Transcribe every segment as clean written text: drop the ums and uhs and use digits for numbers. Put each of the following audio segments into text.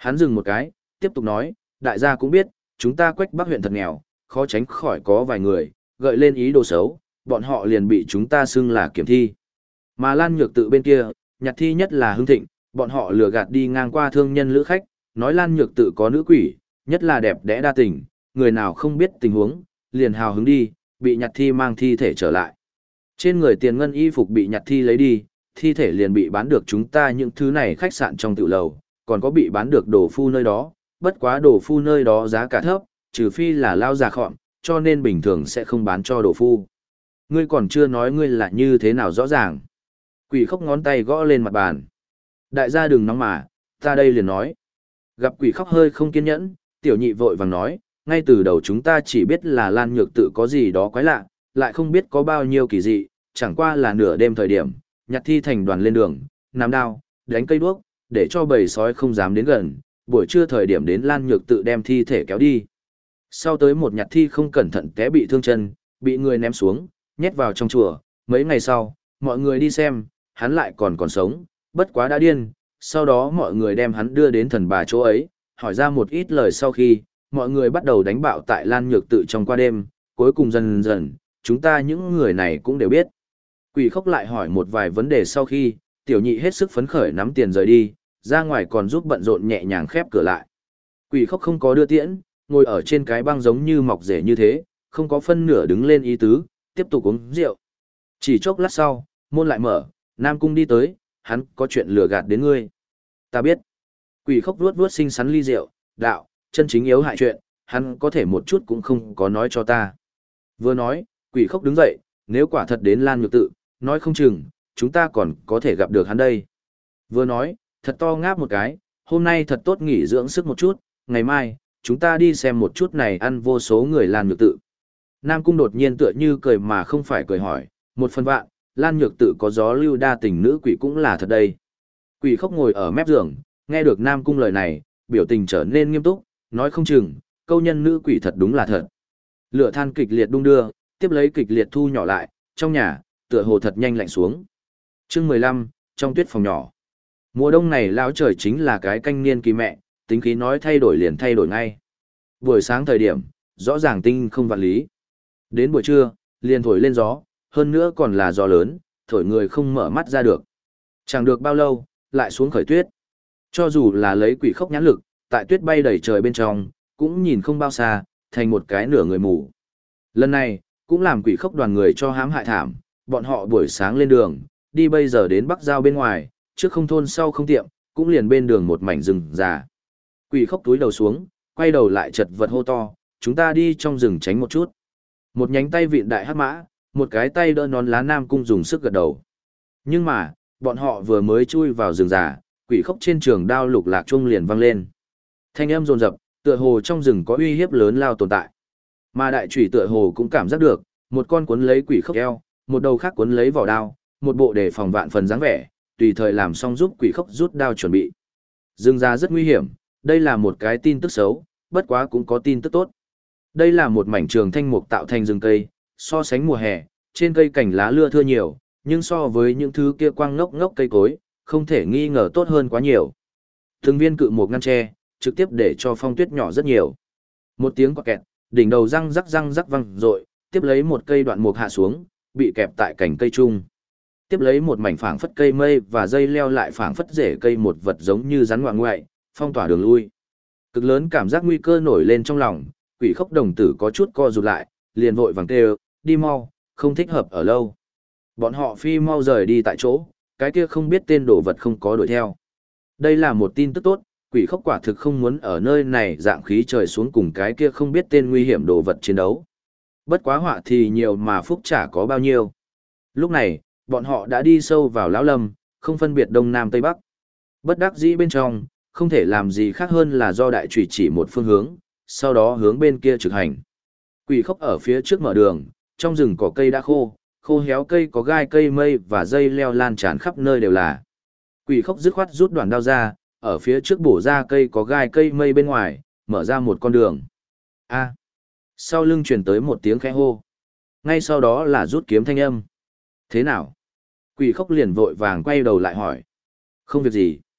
Hắn dừng một cái, tiếp tục nói, đại gia cũng biết, chúng ta Quách Bắc huyện thật nghèo, khó tránh khỏi có vài người, gợi lên ý đồ xấu, bọn họ liền bị chúng ta xưng là kiểm thi. Mà Lan Nhược Tự bên kia, nhặt thi nhất là hưng thịnh, bọn họ lừa gạt đi ngang qua thương nhân lữ khách, nói Lan Nhược Tự có nữ quỷ, nhất là đẹp đẽ đa tình, người nào không biết tình huống, liền hào hứng đi, bị nhặt thi mang thi thể trở lại. Trên người tiền ngân y phục bị nhặt thi lấy đi, thi thể liền bị bán được chúng ta những thứ này khách sạn trong tiểu lầu, còn có bị bán được đồ phu nơi đó, bất quá đồ phu nơi đó giá cả thấp, trừ phi là lao già khọm, cho nên bình thường sẽ không bán cho đồ phu. Ngươi còn chưa nói ngươi là như thế nào rõ ràng. Quỷ khóc ngón tay gõ lên mặt bàn. Đại gia đừng nóng mà, ta đây liền nói. Gặp quỷ khóc hơi không kiên nhẫn, tiểu nhị vội vàng nói, ngay từ đầu chúng ta chỉ biết là Lan Nhược Tự có gì đó quái lạ, lại không biết có bao nhiêu kỳ dị, chẳng qua là nửa đêm thời điểm, nhặt thi thành đoàn lên đường, nắm đao, đánh cây đuốc, để cho bầy sói không dám đến gần, buổi trưa thời điểm đến Lan Nhược Tự đem thi thể kéo đi. Sau tới một nhặt thi không cẩn thận té bị thương chân, bị người ném xuống, nhét vào trong chùa, mấy ngày sau, mọi người đi xem, hắn lại còn sống, bất quá đã điên, sau đó mọi người đem hắn đưa đến thần bà chỗ ấy, hỏi ra một ít lời sau khi, mọi người bắt đầu đánh bạo tại Lan Nhược Tự trong qua đêm, cuối cùng dần dần, chúng ta những người này cũng đều biết. Quỷ khóc lại hỏi một vài vấn đề sau khi, tiểu nhị hết sức phấn khởi nắm tiền rời đi, ra ngoài còn giúp bận rộn nhẹ nhàng khép cửa lại. Quỷ khóc không có đưa tiễn, ngồi ở trên cái băng giống như mọc rể như thế, không có phân nửa đứng lên ý tứ, tiếp tục uống rượu. Chỉ chốc lát sau, môn lại mở, Nam Cung đi tới, hắn có chuyện lừa gạt đến ngươi. Ta biết. Quỷ khóc vuốt vuốt xinh xắn ly rượu, đạo, chân chính yếu hại chuyện, hắn có thể một chút cũng không có nói cho ta. Vừa nói, quỷ khóc đứng dậy, nếu quả thật đến Lan Nhược Tự, nói không chừng, chúng ta còn có thể gặp được hắn đây. Vừa nói, thật to ngáp một cái, hôm nay thật tốt nghỉ dưỡng sức một chút, ngày mai, chúng ta đi xem một chút này ăn vô số người Lan Nhược Tự. Nam Cung đột nhiên tựa như cười mà không phải cười hỏi, một phần vạn, Lan Nhược Tự có gió lưu đa tình nữ quỷ cũng là thật đây. Quỷ khóc ngồi ở mép giường, nghe được Nam Cung lời này, biểu tình trở nên nghiêm túc, nói không chừng, câu nhân nữ quỷ thật đúng là thật. Lửa than kịch liệt đung đưa, tiếp lấy kịch liệt thu nhỏ lại, trong nhà, tựa hồ thật nhanh lạnh xuống. Chương 15, trong tuyết phòng nhỏ. Mùa đông này lão trời chính là cái canh niên kỳ mẹ, tính khí nói thay đổi liền thay đổi ngay. Buổi sáng thời điểm, rõ ràng tinh không vạn lý. Đến buổi trưa, liền thổi lên gió, hơn nữa còn là gió lớn, thổi người không mở mắt ra được. Chẳng được bao lâu, lại xuống khởi tuyết. Cho dù là lấy quỷ khóc nhãn lực, tại tuyết bay đầy trời bên trong, cũng nhìn không bao xa, thành một cái nửa người mù. Lần này, cũng làm quỷ khóc đoàn người cho hãm hại thảm, bọn họ buổi sáng lên đường, đi bây giờ đến Bắc Giao bên ngoài, trước không thôn sau không tiệm, cũng liền bên đường một mảnh rừng già. Quỷ khóc túi đầu xuống, quay đầu lại chật vật hô to, chúng ta đi trong rừng tránh một chút. Một nhánh tay vịn đại hắc mã, một cái tay đỡ nón lá Nam Cung dùng sức gật đầu. Nhưng mà, bọn họ vừa mới chui vào rừng già, quỷ khóc trên trường đao lục lạc chuông liền vang lên. Thanh âm dồn dập, tựa hồ trong rừng có uy hiếp lớn lao tồn tại. Mà đại chủy tựa hồ cũng cảm giác được, một con cuốn lấy quỷ khóc eo, một đầu khác cuốn lấy vỏ đao, một bộ đề phòng vạn phần dáng vẻ, tùy thời làm xong giúp quỷ khóc rút đao chuẩn bị. Rừng già rất nguy hiểm, đây là một cái tin tức xấu, bất quá cũng có tin tức tốt. Đây là một mảnh trường thanh mục tạo thành rừng cây, so sánh mùa hè, trên cây cành lá lưa thưa nhiều, nhưng so với những thứ kia quang ngốc ngốc cây cối, không thể nghi ngờ tốt hơn quá nhiều. Từng viên cự mục ngăn tre, trực tiếp để cho phong tuyết nhỏ rất nhiều. Một tiếng quạt kẹt, đỉnh đầu răng rắc vang rội, tiếp lấy một cây đoạn mục hạ xuống, bị kẹp tại cành cây trung. Tiếp lấy một mảnh phảng phất cây mây và dây leo lại phảng phất rễ cây một vật giống như rắn ngoại ngoại, phong tỏa đường lui. Cực lớn cảm giác nguy cơ nổi lên trong lòng, quỷ khóc đồng tử có chút co rụt lại, liền vội vàng kêu, đi mau, không thích hợp ở lâu. Bọn họ phi mau rời đi tại chỗ, cái kia không biết tên đồ vật không có đuổi theo. Đây là một tin tức tốt, quỷ khóc quả thực không muốn ở nơi này dạng khí trời xuống cùng cái kia không biết tên nguy hiểm đồ vật chiến đấu. Bất quá họa thì nhiều mà phúc chả có bao nhiêu. Lúc này, bọn họ đã đi sâu vào lão lâm, không phân biệt đông nam tây bắc. Bất đắc dĩ bên trong, không thể làm gì khác hơn là do đại chủy chỉ một phương hướng, sau đó hướng bên kia trực hành. Quỷ khóc ở phía trước mở đường, trong rừng cỏ cây đã khô, khô héo cây có gai cây mây và dây leo lan tràn khắp nơi đều là. Quỷ khóc dứt khoát rút đoạn đao ra, ở phía trước bổ ra cây có gai cây mây bên ngoài, mở ra một con đường. A. Sau lưng truyền tới một tiếng khẽ hô. Ngay sau đó là rút kiếm thanh âm. Thế nào? Quỷ khóc liền vội vàng quay đầu lại hỏi. Không việc gì.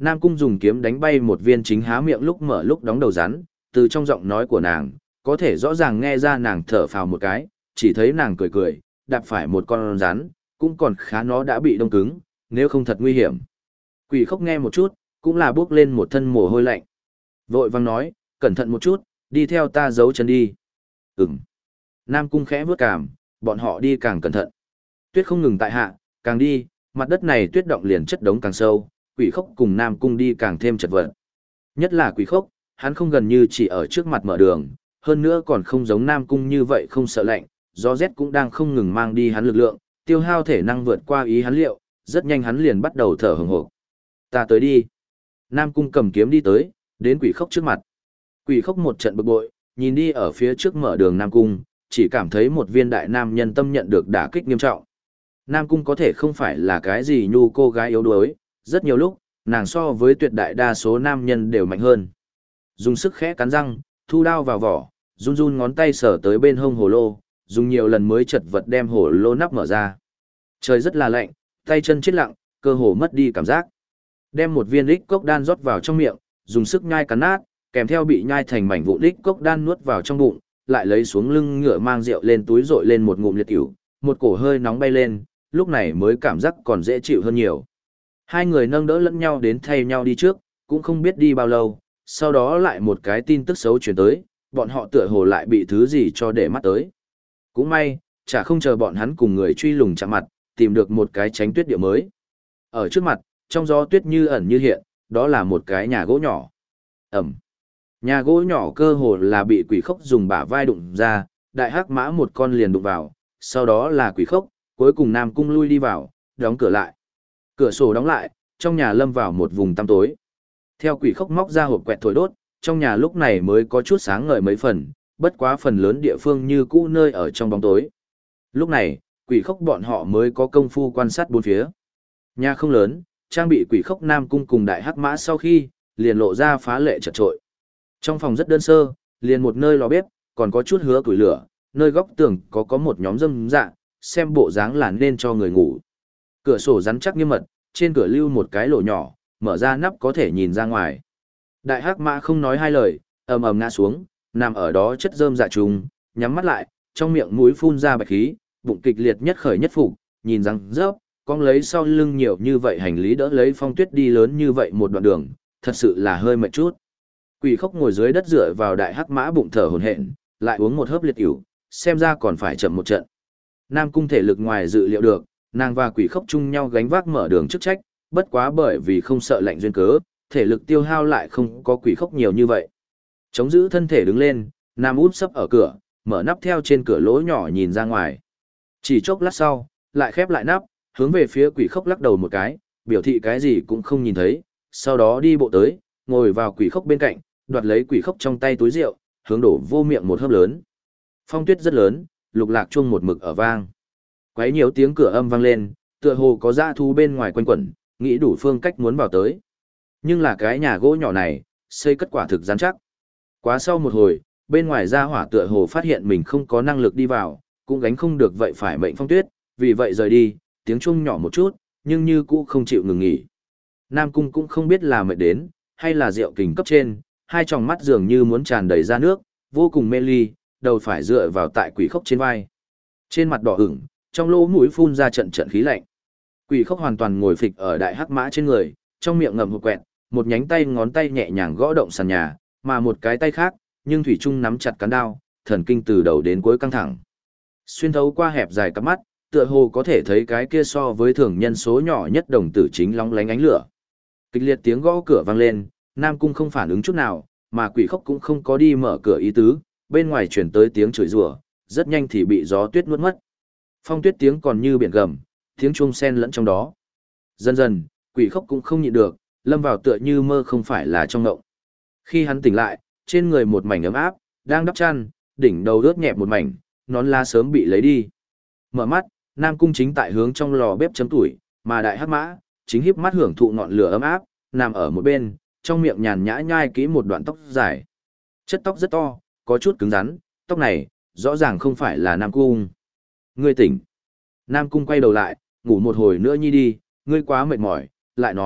Nam Cung dùng kiếm đánh bay một viên chính há miệng lúc mở lúc đóng đầu rắn, từ trong giọng nói của nàng, có thể rõ ràng nghe ra nàng thở phào một cái, chỉ thấy nàng cười cười, đạp phải một con rắn, cũng còn khá nó đã bị đông cứng, nếu không thật nguy hiểm. Quỷ Khốc nghe một chút, cũng là bước lên một thân mồ hôi lạnh. Vội vang nói, cẩn thận một chút, đi theo ta giấu chân đi. Ừm. Nam Cung khẽ vướt cằm, bọn họ đi càng cẩn thận. Tuyết không ngừng tại hạ, càng đi, mặt đất này tuyết động liền chất đống càng sâu, Quỷ Khốc cùng Nam Cung đi càng thêm chật vật. Nhất là Quỷ Khốc, hắn không gần như chỉ ở trước mặt mở đường, hơn nữa còn không giống Nam Cung như vậy không sợ lạnh, gió rét cũng đang không ngừng mang đi hắn lực lượng, tiêu hao thể năng vượt qua ý hắn liệu, rất nhanh hắn liền bắt đầu thở hổn hộc. Ta tới đi. Nam Cung cầm kiếm đi tới, đến Quỷ Khốc trước mặt. Quỷ Khốc một trận bực bội, nhìn đi ở phía trước mở đường Nam Cung, chỉ cảm thấy một viên đại nam nhân tâm nhận được đả kích nghiêm trọng. Nam Cung có thể không phải là cái gì nhu cô gái yếu đuối, rất nhiều lúc, nàng so với tuyệt đại đa số nam nhân đều mạnh hơn. Dùng sức khẽ cắn răng, thu đao vào vỏ, run run ngón tay sờ tới bên hông hồ lô, dùng nhiều lần mới chật vật đem hồ lô nắp mở ra. Trời rất là lạnh, tay chân chết lặng, cơ hồ mất đi cảm giác. Đem một viên lích cốc đan rót vào trong miệng, dùng sức nhai cắn nát, kèm theo bị nhai thành mảnh vụn lích cốc đan nuốt vào trong bụng, lại lấy xuống lưng ngựa mang rượu lên túi rội lên một ngụm liệt ỉu, một cổ hơi nóng bay lên, lúc này mới cảm giác còn dễ chịu hơn nhiều. Hai người nâng đỡ lẫn nhau đến thay nhau đi trước, cũng không biết đi bao lâu, sau đó lại một cái tin tức xấu chuyển tới, bọn họ tựa hồ lại bị thứ gì cho để mắt tới. Cũng may, chả không chờ bọn hắn cùng người truy lùng chạm mặt, tìm được một cái tránh tuyết địa mới. Ở trước mặt, trong gió tuyết như ẩn như hiện, đó là một cái nhà gỗ nhỏ. Ẩm. Nhà gỗ nhỏ cơ hồ là bị Quỷ Khốc dùng bả vai đụng ra, đại hắc mã một con liền đụng vào, sau đó là Quỷ Khốc, cuối cùng Nam Cung lui đi vào, đóng cửa lại. Cửa sổ đóng lại, trong nhà lâm vào một vùng tăm tối. Theo Quỷ Khốc móc ra hộp quẹt thổi đốt, trong nhà lúc này mới có chút sáng ngời mấy phần, bất quá phần lớn địa phương như cũ nơi ở trong bóng tối. Lúc này, Quỷ Khốc bọn họ mới có công phu quan sát bốn phía. Nhà không lớn, trang bị Quỷ Khốc Nam Cung cùng đại hắc mã sau khi, liền lộ ra phá lệ chật trội. Trong phòng rất đơn sơ, liền một nơi lò bếp, còn có chút hứa củi lửa, nơi góc tường có một nhóm rơm dạ, xem bộ dáng là nên cho người ngủ. Cửa sổ rắn chắc nghiêm mật, trên cửa lưu một cái lỗ nhỏ, mở ra nắp có thể nhìn ra ngoài. Đại hắc mã không nói hai lời, ầm ầm ngã xuống, nằm ở đó chất rơm dạ trùng, nhắm mắt lại, trong miệng mũi phun ra bạch khí, bụng kịch liệt nhất khởi nhất phục, nhìn răng rớp, con lấy sau lưng nhiều như vậy hành lý đỡ lấy Phong Tuyết đi lớn như vậy một đoạn đường, thật sự là hơi mệt chút. Quỷ Khốc ngồi dưới đất dựa vào đại hắc mã bụng thở hổn hển, lại uống một hớp liệt ỉu, xem ra còn phải chậm một trận. Nam Cung thể lực ngoài dự liệu được, nàng và Quỷ Khốc chung nhau gánh vác mở đường chức trách, bất quá bởi vì không sợ lạnh duyên cớ, thể lực tiêu hao lại không có Quỷ Khốc nhiều như vậy. Chống giữ thân thể đứng lên, Nam út sấp ở cửa, mở nắp theo trên cửa lỗ nhỏ nhìn ra ngoài. Chỉ chốc lát sau, lại khép lại nắp, hướng về phía Quỷ Khốc lắc đầu một cái, biểu thị cái gì cũng không nhìn thấy, sau đó đi bộ tới, ngồi vào Quỷ Khốc bên cạnh, đoạt lấy Quỷ Khốc trong tay túi rượu, hướng đổ vô miệng một hớp lớn. Phong tuyết rất lớn, lục lạc chuông một mực ở vang. Quấy nhiều tiếng cửa âm vang lên, tựa hồ có dã thú bên ngoài quanh quẩn, nghĩ đủ phương cách muốn vào tới. Nhưng là cái nhà gỗ nhỏ này, xây cất quả thực rắn chắc. Quá sau một hồi, bên ngoài ra hỏa tựa hồ phát hiện mình không có năng lực đi vào, cũng gánh không được vậy phải mệnh Phong Tuyết, vì vậy rời đi, tiếng chuông nhỏ một chút, nhưng như cũ không chịu ngừng nghỉ. Nam Cung cũng không biết là mệt đến, hay là rượu kình cấp trên, hai tròng mắt dường như muốn tràn đầy ra nước, vô cùng mê ly, đầu phải dựa vào tại Quỷ Khốc trên vai. Trên mặt đỏ ửng, trong lỗ mũi phun ra trận trận khí lạnh. Quỷ Khốc hoàn toàn ngồi phịch ở đại hắc mã trên người, trong miệng ngậm hộp quẹt, một nhánh tay ngón tay nhẹ nhàng gõ động sàn nhà, mà một cái tay khác, nhưng thủy chung nắm chặt cán đao, thần kinh từ đầu đến cuối căng thẳng. Xuyên thấu qua hẹp dài cặp mắt, tựa hồ có thể thấy cái kia so với thường nhân số nhỏ nhất đồng tử chính long lánh ánh lửa. Kịch liệt tiếng gõ cửa vang lên, Nam Cung không phản ứng chút nào, mà Quỷ Khốc cũng không có đi mở cửa ý tứ, bên ngoài chuyển tới tiếng chửi rủa, rất nhanh thì bị gió tuyết nuốt mất. Phong tuyết tiếng còn như biển gầm, tiếng chuông sen lẫn trong đó. Dần dần, Quỷ Khốc cũng không nhịn được, lâm vào tựa như mơ không phải là trong ngộng. Khi hắn tỉnh lại, trên người một mảnh ấm áp, đang đắp chăn, đỉnh đầu ướt nhẹp một mảnh, nón lá sớm bị lấy đi. Mở mắt, Nam Cung chính tại hướng trong lò bếp chấm tuổi, mà đại hắc mã chính híp mắt hưởng thụ ngọn lửa ấm áp, nằm ở một bên, trong miệng nhàn nhã nhai kỹ một đoạn tóc dài. Chất tóc rất to, có chút cứng rắn, tóc này rõ ràng không phải là Nam Cung. Ngươi tỉnh. Nam Cung quay đầu lại, ngủ một hồi nữa nhi đi, ngươi quá mệt mỏi, lại nói,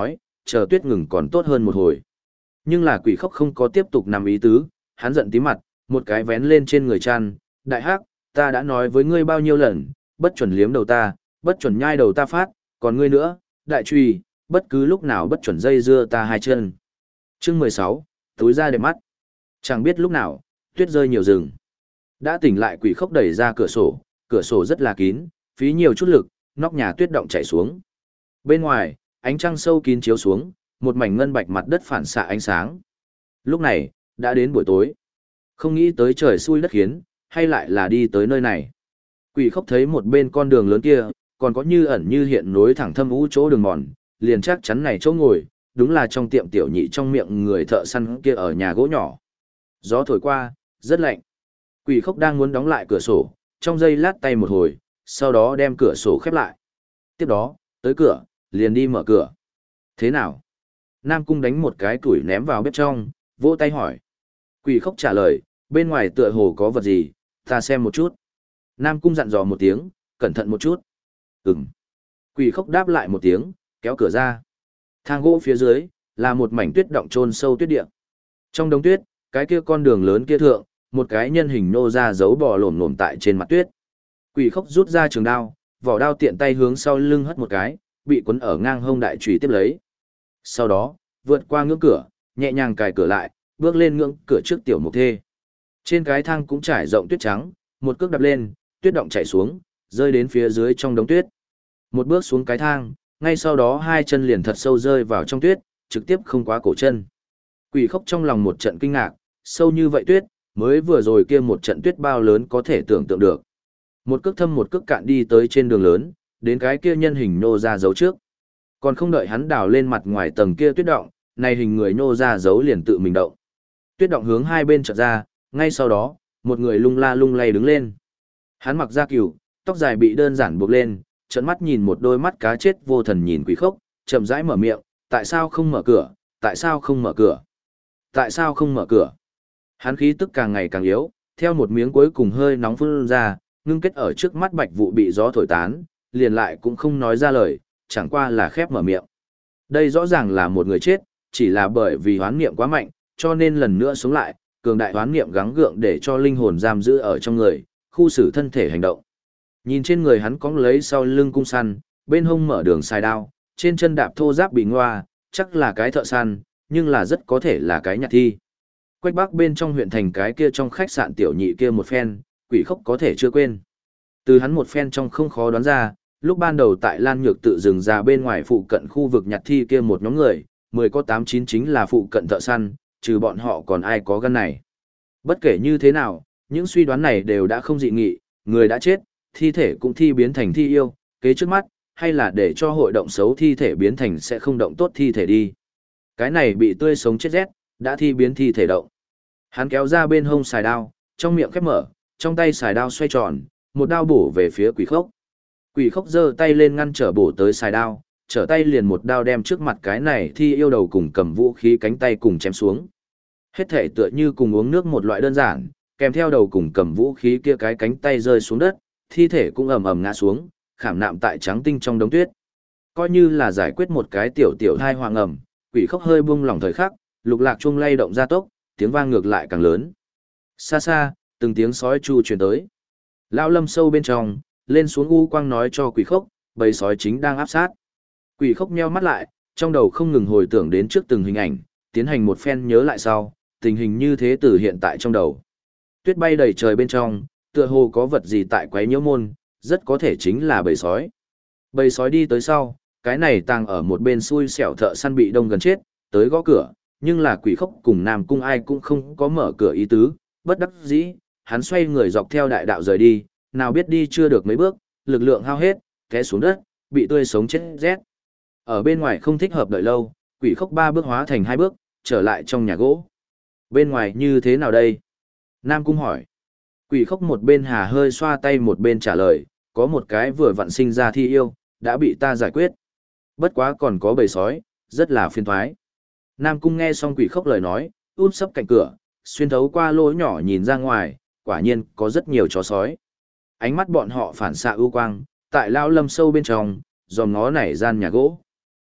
chờ tuyết ngừng còn tốt hơn một hồi. Nhưng là quỷ khóc không có tiếp tục nằm ý tứ, hắn giận tí mặt, một cái vén lên trên người chăn, đại hắc, ta đã nói với ngươi bao nhiêu lần, bất chuẩn liếm đầu ta, bất chuẩn nhai đầu ta phát, còn ngươi nữa, đại truy, bất cứ lúc nào bất chuẩn dây dưa ta hai chân. Chương 16, túi ra đẹp mắt. Chẳng biết lúc nào, tuyết rơi nhiều rừng. Đã tỉnh lại quỷ khóc đẩy ra cửa sổ rất là kín, phí nhiều chút lực, nóc nhà tuyết động chảy xuống. Bên ngoài, ánh trăng sâu kín chiếu xuống, một mảnh ngân bạch mặt đất phản xạ ánh sáng. Lúc này, đã đến buổi tối. Không nghĩ tới trời xui đất khiến, hay lại là đi tới nơi này. Quỷ khóc thấy một bên con đường lớn kia, còn có như ẩn như hiện nối thẳng thâm u chỗ đường mòn, liền chắc chắn này chỗ ngồi, đúng là trong tiệm tiểu nhị trong miệng người thợ săn kia ở nhà gỗ nhỏ. Gió thổi qua, rất lạnh. Quỷ khóc đang muốn đóng lại cửa sổ, trong giây lát tay một hồi, sau đó đem cửa sổ khép lại. Tiếp đó, tới cửa, liền đi mở cửa. Thế nào? Nam Cung đánh một cái củi ném vào bếp trong, vỗ tay hỏi. Quỷ khóc trả lời, bên ngoài tựa hồ có vật gì, ta xem một chút. Nam Cung dặn dò một tiếng, cẩn thận một chút. Ừm. Quỷ khóc đáp lại một tiếng, kéo cửa ra. Thang gỗ phía dưới, là một mảnh tuyết động chôn sâu tuyết địa. Trong đống tuyết, cái kia con đường lớn kia thượng, một cái nhân hình nô ra giấu bò lổm lổm tại trên mặt tuyết. Quỷ khóc rút ra trường đao, vỏ đao tiện tay hướng sau lưng hất một cái, bị cuốn ở ngang hông đại chùy tiếp lấy. Sau đó, vượt qua ngưỡng cửa, nhẹ nhàng cài cửa lại, bước lên ngưỡng cửa trước tiểu mục thê. Trên cái thang cũng trải rộng tuyết trắng, một cước đạp lên, tuyết động chảy xuống, rơi đến phía dưới trong đống tuyết. Một bước xuống cái thang, ngay sau đó hai chân liền thật sâu rơi vào trong tuyết, trực tiếp không quá cổ chân. Quỷ khóc trong lòng một trận kinh ngạc, sâu như vậy tuyết, mới vừa rồi kia một trận tuyết bao lớn có thể tưởng tượng được. Một cước thâm một cước cạn đi tới trên đường lớn, đến cái kia nhân hình nô ra giấu trước. Còn không đợi hắn đào lên mặt ngoài tầng kia tuyết động, này hình người nô ra giấu liền tự mình động. Tuyết động hướng hai bên chợt ra, ngay sau đó, một người lung la lung lay đứng lên. Hắn mặc da cừu, tóc dài bị đơn giản buộc lên, trợn mắt nhìn một đôi mắt cá chết vô thần nhìn quỷ khóc, chậm rãi mở miệng, tại sao không mở cửa, tại sao không mở cửa, tại sao không mở cửa. Hắn khí tức càng ngày càng yếu, theo một miếng cuối cùng hơi nóng phun ra, ngưng kết ở trước mắt bạch vụ bị gió thổi tán, liền lại cũng không nói ra lời, chẳng qua là khép mở miệng. Đây rõ ràng là một người chết, chỉ là bởi vì hoán niệm quá mạnh, cho nên lần nữa sống lại, cường đại hoán niệm gắng gượng để cho linh hồn giam giữ ở trong người, khu xử thân thể hành động. Nhìn trên người hắn cóng lấy sau lưng cung săn, bên hông mở đường xài đao, trên chân đạp thô giáp bị ngoa, chắc là cái thợ săn, nhưng là rất có thể là cái nhạc thi. Quách Bắc bên trong huyện thành cái kia trong khách sạn tiểu nhị kia một phen, quỷ khóc có thể chưa quên. Từ hắn một phen trong không khó đoán ra, lúc ban đầu tại Lan Nhược tự dừng ra bên ngoài phụ cận khu vực nhặt thi kia một nhóm người, 10 có 8-9 chính là phụ cận thợ săn, trừ bọn họ còn ai có gan này. Bất kể như thế nào, những suy đoán này đều đã không dị nghị, người đã chết, thi thể cũng thi biến thành thi yêu, kế trước mắt, hay là để cho hội động xấu thi thể biến thành sẽ không động tốt thi thể đi. Cái này bị tươi sống chết rét, đã thi biến thi thể động. Hắn kéo ra bên hông xài đao, trong miệng khép mở, trong tay xài đao xoay tròn, một đao bổ về phía quỷ khóc. Quỷ khóc giơ tay lên ngăn trở bổ tới xài đao, trở tay liền một đao đem trước mặt cái này thi yêu đầu cùng cầm vũ khí cánh tay cùng chém xuống. Hết thể tựa như cùng uống nước một loại đơn giản, kèm theo đầu cùng cầm vũ khí kia cái cánh tay rơi xuống đất, thi thể cũng ầm ầm ngã xuống, khảm nạm tại trắng tinh trong đống tuyết. Coi như là giải quyết một cái tiểu thai hoàng ẩm, quỷ khóc hơi buông lỏng thời khắc, lục lạc chuông lay động ra tốc, tiếng vang ngược lại càng lớn. Xa xa, từng tiếng sói chu truyền tới. Lão Lâm sâu bên trong, lên xuống u quang nói cho quỷ khóc, bầy sói chính đang áp sát. Quỷ khóc nheo mắt lại, trong đầu không ngừng hồi tưởng đến trước từng hình ảnh, tiến hành một phen nhớ lại sau, tình hình như thế từ hiện tại trong đầu. Tuyết bay đầy trời bên trong, tựa hồ có vật gì tại quấy nhiễu môn, rất có thể chính là bầy sói. Bầy sói đi tới sau, cái này tàng ở một bên xui xẻo thợ săn bị đông gần chết, tới gõ cửa, nhưng là quỷ khóc cùng Nam Cung ai cũng không có mở cửa ý tứ, bất đắc dĩ, hắn xoay người dọc theo đại đạo rời đi, nào biết đi chưa được mấy bước, lực lượng hao hết, té xuống đất, bị tươi sống chết rét. Ở bên ngoài không thích hợp đợi lâu, quỷ khóc 3 bước hóa thành 2 bước, trở lại trong nhà gỗ. Bên ngoài như thế nào đây? Nam Cung hỏi. Quỷ khóc một bên hà hơi xoa tay một bên trả lời, có một cái vừa vặn sinh ra thi yêu, đã bị ta giải quyết. Bất quá còn có bầy sói, rất là phiền toái. Nam Cung nghe xong quỷ khóc lời nói, úp sấp cạnh cửa, xuyên thấu qua lỗ nhỏ nhìn ra ngoài, quả nhiên có rất nhiều chó sói. Ánh mắt bọn họ phản xạ ưu quang, tại Lão Lâm sâu bên trong, dòm ngó nảy gian nhà gỗ.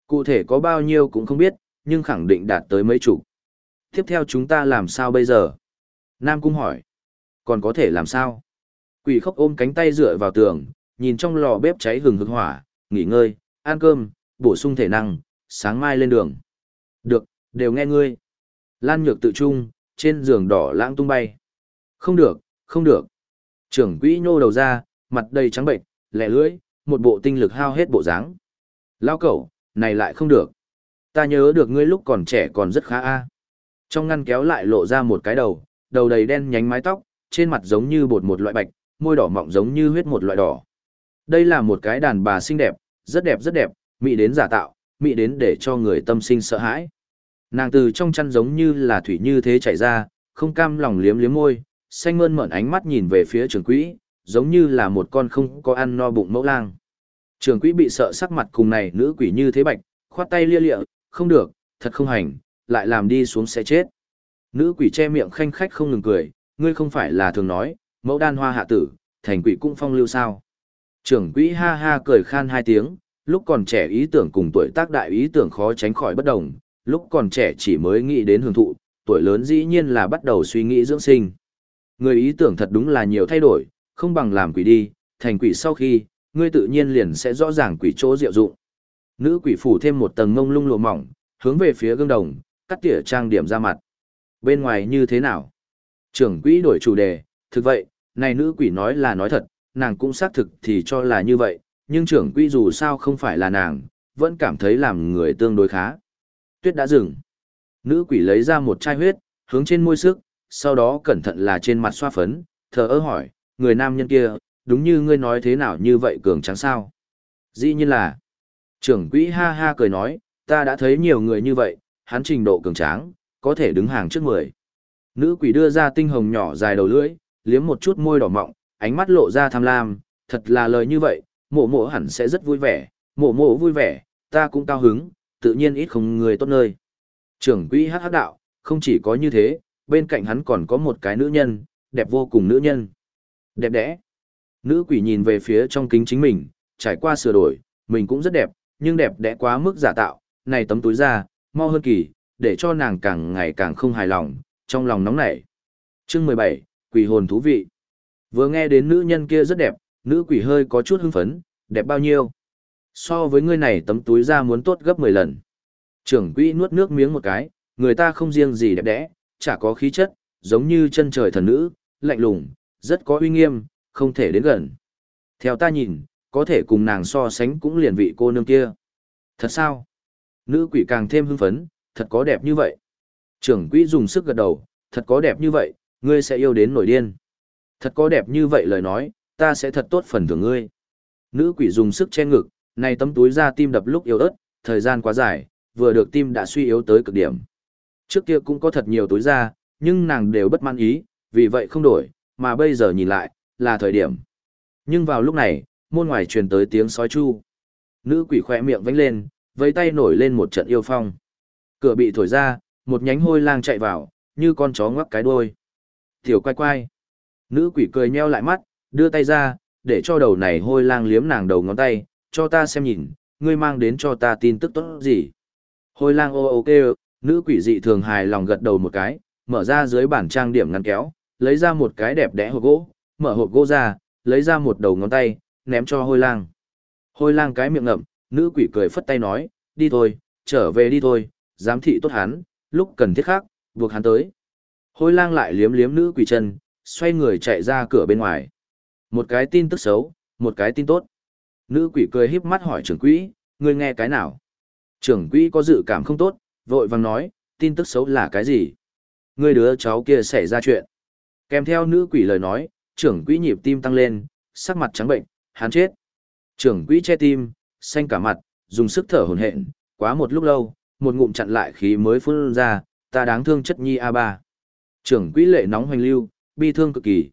Cụ thể có bao nhiêu cũng không biết, nhưng khẳng định đạt tới mấy chục. Tiếp theo chúng ta làm sao bây giờ? Nam Cung hỏi. Còn có thể làm sao? Quỷ khốc ôm cánh tay dựa vào tường, nhìn trong lò bếp cháy hừng hực hỏa, nghỉ ngơi, ăn cơm, bổ sung thể năng, sáng mai lên đường. Được, đều nghe ngươi. Lan Nhược tự trung, trên giường đỏ lãng tung bay. Không được, không được. Trưởng quỹ nhô đầu ra, mặt đầy trắng bệnh, lẻ lưỡi, một bộ tinh lực hao hết bộ dáng. Lao cẩu, này lại không được. Ta nhớ được ngươi lúc còn trẻ còn rất khá a. Trong ngăn kéo lại lộ ra một cái đầu, đầu đầy đen nhánh mái tóc, trên mặt giống như bột một loại bạch, môi đỏ mọng giống như huyết một loại đỏ. Đây là một cái đàn bà xinh đẹp, rất đẹp, mỹ đến giả tạo, mỹ đến để cho người tâm sinh sợ hãi. Nàng từ trong chăn giống như là thủy như thế chảy ra, không cam lòng liếm liếm môi, xanh mơn mởn ánh mắt nhìn về phía trưởng quỹ, giống như là một con không có ăn no bụng mẫu lang. Trưởng quỹ bị sợ sắc mặt cùng này nữ quỷ như thế bạch, khoát tay lia lịa, không được, thật không hành, lại làm đi xuống sẽ chết. Nữ quỷ che miệng khanh khách không ngừng cười, ngươi không phải là thường nói, mẫu đan hoa hạ tử, thành quỷ cũng phong lưu sao. Trưởng quỹ ha ha cười khan hai tiếng, lúc còn trẻ ý tưởng cùng tuổi tác đại ý tưởng khó tránh khỏi bất đồng, lúc còn trẻ chỉ mới nghĩ đến hưởng thụ, tuổi lớn dĩ nhiên là bắt đầu suy nghĩ dưỡng sinh. Người ý tưởng thật đúng là nhiều thay đổi, không bằng làm quỷ đi, thành quỷ sau khi, ngươi tự nhiên liền sẽ rõ ràng quỷ chỗ diệu dụng. Nữ quỷ phủ thêm một tầng ngông lung lụa mỏng, hướng về phía gương đồng, cắt tỉa trang điểm ra mặt. Bên ngoài như thế nào? Trưởng quỹ đổi chủ đề, thực vậy, này nữ quỷ nói là nói thật, nàng cũng xác thực thì cho là như vậy, nhưng trưởng quỹ dù sao không phải là nàng, vẫn cảm thấy làm người tương đối khá. Tuyết đã dừng. Nữ quỷ lấy ra một chai huyết, hướng trên môi sức, sau đó cẩn thận là trên mặt xoa phấn, thờ ơ hỏi, người nam nhân kia, đúng như ngươi nói thế nào như vậy cường tráng sao? Dĩ nhiên là. Trưởng quỹ ha ha cười nói, ta đã thấy nhiều người như vậy, hắn trình độ cường tráng, có thể đứng hàng trước 10. Nữ quỷ đưa ra tinh hồng nhỏ dài đầu lưỡi, liếm một chút môi đỏ mọng, ánh mắt lộ ra tham lam, thật là lời như vậy, mộ mộ hẳn sẽ rất vui vẻ, mộ mộ vui vẻ, ta cũng cao hứng, tự nhiên ít không người tốt nơi. Trưởng quỹ hắc hắc đạo, không chỉ có như thế, bên cạnh hắn còn có một cái nữ nhân, đẹp vô cùng nữ nhân. Đẹp đẽ. Nữ quỷ nhìn về phía trong kính chính mình, trải qua sửa đổi, mình cũng rất đẹp, nhưng đẹp đẽ quá mức giả tạo, này tấm túi ra, mau hơn kỳ, để cho nàng càng ngày càng không hài lòng, trong lòng nóng nảy. Chương 17, quỷ hồn thú vị. Vừa nghe đến nữ nhân kia rất đẹp, nữ quỷ hơi có chút hưng phấn, đẹp bao nhiêu? So với ngươi này tấm túi ra muốn tốt gấp 10 lần. Trưởng quỹ nuốt nước miếng một cái, người ta không riêng gì đẹp đẽ, chả có khí chất, giống như chân trời thần nữ, lạnh lùng, rất có uy nghiêm, không thể đến gần. Theo ta nhìn, có thể cùng nàng so sánh cũng liền vị cô nương kia. Thật sao? Nữ quỷ càng thêm hưng phấn, thật có đẹp như vậy. Trưởng quỹ dùng sức gật đầu, thật có đẹp như vậy, ngươi sẽ yêu đến nổi điên. Thật có đẹp như vậy lời nói, ta sẽ thật tốt phần thưởng ngươi. Nữ quỷ dùng sức che ngực, này tấm túi ra tim đập lúc yếu ớt, thời gian quá dài, vừa được tim đã suy yếu tới cực điểm. Trước kia cũng có thật nhiều túi ra, nhưng nàng đều bất mãn ý, vì vậy không đổi, mà bây giờ nhìn lại, là thời điểm. Nhưng vào lúc này, môn ngoài truyền tới tiếng sói chu. Nữ quỷ khỏe miệng vánh lên, với tay nổi lên một trận yêu phong. Cửa bị thổi ra, một nhánh hôi lang chạy vào, như con chó ngoắc cái đuôi. Tiểu quay quay. Nữ quỷ cười nheo lại mắt, đưa tay ra, để cho đầu này hôi lang liếm nàng đầu ngón tay, cho ta xem nhìn, ngươi mang đến cho ta tin tức tốt gì. Hôi lang ô ô kêu, nữ quỷ dị thường hài lòng gật đầu một cái, mở ra dưới bản trang điểm ngăn kéo, lấy ra một cái đẹp đẽ hộp gỗ, mở hộp gỗ ra, lấy ra một đầu ngón tay, ném cho hôi lang. Hôi lang cái miệng ngậm, nữ quỷ cười phất tay nói, đi thôi, trở về đi thôi, giám thị tốt hắn, lúc cần thiết khác, buộc hắn tới. Hôi lang lại liếm liếm nữ quỷ chân, xoay người chạy ra cửa bên ngoài. Một cái tin tức xấu, một cái tin tốt. Nữ quỷ cười híp mắt hỏi trưởng quỹ, ngươi nghe cái nào? Trưởng quỹ có dự cảm không tốt, vội vàng nói, tin tức xấu là cái gì? Ngươi đứa cháu kia xảy ra chuyện. Kèm theo nữ quỷ lời nói, trưởng quỹ nhịp tim tăng lên, sắc mặt trắng bệnh, hắn chết. Trưởng quỹ che tim, xanh cả mặt, dùng sức thở hổn hển, quá một lúc lâu, một ngụm chặn lại khí mới phun ra, ta đáng thương chất nhi A3. Trưởng quỹ lệ nóng hoành lưu, bi thương cực kỳ,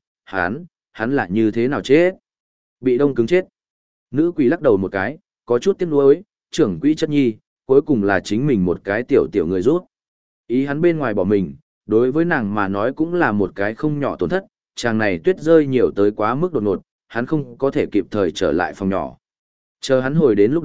hắn là như thế nào chết? Bị đông cứng chết. Nữ quỷ lắc đầu một cái, có chút tiếc nuối, trưởng quỹ chất nhi, cuối cùng là chính mình một cái tiểu người rút. Ý hắn bên ngoài bỏ mình, đối với nàng mà nói cũng là một cái không nhỏ tổn thất, chàng này tuyết rơi nhiều tới quá mức đột ngột, hắn không có thể kịp thời trở lại phòng nhỏ. Chờ hắn hồi đến lúc đó,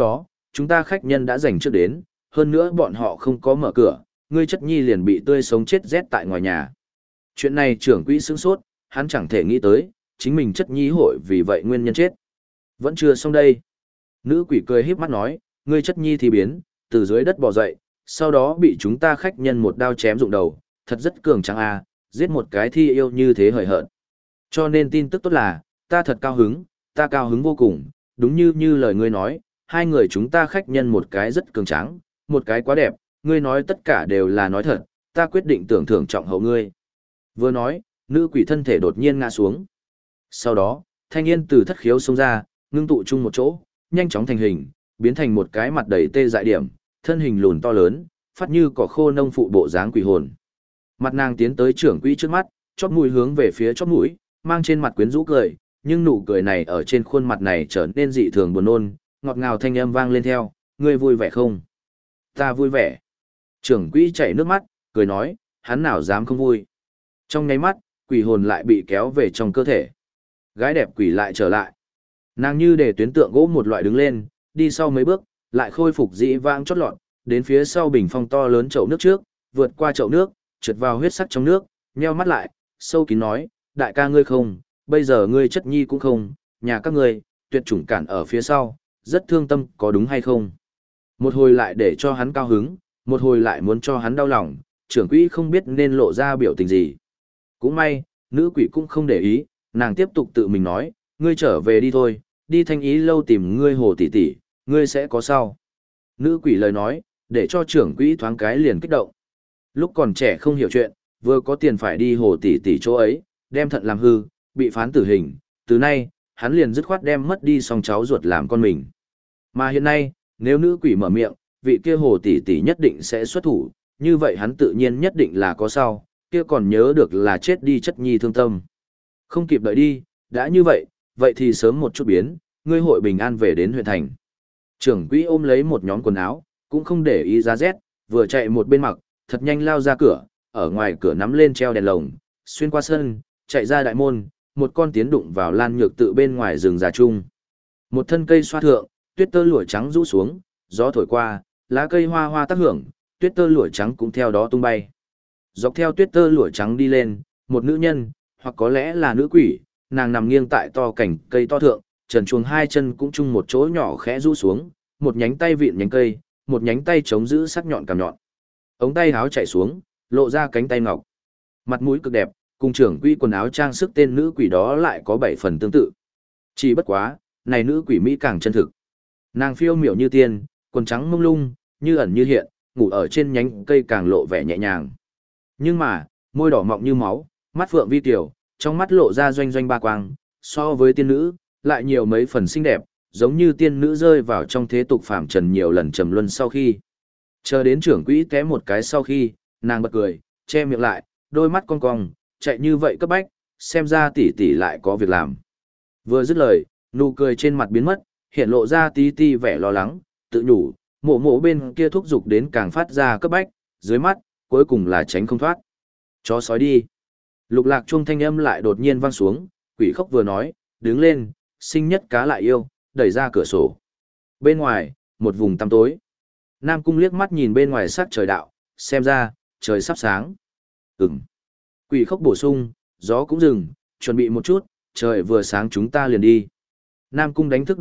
chúng ta khách nhân đã dành trước đến, hơn nữa bọn họ không có mở cửa, ngươi chất nhi liền bị tươi sống chết rét tại ngoài nhà. Chuyện này trưởng quỹ sửng sốt, hắn chẳng thể nghĩ tới, chính mình chất nhi hội vì vậy nguyên nhân chết. Vẫn chưa xong đây. Nữ quỷ cười híp mắt nói, ngươi chất nhi thì biến, từ dưới đất bò dậy, sau đó bị chúng ta khách nhân một đao chém rụng đầu, thật rất cường tráng a, giết một cái thi yêu như thế hời hợt. Cho nên tin tức tốt là, ta thật cao hứng, ta cao hứng vô cùng, đúng như lời ngươi nói, hai người chúng ta khách nhân một cái rất cường tráng, một cái quá đẹp, ngươi nói tất cả đều là nói thật, ta quyết định tưởng thưởng trọng hậu ngươi. Vừa nói, nữ quỷ thân thể đột nhiên ngã xuống. Sau đó, thanh niên từ thất khiếu xông ra, ngưng tụ chung một chỗ, nhanh chóng thành hình, biến thành một cái mặt đầy tê dại điểm, thân hình lùn to lớn, phát như cỏ khô nông phụ bộ dáng quỷ hồn. Mặt nàng tiến tới trưởng quỹ trước mắt, chóp mũi hướng về phía chóp mũi, mang trên mặt quyến rũ cười, nhưng nụ cười này ở trên khuôn mặt này trở nên dị thường buồn nôn, ngọt ngào thanh âm vang lên theo, ngươi vui vẻ không? Ta vui vẻ. Trưởng quỹ chảy nước mắt, cười nói, hắn nào dám không vui. Trong nháy mắt, quỷ hồn lại bị kéo về trong cơ thể. Gái đẹp quỷ lại trở lại. Nàng như để tuyến tượng gỗ một loại đứng lên, đi sau mấy bước, lại khôi phục dĩ vãng chót lọt, đến phía sau bình phong to lớn chậu nước trước, vượt qua chậu nước, trượt vào huyết sắc trong nước, nheo mắt lại, sâu kín nói, đại ca ngươi không, bây giờ ngươi chất nhi cũng không, nhà các ngươi, tuyệt chủng cản ở phía sau, rất thương tâm có đúng hay không? Một hồi lại để cho hắn cao hứng, một hồi lại muốn cho hắn đau lòng, trưởng quỹ không biết nên lộ ra biểu tình gì. Cũng may, nữ quỷ cũng không để ý, nàng tiếp tục tự mình nói, ngươi trở về đi thôi, đi Thanh Ý lâu tìm ngươi hồ tỷ tỷ, ngươi sẽ có sau. Nữ quỷ lời nói, để cho trưởng quỹ thoáng cái liền kích động. Lúc còn trẻ không hiểu chuyện, vừa có tiền phải đi hồ tỷ tỷ chỗ ấy, đem thận làm hư, bị phán tử hình, từ nay, hắn liền dứt khoát đem mất đi song cháu ruột làm con mình. Mà hiện nay, nếu nữ quỷ mở miệng, vị kia hồ tỷ tỷ nhất định sẽ xuất thủ, như vậy hắn tự nhiên nhất định là có sau, kia còn nhớ được là chết đi chất nhi thương tâm. Không kịp đợi đi, đã như vậy, vậy thì sớm một chút biến, ngươi hội bình an về đến huyện thành. Trưởng quỹ ôm lấy một nhóm quần áo, cũng không để ý giá rét, vừa chạy một bên mặc, thật nhanh lao ra cửa, ở ngoài cửa nắm lên treo đèn lồng, xuyên qua sân, chạy ra đại môn, một con tiến đụng vào Lan Nhược Tự bên ngoài rừng già chung. Một thân cây xoa thượng, tuyết tơ lụa trắng rũ xuống, gió thổi qua, lá cây hoa hoa tác hưởng, tuyết tơ lụa trắng cũng theo đó tung bay. Dọc theo tuyết tơ lụa trắng đi lên, một nữ nhân, hoặc có lẽ là nữ quỷ, nàng nằm nghiêng tại to cảnh cây to thượng, trần chuồng hai chân cũng chung một chỗ nhỏ khẽ rũ xuống, một nhánh tay vịn nhánh cây, một nhánh tay chống giữ sắc nhọn cằm nhọn. Ống tay áo chạy xuống, lộ ra cánh tay ngọc. Mặt mũi cực đẹp, cùng trưởng quỹ quần áo trang sức tên nữ quỷ đó lại có 7 phần tương tự. Chỉ bất quá, này nữ quỷ Mỹ càng chân thực. Nàng phiêu miểu như tiên, quần trắng mông lung, như ẩn như hiện, ngủ ở trên nhánh cây càng lộ vẻ nhẹ nhàng. Nhưng mà, môi đỏ mọng như máu, mắt phượng vi tiểu, trong mắt lộ ra doanh doanh ba quang, so với tiên nữ, lại nhiều mấy phần xinh đẹp, giống như tiên nữ rơi vào trong thế tục phàm trần nhiều lần trầm luân sau khi. Chờ đến trưởng quỹ té một cái sau khi, nàng bật cười, che miệng lại, đôi mắt cong cong, chạy như vậy cấp bách, xem ra tỷ tỷ lại có việc làm. Vừa dứt lời, nụ cười trên mặt biến mất, hiện lộ ra tí ti vẻ lo lắng, tự nhủ, mộ mộ bên kia thúc giục đến càng phát ra cấp bách, dưới mắt, cuối cùng là tránh không thoát. Chó sói đi. Lục lạc chuông thanh âm lại đột nhiên vang xuống, quỷ khóc vừa nói, đứng lên, sinh nhất cá lại yêu, đẩy ra cửa sổ. Bên ngoài, một vùng tăm tối. Nam Cung liếc mắt nhìn bên ngoài sắc trời đạo, xem ra, trời sắp sáng. Ừm. Quỷ khóc bổ sung, gió cũng dừng, chuẩn bị một chút, trời vừa sáng chúng ta liền đi. Nam Cung đánh thức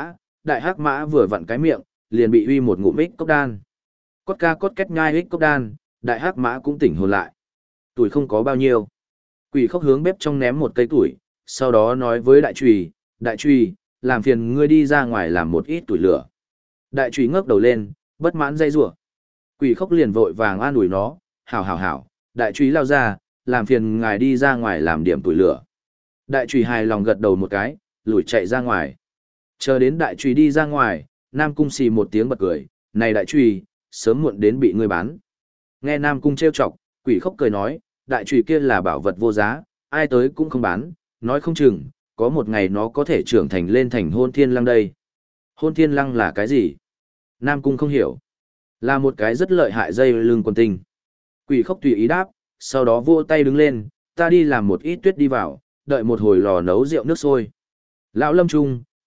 đại hắc mã vừa vặn cái miệng, liền bị uy một ngụm ích cốc đan. Cốt ca cốt két nhai ích cốc đan, đại hắc mã cũng tỉnh hồn lại. Tuổi không có bao nhiêu. Quỷ khóc hướng bếp trong ném một cây tuổi, sau đó nói với đại trùy, làm phiền ngươi đi ra ngoài làm một ít tuổi lửa. Đại trùy ngước đầu lên, bất mãn dây rủa. Quỷ khóc liền vội vàng an ủi nó, hảo, đại trùy lao ra, làm phiền ngài đi ra ngoài làm điểm tuổi lửa. Đại trùy hài lòng gật đầu một cái, lủi chạy ra ngoài. Chờ đến đại trùy đi ra ngoài, Nam Cung xì một tiếng bật cười, này đại trùy, sớm muộn đến bị ngươi bán. Nghe Nam Cung trêu chọc, quỷ khóc cười nói, đại trùy kia là bảo vật vô giá, ai tới cũng không bán, nói không chừng, có một ngày nó có thể trưởng thành lên thành hôn thiên lăng đây. Hôn thiên lăng là cái gì? Nam Cung không hiểu. Là một cái rất lợi hại dây lưng quần tinh. Quỷ khóc tùy ý đáp, sau đó vỗ tay đứng lên, ta đi làm một ít tuyết đi vào, đợi một hồi lò nấu rượu nước sôi. Lão Lâm Trung,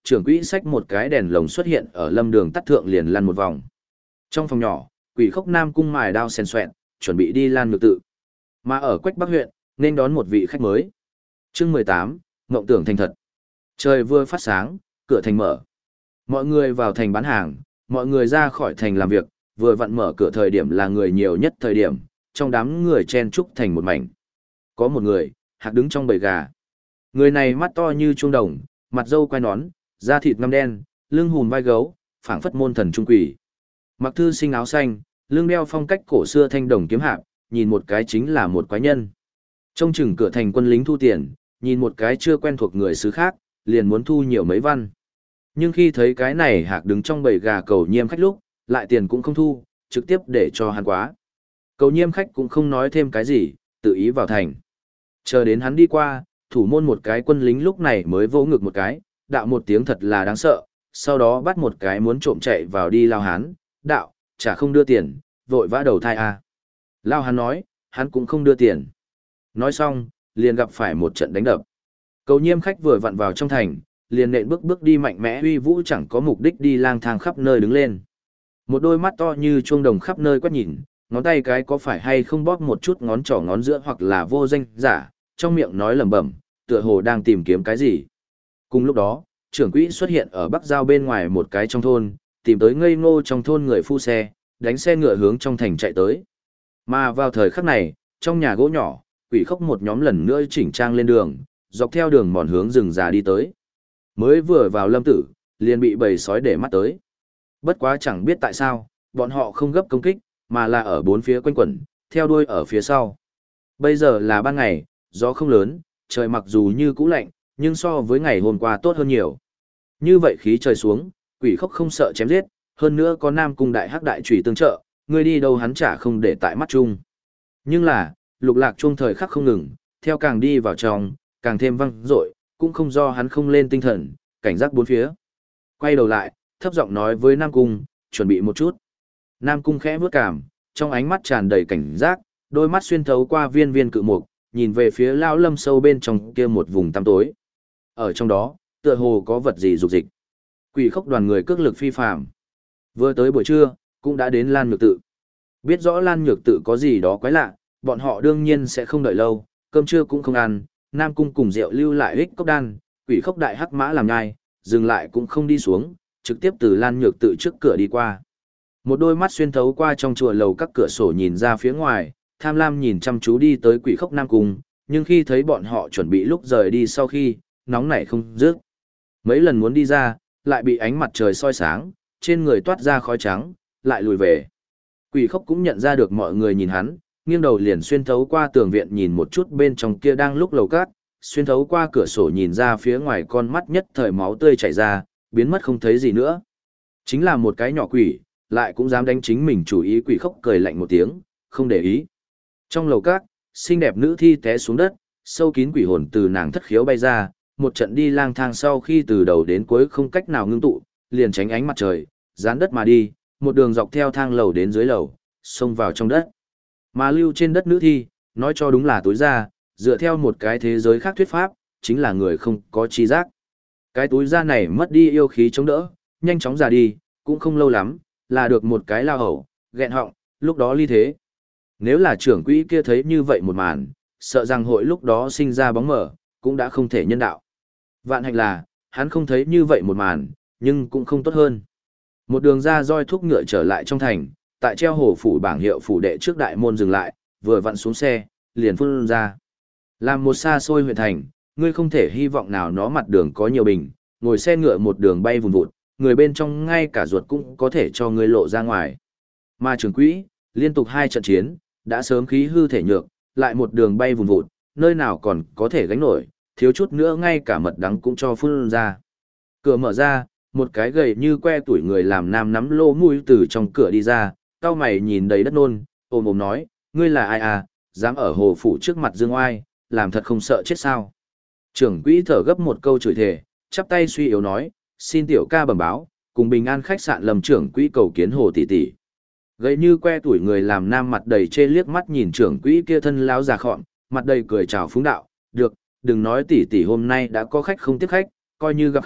trưởng quỹ xách một cái đèn lồng xuất hiện ở lâm đường tắt thượng liền lăn một vòng. Trong phòng nhỏ, Quỷ Khốc Nam Cung mài đao xen xoẹt, chuẩn bị đi Lan Nhược Tự. Mà ở Quách Bắc huyện, nên đón một vị khách mới. Chương 18, Ngộng tưởng thành thật. Trời vừa phát sáng, cửa thành mở. Mọi người vào thành bán hàng, mọi người ra khỏi thành làm việc, vừa vặn mở cửa thời điểm là người nhiều nhất thời điểm, trong đám người chen chúc thành một mảnh. Có một người, hạc đứng trong bầy gà. Người này mắt to như chuông đồng, mặt râu quai nón, da thịt ngăm đen, lưng hùm vai gấu, phảng phất môn thần trung quỷ. Mặc thư sinh áo xanh, lưng đeo phong cách cổ xưa thanh đồng kiếm hạp, nhìn một cái chính là một quái nhân. Trông chừng cửa thành quân lính thu tiền, nhìn một cái chưa quen thuộc người xứ khác, liền muốn thu nhiều mấy văn. Nhưng khi thấy cái này hạc đứng trong bầy gà cầu nhiêm khách lúc, lại tiền cũng không thu, trực tiếp để cho hắn quá. Cầu nhiêm khách cũng không nói thêm cái gì, tự ý vào thành. Chờ đến hắn đi qua, thủ môn một cái quân lính lúc này mới vỗ ngực một cái, đạo một tiếng thật là đáng sợ, sau đó bắt một cái muốn trộm chạy vào đi lao hán, đạo, chả không đưa tiền, vội vã đầu thai à. Lao hán nói, hắn cũng không đưa tiền. Nói xong, liền gặp phải một trận đánh đập. Cầu nhiêm khách vừa vặn vào trong thành, liền nện bước bước đi mạnh mẽ uy vũ chẳng có mục đích đi lang thang khắp nơi đứng lên. Một đôi mắt to như chuông đồng khắp nơi quét nhìn, ngón tay cái có phải hay không bóp một chút ngón trỏ ngón giữa hoặc là vô danh giả, trong miệng nói lẩm bẩm, tựa hồ đang tìm kiếm cái gì. Cùng lúc đó, trưởng quỹ xuất hiện ở Bắc Giao bên ngoài một cái trong thôn, tìm tới ngây ngô trong thôn người phu xe, đánh xe ngựa hướng trong thành chạy tới. Mà vào thời khắc này, trong nhà gỗ nhỏ, Quỷ Khốc một nhóm lần nữa chỉnh trang lên đường, dọc theo đường mòn hướng rừng già đi tới. Mới vừa vào lâm tử, liền bị bầy sói để mắt tới. Bất quá chẳng biết tại sao, bọn họ không gấp công kích, mà là ở bốn phía quanh quẩn, theo đuôi ở phía sau. Bây giờ là ban ngày, gió không lớn, trời mặc dù như cũ lạnh, nhưng so với ngày hôm qua tốt hơn nhiều. Như vậy khí trời xuống, Quỷ Khốc không sợ chém giết, hơn nữa có Nam Cung đại hắc đại chủy tương trợ, người đi đâu hắn chả không để tại mắt chung. Nhưng là, lục lạc chuông thời khắc không ngừng, theo càng đi vào trong, càng thêm văng dội, cũng không do hắn không lên tinh thần, cảnh giác bốn phía. Quay đầu lại, thấp giọng nói với Nam Cung, chuẩn bị một chút. Nam Cung khẽ bước cảm, trong ánh mắt tràn đầy cảnh giác, đôi mắt xuyên thấu qua viên viên cự mục, nhìn về phía lao lâm sâu bên trong kia một vùng tăm tối. Ở trong đó, tựa hồ có vật gì rục dịch. Quỷ Khốc đoàn người cước lực phi phàm. Vừa tới buổi trưa, cũng đã đến Lan Nhược Tự. Biết rõ Lan Nhược Tự có gì đó quái lạ, bọn họ đương nhiên sẽ không đợi lâu, cơm trưa cũng không ăn, Nam Cung cùng rượu lưu lại ích cốc đan, Quỷ Khốc đại hắc mã làm nhai, dừng lại cũng không đi xuống, trực tiếp từ Lan Nhược Tự trước cửa đi qua. Một đôi mắt xuyên thấu qua trong chùa lầu các cửa sổ nhìn ra phía ngoài, tham lam nhìn chăm chú đi tới Quỷ Khốc Nam Cung, nhưng khi thấy bọn họ chuẩn bị lúc rời đi sau khi, nóng nảy không dứt. Mấy lần muốn đi ra, lại bị ánh mặt trời soi sáng, trên người toát ra khói trắng, lại lùi về. Quỷ Khốc cũng nhận ra được mọi người nhìn hắn, nghiêng đầu liền xuyên thấu qua tường viện nhìn một chút bên trong kia đang lúc lầu cát, xuyên thấu qua cửa sổ nhìn ra phía ngoài con mắt nhất thời máu tươi chảy ra, biến mất không thấy gì nữa. Chính là một cái nhỏ quỷ, lại cũng dám đánh chính mình chủ ý. Quỷ Khốc cười lạnh một tiếng, không để ý. Trong lầu cát, xinh đẹp nữ thi té xuống đất, sâu kín quỷ hồn từ nàng thất khiếu bay ra, một trận đi lang thang sau khi từ đầu đến cuối không cách nào ngưng tụ, liền tránh ánh mặt trời, dán đất mà đi, một đường dọc theo thang lầu đến dưới lầu, xông vào trong đất. Mà lưu trên đất nữ thi, nói cho đúng là túi da, dựa theo một cái thế giới khác thuyết pháp, chính là người không có trí giác. Cái túi da này mất đi yêu khí chống đỡ, nhanh chóng già đi, cũng không lâu lắm, là được một cái lao hầu, nghẹn họng, lúc đó ly thế. Nếu là trưởng quỹ kia thấy như vậy một màn, sợ rằng hội lúc đó sinh ra bóng mở, cũng đã không thể nhân đạo. Vạn hạnh là, hắn không thấy như vậy một màn, nhưng cũng không tốt hơn. Một đường ra roi thúc ngựa trở lại trong thành, tại treo hồ phủ bảng hiệu phủ đệ trước đại môn dừng lại, vừa vặn xuống xe, liền phun ra. Làm một xa xôi huyện thành, ngươi không thể hy vọng nào nó mặt đường có nhiều bình, ngồi xe ngựa một đường bay vùn vụt, người bên trong ngay cả ruột cũng có thể cho ngươi lộ ra ngoài. Mà trưởng quỹ, liên tục 2 trận chiến, đã sớm khí hư thể nhược, lại một đường bay vùn vụt, nơi nào còn có thể gánh nổi, thiếu chút nữa ngay cả mật đắng cũng cho phun ra. Cửa mở ra, một cái gầy như que tuổi người làm nam nắm lô mũi từ trong cửa đi ra, cao mày nhìn đầy đất nôn, ôm ôm nói, ngươi là ai à, dám ở hồ phủ trước mặt dương oai, làm thật không sợ chết sao. Trưởng quỹ thở gấp một câu chửi thề, chắp tay suy yếu nói, xin tiểu ca bẩm báo, cùng bình an khách sạn lầm trưởng quỹ cầu kiến hồ tỷ tỷ. Gầy như que tuổi người làm nam mặt đầy chê liếc mắt nhìn trưởng quỹ kia thân láo già khọm, mặt đầy cười chào phúng đạo, được, đừng nói tỷ tỷ hôm nay đã có khách không tiếp khách, coi như gặp khách,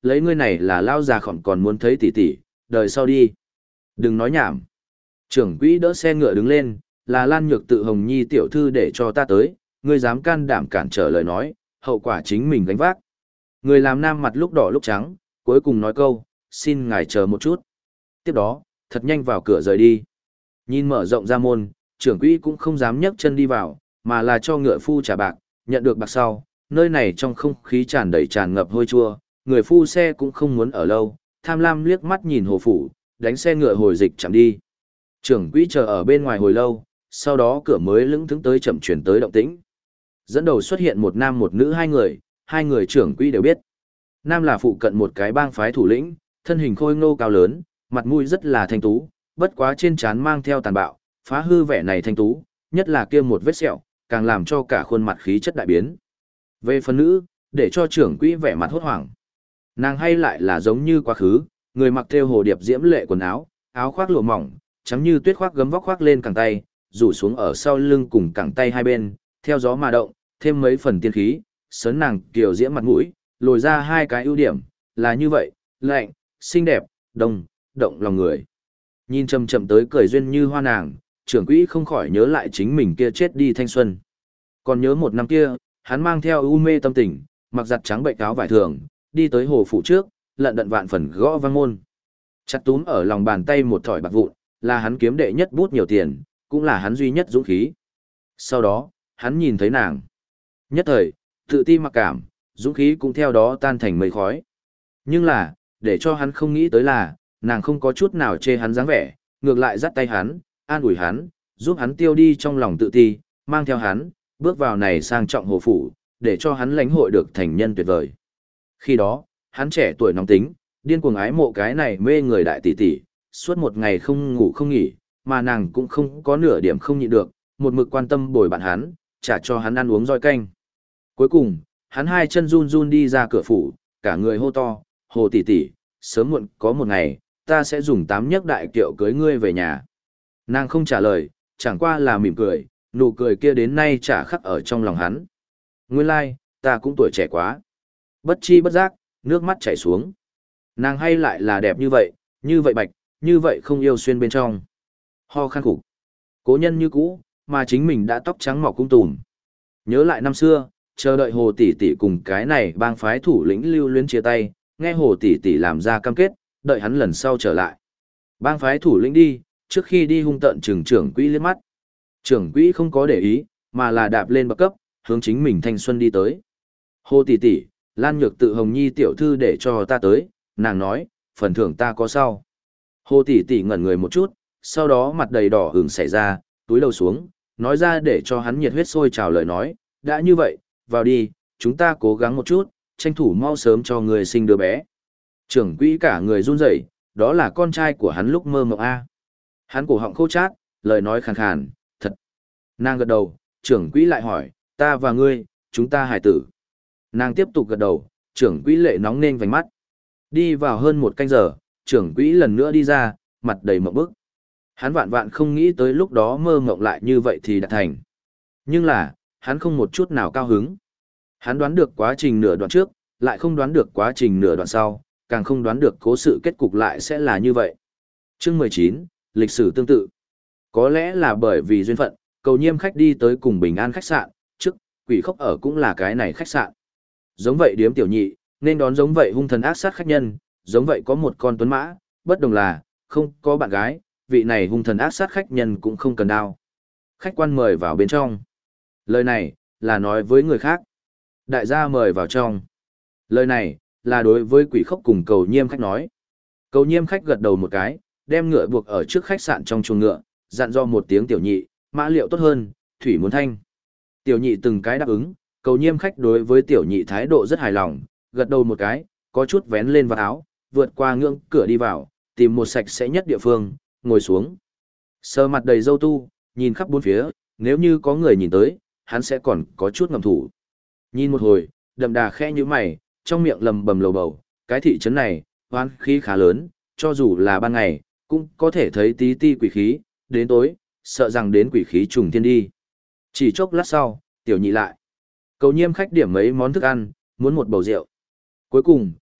lấy ngươi này là lao già khỏm còn muốn thấy tỷ tỷ, đời sau đi. Đừng nói nhảm. Trưởng quỹ đỡ xe ngựa đứng lên, là Lan Nhược Tự Hồng Nhi tiểu thư để cho ta tới, ngươi dám can đảm cản trở lời nói, hậu quả chính mình gánh vác. Người làm nam mặt lúc đỏ lúc trắng, cuối cùng nói câu, xin ngài chờ một chút. Tiếp đó, thật nhanh vào cửa rời đi. Nhìn mở rộng ra môn, trưởng quỹ cũng không dám nhấc chân đi vào, mà là cho ngựa phu trả bạc, nhận được bạc sau, nơi này trong không khí tràn đầy tràn ngập hôi chua, người phu xe cũng không muốn ở lâu, tham lam liếc mắt nhìn hồ phủ, đánh xe ngựa hồi dịch chạm đi. Trưởng quỹ chờ ở bên ngoài hồi lâu, sau đó cửa mới lững thững tới chậm chuyển tới động tĩnh. Dẫn đầu xuất hiện một nam một nữ hai người trưởng quỹ đều biết. Nam là phụ cận một cái bang phái thủ lĩnh, thân hình khôi ngô cao lớn, mặt mũi rất là thanh tú, bất quá trên trán mang theo tàn bạo, phá hư vẻ này thanh tú, nhất là kia một vết sẹo, càng làm cho cả khuôn mặt khí chất đại biến. Về phần nữ, để cho trưởng quỹ vẻ mặt hốt hoảng. Nàng hay lại là giống như quá khứ, người mặc thêu hồ điệp diễm lệ quần áo, áo khoác lụa mỏng, trắng như tuyết khoác gấm vóc khoác lên cẳng tay, rủ xuống ở sau lưng cùng cẳng tay hai bên, theo gió mà động, thêm mấy phần tiên khí, sấn nàng kiều diễm mặt mũi, lồi ra hai cái ưu điểm, là như vậy, lạnh, xinh đẹp, đông, động lòng người. Nhìn chậm chậm tới cười duyên như hoa nàng, trưởng quỹ không khỏi nhớ lại chính mình kia chết đi thanh xuân. Còn nhớ một năm kia, hắn mang theo u mê tâm tình, mặc giặt trắng bệnh áo vải thường, đi tới hồ phủ trước, lận đận vạn phần gõ vang môn. Chặt túm ở lòng bàn tay một thỏi bạc vụn, là hắn kiếm đệ nhất bút nhiều tiền, cũng là hắn duy nhất dũng khí. Sau đó, hắn nhìn thấy nàng. Nhất thời, tự ti mặc cảm, dũng khí cũng theo đó tan thành mây khói. Nhưng là, để cho hắn không nghĩ tới là, nàng không có chút nào chê hắn dáng vẻ, ngược lại dắt tay hắn, an ủi hắn, giúp hắn tiêu đi trong lòng tự ti, mang theo hắn, bước vào này sang trọng hồ phủ, để cho hắn lãnh hội được thành nhân tuyệt vời. Khi đó, hắn trẻ tuổi nóng tính, điên cuồng ái mộ cái này mê người đại tỷ tỷ, suốt một ngày không ngủ không nghỉ, mà nàng cũng không có nửa điểm không nhịn được, một mực quan tâm bồi bạn hắn, trả cho hắn ăn uống roi canh. Cuối cùng, hắn hai chân run run đi ra cửa phủ, cả người hô to, hồ tỷ tỷ, sớm muộn có một ngày, ta sẽ dùng 8 nhấc đại kiệu cưới ngươi về nhà. Nàng không trả lời, chẳng qua là mỉm cười, nụ cười kia đến nay chả khắc ở trong lòng hắn. Nguyên lai, ta cũng tuổi trẻ quá. Bất chi bất giác, nước mắt chảy xuống. Nàng hay lại là đẹp như vậy bạch, như vậy không yêu xuyên bên trong. Ho khan khủng. Cố nhân như cũ, mà chính mình đã tóc trắng mọc cung tùm. Nhớ lại năm xưa, chờ đợi hồ tỷ tỷ cùng cái này bang phái thủ lĩnh lưu luyến chia tay, nghe hồ tỷ tỷ làm ra cam kết, đợi hắn lần sau trở lại. Bang phái thủ lĩnh đi, trước khi đi hung tận trưởng quỹ liếc mắt. Trưởng quỹ không có để ý, mà là đạp lên bậc cấp, hướng chính mình thanh xuân đi tới. Hồ tỷ tỷ, Lan Nhược Tự Hồng Nhi tiểu thư để cho ta tới, nàng nói, phần thưởng ta có sau. Hồ tỷ tỷ ngẩn người một chút, sau đó mặt đầy đỏ ửng xảy ra, túi đầu xuống, nói ra để cho hắn nhiệt huyết sôi trào lời nói, đã như vậy, vào đi, chúng ta cố gắng một chút, tranh thủ mau sớm cho người sinh đứa bé. Trưởng quỹ cả người run rẩy, đó là con trai của hắn lúc mơ mộng a. Hắn cổ họng khô chát, lời nói khàn khàn, thật. Nàng gật đầu, trưởng quỹ lại hỏi, ta và ngươi, chúng ta hài tử. Nàng tiếp tục gật đầu, trưởng quỹ lệ nóng nên vành mắt. Đi vào hơn một canh giờ, trưởng quỹ lần nữa đi ra, mặt đầy mộng bức. Hắn vạn vạn không nghĩ tới lúc đó mơ mộng lại như vậy thì đã thành. Nhưng là, hắn không một chút nào cao hứng. Hắn đoán được quá trình nửa đoạn trước, lại không đoán được quá trình nửa đoạn sau, càng không đoán được cố sự kết cục lại sẽ là như vậy. Chương 19, lịch sử tương tự. Có lẽ là bởi vì duyên phận, Cầu Nhiêm khách đi tới cùng Bình An khách sạn, trước, Quỷ Khốc ở cũng là cái này khách sạn. Giống vậy điếm tiểu nhị, nên đón giống vậy hung thần ác sát khách nhân, giống vậy có một con tuấn mã, bất đồng là, không có bạn gái, vị này hung thần ác sát khách nhân cũng không cần đao. Khách quan mời vào bên trong. Lời này, là nói với người khác. Đại gia mời vào trong. Lời này, là đối với Quỷ Khốc cùng Cầu Nhiêm khách nói. Cầu Nhiêm khách gật đầu một cái, đem ngựa buộc ở trước khách sạn trong chuồng ngựa, dặn do một tiếng tiểu nhị, mã liệu tốt hơn, thủy muốn thanh. Tiểu nhị từng cái đáp ứng, Cầu Nhiêm khách đối với tiểu nhị thái độ rất hài lòng, gật đầu một cái, có chút vén lên vào áo, vượt qua ngưỡng cửa đi vào, tìm một sạch sẽ nhất địa phương, ngồi xuống. Sờ mặt đầy râu tu, nhìn khắp bốn phía, nếu như có người nhìn tới, hắn sẽ còn có chút ngầm thủ. Nhìn một hồi, đậm đà khẽ như mày, trong miệng lầm bầm lầu bầu, cái thị trấn này, hoán khí khá lớn, cho dù là ban ngày, cũng có thể thấy tí ti quỷ khí, đến tối, sợ rằng đến quỷ khí trùng thiên đi. Chỉ chốc lát sau, tiểu nhị lại. Cầu Nhiêm khách điểm mấy món thức ăn, muốn một bầu rượu. Cuối cùng,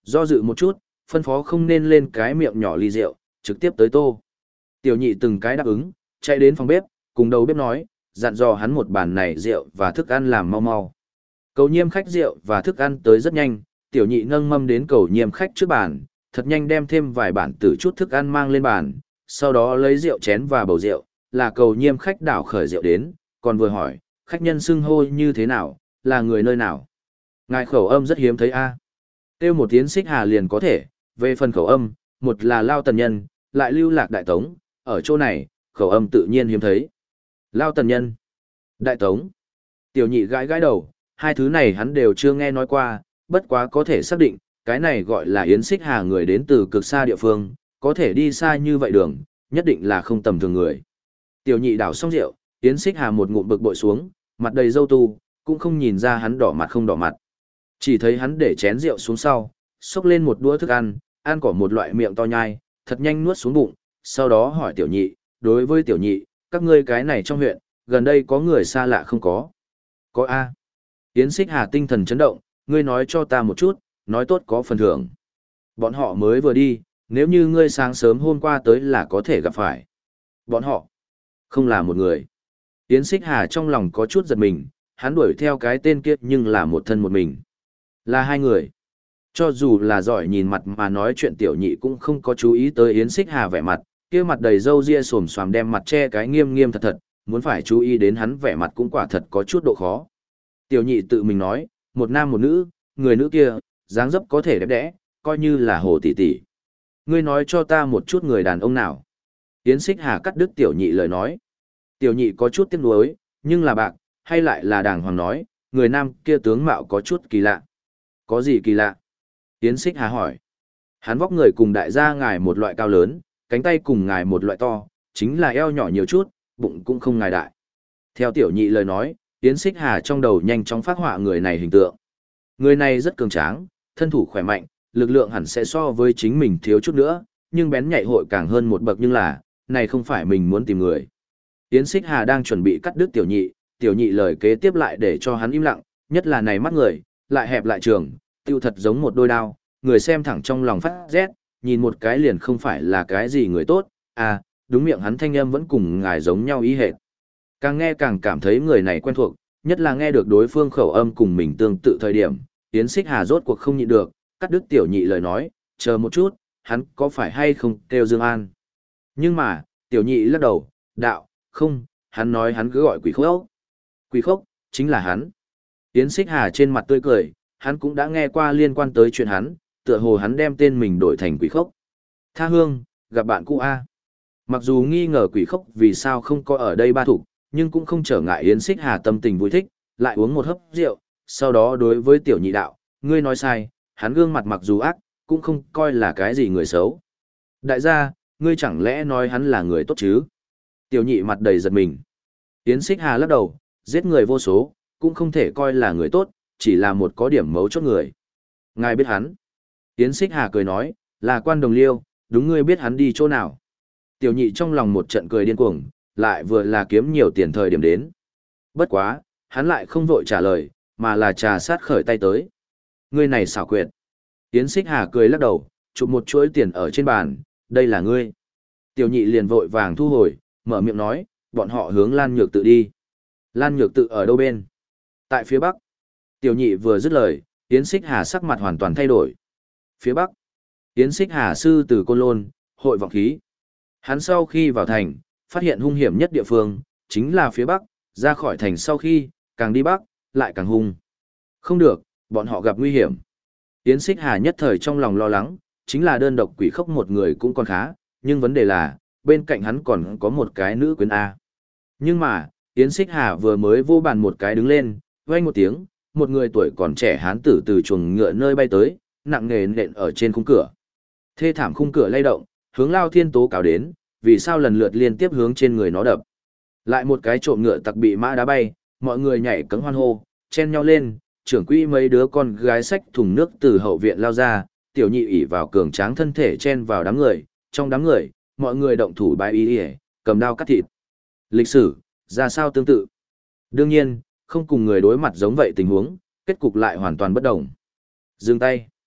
do dự một chút, phân phó không nên lên cái miệng nhỏ ly rượu, trực tiếp tới tô. Tiểu nhị từng cái đáp ứng, chạy đến phòng bếp, cùng đầu bếp nói, dặn dò hắn một bàn này rượu và thức ăn làm mau mau. Cầu nhiêm khách rượu và thức ăn tới rất nhanh, tiểu nhị nâng mâm đến cầu nhiêm khách trước bàn, thật nhanh đem thêm vài bản tử chút thức ăn mang lên bàn, sau đó lấy rượu chén và bầu rượu, là cầu nhiêm khách đảo khởi rượu đến, còn vừa hỏi, khách nhân xưng hô như thế nào, là người nơi nào. Ngài khẩu âm rất hiếm thấy a. Tiêu một tiếng Xích Hà liền có thể, về phần khẩu âm, một là Lao Tần Nhân, lại lưu lạc Đại Tống, ở chỗ này, khẩu âm tự nhiên hiếm thấy. Lao Tần Nhân, Đại Tống, tiểu nhị gãi gãi đầu, hai thứ này hắn đều chưa nghe nói qua, bất quá có thể xác định, cái này gọi là Yến Xích Hà người đến từ cực xa địa phương, có thể đi xa như vậy đường, nhất định là không tầm thường người. Tiểu nhị đảo xong rượu, Yến Xích Hà một ngụm bực bội xuống, mặt đầy râu tu, cũng không nhìn ra hắn đỏ mặt không đỏ mặt. Chỉ thấy hắn để chén rượu xuống sau, xốc lên một đũa thức ăn, ăn cỏ một loại miệng to nhai, thật nhanh nuốt xuống bụng, sau đó hỏi tiểu nhị, đối với tiểu nhị, các ngươi cái này trong huyện, gần đây có người xa lạ không có? Có A. Yến Xích Hà tinh thần chấn động, ngươi nói cho ta một chút, nói tốt có phần thưởng. Bọn họ mới vừa đi, nếu như ngươi sáng sớm hôm qua tới là có thể gặp phải. Bọn họ, không là một người. Yến Xích Hà trong lòng có chút giật mình, hắn đuổi theo cái tên kia nhưng là một thân một mình. Là hai người. Cho dù là giỏi nhìn mặt mà nói chuyện tiểu nhị cũng không có chú ý tới Yến Xích Hà vẻ mặt, kia mặt đầy râu ria xồm xoàm đem mặt che cái nghiêm nghiêm thật thật, muốn phải chú ý đến hắn vẻ mặt cũng quả thật có chút độ khó. Tiểu nhị tự mình nói, một nam một nữ, người nữ kia, dáng dấp có thể đẹp đẽ, coi như là hồ tỷ tỷ. Ngươi nói cho ta một chút người đàn ông nào. Yến Xích Hà cắt đứt tiểu nhị lời nói. Tiểu nhị có chút tiếc nuối, nhưng là bạc, hay lại là đàng hoàng nói, người nam kia tướng mạo có chút kỳ lạ. Có gì kỳ lạ? Yến Xích Hà hỏi. Hắn vóc người cùng đại gia ngài một loại cao lớn, cánh tay cùng ngài một loại to, chính là eo nhỏ nhiều chút, bụng cũng không ngài đại. Theo tiểu nhị lời nói, Yến Xích Hà trong đầu nhanh chóng phát họa người này hình tượng. Người này rất cường tráng, thân thủ khỏe mạnh, lực lượng hẳn sẽ so với chính mình thiếu chút nữa, nhưng bén nhạy hội càng hơn một bậc, nhưng là, này không phải mình muốn tìm người. Yến Xích Hà đang chuẩn bị cắt đứt tiểu nhị lời kế tiếp lại để cho hắn im lặng, nhất là này mắt người, lại hẹp lại trường, tiêu thật giống một đôi đao, người xem thẳng trong lòng phát rét, nhìn một cái liền không phải là cái gì người tốt, à, đúng miệng hắn thanh âm vẫn cùng ngài giống nhau ý hệt. Càng nghe càng cảm thấy người này quen thuộc, nhất là nghe được đối phương khẩu âm cùng mình tương tự thời điểm, Yến Xích Hà rốt cuộc không nhịn được, cắt đứt tiểu nhị lời nói, chờ một chút, hắn có phải hay không kêu Dương An. Nhưng mà, tiểu nhị lắc đầu, đạo, không, hắn nói hắn cứ gọi Quỷ Khốc. Quỷ Khốc, chính là hắn. Yến Xích Hà trên mặt tươi cười, hắn cũng đã nghe qua liên quan tới chuyện hắn, tựa hồ hắn đem tên mình đổi thành Quỷ Khốc. Tha hương, gặp bạn cũ A. Mặc dù nghi ngờ Quỷ Khốc vì sao không có ở đây ba thủ, nhưng cũng không trở ngại Yến Xích Hà tâm tình vui thích, lại uống một hớp rượu, sau đó đối với tiểu nhị đạo, ngươi nói sai, hắn gương mặt mặc dù ác, cũng không coi là cái gì người xấu. Đại gia, ngươi chẳng lẽ nói hắn là người tốt chứ? Tiểu nhị mặt đầy giật mình. Yến Xích Hà lắc đầu, giết người vô số, cũng không thể coi là người tốt, chỉ là một có điểm mấu chốt người. Ngài biết hắn. Yến Xích Hà cười nói, là Quan Đồng Liêu, đúng ngươi biết hắn đi chỗ nào. Tiểu nhị trong lòng một trận cười điên cuồng, lại vừa là kiếm nhiều tiền thời điểm đến. Bất quá, hắn lại không vội trả lời, mà là trà sát khởi tay tới. Ngươi này xảo quyệt. Yến Xích Hà cười lắc đầu, chụp một chuỗi tiền ở trên bàn, đây là ngươi. Tiểu nhị liền vội vàng thu hồi, mở miệng nói, bọn họ hướng Lan Nhược Tự đi. Lan Nhược Tự ở đâu bên? Tại phía bắc. Tiểu nhị vừa dứt lời, Yến Xích Hà sắc mặt hoàn toàn thay đổi. Phía bắc. Yến Xích Hà sư từ Côn Lôn, hội vọng khí. Hắn sau khi vào thành, phát hiện hung hiểm nhất địa phương, chính là phía bắc, ra khỏi thành sau khi, càng đi bắc, lại càng hung. Không được, bọn họ gặp nguy hiểm. Yến Xích Hà nhất thời trong lòng lo lắng, chính là đơn độc Quỷ Khốc một người cũng còn khá, nhưng vấn đề là, bên cạnh hắn còn có một cái nữ quyến A. Nhưng mà, Yến Xích Hà vừa mới vô bàn một cái đứng lên, vang một tiếng, một người tuổi còn trẻ hán tử từ chuồng ngựa nơi bay tới, nặng nề nện ở trên khung cửa. Thê thảm khung cửa lay động, hướng Lao Thiên tố cáo đến, vì sao lần lượt liên tiếp hướng trên người nó đập. Lại một cái trộm ngựa tặc bị mã đá bay, mọi người nhảy cẫng hoan hô, chen nhau lên, trưởng quỹ mấy đứa con gái xách thùng nước từ hậu viện lao ra, tiểu nhị ỷ vào cường tráng thân thể chen vào đám người, trong đám người, mọi người động thủ bái ý ỉa, cầm đao cắt thịt. Lịch sử, ra sao tương tự? Đương nhiên, không cùng người đối mặt giống vậy tình huống, kết cục lại hoàn toàn bất đồng. Dừng tay.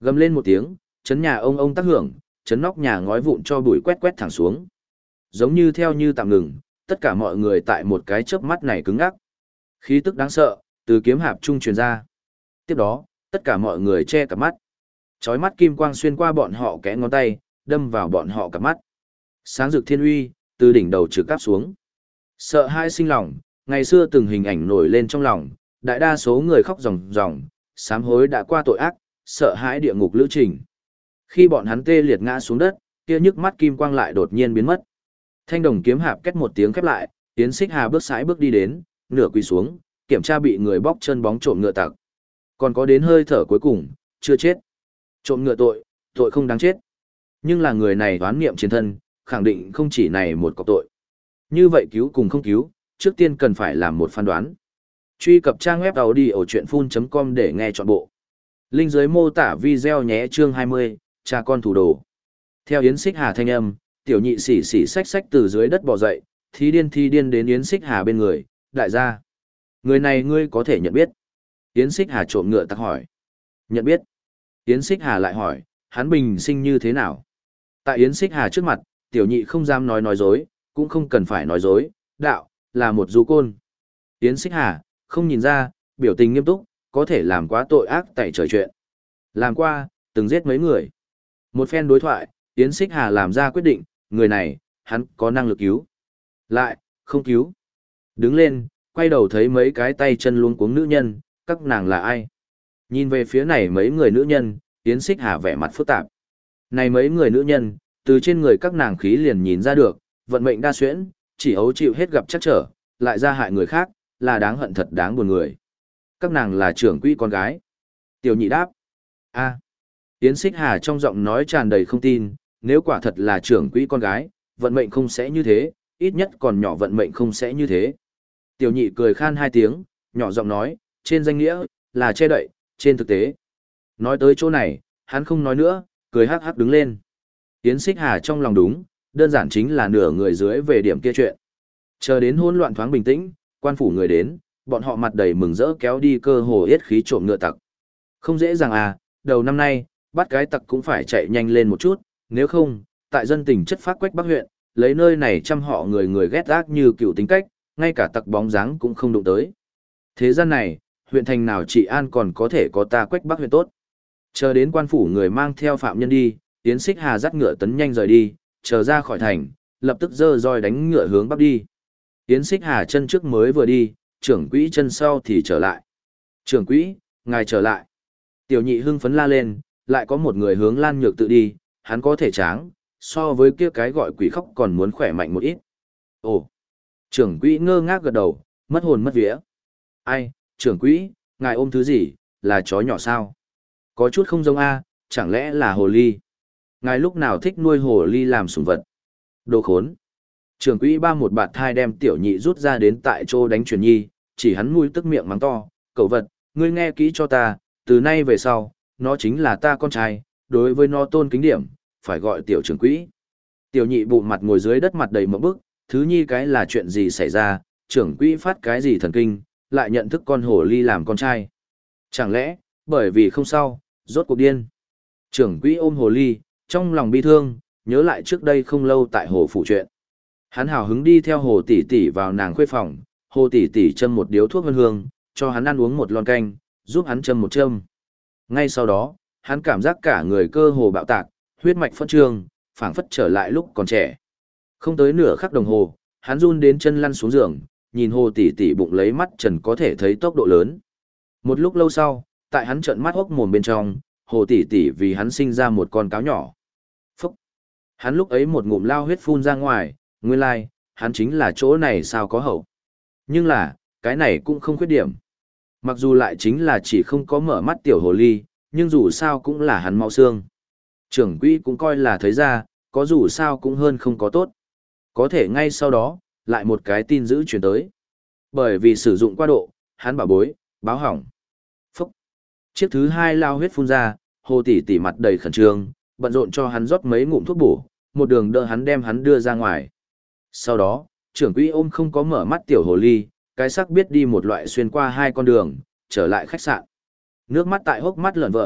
Gầm lên một tiếng, chấn nhà ông tác hưởng, chấn nóc nhà ngói vụn cho bụi quét quét thẳng xuống. Giống như theo như tạm ngừng, tất cả mọi người tại một cái chớp mắt này cứng ngắc. Khí tức đáng sợ, từ kiếm hạp trung truyền ra. Tiếp đó, tất cả mọi người che cả mắt. Chói mắt kim quang xuyên qua bọn họ kẽ ngón tay, đâm vào bọn họ cả mắt. Sáng rực thiên uy, từ đỉnh đầu trực áp xuống. Sợ hãi sinh lòng, ngày xưa từng hình ảnh nổi lên trong lòng, đại đa số người khóc ròng ròng, sám hối đã qua tội ác, sợ hãi địa ngục lữ trình. Khi bọn hắn tê liệt ngã xuống đất, kia nhức mắt kim quang lại đột nhiên biến mất. Thanh đồng kiếm hạp két một tiếng khép lại, Yến Xích Hà bước sải bước đi đến, nửa quỳ xuống, kiểm tra bị người bóc chân bóng trộm ngựa tặc. Còn có đến hơi thở cuối cùng, chưa chết. Trộm ngựa tội, tội không đáng chết. Nhưng là người này đoán niệm chiến thân, khẳng định không chỉ này một cọc tội. Như vậy cứu cùng không cứu, trước tiên cần phải làm một phán đoán. Truy cập trang web audiochuyenphun.com để nghe trọn bộ. Link dưới mô tả video nhé. Chương 20, cha con thủ đồ. Theo Yến Xích Hà thanh âm, tiểu nhị xỉ xỉ xách xách từ dưới đất bò dậy, thi điên đến Yến Xích Hà bên người, đại gia. Người này ngươi có thể nhận biết. Yến Xích Hà trộm ngựa tặc hỏi. Nhận biết. Yến Xích Hà lại hỏi, hắn bình sinh như thế nào? Tại Yến Xích Hà trước mặt, tiểu nhị không dám nói dối, cũng không cần phải nói dối, đạo, là một du côn. Yến Xích Hà, không nhìn ra, biểu tình nghiêm túc, có thể làm quá tội ác tại trời chuyện. Làm qua, từng giết mấy người. Một phen đối thoại, Yến Xích Hà làm ra quyết định, người này, hắn có năng lực cứu. Lại, không cứu. Đứng lên, quay đầu thấy mấy cái tay chân luống cuống nữ nhân, các nàng là ai? Nhìn về phía này mấy người nữ nhân, Yến Xích Hà vẻ mặt phức tạp. Này mấy người nữ nhân, từ trên người các nàng khí liền nhìn ra được, vận mệnh đa xuyễn, chỉ ấu chịu hết gặp chắc trở, lại ra hại người khác, là đáng hận thật đáng buồn người. Các nàng là trưởng quỹ con gái. Tiểu nhị đáp. A. Yến Xích Hà trong giọng nói tràn đầy không tin, nếu quả thật là trưởng quỹ con gái, vận mệnh không sẽ như thế, ít nhất còn nhỏ vận mệnh không sẽ như thế. Tiểu nhị cười khan hai tiếng, nhỏ giọng nói, trên danh nghĩa, là che đậy, trên thực tế. Nói tới chỗ này, hắn không nói nữa, cười hắc hắc đứng lên. Yến Xích Hà trong lòng đúng, đơn giản chính là nửa người dưới về điểm kia chuyện. Chờ đến hỗn loạn thoáng bình tĩnh, quan phủ người đến, bọn họ mặt đầy mừng rỡ kéo đi cơ hồ yết khí trộm ngựa tặc. Không dễ dàng à, đầu năm nay, bắt cái tặc cũng phải chạy nhanh lên một chút, nếu không, tại dân tình chất phác Quách Bắc huyện, lấy nơi này chăm họ người người ghét ác như cựu tính cách, ngay cả tặc bóng dáng cũng không đụng tới. Thế gian này, huyện thành nào trị an còn có thể có ta Quách Bắc huyện tốt. Chờ đến quan phủ người mang theo phạm nhân đi, Yến Xích Hà dắt ngựa tấn nhanh rời đi, chờ ra khỏi thành, lập tức giơ roi đánh ngựa hướng bắc đi. Yến Xích Hà chân trước mới vừa đi, trưởng quỹ chân sau thì trở lại. Trưởng quỹ, ngài trở lại. Tiểu nhị hưng phấn la lên, lại có một người hướng Lan Nhược tự đi, hắn có thể tráng, so với kia cái gọi quỷ khóc còn muốn khỏe mạnh một ít. Ồ, trưởng quỹ ngơ ngác gật đầu, mất hồn mất vía. Ai, trưởng quỹ, ngài ôm thứ gì, là chó nhỏ sao? Có chút không giống a, chẳng lẽ là hồ ly? Ngài lúc nào thích nuôi hồ ly làm sủng vật? Đồ khốn. Trưởng quỹ ba một bạt thai đem tiểu nhị rút ra đến tại chỗ đánh truyền nhi, chỉ hắn mũi tức miệng mắng to, cẩu vật, ngươi nghe kỹ cho ta, từ nay về sau, nó chính là ta con trai, đối với nó tôn kính điểm, phải gọi tiểu trưởng quỹ. Tiểu nhị bụng mặt ngồi dưới đất mặt đầy mộng bức, thứ nhi cái là chuyện gì xảy ra, trưởng quỹ phát cái gì thần kinh, lại nhận thức con hồ ly làm con trai. Chẳng lẽ, bởi vì không sao, rốt cuộc điên. Trưởng quỹ ôm hồ ly, trong lòng bi thương, nhớ lại trước đây không lâu tại hồ phủ chuyện. Hắn hào hứng đi theo hồ tỷ tỷ vào nàng khuê phòng, hồ tỷ tỷ châm một điếu thuốc vân hương, cho hắn ăn uống một lon canh, giúp hắn châm một châm. Ngay sau đó, hắn cảm giác cả người cơ hồ bạo tạc, huyết mạch phân trương, phảng phất trở lại lúc còn trẻ. Không tới nửa khắc đồng hồ, hắn run đến chân lăn xuống giường, nhìn hồ tỷ tỷ bụng lấy mắt trần có thể thấy tốc độ lớn. Một lúc lâu sau, tại hắn trợn mắt hốc mồm bên trong, hồ tỷ tỷ vì hắn sinh ra một con cáo nhỏ. Phúc! Hắn lúc ấy một ngụm lao huyết phun ra ngoài, nguyên lai, hắn chính là chỗ này sao có hậu. Nhưng là, cái này cũng không khuyết điểm. Mặc dù lại chính là chỉ không có mở mắt tiểu hồ ly, nhưng dù sao cũng là hắn máu xương. Trưởng quỹ cũng coi là thấy ra, có dù sao cũng hơn không có tốt. Có thể ngay sau đó, lại một cái tin dữ chuyển tới. Bởi vì sử dụng quá độ, hắn bảo bối, báo hỏng. Phúc! Chiếc thứ hai lao huyết phun ra, hồ tỷ tỷ mặt đầy khẩn trương, bận rộn cho hắn rót mấy ngụm thuốc bổ, một đường đỡ hắn đem hắn đưa ra ngoài. Sau đó, trưởng quỹ ôm không có mở mắt tiểu hồ ly, cái sắc biết đi một loại xuyên qua hai con đường, trở lại khách sạn. Nước mắt tại hốc mắt lợn vợn,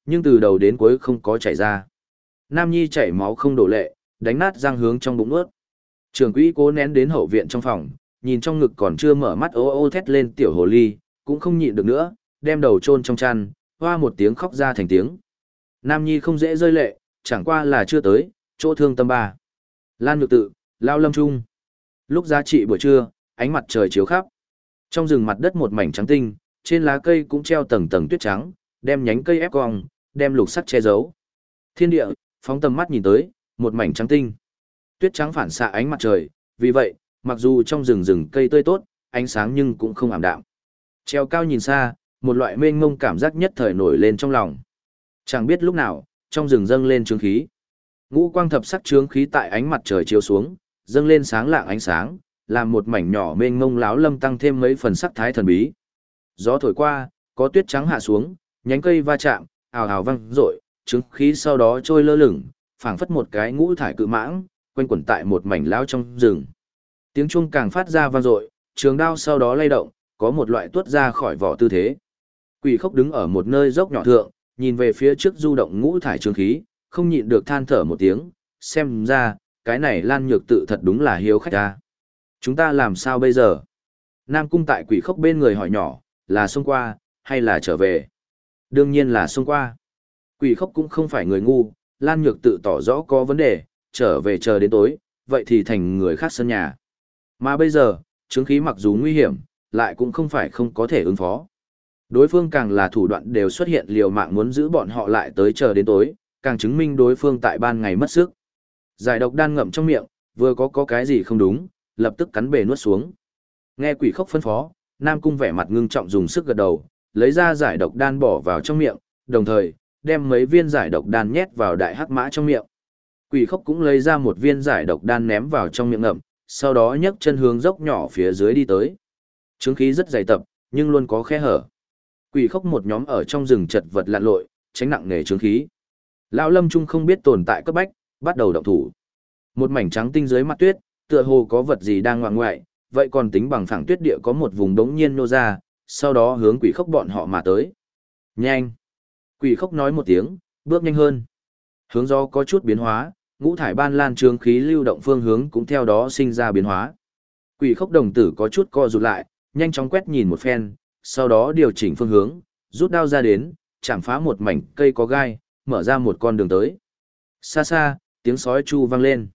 nhưng từ đầu đến cuối không có chảy ra. Nam Nhi chảy máu không đổ lệ, đánh nát răng hướng trong bụng nuốt. Trưởng quỹ cố nén đến hậu viện trong phòng, nhìn trong ngực còn chưa mở mắt ô ô thét lên tiểu hồ ly, cũng không nhịn được nữa, đem đầu chôn trong chăn, hoa một tiếng khóc ra thành tiếng. Nam Nhi không dễ rơi lệ, chẳng qua là chưa tới, chỗ thương tâm ba. Lan Nhược Tự, Lao Lâm Trung. Lúc giá trị buổi trưa, ánh mặt trời chiếu khắp. Trong rừng mặt đất một mảnh trắng tinh, trên lá cây cũng treo tầng tầng tuyết trắng, đem nhánh cây ép cong, đem lục sắc che giấu. Thiên địa, phóng tầm mắt nhìn tới, một mảnh trắng tinh. Tuyết trắng phản xạ ánh mặt trời, vì vậy, mặc dù trong rừng rừng cây tươi tốt, ánh sáng nhưng cũng không ảm đạm. Treo cao nhìn xa, một loại mênh mông cảm giác nhất thời nổi lên trong lòng. Chẳng biết lúc nào, trong rừng dâng lên chướng khí. Ngũ quang thập sắc chướng khí tại ánh mặt trời chiếu xuống, dâng lên sáng lạng ánh sáng, làm một mảnh nhỏ mênh mông láo lâm tăng thêm mấy phần sắc thái thần bí. Gió thổi qua, có tuyết trắng hạ xuống, nhánh cây va chạm, ào ào vang rội, chướng khí sau đó trôi lơ lửng, phảng phất một cái ngũ thải cự mãng, quanh quẩn tại một mảnh lao trong rừng. Tiếng chuông càng phát ra vang dội, trường đao sau đó lay động, có một loại tuốt ra khỏi vỏ tư thế. Quỷ Khốc đứng ở một nơi dốc nhỏ thượng, nhìn về phía trước du động ngũ thải trường khí, không nhịn được than thở một tiếng, xem ra, cái này Lan Nhược Tự thật đúng là hiếu khách ta. Chúng ta làm sao bây giờ? Nam Cung tại Quỷ Khốc bên người hỏi nhỏ, là xông qua, hay là trở về? Đương nhiên là xông qua. Quỷ Khốc cũng không phải người ngu, Lan Nhược Tự tỏ rõ có vấn đề, trở về chờ đến tối, vậy thì thành người khác sân nhà. Mà bây giờ, chứng khí mặc dù nguy hiểm, lại cũng không phải không có thể ứng phó. Đối phương càng là thủ đoạn đều xuất hiện liều mạng muốn giữ bọn họ lại tới chờ đến tối, càng chứng minh đối phương tại ban ngày mất sức. Giải độc đan ngậm trong miệng, vừa có cái gì không đúng, lập tức cắn bể nuốt xuống. Nghe Quỷ Khốc phân phó, Nam Cung vẻ mặt ngưng trọng dùng sức gật đầu, lấy ra giải độc đan bỏ vào trong miệng, đồng thời đem mấy viên giải độc đan nhét vào đại hắc mã trong miệng. Quỷ Khốc cũng lấy ra một viên giải độc đan ném vào trong miệng ngậm, sau đó nhấc chân hướng dốc nhỏ phía dưới đi tới. Chứng khí rất dày tập, nhưng luôn có khe hở. Quỷ Khốc một nhóm ở trong rừng chật vật lặn lội, tránh nặng nề chứng khí. Lão Lâm Trung không biết tồn tại cấp bách, bắt đầu động thủ. Một mảnh trắng tinh dưới mặt tuyết, tựa hồ có vật gì đang ngoạng ngoại, vậy còn tính bằng phẳng tuyết địa có một vùng đống nhiên nô ra, sau đó hướng Quỷ Khốc bọn họ mà tới. Nhanh! Quỷ Khốc nói một tiếng, bước nhanh hơn. Hướng gió có chút biến hóa, ngũ thải ban lan trướng khí lưu động phương hướng cũng theo đó sinh ra biến hóa. Quỷ Khốc đồng tử có chút co rụt lại, nhanh chóng quét nhìn một phen, sau đó điều chỉnh phương hướng, rút đao ra đến, chạm phá một mảnh cây có gai, mở ra một con đường tới. Xa xa, tiếng sói chu vang lên.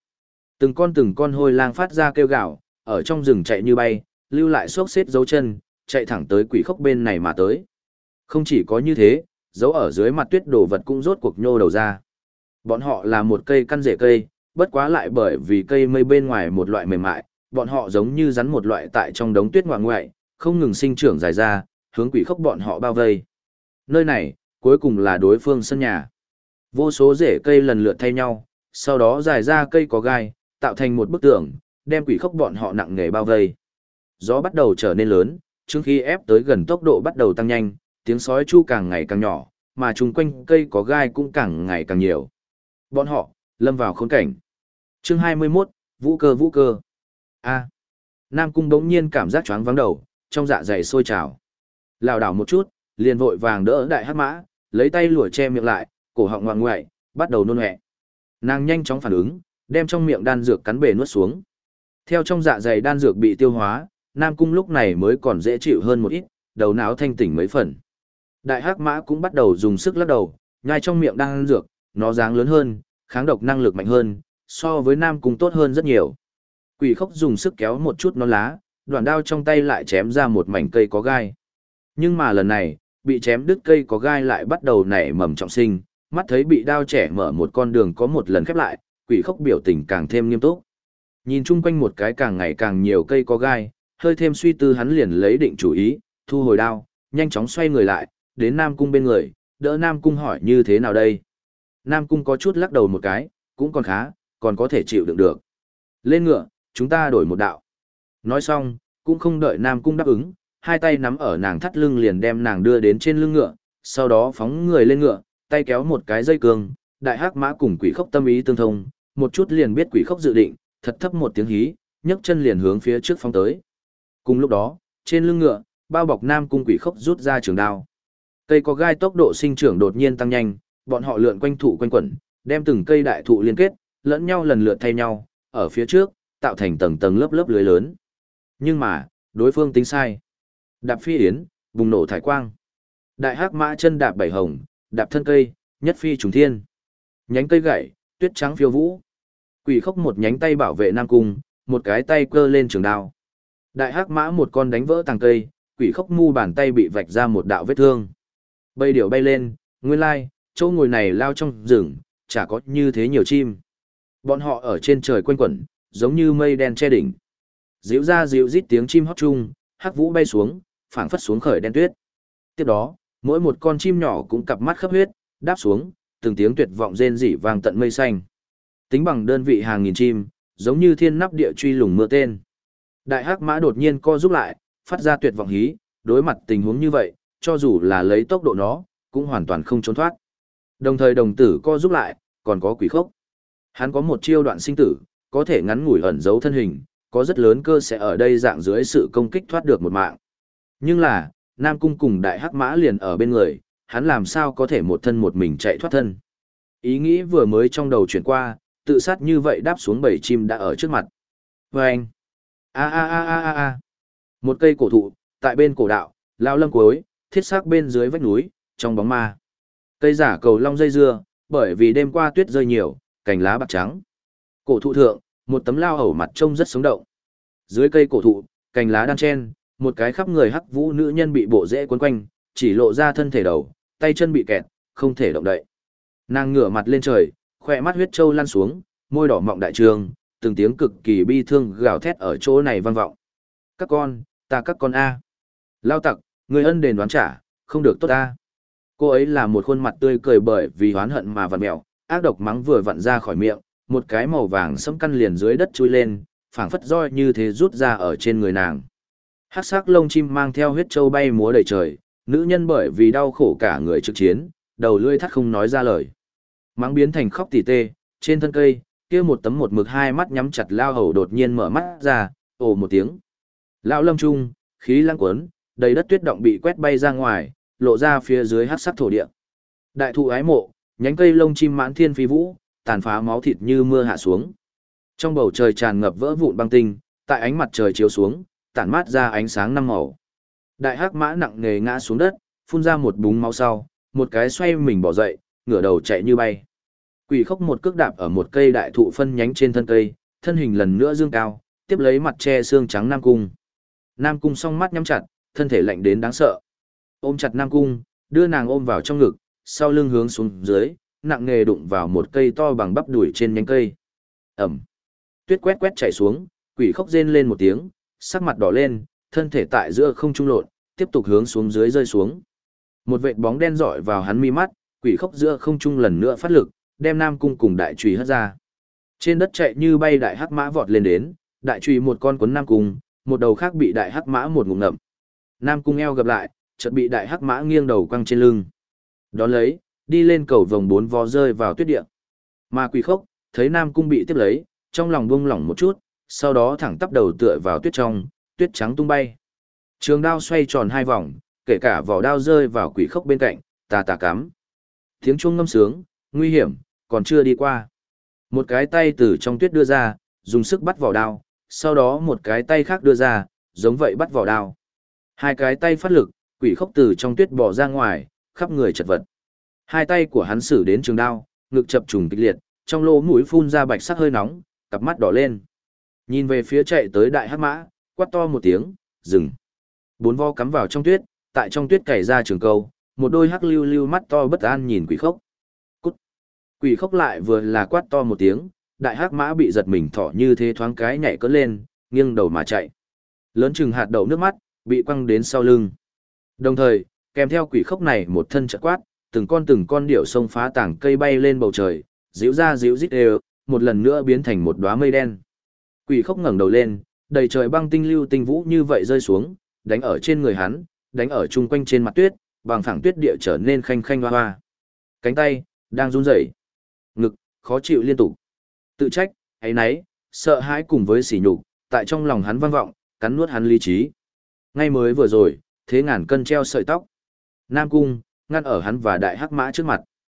Từng con hôi lang phát ra kêu gào, ở trong rừng chạy như bay, lưu lại xốc xếp dấu chân, chạy thẳng tới Quỷ Khốc bên này mà tới. Không chỉ có như thế, dấu ở dưới mặt tuyết đồ vật cũng rốt cuộc nhô đầu ra. Bọn họ là một cây căn rễ cây, bất quá lại bởi vì cây mây bên ngoài một loại mềm mại, bọn họ giống như rắn một loại tại trong đống tuyết ngoại ngoại, không ngừng sinh trưởng dài ra, hướng Quỷ Khốc bọn họ bao vây. Nơi này, cuối cùng là đối phương sân nhà. Vô số rễ cây lần lượt thay nhau, sau đó dài ra cây có gai, tạo thành một bức tường, đem Quỷ Khốc bọn họ nặng nề bao vây. Gió bắt đầu trở nên lớn, trước khi ép tới gần tốc độ bắt đầu tăng nhanh, tiếng sói chu càng ngày càng nhỏ, mà chung quanh cây có gai cũng càng ngày càng nhiều. Bọn họ lâm vào khốn cảnh. Chương 21, Vũ cơ. A. Nam Cung bỗng nhiên cảm giác choáng váng đầu, trong dạ dày sôi trào. Lảo đảo một chút, liền vội vàng đỡ đại hắc mã, lấy tay lụa che miệng lại, cổ họng ngoạn ngoại, bắt đầu nôn ọe. Nàng nhanh chóng phản ứng, đem trong miệng đan dược cắn bể nuốt xuống. Theo trong dạ dày đan dược bị tiêu hóa, Nam Cung lúc này mới còn dễ chịu hơn một ít, đầu não thanh tỉnh mấy phần. Đại hắc mã cũng bắt đầu dùng sức lắc đầu, nhai trong miệng đan dược, nó dáng lớn hơn, kháng độc năng lực mạnh hơn, so với Nam Cung tốt hơn rất nhiều. Quỷ Khốc dùng sức kéo một chút nó lá, đoạn đao trong tay lại chém ra một mảnh cây có gai. Nhưng mà lần này, bị chém đứt cây có gai lại bắt đầu nảy mầm trọng sinh, mắt thấy bị đao trẻ mở một con đường có một lần khép lại, Quỷ Khốc biểu tình càng thêm nghiêm túc. Nhìn chung quanh một cái càng ngày càng nhiều cây có gai, hơi thêm suy tư hắn liền lấy định chủ ý, thu hồi đao, nhanh chóng xoay người lại, đến Nam Cung bên người, đỡ Nam Cung hỏi như thế nào đây. Nam Cung có chút lắc đầu một cái, cũng còn khá, còn có thể chịu đựng được. Lên ngựa, chúng ta đổi một đạo. Nói xong, cũng không đợi Nam Cung đáp ứng, hai tay nắm ở nàng thắt lưng liền đem nàng đưa đến trên lưng ngựa, sau đó phóng người lên ngựa, tay kéo một cái dây cương, đại hắc mã cùng Quỷ Khốc tâm ý tương thông, một chút liền biết Quỷ Khốc dự định, thật thấp một tiếng hí, nhấc chân liền hướng phía trước phóng tới. Cùng lúc đó, trên lưng ngựa, bao bọc Nam Cung Quỷ Khốc rút ra trường đao. Cây có gai tốc độ sinh trưởng đột nhiên tăng nhanh, bọn họ lượn quanh thụ quanh quẩn, đem từng cây đại thụ liên kết, lẫn nhau lần lượt thay nhau, ở phía trước, tạo thành tầng tầng lớp lớp lưới lớn. Nhưng mà, đối phương tính sai. Đạp phi yến, bùng nổ thải quang. Đại hắc mã chân đạp bảy hồng, đạp thân cây, nhất phi trùng thiên. Nhánh cây gãy, tuyết trắng phiêu vũ. Quỷ khốc một nhánh tay bảo vệ Nam Cung, một cái tay cơ lên trường đao. Đại hắc mã một con đánh vỡ tàng cây, quỷ khốc mu bàn tay bị vạch ra một đạo vết thương. Bay điểu bay lên, nguyên lai, chỗ ngồi này lao trong rừng, chả có như thế nhiều chim. Bọn họ ở trên trời quanh quẩn, giống như mây đen che đỉnh. Díu ra díu rít tiếng chim hót chung, hắc vũ bay xuống, phảng phất xuống khởi đen tuyết. Tiếp đó, mỗi một con chim nhỏ cũng cặp mắt khắp huyết, đáp xuống, từng tiếng tuyệt vọng rên rỉ vang tận mây xanh. Tính bằng đơn vị hàng nghìn chim, giống như thiên nắp địa truy lùng mưa tên. Đại hắc mã đột nhiên co rút lại, phát ra tuyệt vọng hí, đối mặt tình huống như vậy, cho dù là lấy tốc độ nó, cũng hoàn toàn không trốn thoát. Đồng thời đồng tử co rút lại, còn có quỷ khốc. Hắn có một chiêu đoạn sinh tử, có thể ngắn ngủi ẩn giấu thân hình, có rất lớn cơ sẽ ở đây dạng dưới sự công kích thoát được một mạng. Nhưng là, Nam Cung cùng đại hắc mã liền ở bên người, hắn làm sao có thể một thân một mình chạy thoát thân. Ý nghĩ vừa mới trong đầu chuyển qua, tự sát như vậy đáp xuống bầy chim đã ở trước mặt. Vâng! A a a a a a! Một cây cổ thụ, tại bên cổ đạo, lao lâm cuối, thiết xác bên dưới vách núi, trong bóng ma. Cây giả cầu long dây dưa, bởi vì đêm qua tuyết rơi nhiều, cành lá bạc trắng. Cổ thụ thượng, một tấm lao hầu mặt trông rất sống động. Dưới cây cổ thụ, cành lá đan chen, một cái khắp người hắc vũ nữ nhân bị bộ rễ quấn quanh, chỉ lộ ra thân thể đầu, tay chân bị kẹt, không thể động đậy. Nàng ngửa mặt lên trời, khỏe mắt huyết trâu lăn xuống, môi đỏ mọng đại trường, từng tiếng cực kỳ bi thương gào thét ở chỗ này vang vọng. Các con A. Lao tặc, người ân đền đoán trả, không được tốt A. Cô ấy là một khuôn mặt tươi cười bởi vì oán hận mà vặn mẹo, ác độc mắng vừa vặn ra khỏi miệng, một cái màu vàng sẫm căn liền dưới đất chui lên, phảng phất roi như thế rút ra ở trên người nàng. Hắc sắc lông chim mang theo huyết châu bay múa đầy trời, nữ nhân bởi vì đau khổ cả người trực chiến, đầu lưỡi thắt không nói ra lời. Mắng biến thành khóc tỉ tê, trên thân cây, kia một tấm một mực hai mắt nhắm chặt lao hầu đột nhiên mở mắt ra, ồ một tiếng. Lão lâm trung, khí lăng cuốn, đầy đất tuyết động bị quét bay ra ngoài, lộ ra phía dưới hắc sắc thổ địa. Đại thụ ái mộ, nhánh cây lông chim mãn thiên phi vũ, tàn phá máu thịt như mưa hạ xuống. Trong bầu trời tràn ngập vỡ vụn băng tinh, tại ánh mặt trời chiếu xuống, tản mát ra ánh sáng năm màu. Đại hắc mã nặng nề ngã xuống đất, phun ra một búng máu sau, một cái xoay mình bỏ dậy, ngửa đầu chạy như bay. Quỷ khốc một cước đạp ở một cây đại thụ phân nhánh trên thân cây, thân hình lần nữa dương cao, tiếp lấy mặt che xương trắng Nam Cung. Nam Cung song mắt nhắm chặt, thân thể lạnh đến đáng sợ. Ôm chặt Nam Cung, đưa nàng ôm vào trong ngực, sau lưng hướng xuống dưới, nặng nề đụng vào một cây to bằng bắp đùi trên nhánh cây. Ẩm. Tuyết quét quét chảy xuống, quỷ khốc rên lên một tiếng, sắc mặt đỏ lên, thân thể tại giữa không trung lộn, tiếp tục hướng xuống dưới rơi xuống. Một vệt bóng đen rọi vào hắn mi mắt, quỷ khốc giữa không trung lần nữa phát lực, đem Nam Cung cùng đại chùy hất ra. Trên đất chạy như bay đại hắc mã vọt lên đến, đại chùy một con cuốn Nam Cung, một đầu khác bị đại hắc mã một ngụm ngậm. Nam Cung eo gập lại, chợt bị đại hắc mã nghiêng đầu quăng trên lưng. Đón lấy, đi lên cầu vồng bốn vó rơi vào tuyết địa. Mà quỷ khốc, thấy Nam Cung bị tiếp lấy, trong lòng buông lỏng một chút, sau đó thẳng tắp đầu tựa vào tuyết trong, tuyết trắng tung bay. Trường đao xoay tròn hai vòng, kể cả vỏ đao rơi vào quỷ khốc bên cạnh, tà tà cắm. Tiếng chuông ngâm sướng, nguy hiểm, còn chưa đi qua. Một cái tay từ trong tuyết đưa ra, dùng sức bắt vỏ đao, sau đó một cái tay khác đưa ra, giống vậy bắt vỏ đao. Hai cái tay phát lực, quỷ khốc từ trong tuyết bò ra ngoài, khắp người chật vật. Hai tay của hắn sử đến trường đao, ngực chập trùng kịch liệt, trong lỗ mũi phun ra bạch sắc hơi nóng, cặp mắt đỏ lên. Nhìn về phía chạy tới đại hắc mã, quát to một tiếng, dừng. Bốn vo cắm vào trong tuyết, tại trong tuyết cày ra trường câu, một đôi hắc lưu lưu mắt to bất an nhìn quỷ khốc. Cút. Quỷ khốc lại vừa là quát to một tiếng, đại hắc mã bị giật mình thỏ như thế thoáng cái nhảy cất lên, nghiêng đầu mà chạy. Lớn chừng hạt đậu nước mắt, bị quăng đến sau lưng. Đồng thời, kèm theo quỷ khốc này một thân chợt quát, từng con điểu xông phá tảng cây bay lên bầu trời, díu ra díu rít đều, một lần nữa biến thành một đóa mây đen. Quỷ khốc ngẩng đầu lên, đầy trời băng tinh lưu tinh vũ như vậy rơi xuống, đánh ở trên người hắn, đánh ở chung quanh trên mặt tuyết, bằng phẳng tuyết địa trở nên khanh khanh hoa hoa. Cánh tay đang run rẩy, ngực khó chịu liên tục. Tự trách, áy náy, sợ hãi cùng với sỉ nhục, tại trong lòng hắn vang vọng, cắn nuốt hắn lý trí. Ngay mới vừa rồi, thế ngàn cân treo sợi tóc. Nam Cung ngăn ở hắn và đại hắc mã trước mặt.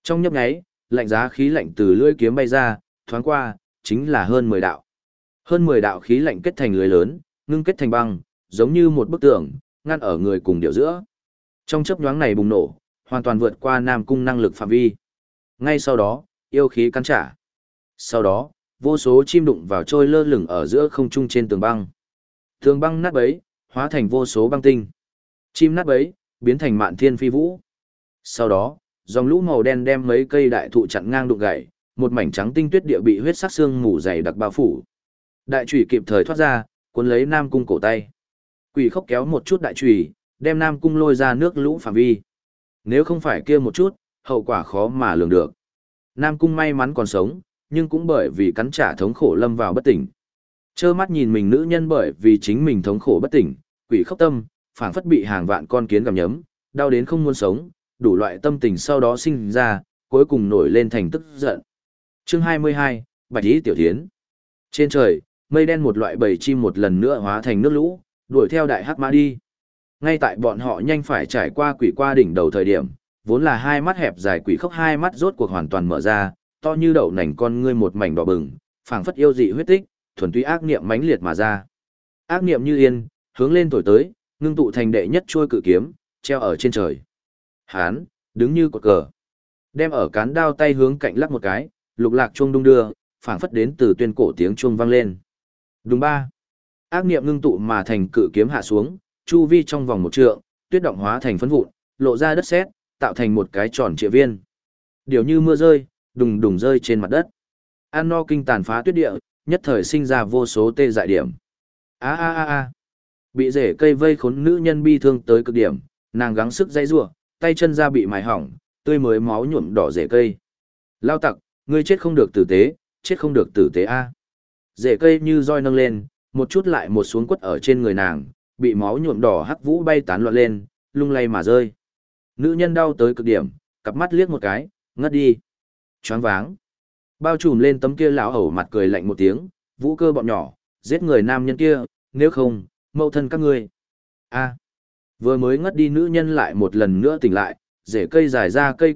Trong nhấp nháy, lạnh giá khí lạnh từ lưỡi kiếm bay ra, thoáng qua, chính là hơn 10 đạo. Hơn 10 đạo khí lạnh kết thành lưới lớn, ngưng kết thành băng, giống như một bức tường, ngăn ở người cùng điệu giữa. Trong chớp nhoáng này bùng nổ, hoàn toàn vượt qua Nam Cung năng lực phạm vi. Ngay sau đó, yêu khí cắn trả. Sau đó, vô số chim đụng vào trôi lơ lửng ở giữa không trung trên tường băng. Tường băng nát bấy, hóa thành vô số băng tinh. Chim nát bấy, biến thành mạn thiên phi vũ. Sau đó, dòng lũ màu đen đem mấy cây đại thụ chặn ngang đụng gãy, một mảnh trắng tinh tuyết địa bị huyết sắc xương mù dày đặc bao phủ. Đại chủy kịp thời thoát ra, cuốn lấy Nam Cung cổ tay. Quỷ khốc kéo một chút đại chủy, đem Nam Cung lôi ra nước lũ phạm vi. Nếu không phải kia một chút, hậu quả khó mà lường được. Nam Cung may mắn còn sống, nhưng cũng bởi vì cắn trả thống khổ lâm vào bất tỉnh. Trơ mắt nhìn mình nữ nhân bởi vì chính mình thống khổ bất tỉnh, quỷ khốc tâm, phảng phất bị hàng vạn con kiến gặm nhấm, đau đến không muốn sống, đủ loại tâm tình sau đó sinh ra, cuối cùng nổi lên thành tức giận. Chương 22, Bạch Y Tiểu Thiến. Trên trời, mây đen một loại bầy chim một lần nữa hóa thành nước lũ, đuổi theo đại hắc mã đi. Ngay tại bọn họ nhanh phải trải qua quỷ qua đỉnh đầu thời điểm, vốn là hai mắt hẹp dài quỷ khốc hai mắt rốt cuộc hoàn toàn mở ra, to như đậu nành con ngươi một mảnh đỏ bừng, phảng phất yêu dị huyết tích, thuần túy ác niệm mãnh liệt mà ra. Ác niệm như yên, hướng lên thổi tới, ngưng tụ thành đệ nhất chuôi cự kiếm, treo ở trên trời. Hán, đứng như cột cờ, đem ở cán đao tay hướng cạnh lắc một cái, lục lạc chuông đung đưa, phảng phất đến từ tuyên cổ tiếng chuông vang lên. Đúng ba. Ác niệm ngưng tụ mà thành cự kiếm hạ xuống, chu vi trong vòng một trượng, tuyết động hóa thành phấn vụn, lộ ra đất sét, tạo thành một cái tròn trịa viên. Điều như mưa rơi, đùng đùng rơi trên mặt đất. An no kinh tàn phá tuyết địa, nhất thời sinh ra vô số tê dại điểm. A a a a. Bị rễ cây vây khốn nữ nhân bi thương tới cực điểm, nàng gắng sức dãy rủa, tay chân da bị mài hỏng, tươi mới máu nhuộm đỏ rễ cây. Lao tặc, ngươi chết không được tử tế, chết không được tử tế a. Rễ cây như roi nâng lên, một chút lại một xuống quất ở trên người nàng, bị máu nhuộm đỏ hắc vũ bay tán loạn lên, lung lay mà rơi. Nữ nhân đau tới cực điểm, cặp mắt liếc một cái, ngất đi. Choáng váng. Bao trùm lên tấm kia lão hầu mặt cười lạnh một tiếng, vũ cơ bọn nhỏ, giết người nam nhân kia, nếu không, mâu thân các ngươi. A. Vừa mới ngất đi nữ nhân lại một lần nữa tỉnh lại, rễ cây dài ra cây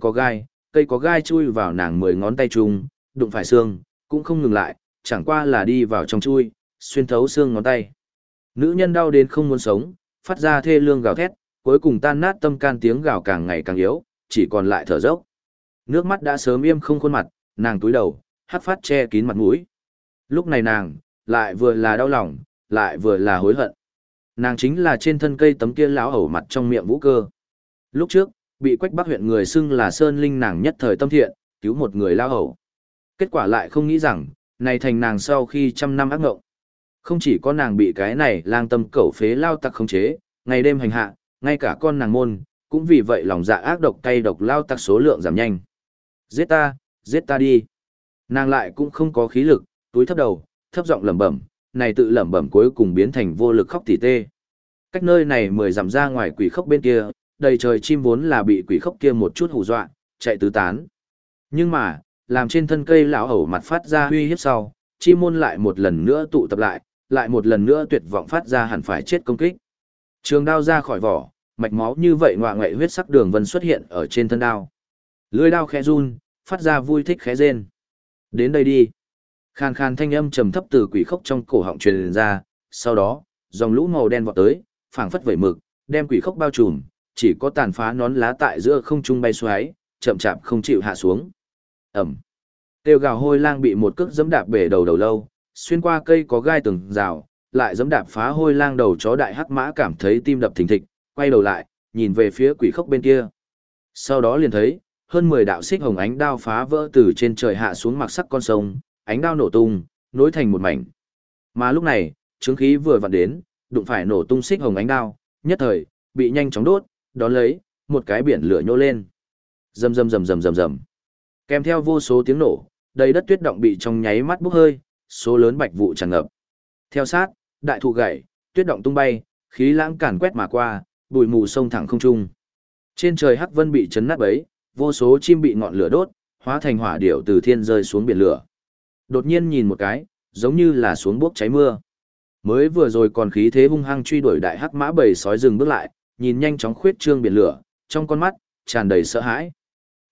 có gai chui vào nàng 10 ngón tay chung, đụng phải xương, cũng không ngừng lại, chẳng qua là đi vào trong chui, xuyên thấu xương ngón tay. Nữ nhân đau đến không muốn sống, phát ra thê lương gào thét, cuối cùng tan nát tâm can tiếng gào càng ngày càng yếu, chỉ còn lại thở dốc. Nước mắt đã sớm im không khuôn mặt, nàng túi đầu, hắt phát che kín mặt mũi. Lúc này nàng, lại vừa là đau lòng, lại vừa là hối hận. Nàng chính là trên thân cây tấm kia lão hầu mặt trong miệng vũ cơ. Lúc trước, bị Quách Bắc huyện người xưng là Sơn Linh nàng nhất thời tâm thiện, cứu một người lão hầu. Kết quả lại không nghĩ rằng, này thành nàng sau khi trăm năm ác ngộng. Không chỉ có nàng bị cái này lang tâm cẩu phế lao tặc khống chế, ngày đêm hành hạ, ngay cả con nàng môn, cũng vì vậy lòng dạ ác độc cay độc lao tặc số lượng giảm nhanh. Giết ta đi. Nàng lại cũng không có khí lực, túi thấp đầu, thấp giọng lẩm bẩm, này tự lẩm bẩm cuối cùng biến thành vô lực khóc tỉ tê. Cách nơi này 10 dặm ra ngoài quỷ khốc bên kia, đầy trời chim vốn là bị quỷ khốc kia một chút hù dọa, chạy tứ tán. Nhưng mà, làm trên thân cây lão hầu mặt phát ra uy hiếp sau, chim môn lại một lần nữa tụ tập lại một lần nữa tuyệt vọng phát ra hẳn phải chết công kích. Trường đao ra khỏi vỏ, mạch máu như vậy ngoạ ngoại huyết sắc đường vân xuất hiện ở trên thân đao. Lưỡi đao khẽ run, phát ra vui thích khẽ rên. Đến đây đi. Khàn khàn thanh âm trầm thấp từ quỷ khốc trong cổ họng truyền ra, sau đó, dòng lũ màu đen vọt tới, phảng phất vẩy mực, đem quỷ khốc bao trùm, chỉ có tàn phá nón lá tại giữa không trung bay xoáy, chậm chạp không chịu hạ xuống. Ẩm. Tiêu gào hôi lang bị một cước giẫm đạp bể đầu lâu, xuyên qua cây có gai tường rào, lại giẫm đạp phá hôi lang đầu chó đại hắc mã cảm thấy tim đập thình thịch, quay đầu lại, nhìn về phía quỷ khốc bên kia. Sau đó liền thấy, hơn 10 đạo xích hồng ánh đao phá vỡ từ trên trời hạ xuống mặc sắc con sông, ánh đao nổ tung, nối thành một mảnh. Mà lúc này, chứng khí vừa vặn đến, đụng phải nổ tung xích hồng ánh đao, nhất thời, bị nhanh chóng đốt, đón lấy, một cái biển lửa nhô lên. Rầm rầm rầm rầm rầm rầm. Kèm theo vô số tiếng nổ, đầy đất tuyết động bị trong nháy mắt bốc hơi, số lớn bạch vụ tràn ngập. Theo sát, đại thụ gãy, tuyết động tung bay, khí lãng càn quét mà qua, bụi mù sông thẳng không trung. Trên trời hắc vân bị chấn nát bấy, vô số chim bị ngọn lửa đốt, hóa thành hỏa điểu từ thiên rơi xuống biển lửa. Đột nhiên nhìn một cái, giống như là xuống bốc cháy mưa. Mới vừa rồi còn khí thế hung hăng truy đuổi đại hắc mã bầy sói dừng bước lại, nhìn nhanh chóng khuyết trương biển lửa, trong con mắt tràn đầy sợ hãi.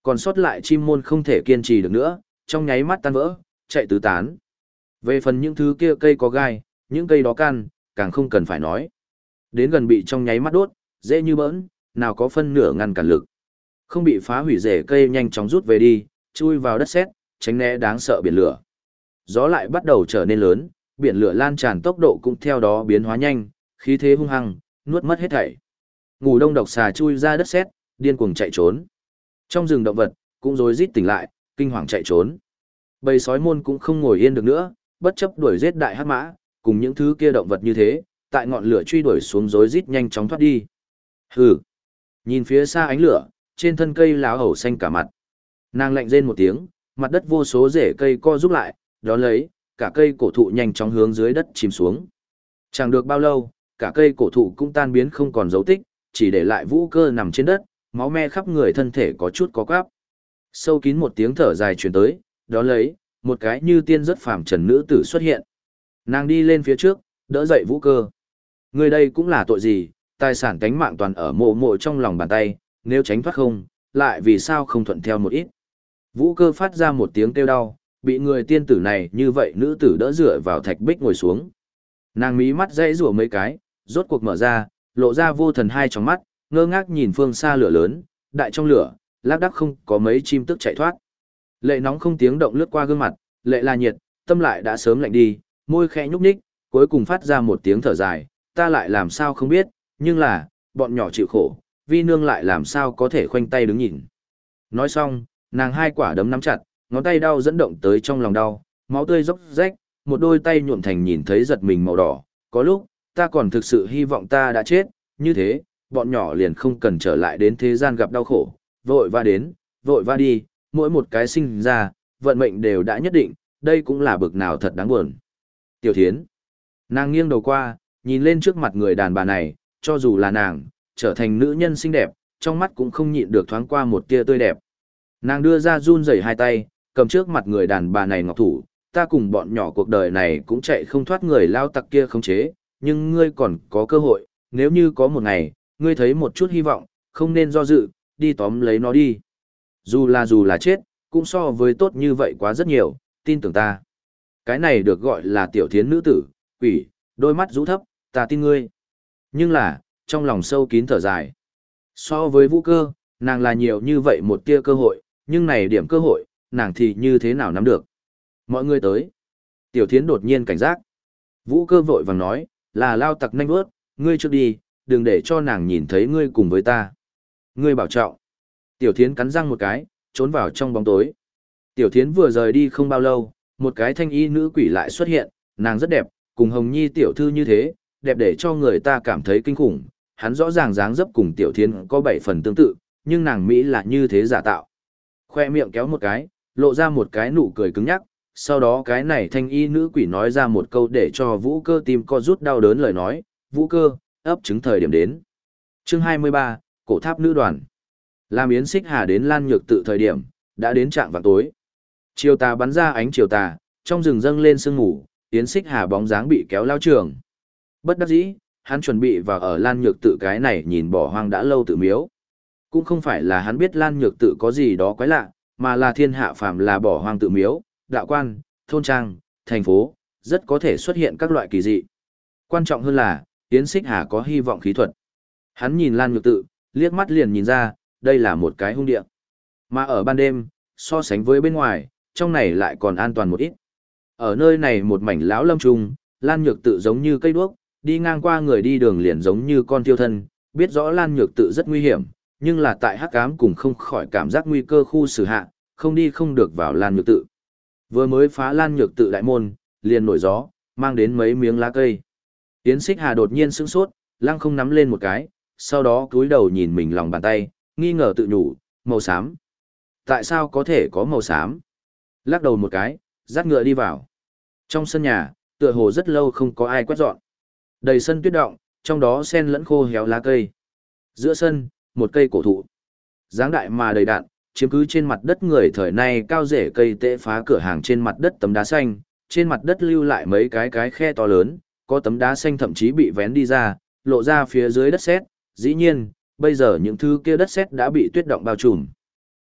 Còn sót lại chim môn không thể kiên trì được nữa, trong nháy mắt tan vỡ, chạy tứ tán. Về phần những thứ kia cây có gai, những cây đó căn, càng không cần phải nói. Đến gần bị trong nháy mắt đốt, dễ như bỡn, nào có phân nửa ngăn cản lực. Không bị phá hủy rễ cây nhanh chóng rút về đi, chui vào đất sét, tránh né đáng sợ biển lửa. Gió lại bắt đầu trở nên lớn, biển lửa lan tràn tốc độ cũng theo đó biến hóa nhanh, khí thế hung hăng, nuốt mất hết thảy. Ngủ đông độc xà chui ra đất sét, điên cuồng chạy trốn. Trong rừng động vật cũng rối rít tỉnh lại, kinh hoàng chạy trốn. Bầy sói môn cũng không ngồi yên được nữa, bất chấp đuổi giết đại hắc mã, cùng những thứ kia động vật như thế, tại ngọn lửa truy đuổi xuống rối rít nhanh chóng thoát đi. Hừ. Nhìn phía xa ánh lửa, trên thân cây láo hầu xanh cả mặt. Nàng lạnh rên một tiếng, mặt đất vô số rễ cây co rút lại, đó lấy, cả cây cổ thụ nhanh chóng hướng dưới đất chìm xuống. Chẳng được bao lâu, cả cây cổ thụ cũng tan biến không còn dấu tích, chỉ để lại Vũ Cơ nằm trên đất, máu me khắp người, thân thể có chút có quắp. Sâu kín một tiếng thở dài truyền tới, đó lấy, một cái như tiên rất phàm trần nữ tử xuất hiện. Nàng đi lên phía trước, đỡ dậy Vũ Cơ. Người đây cũng là tội gì, tài sản cánh mạng toàn ở mộ mộ trong lòng bàn tay, nếu tránh thoát không, lại vì sao không thuận theo một ít. Vũ Cơ phát ra một tiếng kêu đau, bị người tiên tử này như vậy nữ tử đỡ dựa vào thạch bích ngồi xuống. Nàng mí mắt dãy rủa mấy cái, rốt cuộc mở ra, lộ ra vô thần hai tròng mắt, ngơ ngác nhìn phương xa lửa lớn, đại trong lửa, lác đác không có mấy chim tức chạy thoát. Lệ nóng không tiếng động lướt qua gương mặt, lệ là nhiệt, tâm lại đã sớm lạnh đi, môi khẽ nhúc nhích, cuối cùng phát ra một tiếng thở dài, ta lại làm sao không biết, nhưng là, bọn nhỏ chịu khổ, vi nương lại làm sao có thể khoanh tay đứng nhìn. Nói xong, nàng hai quả đấm nắm chặt, ngón tay đau dẫn động tới trong lòng đau, máu tươi róc rách, một đôi tay nhuộm thành nhìn thấy giật mình màu đỏ, có lúc, ta còn thực sự hy vọng ta đã chết, như thế, bọn nhỏ liền không cần trở lại đến thế gian gặp đau khổ, vội va đến, vội va đi, mỗi một cái sinh ra, vận mệnh đều đã nhất định, đây cũng là bực nào thật đáng buồn. Tiểu Thiến, nàng nghiêng đầu qua, nhìn lên trước mặt người đàn bà này, cho dù là nàng, trở thành nữ nhân xinh đẹp, trong mắt cũng không nhịn được thoáng qua một tia tươi đẹp. Nàng đưa ra run rẩy hai tay, cầm trước mặt người đàn bà này ngọc thủ, ta cùng bọn nhỏ cuộc đời này cũng chạy không thoát người lao tặc kia khống chế, nhưng ngươi còn có cơ hội, nếu như có một ngày, ngươi thấy một chút hy vọng, không nên do dự, đi tóm lấy nó đi. Dù là chết, cũng so với tốt như vậy quá rất nhiều, tin tưởng ta. Cái này được gọi là Tiểu Thiến nữ tử, quỷ, đôi mắt rũ thấp, ta tin ngươi. Nhưng là, trong lòng sâu kín thở dài. So với Vũ Cơ, nàng là nhiều như vậy một tia cơ hội, nhưng này điểm cơ hội, nàng thì như thế nào nắm được. Mọi người tới. Tiểu Thiến đột nhiên cảnh giác. Vũ Cơ vội vàng nói, là lao tặc nhanh bước, ngươi trước đi, đừng để cho nàng nhìn thấy ngươi cùng với ta. Ngươi bảo trọng. Tiểu Thiến cắn răng một cái, trốn vào trong bóng tối. Tiểu Thiến vừa rời đi không bao lâu, một cái thanh y nữ quỷ lại xuất hiện, nàng rất đẹp, cùng Hồng Nhi tiểu thư như thế, đẹp để cho người ta cảm thấy kinh khủng. Hắn rõ ràng dáng dấp cùng Tiểu Thiến có 7 phần tương tự, nhưng nàng Mỹ là như thế giả tạo. Khoe miệng kéo một cái, lộ ra một cái nụ cười cứng nhắc, sau đó cái này thanh y nữ quỷ nói ra một câu để cho Vũ Cơ tim co rút đau đớn lời nói, Vũ Cơ, ấp trứng thời điểm đến. Chương 23, Cổ tháp nữ đoàn. Làm Yến Xích Hà đến Lan Nhược tự thời điểm, đã đến trạm vào tối. Chiều tà bắn ra ánh chiều tà, trong rừng dâng lên sương mù, Yến Xích Hà bóng dáng bị kéo lao trường. Bất đắc dĩ, hắn chuẩn bị vào ở Lan Nhược tự cái này nhìn bỏ hoang đã lâu tự miếu. Cũng không phải là hắn biết Lan Nhược tự có gì đó quái lạ, mà là thiên hạ phàm là bỏ hoang tự miếu, đạo quan, thôn trang, thành phố, rất có thể xuất hiện các loại kỳ dị. Quan trọng hơn là, Yến Xích Hà có hy vọng khí thuật. Hắn nhìn Lan Nhược tự, liếc mắt liền nhìn ra, đây là một cái hung địa. Mà ở ban đêm, so sánh với bên ngoài, trong này lại còn an toàn một ít. Ở nơi này một mảnh lão lâm trùng, Lan Nhược tự giống như cây đuốc, đi ngang qua người đi đường liền giống như con tiêu thân, biết rõ Lan Nhược tự rất nguy hiểm, nhưng là tại hắc ám cùng không khỏi cảm giác nguy cơ khu xử hạ, không đi không được vào Lan Nhược tự. Vừa mới phá Lan Nhược tự đại môn, liền nổi gió, mang đến mấy miếng lá cây. Yến Xích Hà đột nhiên sững sốt, lăng không nắm lên một cái, sau đó cúi đầu nhìn mình lòng bàn tay, nghi ngờ tự nhủ, màu xám. Tại sao có thể có màu xám? Lắc đầu một cái, dắt ngựa đi vào. Trong sân nhà, tựa hồ rất lâu không có ai quét dọn. Đầy sân tuyết động, trong đó xen lẫn khô héo lá cây. Giữa sân, một cây cổ thụ. Dáng đại mà đầy đặn, chiếm cứ trên mặt đất người thời nay cao rễ cây tễ phá cửa hàng trên mặt đất tấm đá xanh, trên mặt đất lưu lại mấy cái khe to lớn, có tấm đá xanh thậm chí bị vén đi ra, lộ ra phía dưới đất sét. Dĩ nhiên, bây giờ những thứ kia đất sét đã bị tuyết động bao trùm.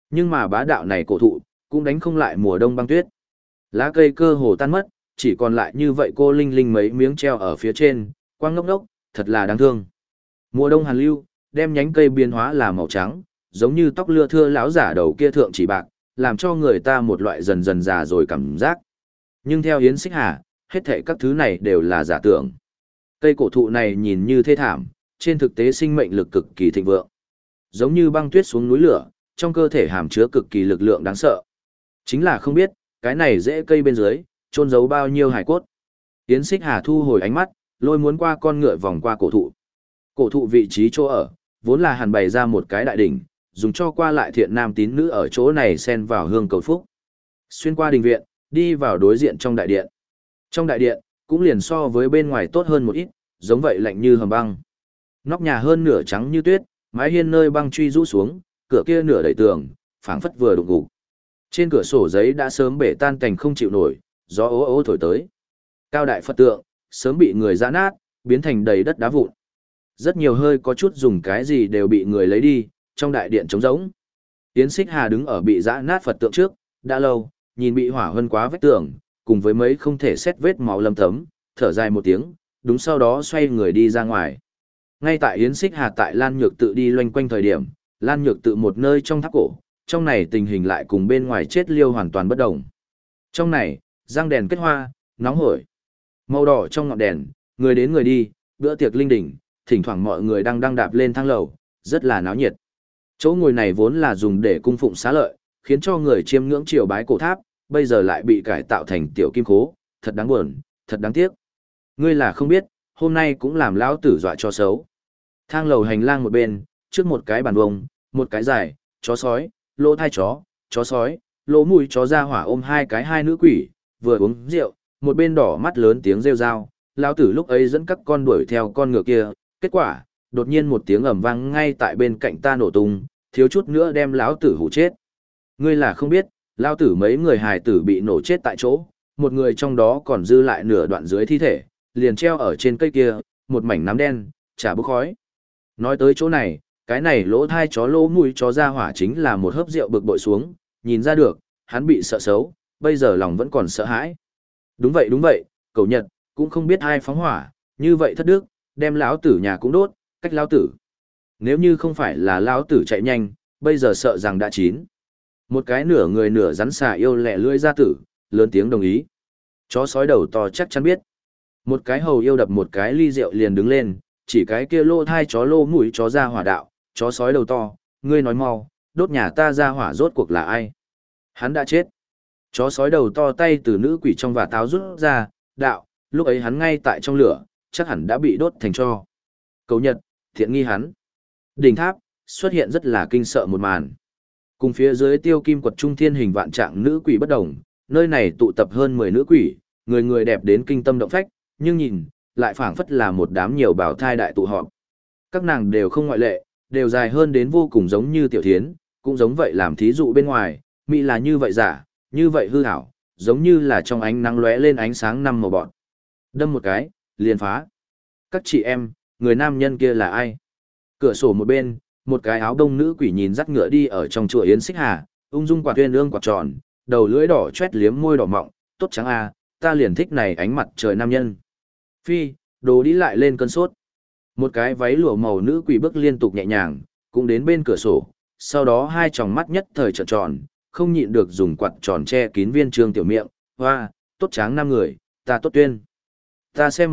Nhưng mà bá đạo này cổ thụ, cũng đánh không lại mùa đông băng tuyết. Lá cây cơ hồ tan mất, chỉ còn lại như vậy cô linh linh mấy miếng treo ở phía trên, quang ngốc ngốc, thật là đáng thương. Mùa đông hàn lưu, đem nhánh cây biến hóa là màu trắng, giống như tóc lưa thưa lão giả đầu kia thượng chỉ bạc, làm cho người ta một loại dần dần già rồi cảm giác. Nhưng theo Yến Xích Hà, hết thảy các thứ này đều là giả tưởng. Cây cổ thụ này nhìn như thê thảm, trên thực tế sinh mệnh lực cực kỳ thịnh vượng. Giống như băng tuyết xuống núi lửa, trong cơ thể hàm chứa cực kỳ lực lượng đáng sợ. Chính là không biết, cái này rễ cây bên dưới, chôn giấu bao nhiêu hải cốt. Yến Xích Hà thu hồi ánh mắt, lôi muốn qua con ngựa vòng qua cổ thụ. Cổ thụ vị trí chỗ ở, vốn là hàn bày ra một cái đại đỉnh, dùng cho qua lại thiện nam tín nữ ở chỗ này xen vào hương cầu phúc. Xuyên qua đình viện, đi vào đối diện trong đại điện. Trong đại điện, cũng liền so với bên ngoài tốt hơn một ít, giống vậy lạnh như hầm băng. Nóc nhà hơn nửa trắng như tuyết, mái hiên nơi băng truy rũ xuống, cửa kia nửa đẩy tường, phảng phất vừa đụng gục. Trên cửa sổ giấy đã sớm bể tan cành không chịu nổi, gió ố ố thổi tới. Cao đại Phật tượng, sớm bị người giã nát, biến thành đầy đất đá vụn. Rất nhiều hơi có chút dùng cái gì đều bị người lấy đi, trong đại điện trống rỗng. Yến Xích Hà đứng ở bị giã nát Phật tượng trước, đã lâu, nhìn bị hỏa hơn quá vách tường, cùng với mấy không thể xét vết máu lâm tấm, thở dài một tiếng, đúng sau đó xoay người đi ra ngoài. Ngay tại Yến Xích Hà tại Lan Nhược tự đi loanh quanh thời điểm, Lan Nhược tự một nơi trong tháp cổ, trong này tình hình lại cùng bên ngoài chết liêu hoàn toàn bất đồng. Trong này, răng đèn kết hoa, nóng hổi. Màu đỏ trong ngọn đèn, người đến người đi, bữa tiệc linh đình, thỉnh thoảng mọi người đang đạp lên thang lầu, rất là náo nhiệt. Chỗ ngồi này vốn là dùng để cung phụng xá lợi, khiến cho người chiêm ngưỡng triều bái cổ tháp, bây giờ lại bị cải tạo thành tiểu kim khố, thật đáng buồn, thật đáng tiếc. Ngươi là không biết, hôm nay cũng làm lão tử dọa cho xấu. Thang lầu hành lang một bên, trước một cái bàn vông, một cái dài, chó sói, lỗ thai chó sói, lỗ mũi chó ra hỏa ôm hai nữ quỷ, vừa uống rượu, một bên đỏ mắt lớn tiếng rêu rao. Lão tử lúc ấy dẫn các con đuổi theo con ngựa kia, kết quả, đột nhiên một tiếng ầm vang ngay tại bên cạnh ta nổ tung, thiếu chút nữa đem lão tử hủ chết. Ngươi là không biết, lão tử mấy người hài tử bị nổ chết tại chỗ, một người trong đó còn dư lại nửa đoạn dưới thi thể, liền treo ở trên cây kia, một mảnh nám đen, chả bốc khói. Nói tới chỗ này, cái này lỗ thai chó lỗ mũi chó ra hỏa chính là một hớp rượu bực bội xuống, nhìn ra được, hắn bị sợ xấu, bây giờ lòng vẫn còn sợ hãi. Đúng vậy, cậu Nhật, cũng không biết ai phóng hỏa, như vậy thất đức, đem lão tử nhà cũng đốt, cách lão tử. Nếu như không phải là lão tử chạy nhanh, bây giờ sợ rằng đã chín. Một cái nửa người nửa rắn xà yêu lẹ lưỡi ra tử, lớn tiếng đồng ý. Chó sói đầu to chắc chắn biết. Một cái hầu yêu đập một cái ly rượu liền đứng lên, chỉ cái kia lô thai chó lô mũi chó ra hỏa đạo, chó sói đầu to, ngươi nói mau, đốt nhà ta ra hỏa rốt cuộc là ai? Hắn đã chết. Chó sói đầu to tay từ nữ quỷ trong và táo rút ra, đạo, lúc ấy hắn ngay tại trong lửa, chắc hẳn đã bị đốt thành tro. Cầu Nhật, thiện nghi hắn. Đỉnh tháp, xuất hiện rất là kinh sợ một màn. Cùng phía dưới tiêu kim quật trung thiên hình vạn trạng nữ quỷ bất đồng, nơi này tụ tập hơn 10 nữ quỷ, người người đẹp đến kinh tâm động phách, nhưng nhìn, lại phảng phất là một đám nhiều bảo thai đại tụ họp. Các nàng đều không ngoại lệ, đều dài hơn đến vô cùng giống như tiểu thiến, cũng giống vậy làm thí dụ bên ngoài, mỹ là như vậy giả, như vậy hư ảo, giống như là trong ánh nắng lóe lên ánh sáng năm màu bọt. Đâm một cái, liền phá. Các chị em, người nam nhân kia là ai? Cửa sổ một bên, một cái áo đông nữ quỷ nhìn dắt ngựa đi ở trong chùa Yến Xích Hà, ung dung quạt tuyên ương quạt tròn, đầu lưỡi đỏ chét liếm môi đỏ mọng, tốt trắng à, ta liền thích này ánh mặt trời nam nhân. Phi, đồ đi lại lên cơn sốt. Một cái váy lụa màu nữ quỷ bước liên tục nhẹ nhàng, cũng đến bên cửa sổ, sau đó hai tròng mắt nhất thời trợn tròn, không nhịn được dùng quạt tròn che kín viên trương tiểu miệng, hoa, tốt tráng nam người, ta tốt tuyên. Ta xem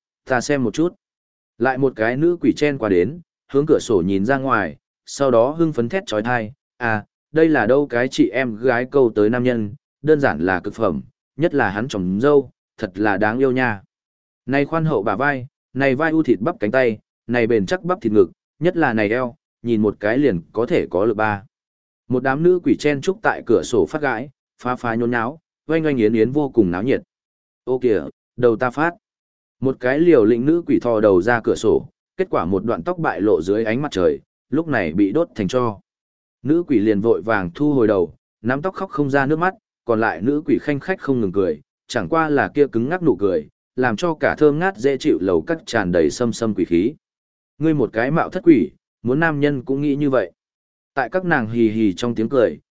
một chút. Lại một cái nữ quỷ chen qua đến, hướng cửa sổ nhìn ra ngoài, sau đó hưng phấn thét trói thai, à, đây là đâu cái chị em gái câu tới nam nhân, đơn giản là cực phẩm, nhất là hắn chồng dâu, thật là đáng yêu nha. Này khoan hậu bả vai, này vai u thịt bắp cánh tay, này bền chắc bắp thịt ngực, nhất là này eo, nhìn một cái liền có thể có lực ba. Một đám nữ quỷ chen trúc tại cửa sổ phát gãi, phá phá nhốn nháo, oanh oanh yến yến vô cùng náo nhiệt. Ô kìa, đầu ta phát. Một cái liều lĩnh nữ quỷ thò đầu ra cửa sổ, kết quả một đoạn tóc bại lộ dưới ánh mặt trời, lúc này bị đốt thành tro. Nữ quỷ liền vội vàng thu hồi đầu, nắm tóc khóc không ra nước mắt, còn lại nữ quỷ khanh khách không ngừng cười, chẳng qua là kia cứng ngắc nụ cười, làm cho cả thơm ngát dễ chịu lầu các tràn đầy sâm sâm quỷ khí. Ngươi một cái mạo thất quỷ, muốn nam nhân cũng nghĩ như vậy. Tại các nàng hì hì trong tiếng cười,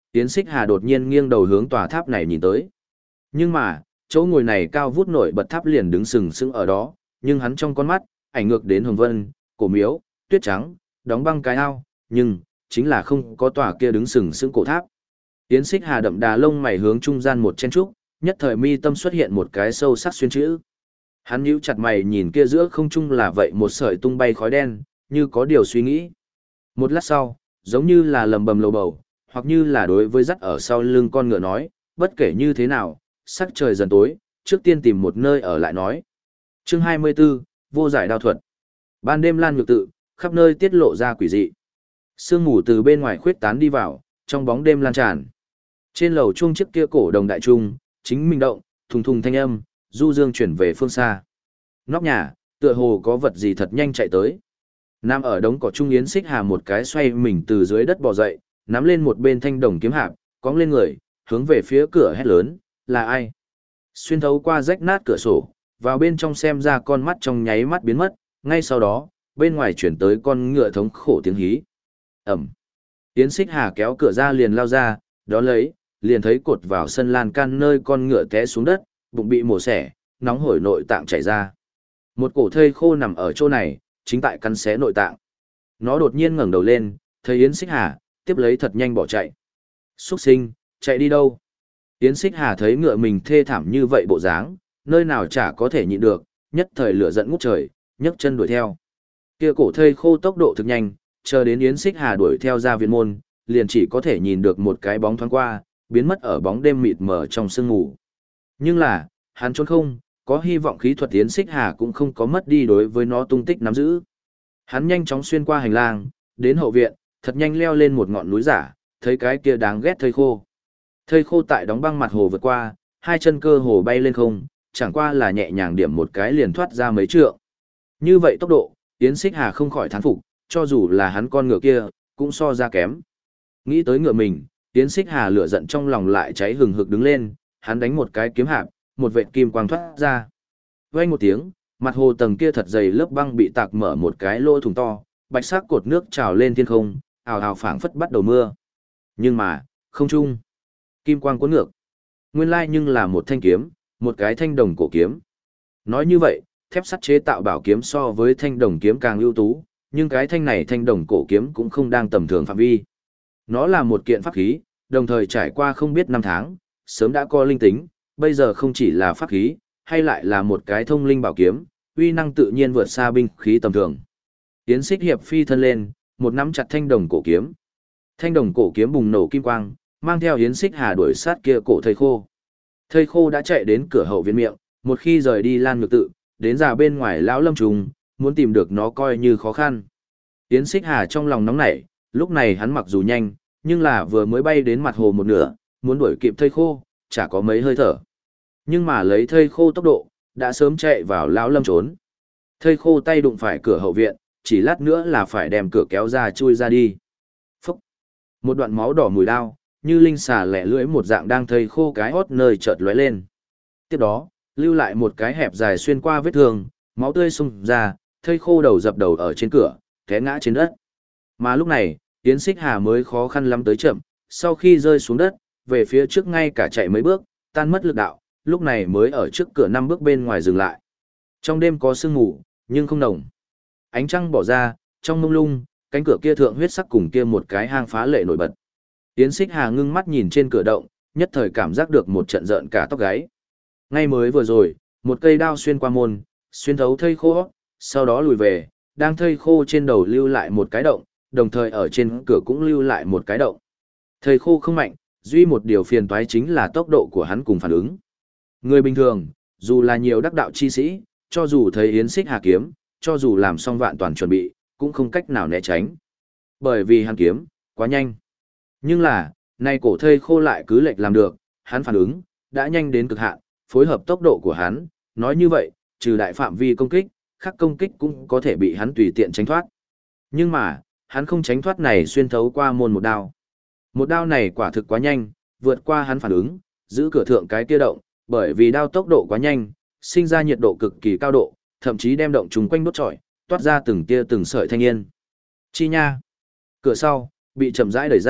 Yến Xích Hà đột nhiên nghiêng đầu hướng tòa tháp này nhìn tới. Nhưng mà, chỗ ngồi này cao vút nổi bật tháp liền đứng sừng sững ở đó, nhưng hắn trong con mắt, ảnh ngược đến hồng vân, cổ miếu, tuyết trắng, đóng băng cái ao, nhưng, chính là không có tòa kia đứng sừng sững cổ tháp. Yến Xích Hà đậm đà lông mày hướng trung gian một chen trúc, nhất thời mi tâm xuất hiện một cái sâu sắc xuyên chữ. Hắn nhíu chặt mày nhìn kia giữa không trung là vậy một sợi tung bay khói đen, như có điều suy nghĩ. Một lát sau, giống như là lầm bầm lầu bầu, hoặc như là đối với dắt ở sau lưng con ngựa nói, bất kể như thế nào, sắc trời dần tối, trước tiên tìm một nơi ở lại nói. Chương 24, vô giải đao thuật. Ban đêm Lan Nhược tự, khắp nơi tiết lộ ra quỷ dị. Sương mù từ bên ngoài khuyết tán đi vào, trong bóng đêm lan tràn. Trên lầu chuông chiếc kia cổ đồng đại trung, chính minh động, thùng thùng thanh âm, du dương chuyển về phương xa. Nóc nhà, tựa hồ có vật gì thật nhanh chạy tới. Nam ở đống cỏ trung Yến Xích Hà một cái xoay mình từ dưới đất bò dậy, nắm lên một bên thanh đồng kiếm hạp, cong lên người, hướng về phía cửa hét lớn, là ai? Xuyên thấu qua rách nát cửa sổ, vào bên trong xem ra con mắt trong nháy mắt biến mất, ngay sau đó, bên ngoài chuyển tới con ngựa thống khổ tiếng hí. Ẩm. Yến Xích Hà kéo cửa ra liền lao ra, đó lấy, liền thấy cột vào sân lan can nơi con ngựa té xuống đất, bụng bị mổ xẻ, nóng hổi nội tạng chảy ra. Một cổ thây khô nằm ở chỗ này, chính tại cắn xé nội tạng. Nó đột nhiên ngẩng đầu lên, thấy Yến Xích Hà, tiếp lấy thật nhanh bỏ chạy. Xuất sinh, chạy đi đâu? Yến Xích Hà thấy ngựa mình thê thảm như vậy bộ dáng, nơi nào chả có thể nhịn được, nhất thời lửa giận ngút trời, nhấc chân đuổi theo. Kia cổ thây khô tốc độ thực nhanh, chờ đến Yến Xích Hà đuổi theo ra viện môn, liền chỉ có thể nhìn được một cái bóng thoáng qua, biến mất ở bóng đêm mịt mờ trong sương mù. Nhưng là, hắn trốn không, có hy vọng khí thuật Yến Xích Hà cũng không có mất đi đối với nó tung tích nắm giữ. Hắn nhanh chóng xuyên qua hành lang, đến hậu viện, thật nhanh leo lên một ngọn núi giả, thấy cái kia đáng ghét thây khô. Thây khô tại đóng băng mặt hồ vượt qua, hai chân cơ hồ bay lên không, chẳng qua là nhẹ nhàng điểm một cái liền thoát ra mấy trượng. Như vậy tốc độ, Yến Xích Hà không khỏi thán phục, cho dù là hắn con ngựa kia, cũng so ra kém. Nghĩ tới ngựa mình, Yến Xích Hà lửa giận trong lòng lại cháy hừng hực đứng lên, hắn đánh một cái kiếm hạp, một vệt kim quang thoát ra. Vang một tiếng, mặt hồ tầng kia thật dày lớp băng bị tạc mở một cái lỗ thủng to, bạch sắc cột nước trào lên thiên không, ào ào phảng phất bắt đầu mưa. Nhưng mà, không trung, kim quang cuốn ngược. Nguyên lai nhưng là một thanh kiếm, một cái thanh đồng cổ kiếm. Nói như vậy, thép sắt chế tạo bảo kiếm so với thanh đồng kiếm càng ưu tú, nhưng cái thanh này thanh đồng cổ kiếm cũng không đang tầm thường phạm vi. Nó là một kiện pháp khí, đồng thời trải qua không biết năm tháng, sớm đã có linh tính, bây giờ không chỉ là pháp khí, hay lại là một cái thông linh bảo kiếm, uy năng tự nhiên vượt xa binh khí tầm thường. Yến Xích hiệp phi thân lên, một nắm chặt thanh đồng cổ kiếm. Thanh đồng cổ kiếm bùng nổ kim quang, mang theo Yến Xích Hà đuổi sát kia cổ thây khô. Thây khô đã chạy đến cửa hậu viện miệng, một khi rời đi Lan Nhược tự, đến ra bên ngoài lão lâm trùng, muốn tìm được nó coi như khó khăn. Yến Xích Hà trong lòng nóng nảy, lúc này hắn mặc dù nhanh, nhưng là vừa mới bay đến mặt hồ một nửa, muốn đuổi kịp thây khô, chả có mấy hơi thở. Nhưng mà lấy thây khô tốc độ, đã sớm chạy vào lão lâm trốn. Thây khô tay đụng phải cửa hậu viện, chỉ lát nữa là phải đem cửa kéo ra chui ra đi. Phúc! Một đoạn máu đỏ mùi đao, như linh xà lẻ lưỡi một dạng đang thây khô cái hót nơi chợt lóe lên. Tiếp đó, lưu lại một cái hẹp dài xuyên qua vết thương, máu tươi xung ra, thây khô đầu dập đầu ở trên cửa, té ngã trên đất. Mà lúc này, Yến Xích Hà mới khó khăn lắm tới chậm, sau khi rơi xuống đất, về phía trước ngay cả chạy mấy bước, tan mất lực đạo, lúc này mới ở trước cửa 5 bước bên ngoài dừng lại. Trong đêm có sương mù, nhưng không nồng. Ánh trăng bỏ ra, trong mông lung, cánh cửa kia thượng huyết sắc cùng kia một cái hang phá lệ nổi bật. Yến Xích Hà ngưng mắt nhìn trên cửa động, nhất thời cảm giác được một trận rợn cả tóc gáy. Ngay mới vừa rồi, một cây đao xuyên qua môn, xuyên thấu thây khô, sau đó lùi về, đang thây khô trên đầu lưu lại một cái động, đồng thời ở trên cửa cũng lưu lại một cái động. Thây khô không mạnh, duy một điều phiền toái chính là tốc độ của hắn cùng phản ứng. Người bình thường, dù là nhiều đắc đạo chi sĩ, cho dù thấy Yến Xích Hà kiếm, cho dù làm xong vạn toàn chuẩn bị, cũng không cách nào né tránh. Bởi vì hắn kiếm, quá nhanh. Nhưng là, nay cổ thây khô lại cứ lệch làm được, hắn phản ứng, đã nhanh đến cực hạn, phối hợp tốc độ của hắn, nói như vậy, trừ đại phạm vi công kích, khác công kích cũng có thể bị hắn tùy tiện tránh thoát. Nhưng mà, hắn không tránh thoát này xuyên thấu qua môn một đao. Một đao này quả thực quá nhanh, vượt qua hắn phản ứng, giữ cửa thượng cái kia động, bởi vì đao tốc độ quá nhanh, sinh ra nhiệt độ cực kỳ cao độ, thậm chí đem động chúng quanh đốt trọi, toát ra từng tia từng sợi thanh yên. Chi nha. Cửa sau bị chậm rãi đẩy ra,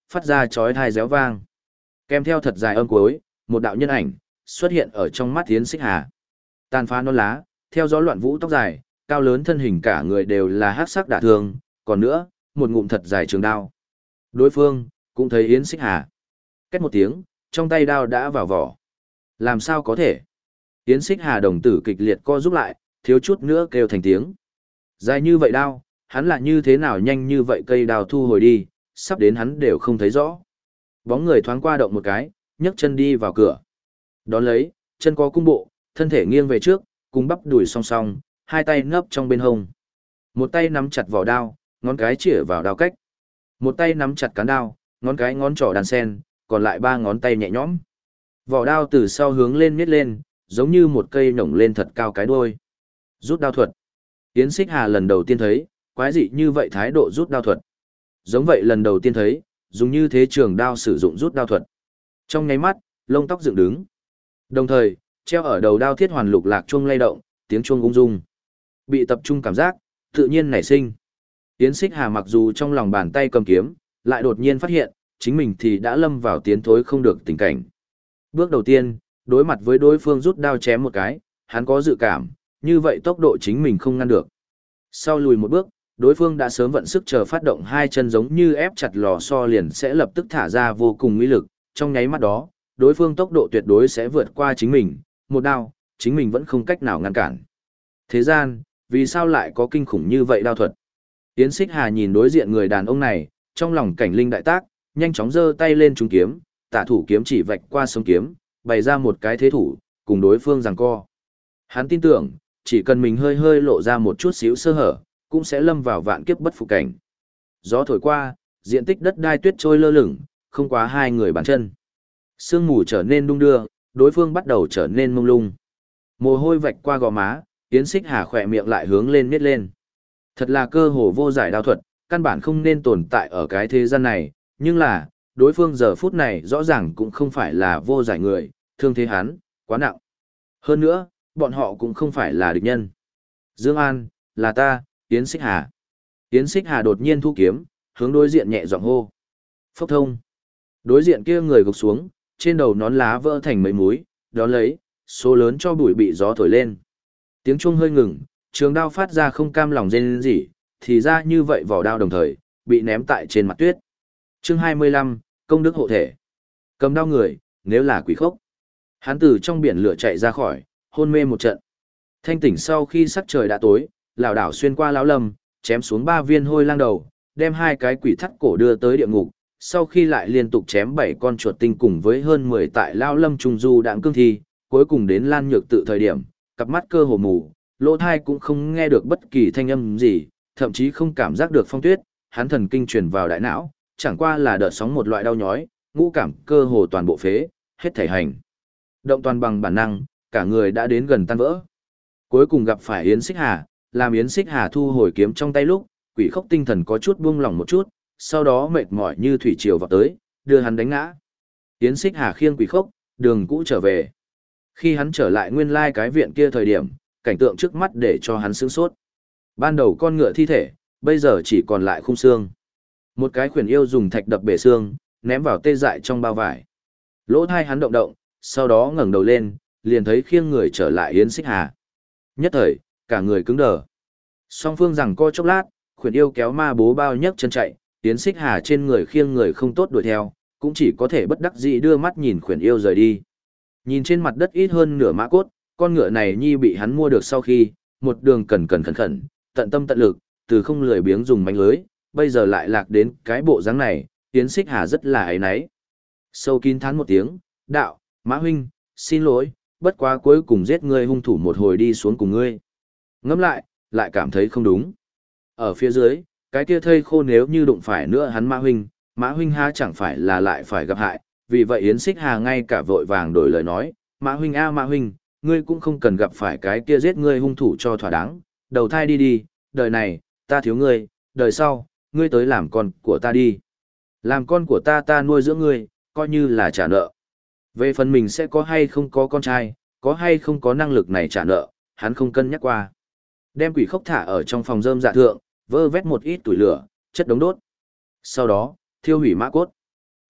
phát ra chói tai réo vang. Kèm theo thật dài âm cuối, một đạo nhân ảnh xuất hiện ở trong mắt Yến Xích Hà. Tàn phá non lá, theo gió loạn vũ tóc dài, cao lớn thân hình cả người đều là hắc sắc đả thương, còn nữa, một ngụm thật dài trường đao. Đối phương cũng thấy Yến Xích Hà. Két một tiếng, trong tay đao đã vào vỏ. Làm sao có thể? Yến Xích Hà đồng tử kịch liệt co rút lại, thiếu chút nữa kêu thành tiếng. Dài như vậy đao, hắn là như thế nào nhanh như vậy cây đao thu hồi đi, sắp đến hắn đều không thấy rõ. Bóng người thoáng qua động một cái, nhấc chân đi vào cửa. Đón lấy, chân có cung bộ, thân thể nghiêng về trước, cùng bắp đùi song song, hai tay nấp trong bên hông. Một tay nắm chặt vỏ đao, ngón cái chĩa vào đao cách. Một tay nắm chặt cán đao, ngón cái ngón trỏ đàn sen, còn lại ba ngón tay nhẹ nhõm. Vỏ đao từ sau hướng lên miết lên, giống như một cây nổng lên thật cao cái đuôi. Rút đao thuật. Yến Xích Hà lần đầu tiên thấy, quái dị như vậy thái độ rút đao thuật. Giống vậy lần đầu tiên thấy, dùng như thế trường đao sử dụng rút đao thuật. Trong nháy mắt, lông tóc dựng đứng. Đồng thời, treo ở đầu đao thiết hoàn lục lạc chuông lay động, tiếng chuông ung dung. Bị tập trung cảm giác, tự nhiên nảy sinh. Yến Xích Hà mặc dù trong lòng bàn tay cầm kiếm, lại đột nhiên phát hiện, chính mình thì đã lâm vào tiến thối không được tình cảnh. Bước đầu tiên, đối mặt với đối phương rút đao chém một cái, hắn có dự cảm, như vậy tốc độ chính mình không ngăn được. Sau lùi một bước, đối phương đã sớm vận sức chờ phát động hai chân giống như ép chặt lò xo liền sẽ lập tức thả ra vô cùng uy lực, trong nháy mắt đó, đối phương tốc độ tuyệt đối sẽ vượt qua chính mình, một đao, chính mình vẫn không cách nào ngăn cản. Thế gian, vì sao lại có kinh khủng như vậy đao thuật? Yến Xích Hà nhìn đối diện người đàn ông này, trong lòng cảnh linh đại tác, nhanh chóng giơ tay lên trúng kiếm, tả thủ kiếm chỉ vạch qua sống kiếm, bày ra một cái thế thủ, cùng đối phương giằng co. Hắn tin tưởng, chỉ cần mình hơi hơi lộ ra một chút xíu sơ hở, cũng sẽ lâm vào vạn kiếp bất phục cảnh. Gió thổi qua, diện tích đất đai tuyết trôi lơ lửng, không quá hai người bàn chân. Sương mù trở nên đung đưa, đối phương bắt đầu trở nên mông lung. Mồ hôi vạch qua gò má, Yến Xích Hà khỏe miệng lại hướng lên miết lên. Thật là cơ hồ vô giải đao thuật, căn bản không nên tồn tại ở cái thế gian này, nhưng là, đối phương giờ phút này rõ ràng cũng không phải là vô giải người, thương thế hắn, quá nặng. Hơn nữa, bọn họ cũng không phải là địch nhân. Dương An, là ta, Yến Xích Hà. Yến Xích Hà đột nhiên thu kiếm, hướng đối diện nhẹ giọng hô. Phốc thông. Đối diện kia người gục xuống, trên đầu nón lá vỡ thành mấy múi, đó lấy, số lớn cho bụi bị gió thổi lên. Tiếng chuông hơi ngừng, trường đao phát ra không cam lòng rên rỉ, thì ra như vậy vỏ đao đồng thời, bị ném tại trên mặt tuyết. Chương 25, công đức hộ thể. Cầm đao người, nếu là quỷ khốc. Hắn từ trong biển lửa chạy ra khỏi, hôn mê một trận. Thanh tỉnh sau khi sắc trời đã tối, lảo đảo xuyên qua lão lâm, chém xuống 3 viên hôi lang đầu, đem 2 cái quỷ thắt cổ đưa tới địa ngục, sau khi lại liên tục chém 7 con chuột tinh cùng với hơn 10 tại lão lâm trung du đạm cương thi, cuối cùng đến Lan Nhược tự thời điểm, cặp mắt cơ hồ mù, lỗ thai cũng không nghe được bất kỳ thanh âm gì, thậm chí không cảm giác được phong tuyết, hắn thần kinh truyền vào đại não, chẳng qua là đợt sóng một loại đau nhói, ngũ cảm cơ hồ toàn bộ phế, hết thể hành. Động toàn bằng bản năng, cả người đã đến gần tan vỡ. Cuối cùng gặp phải Yến Xích Hà, làm Yến Xích Hà thu hồi kiếm trong tay lúc, quỷ khốc tinh thần có chút buông lỏng một chút, sau đó mệt mỏi như thủy triều vào tới, đưa hắn đánh ngã. Yến Xích Hà khiêng quỷ khốc, đường cũ trở về. Khi hắn trở lại nguyên lai cái viện kia thời điểm, cảnh tượng trước mắt để cho hắn sửng sốt. Ban đầu con ngựa thi thể, bây giờ chỉ còn lại khung xương. Một cái khuyển yêu dùng thạch đập bể xương, ném vào tê dại trong bao vải. Lỗ thai hắn động động, sau đó ngẩng đầu lên, liền thấy khiêng người trở lại Yến Xích Hà. Nhất thời, cả người cứng đờ. Song phương rằng co chốc lát, khuyển yêu kéo ma bố bao nhấc chân chạy, Yến Xích Hà trên người khiêng người không tốt đuổi theo, cũng chỉ có thể bất đắc dĩ đưa mắt nhìn khuyển yêu rời đi. Nhìn trên mặt đất ít hơn nửa mã cốt, con ngựa này nhi bị hắn mua được sau khi, một đường cẩn khẩn, tận tâm tận lực, từ không lười biếng dùng mánh lưới, bây giờ lại lạc đến cái bộ dáng này, Yến Xích Hà rất là áy náy. Sâu kín thán một tiếng, đạo, Mã huynh, xin lỗi, bất quá cuối cùng giết ngươi hung thủ một hồi đi xuống cùng ngươi. Ngẫm lại cảm thấy không đúng. Ở phía dưới, cái kia thây khô nếu như đụng phải nữa hắn Mã huynh ha chẳng phải là lại phải gặp hại, vì vậy Yến Xích Hà ngay cả vội vàng đổi lời nói, Mã huynh, ngươi cũng không cần gặp phải cái kia giết ngươi hung thủ cho thỏa đáng, đầu thai đi, đời này, ta thiếu ngươi, đời sau, ngươi tới làm con của ta đi. Làm con của ta nuôi dưỡng ngươi, coi như là trả nợ. Về phần mình sẽ có hay không có con trai, có hay không có năng lực này trả nợ, hắn không cân nhắc qua. Đem quỷ khốc thả ở trong phòng rơm dạ thượng, vơ vét một ít tuổi lửa, chất đống đốt. Sau đó, thiêu hủy mã cốt.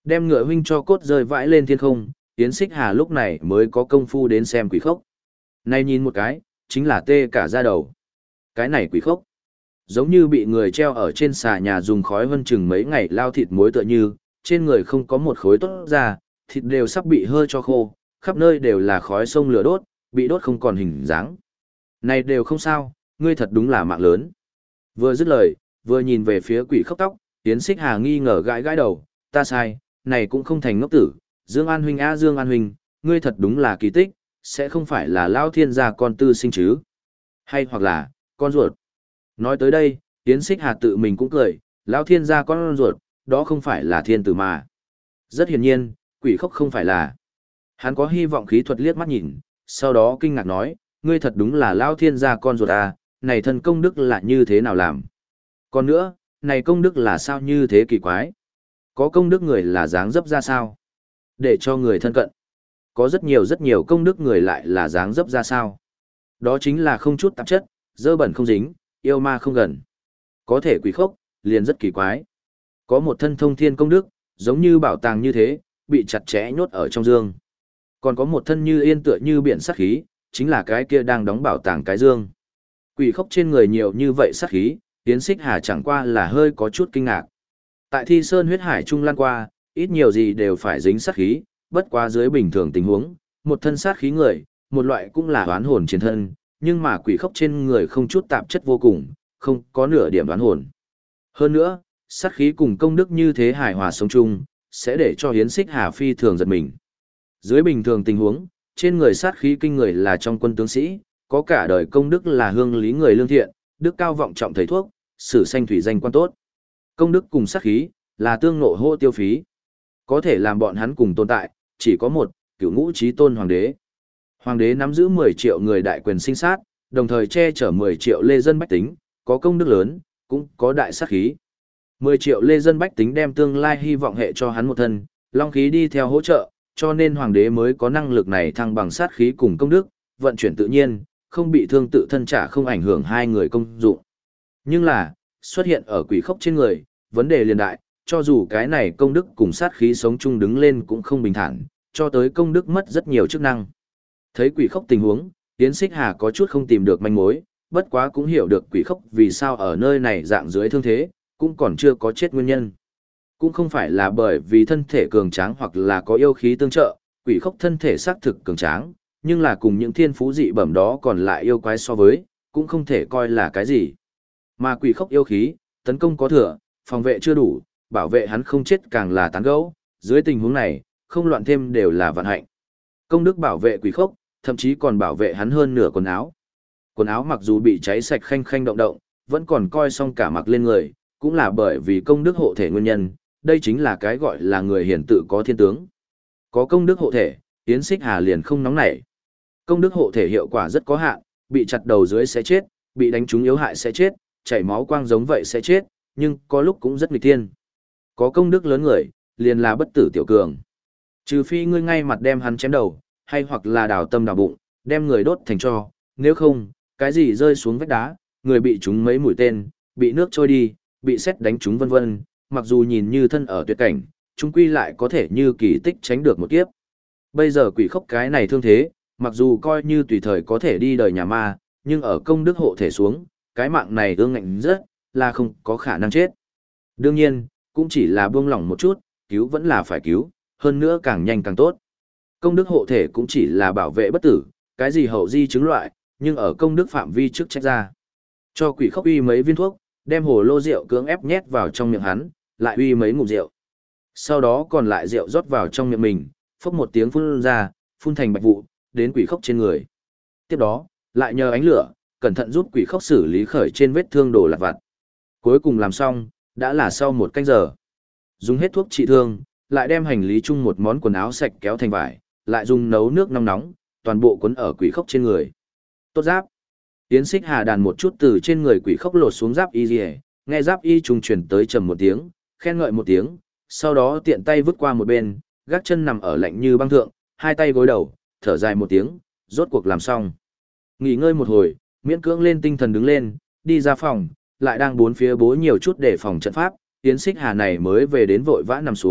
Đem ngựa huynh cho cốt rơi vãi lên thiên không, Yến Xích Hà lúc này mới có công phu đến xem quỷ khốc. Này nhìn một cái, chính là tê cả da đầu. Cái này quỷ khốc, giống như bị người treo ở trên xà nhà dùng khói vân chừng mấy ngày lao thịt muối tựa như, trên người không có một khối tốt ra, thịt đều sắp bị hơi cho khô, khắp nơi đều là khói sông lửa đốt, bị đốt không còn hình dáng. Này đều không sao, ngươi thật đúng là mạng lớn. Vừa dứt lời, vừa nhìn về phía quỷ khốc tóc, Yến Xích Hà nghi ngờ gãi gãi đầu, ta sai, này cũng không thành ngốc tử, Dương An huynh a Dương An huynh, ngươi thật đúng là kỳ tích, sẽ không phải là Lão Thiên gia con tư sinh chứ? Hay hoặc là, con ruột? Nói tới đây, Yến Xích Hà tự mình cũng cười, Lão Thiên gia con ruột, đó không phải là thiên tử mà. Rất hiển nhiên, quỷ khốc không phải là. Hắn có hy vọng khí thuật liếc mắt nhìn, sau đó kinh ngạc nói, ngươi thật đúng là Lão Thiên gia con ruột à, này thân công đức là như thế nào làm? Còn nữa, này công đức là sao như thế kỳ quái? Có công đức người là dáng dấp ra sao? Để cho người thân cận. Có rất nhiều công đức người lại là dáng dấp ra sao? Đó chính là không chút tạp chất, dơ bẩn không dính, yêu ma không gần. Có thể quỷ khốc, liền rất kỳ quái. Có một thân thông thiên công đức, giống như bảo tàng như thế, bị chặt chẽ nhốt ở trong dương. Còn có một thân như yên tựa như biển sát khí, chính là cái kia đang đóng bảo tàng cái dương. Quỷ khốc trên người nhiều như vậy sát khí, Yến Xích Hà chẳng qua là hơi có chút kinh ngạc. Tại Thi Sơn huyết hải trung lan qua, ít nhiều gì đều phải dính sát khí, bất quá dưới bình thường tình huống, một thân sát khí người, một loại cũng là oán hồn chiến thân, nhưng mà quỷ khốc trên người không chút tạp chất vô cùng, không có nửa điểm oán hồn. Hơn nữa, sát khí cùng công đức như thế hài hòa sống chung, sẽ để cho Yến Xích Hà phi thường giật mình. Dưới bình thường tình huống, trên người sát khí kinh người là trong quân tướng sĩ, có cả đời công đức là hương lý người lương thiện, đức cao vọng trọng thầy thuốc, sử sanh thủy danh quan tốt. Công đức cùng sát khí, là tương nộ hô tiêu phí. Có thể làm bọn hắn cùng tồn tại, chỉ có một, Cửu Ngũ Chí Tôn Hoàng đế. Hoàng đế nắm giữ 10 triệu người đại quyền sinh sát, đồng thời che chở 10 triệu lê dân bách tính, có công đức lớn, cũng có đại sát khí. 10 triệu lê dân bách tính đem tương lai hy vọng hệ cho hắn một thân, long khí đi theo hỗ trợ, cho nên hoàng đế mới có năng lực này thăng bằng sát khí cùng công đức, vận chuyển tự nhiên, không bị thương tự thân trả không ảnh hưởng hai người công dụng. Nhưng là, xuất hiện ở quỷ khốc trên người, vấn đề liền đại, cho dù cái này công đức cùng sát khí sống chung đứng lên cũng không bình thản, cho tới công đức mất rất nhiều chức năng. Thấy quỷ khốc tình huống, Yến Xích Hà có chút không tìm được manh mối, bất quá cũng hiểu được quỷ khốc vì sao ở nơi này dạng dưới thương thế, cũng còn chưa có chết nguyên nhân. Cũng không phải là bởi vì thân thể cường tráng hoặc là có yêu khí tương trợ, quỷ khốc thân thể xác thực cường tráng, nhưng là cùng những thiên phú dị bẩm đó còn lại yêu quái so với, cũng không thể coi là cái gì. Mà quỷ khốc yêu khí, tấn công có thừa, phòng vệ chưa đủ, bảo vệ hắn không chết càng là tán gẫu, dưới tình huống này, không loạn thêm đều là vận hạnh. Công đức bảo vệ quỷ khốc, thậm chí còn bảo vệ hắn hơn nửa quần áo. Quần áo mặc dù bị cháy sạch khanh khanh động động, vẫn còn coi xong cả mặc lên người, cũng là bởi vì công đức hộ thể nguyên nhân, đây chính là cái gọi là người hiển tự có thiên tướng. Có công đức hộ thể, Yến Xích Hà liền không nóng nảy. Công đức hộ thể hiệu quả rất có hạn, bị chặt đầu dưới sẽ chết, bị đánh trúng yếu hại sẽ chết, chảy máu quang giống vậy sẽ chết, nhưng có lúc cũng rất nghịch thiên. Có công đức lớn người, liền là bất tử tiểu cường. Trừ phi ngươi ngay mặt đem hắn chém đầu, hay hoặc là đào tâm đào bụng, đem người đốt thành tro, nếu không, cái gì rơi xuống vách đá, người bị trúng mấy mũi tên, bị nước trôi đi, bị sét đánh trúng vân vân, mặc dù nhìn như thân ở tuyệt cảnh, chúng quy lại có thể như kỳ tích tránh được một kiếp. Bây giờ quỷ khốc cái này thương thế, mặc dù coi như tùy thời có thể đi đời nhà ma, nhưng ở công đức hộ thể xuống, cái mạng này ương ngạnh rất, là không có khả năng chết. Đương nhiên, cũng chỉ là buông lỏng một chút, cứu vẫn là phải cứu, hơn nữa càng nhanh càng tốt. Công đức hộ thể cũng chỉ là bảo vệ bất tử, cái gì hậu di chứng loại, nhưng ở công đức phạm vi trước trách ra. Cho quỷ khốc uy mấy viên thuốc, đem hồ lô rượu cưỡng ép nhét vào trong miệng hắn, lại uy mấy ngụm rượu. Sau đó còn lại rượu rót vào trong miệng mình, phốc một tiếng phun ra, phun thành bạch vụ, đến quỷ khốc trên người. Tiếp đó, lại nhờ ánh lửa, cẩn thận giúp quỷ khốc xử lý khởi trên vết thương đồ lặt vặt. Cuối cùng làm xong, đã là sau 1 canh giờ. Dùng hết thuốc trị thương, lại đem hành lý chung một món quần áo sạch kéo thành vải, lại dùng nấu nước nóng nóng, toàn bộ cuốn ở quỷ khốc trên người. Tốt giáp. Yến Xích Hà đàn một chút từ trên người quỷ khốc lột xuống giáp y liề, nghe giáp y trùng truyền tới trầm một tiếng, khen ngợi một tiếng, sau đó tiện tay vứt qua một bên, gác chân nằm ở lạnh như băng thượng, hai tay gối đầu, thở dài một tiếng, rốt cuộc làm xong. Nghỉ ngơi một hồi, miễn cưỡng lên tinh thần đứng lên, đi ra phòng, lại đang bốn phía bố nhiều chút để phòng trận pháp, Yến Xích Hà này mới về đến vội vã nằm xuống,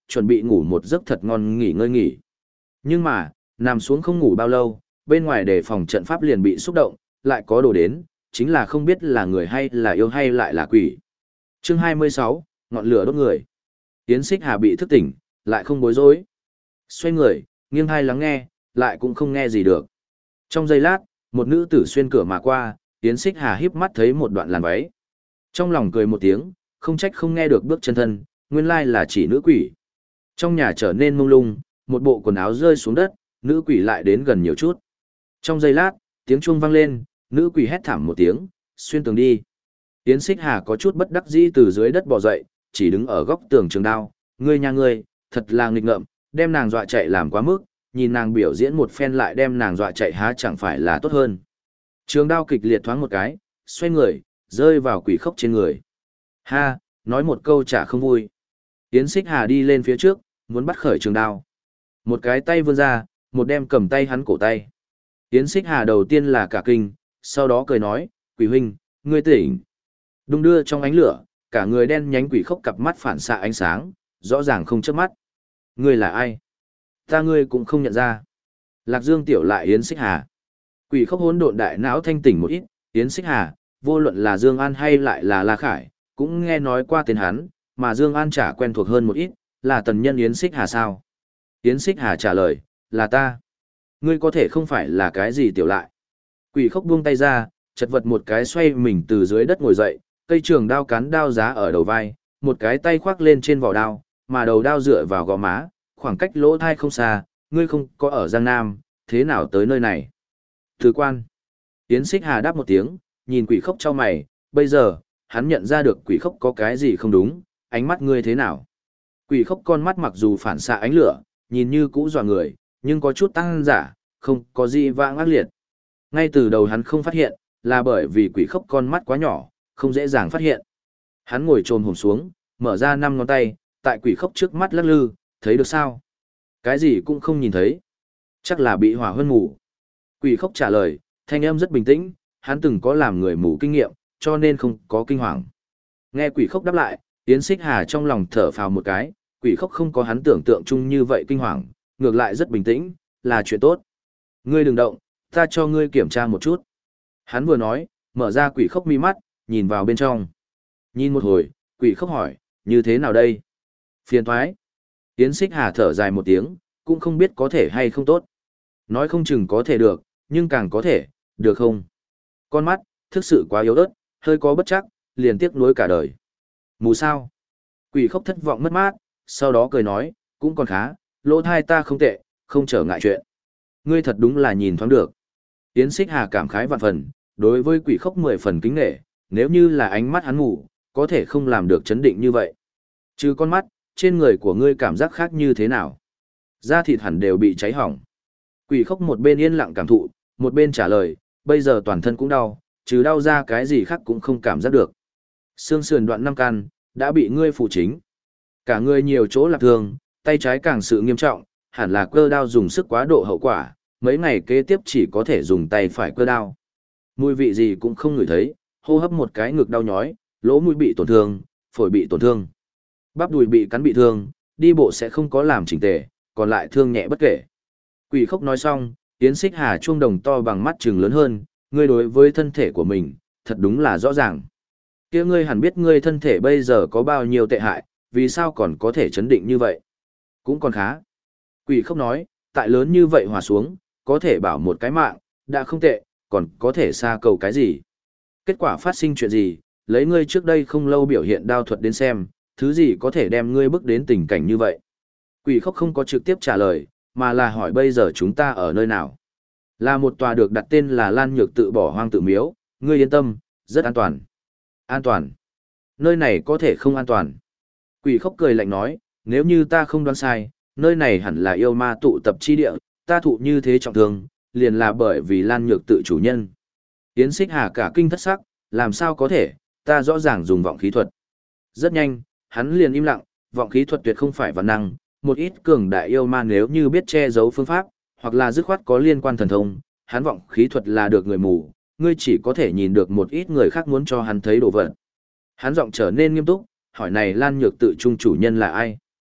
chuẩn bị ngủ một giấc thật ngon nghỉ ngơi nghỉ. Nhưng mà, nằm xuống không ngủ bao lâu, bên ngoài đề phòng trận pháp liền bị xúc động, lại có đồ đến, chính là không biết là người hay là yêu hay lại là quỷ. Chương 26, ngọn lửa đốt người. Yến Xích Hà bị thức tỉnh, lại không bối rối. Xoay người, nghiêng hai lắng nghe, lại cũng không nghe gì được. Trong giây lát, một nữ tử xuyên cửa mà qua, Yến Xích Hà híp mắt thấy một đoạn làn váy. Trong lòng cười một tiếng, không trách không nghe được bước chân thân, nguyên lai là chỉ nữ quỷ. Trong nhà trở nên mông lung, một bộ quần áo rơi xuống đất, nữ quỷ lại đến gần nhiều chút. Trong giây lát, tiếng chuông vang lên, nữ quỷ hét thảm một tiếng, xuyên tường đi. Yến Xích Hà có chút bất đắc dĩ từ dưới đất bò dậy, chỉ đứng ở góc tường trường đao, ngươi nhà ngươi, thật là nghịch ngợm, đem nàng dọa chạy làm quá mức, nhìn nàng biểu diễn một phen lại đem nàng dọa chạy há chẳng phải là tốt hơn. Trường đao kịch liệt thoáng một cái, xoay người, rơi vào quỷ khốc trên người. Ha, nói một câu chả không vui. Yến Xích Hà đi lên phía trước, muốn bắt khởi trường đao. Một cái tay vươn ra, một đem cầm tay hắn cổ tay. Yến Xích Hà đầu tiên là cả kinh, sau đó cười nói, quỷ huynh, ngươi tỉnh. Đung đưa trong ánh lửa, cả người đen nhánh quỷ khốc cặp mắt phản xạ ánh sáng, rõ ràng không chớp mắt. Ngươi là ai? Ta ngươi cũng không nhận ra. Lạc Dương tiểu lại Yến Xích Hà. Quỷ khốc hỗn độn đại não thanh tỉnh một ít, Yến Xích Hà, vô luận là Dương An hay lại là La Khải, cũng nghe nói qua tên hắn, mà Dương An chả quen thuộc hơn một ít, là tần nhân Yến Xích Hà sao? Yến Xích Hà trả lời, là ta. Ngươi có thể không phải là cái gì tiểu lại. Quỷ khốc buông tay ra, chật vật một cái xoay mình từ dưới đất ngồi dậy, cây trường đao cán đao giá ở đầu vai, một cái tay khoác lên trên vỏ đao, mà đầu đao dựa vào gò má, khoảng cách lỗ thai không xa, ngươi không có ở Giang Nam, thế nào tới nơi này? Thứ quan. Yến Xích Hà đáp một tiếng, nhìn quỷ khốc cho mày, bây giờ, hắn nhận ra được quỷ khốc có cái gì không đúng, ánh mắt ngươi thế nào? Quỷ khốc con mắt mặc dù phản xạ ánh lửa, nhìn như cũ dọa người, nhưng có chút tăng giả, không có gì vãng ác liệt. Ngay từ đầu hắn không phát hiện, là bởi vì quỷ khốc con mắt quá nhỏ, không dễ dàng phát hiện. Hắn ngồi trồm hổm xuống, mở ra 5 ngón tay, tại quỷ khốc trước mắt lắc lư, thấy được sao? Cái gì cũng không nhìn thấy. Chắc là bị hỏa hơn mù. Quỷ khốc trả lời, thanh âm rất bình tĩnh, hắn từng có làm người mù kinh nghiệm, cho nên không có kinh hoàng. Nghe quỷ khốc đáp lại, Yến Xích Hà trong lòng thở phào một cái, quỷ khốc không có hắn tưởng tượng chung như vậy kinh hoàng, ngược lại rất bình tĩnh, là chuyện tốt. Ngươi đừng động, ta cho ngươi kiểm tra một chút. Hắn vừa nói, mở ra quỷ khốc mi mắt, nhìn vào bên trong. Nhìn một hồi, quỷ khốc hỏi, như thế nào đây? Phiền thoái. Yến Xích Hà thở dài một tiếng, cũng không biết có thể hay không tốt. Nói không chừng có thể được, nhưng càng có thể, được không? Con mắt, thực sự quá yếu ớt, hơi có bất chắc, liền tiếc nuối cả đời. Mù sao? Quỷ khốc thất vọng mất mát, sau đó cười nói, cũng còn khá, lỗ thai ta không tệ, không trở ngại chuyện. Ngươi thật đúng là nhìn thoáng được. Yến Xích Hà cảm khái vạn phần, đối với quỷ khốc 10 phần kính nể, nếu như là ánh mắt hắn mù, có thể không làm được chấn định như vậy. Trừ con mắt, trên người của ngươi cảm giác khác như thế nào? Da thịt hẳn đều bị cháy hỏng. Quỷ khốc một bên yên lặng cảm thụ, một bên trả lời, bây giờ toàn thân cũng đau, trừ đau ra cái gì khác cũng không cảm giác được. Xương sườn đoạn 5 căn, đã bị ngươi phụ chính. Cả người nhiều chỗ lạc thương, tay trái càng sự nghiêm trọng, hẳn là cơ đao dùng sức quá độ hậu quả, mấy ngày kế tiếp chỉ có thể dùng tay phải cơ đao. Mùi vị gì cũng không ngửi thấy, hô hấp một cái ngực đau nhói, lỗ mũi bị tổn thương, phổi bị tổn thương. Bắp đùi bị cắn bị thương, đi bộ sẽ không có làm chỉnh tề, còn lại thương nhẹ bất kể. Quỷ khốc nói xong, Yến Xích Hà chuông đồng to bằng mắt trừng lớn hơn, ngươi đối với thân thể của mình, thật đúng là rõ ràng. Kia ngươi hẳn biết ngươi thân thể bây giờ có bao nhiêu tệ hại, vì sao còn có thể chấn định như vậy? Cũng còn khá. Quỷ khốc nói, tại lớn như vậy hòa xuống, có thể bảo một cái mạng, đã không tệ, còn có thể xa cầu cái gì? Kết quả phát sinh chuyện gì, lấy ngươi trước đây không lâu biểu hiện đao thuật đến xem, thứ gì có thể đem ngươi bước đến tình cảnh như vậy? Quỷ khốc không có trực tiếp trả lời, mà là hỏi bây giờ chúng ta ở nơi nào? Là một tòa được đặt tên là Lan Nhược tự bỏ hoang tự miếu, ngươi yên tâm, rất an toàn. An toàn? Nơi này có thể không an toàn. Quỷ khốc cười lạnh nói, nếu như ta không đoán sai, nơi này hẳn là yêu ma tụ tập chi địa, ta thụ như thế trọng thương, liền là bởi vì Lan Nhược tự chủ nhân. Yến Xích Hà cả kinh thất sắc, làm sao có thể, ta rõ ràng dùng vọng khí thuật. Rất nhanh, hắn liền im lặng, vọng khí thuật tuyệt không phải văn năng, một ít cường đại yêu ma nếu như biết che giấu phương pháp, hoặc là dứt khoát có liên quan thần thông, hắn vọng khí thuật là được người mù, ngươi chỉ có thể nhìn được một ít người khác muốn cho hắn thấy đồ vật. Hắn giọng trở nên nghiêm túc, hỏi này Lan Nhược tự trung chủ nhân là ai?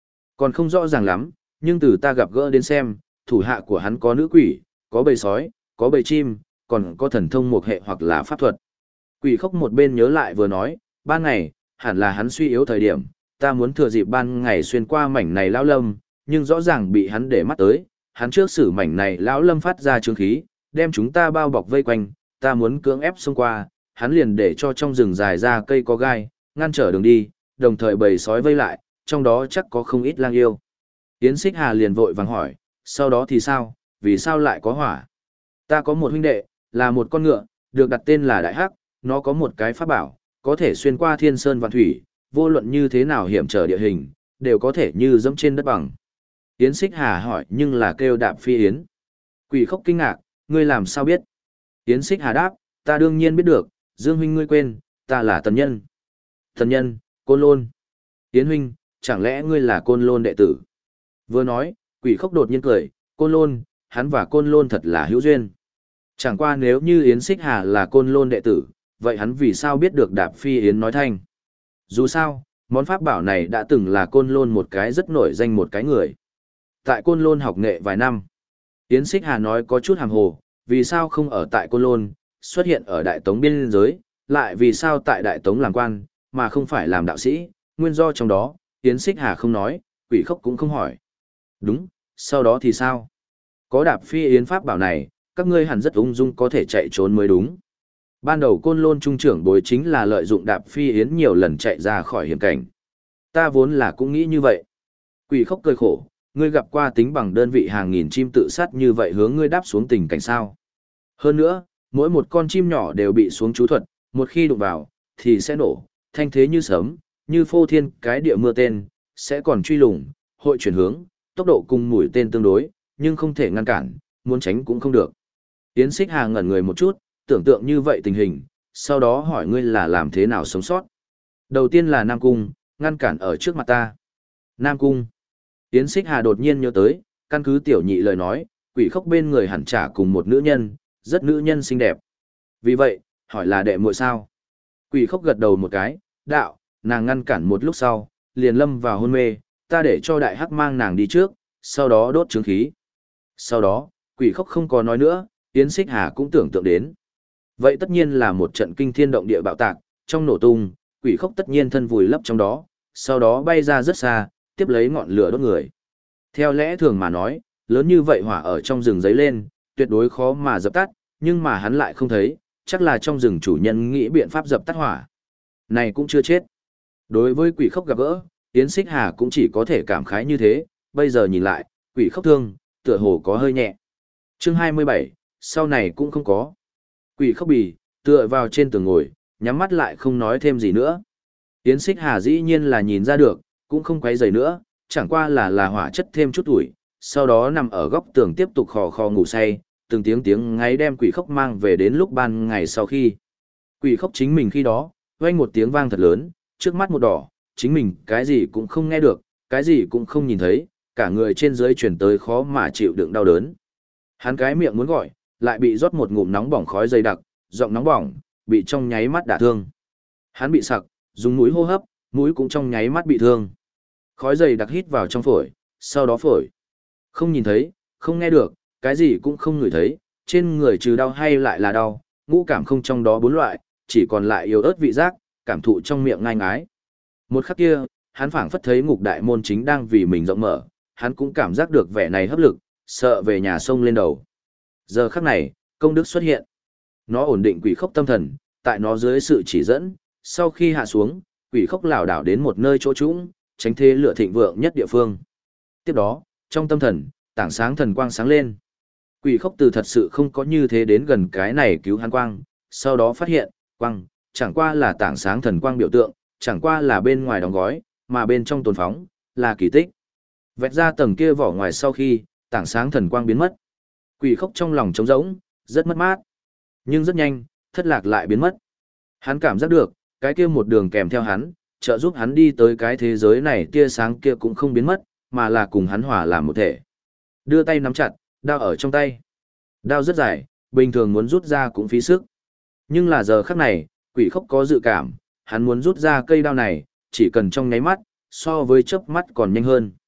Còn không rõ ràng lắm, nhưng từ ta gặp gỡ đến xem, thủ hạ của hắn có nữ quỷ, có bầy sói, có bầy chim, còn có thần thông một hệ hoặc là pháp thuật. Quỷ khốc một bên nhớ lại vừa nói, ban ngày, hẳn là hắn suy yếu thời điểm, ta muốn thừa dịp ban ngày xuyên qua mảnh này lão lâm, nhưng rõ ràng bị hắn để mắt tới, hắn trước xử mảnh này lão lâm phát ra trướng khí, đem chúng ta bao bọc vây quanh, ta muốn cưỡng ép xông qua, hắn liền để cho trong rừng dài ra cây có gai, ngăn trở đường đi, đồng thời bầy sói vây lại, trong đó chắc có không ít lang yêu. Yến Xích Hà liền vội vàng hỏi, sau đó thì sao, vì sao lại có hỏa? Ta có một huynh đệ, là một con ngựa, được đặt tên là Đại Hắc, nó có một cái pháp bảo, có thể xuyên qua thiên sơn vạn thủy, vô luận như thế nào hiểm trở địa hình, đều có thể như dẫm trên đất bằng. Yến Xích Hà hỏi nhưng là kêu Đạp Phi Yến. Quỷ khốc kinh ngạc, ngươi làm sao biết? Yến Xích Hà đáp, ta đương nhiên biết được, Dương huynh ngươi quên, ta là Tần Nhân. Tần Nhân, Côn Lôn. Yến huynh, chẳng lẽ ngươi là Côn Lôn đệ tử? Vừa nói, quỷ khốc đột nhiên cười, Côn Lôn, hắn và Côn Lôn thật là hữu duyên. Chẳng qua nếu như Yến Xích Hà là Côn Lôn đệ tử, vậy hắn vì sao biết được Đạp Phi Yến nói thanh? Dù sao, món pháp bảo này đã từng là Côn Lôn một cái rất nổi danh một cái người. Tại Côn Lôn học nghệ vài năm. Yến Xích Hà nói có chút hàm hồ, vì sao không ở tại Côn Lôn, xuất hiện ở Đại Tống biên giới, lại vì sao tại Đại Tống làm quan, mà không phải làm đạo sĩ, nguyên do trong đó, Yến Xích Hà không nói, quỷ khốc cũng không hỏi. Đúng, sau đó thì sao? Có Đạp Phi Yến pháp bảo này, các ngươi hẳn rất ung dung có thể chạy trốn mới đúng. Ban đầu Côn Lôn trung trưởng bối chính là lợi dụng Đạp Phi Yến nhiều lần chạy ra khỏi hiểm cảnh. Ta vốn là cũng nghĩ như vậy. Quỷ khốc cười khổ, ngươi gặp qua tính bằng đơn vị hàng nghìn chim tự sát như vậy hướng ngươi đáp xuống tình cảnh sao. Hơn nữa, mỗi một con chim nhỏ đều bị xuống chú thuật, một khi đụng vào, thì sẽ nổ, thanh thế như sớm, như phô thiên cái địa mưa tên, sẽ còn truy lùng, hội chuyển hướng, tốc độ cùng mũi tên tương đối, nhưng không thể ngăn cản, muốn tránh cũng không được. Yến Xích Hà ngẩn người một chút, tưởng tượng như vậy tình hình, sau đó hỏi ngươi là làm thế nào sống sót. Đầu tiên là Nam Cung, ngăn cản ở trước mặt ta. Nam Cung. Yến Xích Hà đột nhiên nhớ tới, căn cứ tiểu nhị lời nói, quỷ khốc bên người hẳn trả cùng một nữ nhân, rất nữ nhân xinh đẹp. Vì vậy, hỏi là đệ muội sao? Quỷ khốc gật đầu một cái, đạo, nàng ngăn cản một lúc sau, liền lâm vào hôn mê, ta để cho Đại Hắc mang nàng đi trước, sau đó đốt chứng khí. Sau đó, quỷ khốc không có nói nữa, Yến Xích Hà cũng tưởng tượng đến. Vậy tất nhiên là một trận kinh thiên động địa bạo tạc, trong nổ tung, quỷ khốc tất nhiên thân vùi lấp trong đó, sau đó bay ra rất xa, tiếp lấy ngọn lửa đốt người. Theo lẽ thường mà nói, lớn như vậy hỏa ở trong rừng giấy lên, tuyệt đối khó mà dập tắt, nhưng mà hắn lại không thấy, chắc là trong rừng chủ nhân nghĩ biện pháp dập tắt hỏa. Này cũng chưa chết. Đối với quỷ khốc gặp gỡ, Yến Xích Hà cũng chỉ có thể cảm khái như thế, bây giờ nhìn lại, quỷ khốc thương, tựa hồ có hơi nhẹ. Chương 27, sau này cũng không có. Quỷ khốc bì, tựa vào trên tường ngồi, nhắm mắt lại không nói thêm gì nữa. Yến Xích Hà dĩ nhiên là nhìn ra được, cũng không quấy rầy nữa, chẳng qua là hỏa chất thêm chút tuổi, sau đó nằm ở góc tường tiếp tục khò khò ngủ say, từng tiếng ngáy đem quỷ khốc mang về đến lúc ban ngày sau khi. Quỷ khốc chính mình khi đó, vang một tiếng vang thật lớn, trước mắt một đỏ, chính mình cái gì cũng không nghe được, cái gì cũng không nhìn thấy, cả người trên dưới chuyển tới khó mà chịu đựng đau đớn. Hắn cái miệng muốn gọi, lại bị rót một ngụm nóng bỏng khói dày đặc, giọng nóng bỏng, bị trong nháy mắt đả thương. Hắn bị sặc, dùng mũi hô hấp, mũi cũng trong nháy mắt bị thương. Khói dày đặc hít vào trong phổi, sau đó phổi. Không nhìn thấy, không nghe được, cái gì cũng không ngửi thấy, trên người trừ đau hay lại là đau, ngũ cảm không trong đó bốn loại, chỉ còn lại yếu ớt vị giác, cảm thụ trong miệng ngai ngái. Một khắc kia, hắn phảng phất thấy ngục đại môn chính đang vì mình rộng mở, hắn cũng cảm giác được vẻ này hấp lực, sợ về nhà sông lên đầu. Giờ khắc này, công đức xuất hiện. Nó ổn định quỷ khốc tâm thần, tại nó dưới sự chỉ dẫn, sau khi hạ xuống, quỷ khốc lảo đảo đến một nơi chỗ trũng, tránh thế lửa thịnh vượng nhất địa phương. Tiếp đó, trong tâm thần, tảng sáng thần quang sáng lên. Quỷ khốc từ thật sự không có như thế đến gần cái này cứu hắn quang, sau đó phát hiện, quang, chẳng qua là tảng sáng thần quang biểu tượng, chẳng qua là bên ngoài đóng gói, mà bên trong tồn phóng, là kỳ tích. Vẹt ra tầng kia vỏ ngoài sau khi, tảng sáng thần quang biến mất. Quỷ khốc trong lòng trống rỗng, rất mất mát. Nhưng rất nhanh, thất lạc lại biến mất. Hắn cảm giác được, cái kia một đường kèm theo hắn, trợ giúp hắn đi tới cái thế giới này tia sáng kia cũng không biến mất, mà là cùng hắn hòa làm một thể. Đưa tay nắm chặt, đao ở trong tay. Đao rất dài, bình thường muốn rút ra cũng phí sức. Nhưng là giờ khắc này, quỷ khốc có dự cảm, hắn muốn rút ra cây đao này, chỉ cần trong nháy mắt, so với chớp mắt còn nhanh hơn.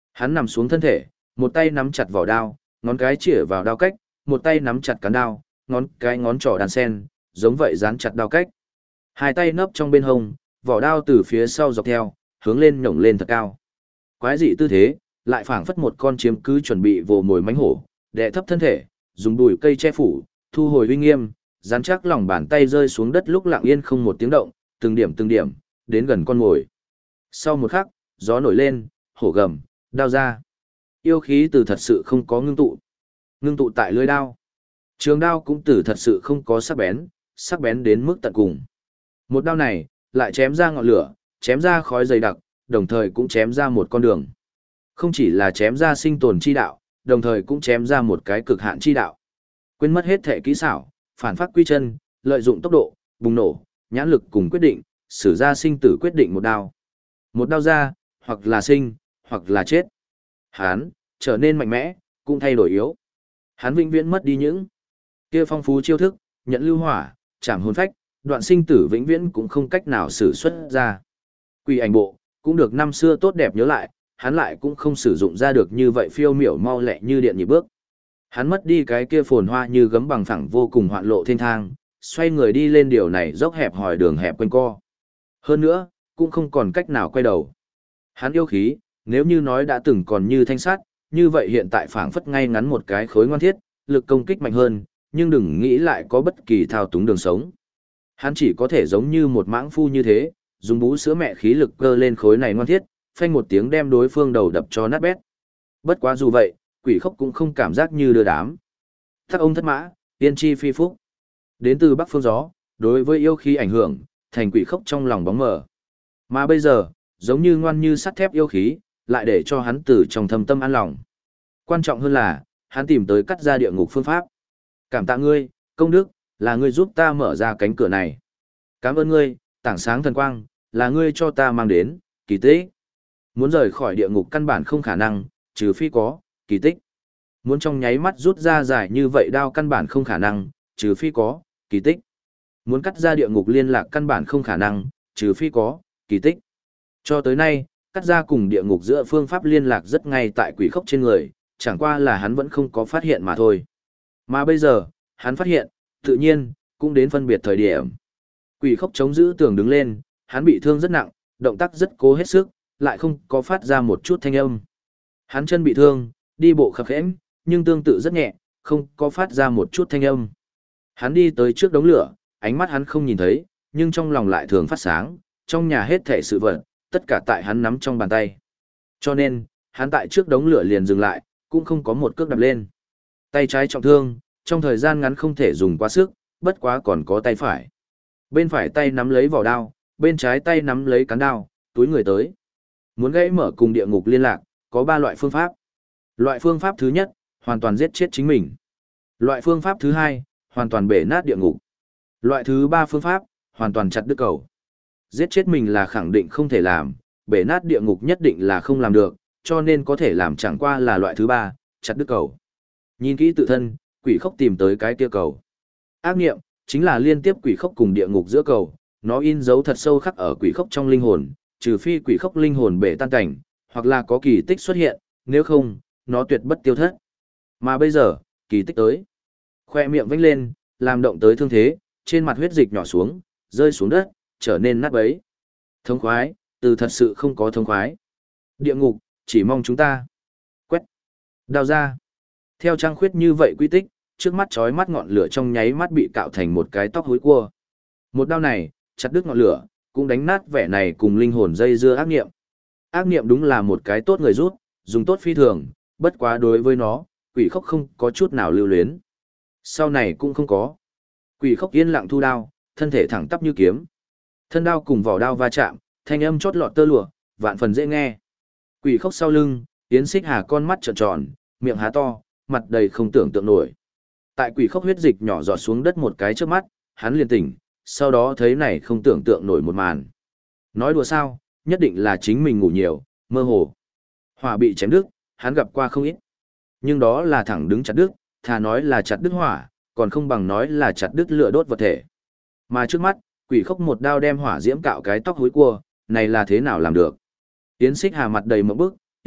Hắn nằm xuống thân thể, một tay nắm chặt vỏ đao, ngón cái chĩa vào đao cách, một tay nắm chặt cán đao, ngón trỏ đàn sen, giống vậy dán chặt đao cách. Hai tay nấp trong bên hông, vỏ đao từ phía sau dọc theo, hướng lên nhổng lên thật cao. Quái dị tư thế, lại phảng phất một con chiếm cứ chuẩn bị vồ mồi mánh hổ, đè thấp thân thể, dùng đùi cây che phủ, thu hồi uy nghiêm, dán chắc lòng bàn tay rơi xuống đất lúc lặng yên không một tiếng động, từng điểm, đến gần con mồi. Sau một khắc, gió nổi lên, hổ gầm, đao ra. Yêu khí từ thật sự không có ngưng tụ tại lưỡi đao. Trường đao cũng từ thật sự không có sắc bén đến mức tận cùng. Một đao này, lại chém ra ngọn lửa, chém ra khói dày đặc, đồng thời cũng chém ra một con đường. Không chỉ là chém ra sinh tồn chi đạo, đồng thời cũng chém ra một cái cực hạn chi đạo. Quên mất hết thể kỹ xảo, phản phát quy chân, lợi dụng tốc độ, bùng nổ, nhãn lực cùng quyết định, sử ra sinh tử quyết định một đao. Một đao ra, hoặc là sinh, hoặc là chết. Hán, trở nên mạnh mẽ, cũng thay đổi yếu. Hắn vĩnh viễn mất đi những kia phong phú chiêu thức, nhận lưu hỏa, chạm hồn phách, đoạn sinh tử vĩnh viễn cũng không cách nào sử xuất ra. Quỷ ảnh bộ, cũng được năm xưa tốt đẹp nhớ lại, hắn lại cũng không sử dụng ra được như vậy phiêu miểu mau lẹ như điện nhịp bước. Hắn mất đi cái kia phồn hoa như gấm bằng phẳng vô cùng hoạn lộ thiên thang, xoay người đi lên điều này dốc hẹp hòi đường hẹp quanh co. Hơn nữa, cũng không còn cách nào quay đầu. Hắn yêu khí, nếu như nói đã từng còn như thanh sắt, như vậy hiện tại phảng phất ngay ngắn một cái khối ngoan thiết, lực công kích mạnh hơn, nhưng đừng nghĩ lại có bất kỳ thao túng đường sống. Hắn chỉ có thể giống như một mãng phu như thế, dùng bú sữa mẹ khí lực cơ lên khối này ngoan thiết, phanh một tiếng đem đối phương đầu đập cho nát bét. Bất quá dù vậy, Quỷ Khốc cũng không cảm giác như đưa đám. Thác ông thất mã, tiên tri phi phúc. Đến từ Bắc phương gió, đối với yêu khí ảnh hưởng, thành Quỷ Khốc trong lòng bóng mờ. Mà bây giờ, giống như ngoan như sắt thép yêu khí, lại để cho hắn từ trong thâm tâm an lòng. Quan trọng hơn là, hắn tìm tới cắt ra địa ngục phương pháp. Cảm tạ ngươi, công đức, là ngươi giúp ta mở ra cánh cửa này. Cảm ơn ngươi, tảng sáng thần quang, là ngươi cho ta mang đến, kỳ tích. Muốn rời khỏi địa ngục căn bản không khả năng, trừ phi có, kỳ tích. Muốn trong nháy mắt rút ra giải như vậy đao căn bản không khả năng, trừ phi có, kỳ tích. Muốn cắt ra địa ngục liên lạc căn bản không khả năng, trừ phi có, kỳ tích. Cho tới nay, cắt ra cùng địa ngục giữa phương pháp liên lạc rất ngay tại Quỷ Khốc trên người, chẳng qua là hắn vẫn không có phát hiện mà thôi. Mà bây giờ, hắn phát hiện, tự nhiên, cũng đến phân biệt thời điểm. Quỷ Khốc chống giữ tường đứng lên, hắn bị thương rất nặng, động tác rất cố hết sức, lại không có phát ra một chút thanh âm. Hắn chân bị thương, đi bộ khập khẽm, nhưng tương tự rất nhẹ, không có phát ra một chút thanh âm. Hắn đi tới trước đống lửa, ánh mắt hắn không nhìn thấy, nhưng trong lòng lại thường phát sáng, trong nhà hết thảy sự vật, tất cả tại hắn nắm trong bàn tay. Cho nên, hắn tại trước đống lửa liền dừng lại, cũng không có một cước đạp lên. Tay trái trọng thương, trong thời gian ngắn không thể dùng quá sức, bất quá còn có tay phải. Bên phải tay nắm lấy vỏ đao, bên trái tay nắm lấy cán đao, túi người tới. Muốn gãy mở cùng địa ngục liên lạc, có 3 loại phương pháp. Loại phương pháp thứ nhất, hoàn toàn giết chết chính mình. Loại phương pháp thứ hai, hoàn toàn bể nát địa ngục. Loại thứ 3 phương pháp, hoàn toàn chặt đứt cầu. Giết chết mình là khẳng định không thể làm, bể nát địa ngục nhất định là không làm được, cho nên có thể làm chẳng qua là loại thứ 3, chặt đứt cầu. Nhìn kỹ tự thân, Quỷ Khốc tìm tới cái kia cầu. Ác niệm, chính là liên tiếp Quỷ Khốc cùng địa ngục giữa cầu, nó in dấu thật sâu khắc ở Quỷ Khốc trong linh hồn, trừ phi Quỷ Khốc linh hồn bể tan cảnh, hoặc là có kỳ tích xuất hiện, nếu không, nó tuyệt bất tiêu thất. Mà bây giờ, kỳ tích tới. Khoe miệng vênh lên, làm động tới thương thế, trên mặt huyết dịch nhỏ xuống, rơi xuống đất, trở nên nát bấy. Thống khoái, từ thật sự không có thống khoái. Địa ngục, chỉ mong chúng ta. Quét. Đao ra. Theo trăng khuyết như vậy quy tích, trước mắt chói mắt ngọn lửa trong nháy mắt bị cạo thành một cái tóc hối cua. Một đao này, chặt đứt ngọn lửa, cũng đánh nát vẻ này cùng linh hồn dây dưa ác niệm. Ác niệm đúng là một cái tốt người rút, dùng tốt phi thường, bất quá đối với nó, Quỷ Khốc không có chút nào lưu luyến. Sau này cũng không có. Quỷ Khốc yên lặng thu đao, thân thể thẳng tắp như kiếm. Thân đao cùng vỏ đao va chạm, thanh âm chót lọt tơ lụa, vạn phần dễ nghe. Quỷ Khốc sau lưng, Yến Xích Hà con mắt trợn tròn, miệng há to, mặt đầy không tưởng tượng nổi. Tại Quỷ Khốc huyết dịch nhỏ giọt xuống đất một cái trước mắt, hắn liền tỉnh, sau đó thấy này không tưởng tượng nổi một màn. Nói đùa sao, nhất định là chính mình ngủ nhiều, mơ hồ. Hỏa bị chém đứt, hắn gặp qua không ít. Nhưng đó là thẳng đứng chặt đứt, thà nói là chặt đứt hỏa, còn không bằng nói là chặt đứt lửa đốt vật thể. Mà trước mắt, Quỷ Khốc một đao đem hỏa diễm cạo cái tóc hối cua, này là thế nào làm được? Yến Xích Hà mặt đầy mộng bức,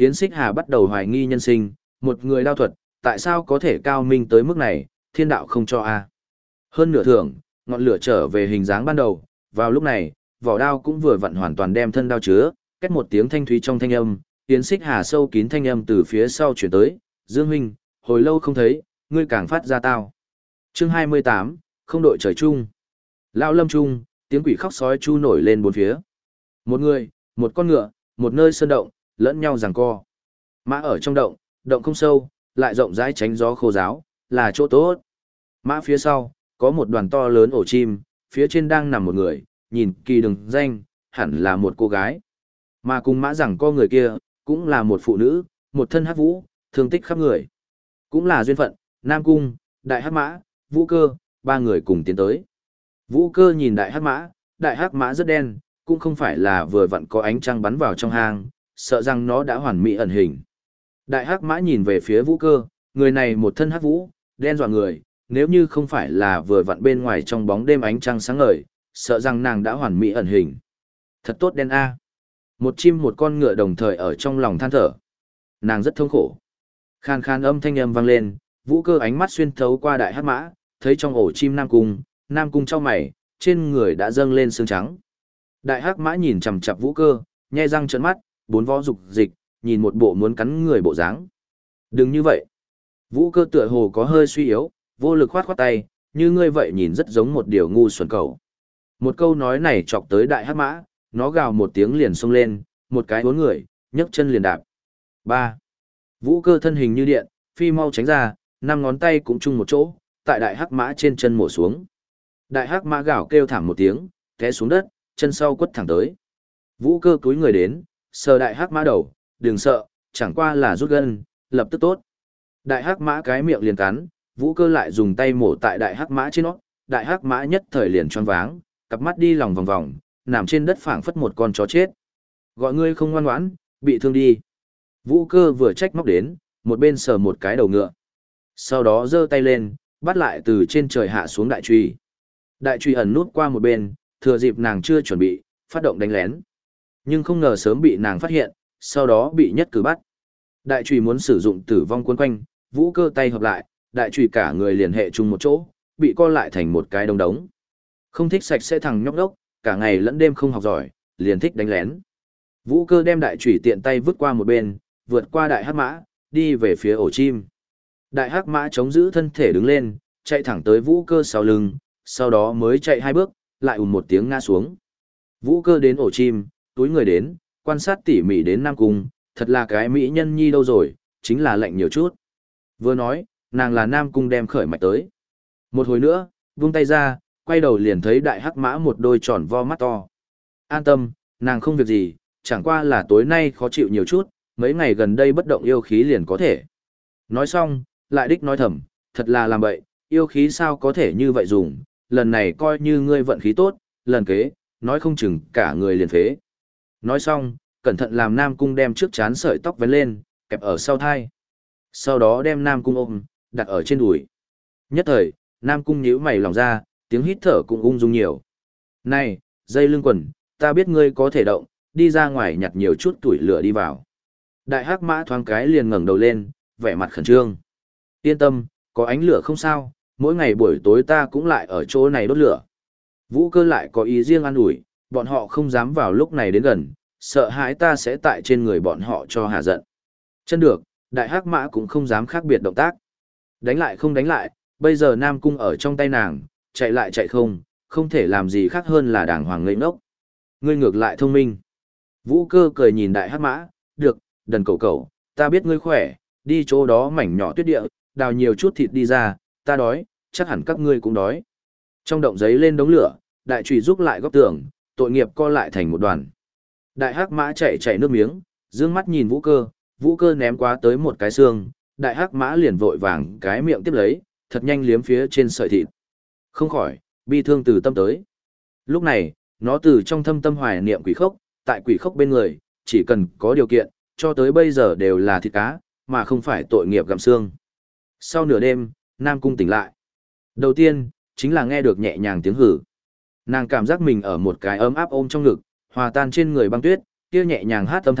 Yến Xích Hà bắt đầu hoài nghi nhân sinh, một người đao thuật, tại sao có thể cao minh tới mức này, thiên đạo không cho a. Hơn nửa thưởng, ngọn lửa trở về hình dáng ban đầu, vào lúc này, vỏ đao cũng vừa vặn hoàn toàn đem thân đao chứa, két một tiếng thanh thúy trong thanh âm, Yến Xích Hà sâu kín thanh âm từ phía sau chuyển tới, Dương huynh, hồi lâu không thấy, ngươi càng phát ra tao. Chương 28, không đội trời chung. Lão lâm trung, tiếng quỷ khóc sói chu nổi lên bốn phía. Một người, một con ngựa, một nơi sơn động, lẫn nhau giằng co. Mã ở trong động, động không sâu, lại rộng rãi tránh gió khô ráo, là chỗ tốt. Mã phía sau, có một đoàn to lớn ổ chim, phía trên đang nằm một người, nhìn kỳ đừng danh, hẳn là một cô gái. Mà cùng mã giằng co người kia, cũng là một phụ nữ, một thân hắc vũ, thương tích khắp người. Cũng là duyên phận, Nam Cung, Đại Hắc Mã, Vũ Cơ, ba người cùng tiến tới. Vũ Cơ nhìn Đại Hắc Mã rất đen, cũng không phải là vừa vặn có ánh trăng bắn vào trong hang, sợ rằng nó đã hoàn mỹ ẩn hình. Đại Hắc Mã nhìn về phía Vũ Cơ, người này một thân hắc vũ, đen dọa người, nếu như không phải là vừa vặn bên ngoài trong bóng đêm ánh trăng sáng ngời, sợ rằng nàng đã hoàn mỹ ẩn hình. Thật tốt đen a. Một chim một con ngựa đồng thời ở trong lòng than thở. Nàng rất thống khổ. Khan khan âm thanh âm vang lên, Vũ Cơ ánh mắt xuyên thấu qua Đại Hắc Mã, thấy trong ổ chim Nam Cung chau mày, trên người đã dâng lên xương trắng. Đại Hắc Mã nhìn chằm chằm Vũ Cơ, nhe răng trợn mắt, bốn vó dục dịch, nhìn một bộ muốn cắn người bộ dáng. Đừng như vậy. Vũ Cơ tựa hồ có hơi suy yếu, vô lực khoát khoát tay, như ngươi vậy nhìn rất giống một điều ngu xuẩn cầu. Một câu nói này chọc tới Đại Hắc Mã, nó gào một tiếng liền xông lên, một cái bốn người, nhấc chân liền đạp. 3. Vũ Cơ thân hình như điện, phi mau tránh ra, năm ngón tay cũng chung một chỗ, tại Đại Hắc Mã trên chân mổ xuống. Đại Hắc Mã gào kêu thảm một tiếng, té xuống đất, chân sau quất thẳng tới. Vũ Cơ cúi người đến, sờ Đại Hắc Mã đầu, đừng sợ, chẳng qua là rút gân, lập tức tốt. Đại Hắc Mã cái miệng liền cắn, Vũ Cơ lại dùng tay mổ tại Đại Hắc Mã trên nó, Đại Hắc Mã nhất thời liền choáng váng, cặp mắt đi lòng vòng vòng, nằm trên đất phảng phất một con chó chết. Gọi ngươi không ngoan ngoãn, bị thương đi. Vũ Cơ vừa trách móc đến, một bên sờ một cái đầu ngựa. Sau đó giơ tay lên, bắt lại từ trên trời hạ xuống đại truy. Đại truy ẩn nút qua một bên, thừa dịp nàng chưa chuẩn bị, phát động đánh lén. Nhưng không ngờ sớm bị nàng phát hiện, sau đó bị nhất cử bắt. Đại truy muốn sử dụng tử vong cuốn quanh, Vũ Cơ tay hợp lại, đại truy cả người liền hệ chung một chỗ, bị co lại thành một cái đống đống. Không thích sạch sẽ thằng nhóc đốc, cả ngày lẫn đêm không học giỏi, liền thích đánh lén. Vũ Cơ đem đại truy tiện tay vứt qua một bên, vượt qua Đại Hắc Mã, đi về phía ổ chim. Đại Hắc Mã chống giữ thân thể đứng lên, chạy thẳng tới Vũ Cơ sau lưng, sau đó mới chạy hai bước, lại một tiếng ngã xuống. Vũ Cơ đến ổ chim, túi người đến, quan sát tỉ mỉ đến Nam Cung, thật là cái mỹ nhân nhi đâu rồi, chính là lạnh nhiều chút. Vừa nói, nàng là Nam Cung đem khởi mạch tới. Một hồi nữa, vung tay ra, quay đầu liền thấy Đại Hắc Mã một đôi tròn vo mắt to. An tâm, nàng không việc gì, chẳng qua là tối nay khó chịu nhiều chút, mấy ngày gần đây bất động yêu khí liền có thể. Nói xong, lại đích nói thầm, thật là làm bậy, yêu khí sao có thể như vậy dùng, lần này coi như ngươi vận khí tốt, lần kế, nói không chừng cả người liền phế. Nói xong, cẩn thận làm Nam Cung đem trước chán sợi tóc vén lên, kẹp ở sau thai. Sau đó đem Nam Cung ôm, đặt ở trên đùi. Nhất thời, Nam Cung nhíu mày lòng ra, tiếng hít thở cũng ung dung nhiều. Này, dây lưng quần, ta biết ngươi có thể động, đi ra ngoài nhặt nhiều chút tuổi lửa đi vào. Đại Hắc Mã thoáng cái liền ngẩng đầu lên, vẻ mặt khẩn trương. Yên tâm, có ánh lửa không sao, mỗi ngày buổi tối ta cũng lại ở chỗ này đốt lửa. Vũ Cơ lại có ý riêng an ủi, bọn họ không dám vào lúc này đến gần, sợ hãi ta sẽ tại trên người bọn họ cho hà giận. Chân được, Đại Hắc Mã cũng không dám khác biệt động tác. Đánh lại không đánh lại, bây giờ Nam Cung ở trong tay nàng, chạy lại chạy không thể làm gì khác hơn là đàng hoàng ngây ngốc. Ngươi ngược lại thông minh. Vũ Cơ cười nhìn Đại Hắc Mã, được, đần cẩu cẩu, ta biết ngươi khỏe, đi chỗ đó mảnh nhỏ tuyết địa, đào nhiều chút thịt đi ra, ta đói, chắc hẳn các ngươi cũng đói. Trong động giấy lên đống lửa, đại trùy rúc lại góc tường, tội nghiệp co lại thành một đoàn. Đại Hắc Mã chạy nước miếng, dương mắt nhìn Vũ Cơ ném quá tới một cái xương, Đại Hắc Mã liền vội vàng cái miệng tiếp lấy, thật nhanh liếm phía trên sợi thịt. Không khỏi, bi thương từ tâm tới. Lúc này, nó từ trong thâm tâm hoài niệm quỷ khốc, tại quỷ khốc bên người, chỉ cần có điều kiện, cho tới bây giờ đều là thịt cá, mà không phải tội nghiệp gặm xương. Sau nửa đêm, Nam Cung tỉnh lại. Đầu tiên, chính là nghe được nhẹ nhàng tiếng hử. Nàng cảm giác mình ở một cái ấm áp ôm trong ngực, hòa tan trên người băng tuyết, kia nhẹ nhàng hát âm thanh,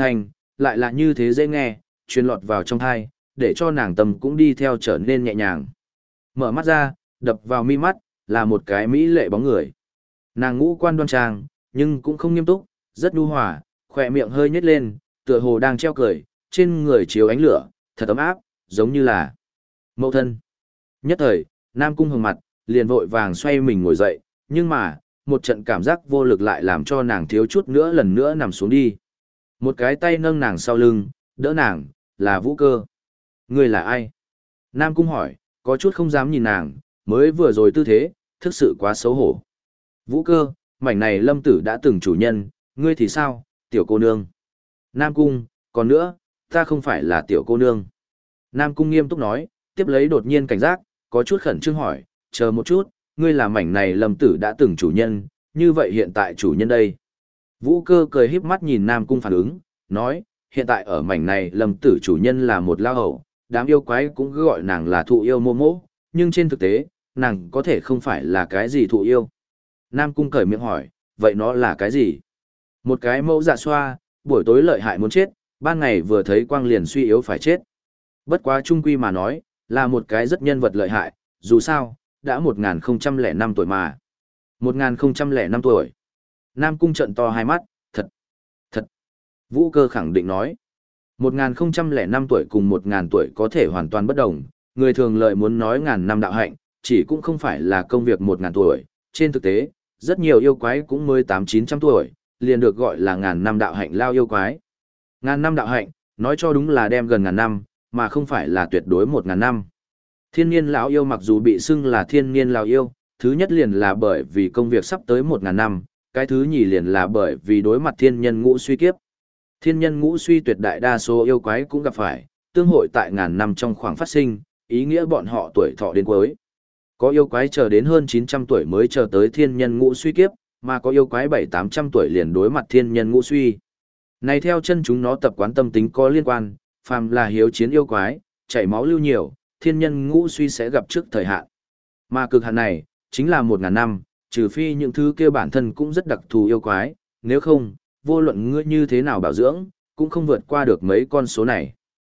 lại là như thế dễ nghe, truyền lọt vào trong thai, để cho nàng tâm cũng đi theo trở nên nhẹ nhàng. Mở mắt ra, đập vào mi mắt, là một cái mỹ lệ bóng người. Nàng ngũ quan đoan trang, nhưng cũng không nghiêm túc, rất nhu hòa, khỏe miệng hơi nhếch lên, tựa hồ đang treo cười, trên người chiếu ánh lửa, thật ấm áp, giống như là mẫu thân. Nhất thời, Nam Cung hừng mặt, liền vội vàng xoay mình ngồi dậy, nhưng mà, một trận cảm giác vô lực lại làm cho nàng thiếu chút nữa lần nữa nằm xuống đi. Một cái tay nâng nàng sau lưng, đỡ nàng, là Vũ Cơ. Người là ai? Nam Cung hỏi, có chút không dám nhìn nàng, mới vừa rồi tư thế, thực sự quá xấu hổ. Vũ Cơ, mảnh này Lâm Tử đã từng chủ nhân, ngươi thì sao, tiểu cô nương? Nam Cung, còn nữa, ta không phải là tiểu cô nương. Nam Cung nghiêm túc nói, tiếp lấy đột nhiên cảnh giác, có chút khẩn trương hỏi, chờ một chút, ngươi là mảnh này Lâm Tử đã từng chủ nhân, như vậy hiện tại chủ nhân đây. Vũ Cơ cười híp mắt nhìn Nam Cung phản ứng, nói, hiện tại ở mảnh này Lâm Tử chủ nhân là một lao hầu, đám yêu quái cũng cứ gọi nàng là thụ yêu mô mỗ, nhưng trên thực tế, nàng có thể không phải là cái gì thụ yêu. Nam Cung cởi miệng hỏi, vậy nó là cái gì? Một cái mẫu dạ xoa, buổi tối lợi hại muốn chết, ban ngày vừa thấy quang liền suy yếu phải chết. Bất quá trung quy mà nói, là một cái rất nhân vật lợi hại, dù sao, đã 1005 tuổi mà. 1005 tuổi. Nam Cung trận to hai mắt, thật, thật. Vũ Cơ khẳng định nói, 1005 tuổi cùng 1000 tuổi có thể hoàn toàn bất đồng, người thường lợi muốn nói ngàn năm đạo hạnh, chỉ cũng không phải là công việc 1000 tuổi, trên thực tế, rất nhiều yêu quái cũng mới 800-900 tuổi, liền được gọi là ngàn năm đạo hạnh lao yêu quái. Ngàn năm đạo hạnh, nói cho đúng là đem gần ngàn năm, mà không phải là tuyệt đối 1000 năm. Thiên niên lão yêu mặc dù bị xưng là thiên niên lão yêu, thứ nhất liền là bởi vì công việc sắp tới 1000 năm, cái thứ nhì liền là bởi vì đối mặt thiên nhân ngũ suy kiếp. Thiên nhân ngũ suy tuyệt đại đa số yêu quái cũng gặp phải, tương hội tại ngàn năm trong khoảng phát sinh, ý nghĩa bọn họ tuổi thọ đến cuối. Có yêu quái chờ đến hơn 900 tuổi mới chờ tới thiên nhân ngũ suy kiếp, mà có yêu quái 700-800 tuổi liền đối mặt thiên nhân ngũ suy. Này theo chân chúng nó tập quán tâm tính có liên quan, phàm là hiếu chiến yêu quái, chảy máu lưu nhiều, thiên nhân ngũ suy sẽ gặp trước thời hạn. Mà cực hạn này, chính là 1000 năm, trừ phi những thứ kia bản thân cũng rất đặc thù yêu quái, nếu không, vô luận ngươi như thế nào bảo dưỡng, cũng không vượt qua được mấy con số này.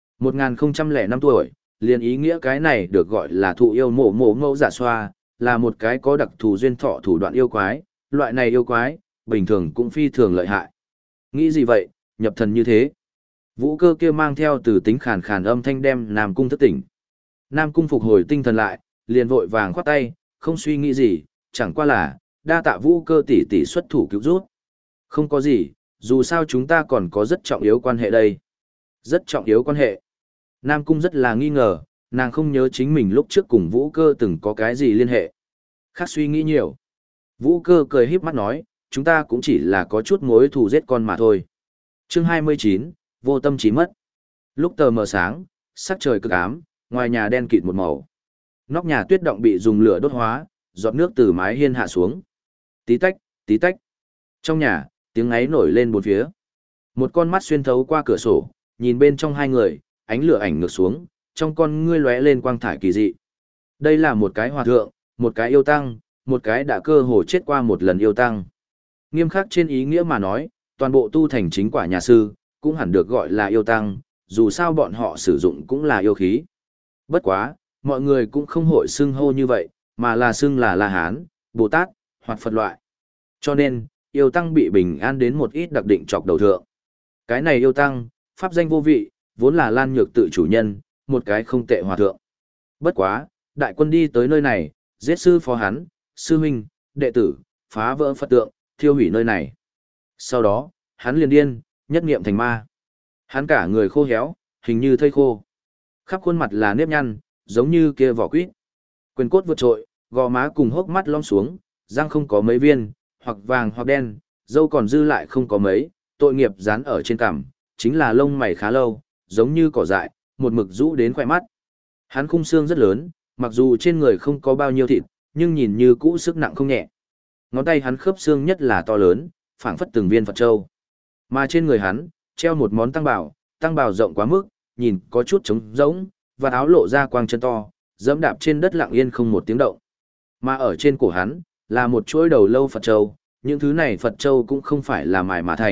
1005 tuổi, liền ý nghĩa cái này được gọi là thụ yêu mộ ngẫu giả xoa, là một cái có đặc thù duyên thọ thủ đoạn yêu quái, loại này yêu quái, bình thường cũng phi thường lợi hại. Nghĩ gì vậy, nhập thần như thế? Vũ Cơ kia mang theo từ tính khàn khàn âm thanh đem Nam Cung thức tỉnh. Nam Cung phục hồi tinh thần lại, liền vội vàng khoát tay, không suy nghĩ gì, chẳng qua là, đa tạ Vũ Cơ tỷ tỷ xuất thủ cứu rút. Không có gì, dù sao chúng ta còn có rất trọng yếu quan hệ đây. Rất trọng yếu quan hệ. Nam Cung rất là nghi ngờ, nàng không nhớ chính mình lúc trước cùng Vũ Cơ từng có cái gì liên hệ. Khác suy nghĩ nhiều. Vũ Cơ cười híp mắt nói, chúng ta cũng chỉ là có chút mối thù giết con mà thôi. Chương 29, vô tâm trí mất. Lúc tờ mờ sáng, sắc trời cực ám, ngoài nhà đen kịt một màu. Nóc nhà tuyết động bị dùng lửa đốt hóa, giọt nước từ mái hiên hạ xuống. Tí tách, tí tách. Trong nhà, tiếng ngáy nổi lên bốn phía. Một con mắt xuyên thấu qua cửa sổ, nhìn bên trong hai người, ánh lửa ảnh ngược xuống, trong con ngươi lóe lên quang thải kỳ dị. Đây là một cái hòa thượng, một cái yêu tăng, một cái đã cơ hồ chết qua một lần yêu tăng. Nghiêm khắc trên ý nghĩa mà nói, toàn bộ tu thành chính quả nhà sư, cũng hẳn được gọi là yêu tăng, dù sao bọn họ sử dụng cũng là yêu khí. Bất quá, mọi người cũng không hội xưng hô như vậy, mà là xưng là La Hán, Bồ Tát, hoặc Phật loại. Cho nên, yêu tăng bị bình an đến một ít đặc định chọc đầu thượng. Cái này yêu tăng, pháp danh vô vị, vốn là Lan Nhược tự chủ nhân, một cái không tệ hòa thượng. Bất quá, đại quân đi tới nơi này, giết sư phó hắn, sư huynh, đệ tử, phá vỡ Phật tượng, thiêu hủy nơi này. Sau đó, hắn liền điên, nhất niệm thành ma. Hắn cả người khô héo, hình như thây khô. Khắp khuôn mặt là nếp nhăn, giống như kia vỏ quýt. Quyền cốt vượt trội, gò má cùng hốc mắt lõm xuống, răng không có mấy viên, hoặc vàng hoặc đen, râu còn dư lại không có mấy, tội nghiệp dán ở trên cằm, chính là lông mày khá lâu, giống như cỏ dại, một mực rũ đến khỏe mắt. Hắn khung xương rất lớn, mặc dù trên người không có bao nhiêu thịt, nhưng nhìn như cũ sức nặng không nhẹ. Ngón tay hắn khớp xương nhất là to lớn, phảng phất từng viên Phật châu. Mà trên người hắn, treo một món tăng bào rộng quá mức, nhìn có chút trống rỗng, và áo lộ ra quang chân to, dẫm đạp trên đất lặng yên không một tiếng động. Mà ở trên cổ hắn, là một chuỗi đầu lâu Phật châu, những thứ này Phật châu cũng không phải là mài mà thành,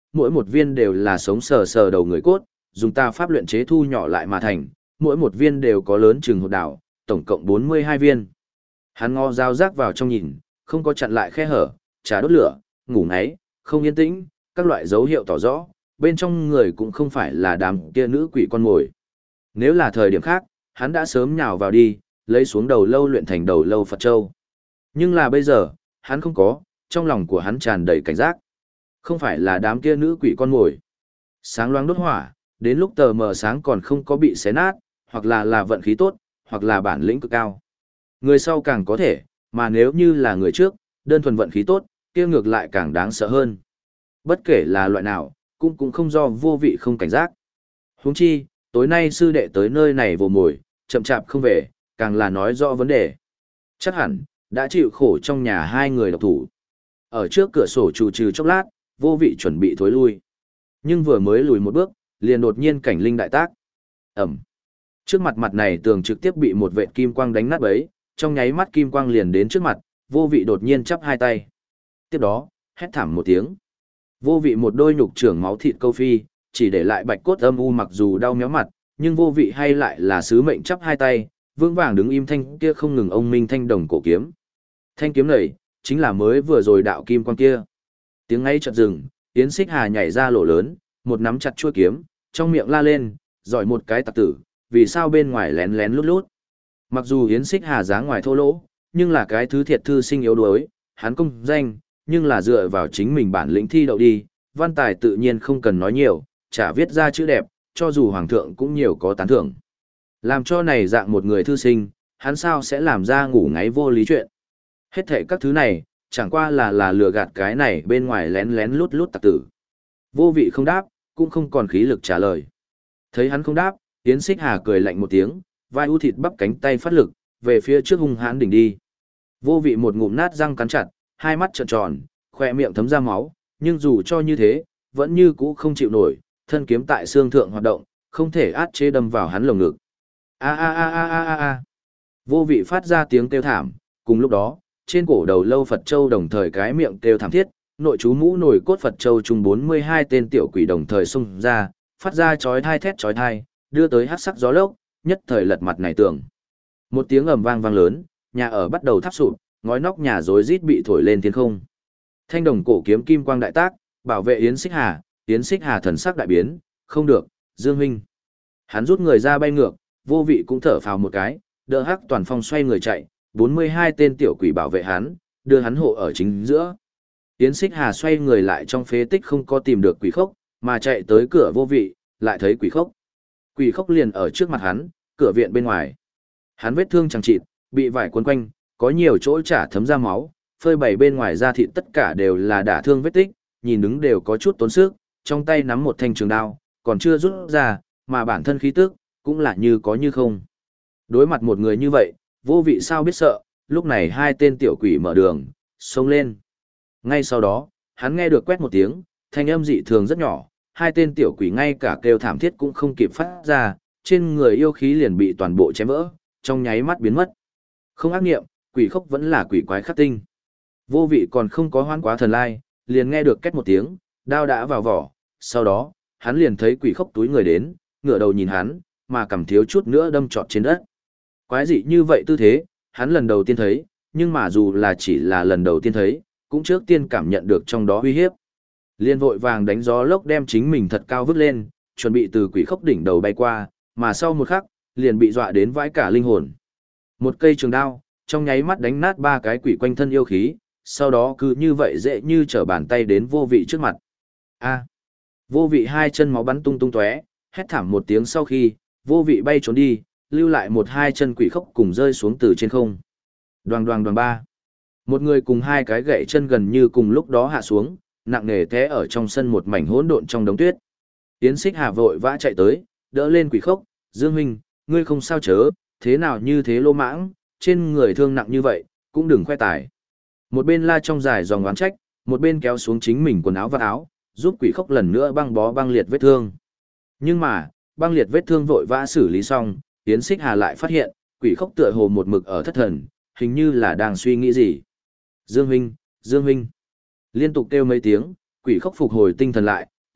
mỗi một viên đều là sống sờ sờ đầu người cốt, dùng ta pháp luyện chế thu nhỏ lại mà thành, mỗi một viên đều có lớn chừng hột đảo, tổng cộng 42 viên. Hắn ngó dao rác vào trong nhìn, không có chặn lại khe hở, chả đốt lửa, ngủ ngáy, không yên tĩnh, các loại dấu hiệu tỏ rõ, bên trong người cũng không phải là đám kia nữ quỷ con mồi. Nếu là thời điểm khác, hắn đã sớm nhào vào đi, lấy xuống đầu lâu luyện thành đầu lâu Phật Châu. Nhưng là bây giờ, hắn không có, trong lòng của hắn tràn đầy cảnh giác. Không phải là đám kia nữ quỷ con mồi. Sáng loáng đốt hỏa, đến lúc tờ mờ sáng còn không có bị xé nát, hoặc là vận khí tốt, hoặc là bản lĩnh cực cao. Người sau càng có thể, mà nếu như là người trước, đơn thuần vận khí tốt, kia ngược lại càng đáng sợ hơn. Bất kể là loại nào, cũng không do vô vị không cảnh giác. Huống chi, tối nay sư đệ tới nơi này vồ mồi, chậm chạp không về, càng là nói rõ vấn đề. Chắc hẳn, đã chịu khổ trong nhà hai người độc thủ. Ở trước cửa sổ trù trừ chốc lát, vô vị chuẩn bị thối lui. Nhưng vừa mới lùi một bước, liền đột nhiên cảnh linh đại tác. Ẩm. Trước mặt mặt này tường trực tiếp bị một vệt kim quang đánh nát bấy, trong nháy mắt kim quang liền đến trước mặt, vô vị đột nhiên chắp hai tay. Tiếp đó, hét thảm một tiếng. Vô vị một đôi nhục trưởng máu thịt câu phi, chỉ để lại bạch cốt âm u mặc dù đau méo mặt, nhưng vô vị hay lại là sứ mệnh chắp hai tay, vững vàng đứng im thanh kia không ngừng ông minh thanh đồng cổ kiếm. Thanh kiếm này, chính là mới vừa rồi đạo kim quang kia. Tiếng ngay chợt dừng, Yến Xích Hà nhảy ra lỗ lớn, một nắm chặt chuôi kiếm, trong miệng la lên, giỏi một cái tặc tử, vì sao bên ngoài lén lén lút lút. Mặc dù Yến Xích Hà dáng ngoài thô lỗ, nhưng là cái thứ thiệt thư sinh yếu đuối, hắn công danh, nhưng là dựa vào chính mình bản lĩnh thi đậu đi, văn tài tự nhiên không cần nói nhiều, chả viết ra chữ đẹp, cho dù hoàng thượng cũng nhiều có tán thưởng. Làm cho này dạng một người thư sinh, hắn sao sẽ làm ra ngủ ngáy vô lý chuyện. Hết thệ các thứ này, chẳng qua là lừa gạt cái này bên ngoài lén lén lút lút tặc tử. Vô vị không đáp, cũng không còn khí lực trả lời. Thấy hắn không đáp, Yến Xích Hà cười lạnh một tiếng, vai u thịt bắp cánh tay phát lực, về phía trước hung hãn đỉnh đi. Vô vị một ngụm nát răng cắn chặt, hai mắt trợn tròn, khỏe miệng thấm ra máu, nhưng dù cho như thế, vẫn như cũ không chịu nổi, thân kiếm tại xương thượng hoạt động, không thể át chế đâm vào hắn lồng ngực. A a a a a a a. Vô vị phát ra tiếng kêu thảm, cùng lúc đó, trên cổ đầu lâu Phật Châu đồng thời cái miệng kêu thảm thiết, nội chú mũ nổi cốt Phật Châu chung 42 tên tiểu quỷ đồng thời xung ra, phát ra chói thai thét chói thai, đưa tới hắc sắc gió lốc, nhất thời lật mặt này tường. Một tiếng ầm vang vang lớn, nhà ở bắt đầu thắp sụp, ngói nóc nhà rối rít bị thổi lên thiên không. Thanh đồng cổ kiếm kim quang đại tác, bảo vệ Yến Xích Hà thần sắc đại biến, không được, Dương huynh. Hắn rút người ra bay ngược, vô vị cũng thở phào một cái, đỡ Hắc Toàn Phong xoay người chạy, 42 tên tiểu quỷ bảo vệ hắn, đưa hắn hộ ở chính giữa. Yến Xích Hà xoay người lại trong phế tích không có tìm được quỷ khốc, mà chạy tới cửa vô vị, lại thấy quỷ khốc. Quỷ khốc liền ở trước mặt hắn, cửa viện bên ngoài. Hắn vết thương chẳng chịt, bị vải quấn quanh, có nhiều chỗ chả thấm ra máu, phơi bày bên ngoài da thịt tất cả đều là đả thương vết tích, nhìn đứng đều có chút tốn sức, trong tay nắm một thanh trường đao, còn chưa rút ra, mà bản thân khí tức cũng là như có như không. Đối mặt một người như vậy, vô vị sao biết sợ, lúc này hai tên tiểu quỷ mở đường, xông lên. Ngay sau đó, hắn nghe được quét một tiếng, thanh âm dị thường rất nhỏ, hai tên tiểu quỷ ngay cả kêu thảm thiết cũng không kịp phát ra, trên người yêu khí liền bị toàn bộ chém vỡ, trong nháy mắt biến mất. Không ác nghiệm, quỷ khốc vẫn là quỷ quái khắc tinh. Vô vị còn không có hoán quá thần lai, liền nghe được két một tiếng, đao đã vào vỏ, sau đó, hắn liền thấy quỷ khốc túi người đến, ngửa đầu nhìn hắn, mà cầm thiếu chút nữa đâm trọt trên đất. Quái dị như vậy tư thế, hắn lần đầu tiên thấy, nhưng mà dù là chỉ là lần đầu tiên thấy, cũng trước tiên cảm nhận được trong đó uy hiếp. Liên vội vàng đánh gió lốc đem chính mình thật cao vứt lên, chuẩn bị từ quỷ khốc đỉnh đầu bay qua, mà sau một khắc, liền bị dọa đến vãi cả linh hồn. Một cây trường đao, trong nháy mắt đánh nát ba cái quỷ quanh thân yêu khí, sau đó cứ như vậy dễ như trở bàn tay đến vô vị trước mặt. A. Vô vị hai chân máu bắn tung tung tóe, hét thảm một tiếng sau khi, vô vị bay trốn đi, lưu lại một hai chân quỷ khốc cùng rơi xuống từ trên không. Đoàng đoàng đoàng ba. Một người cùng hai cái gậy chân gần như cùng lúc đó hạ xuống, nặng nề té ở trong sân một mảnh hỗn độn trong đống tuyết. Yến Xích Hà vội vã chạy tới, đỡ lên quỷ khốc, Dương huynh, ngươi không sao chớ, thế nào như thế lô mãng, trên người thương nặng như vậy, cũng đừng khoe tài. Một bên la trong dài dòng oán trách, một bên kéo xuống chính mình quần áo và áo, giúp quỷ khốc lần nữa băng bó băng liệt vết thương. Nhưng mà, băng liệt vết thương vội vã xử lý xong, Yến Xích Hà lại phát hiện, quỷ khốc tựa hồ một mực ở thất thần, hình như là đang suy nghĩ gì. Dương huynh, Dương huynh. Liên tục kêu mấy tiếng, quỷ khốc phục hồi tinh thần lại,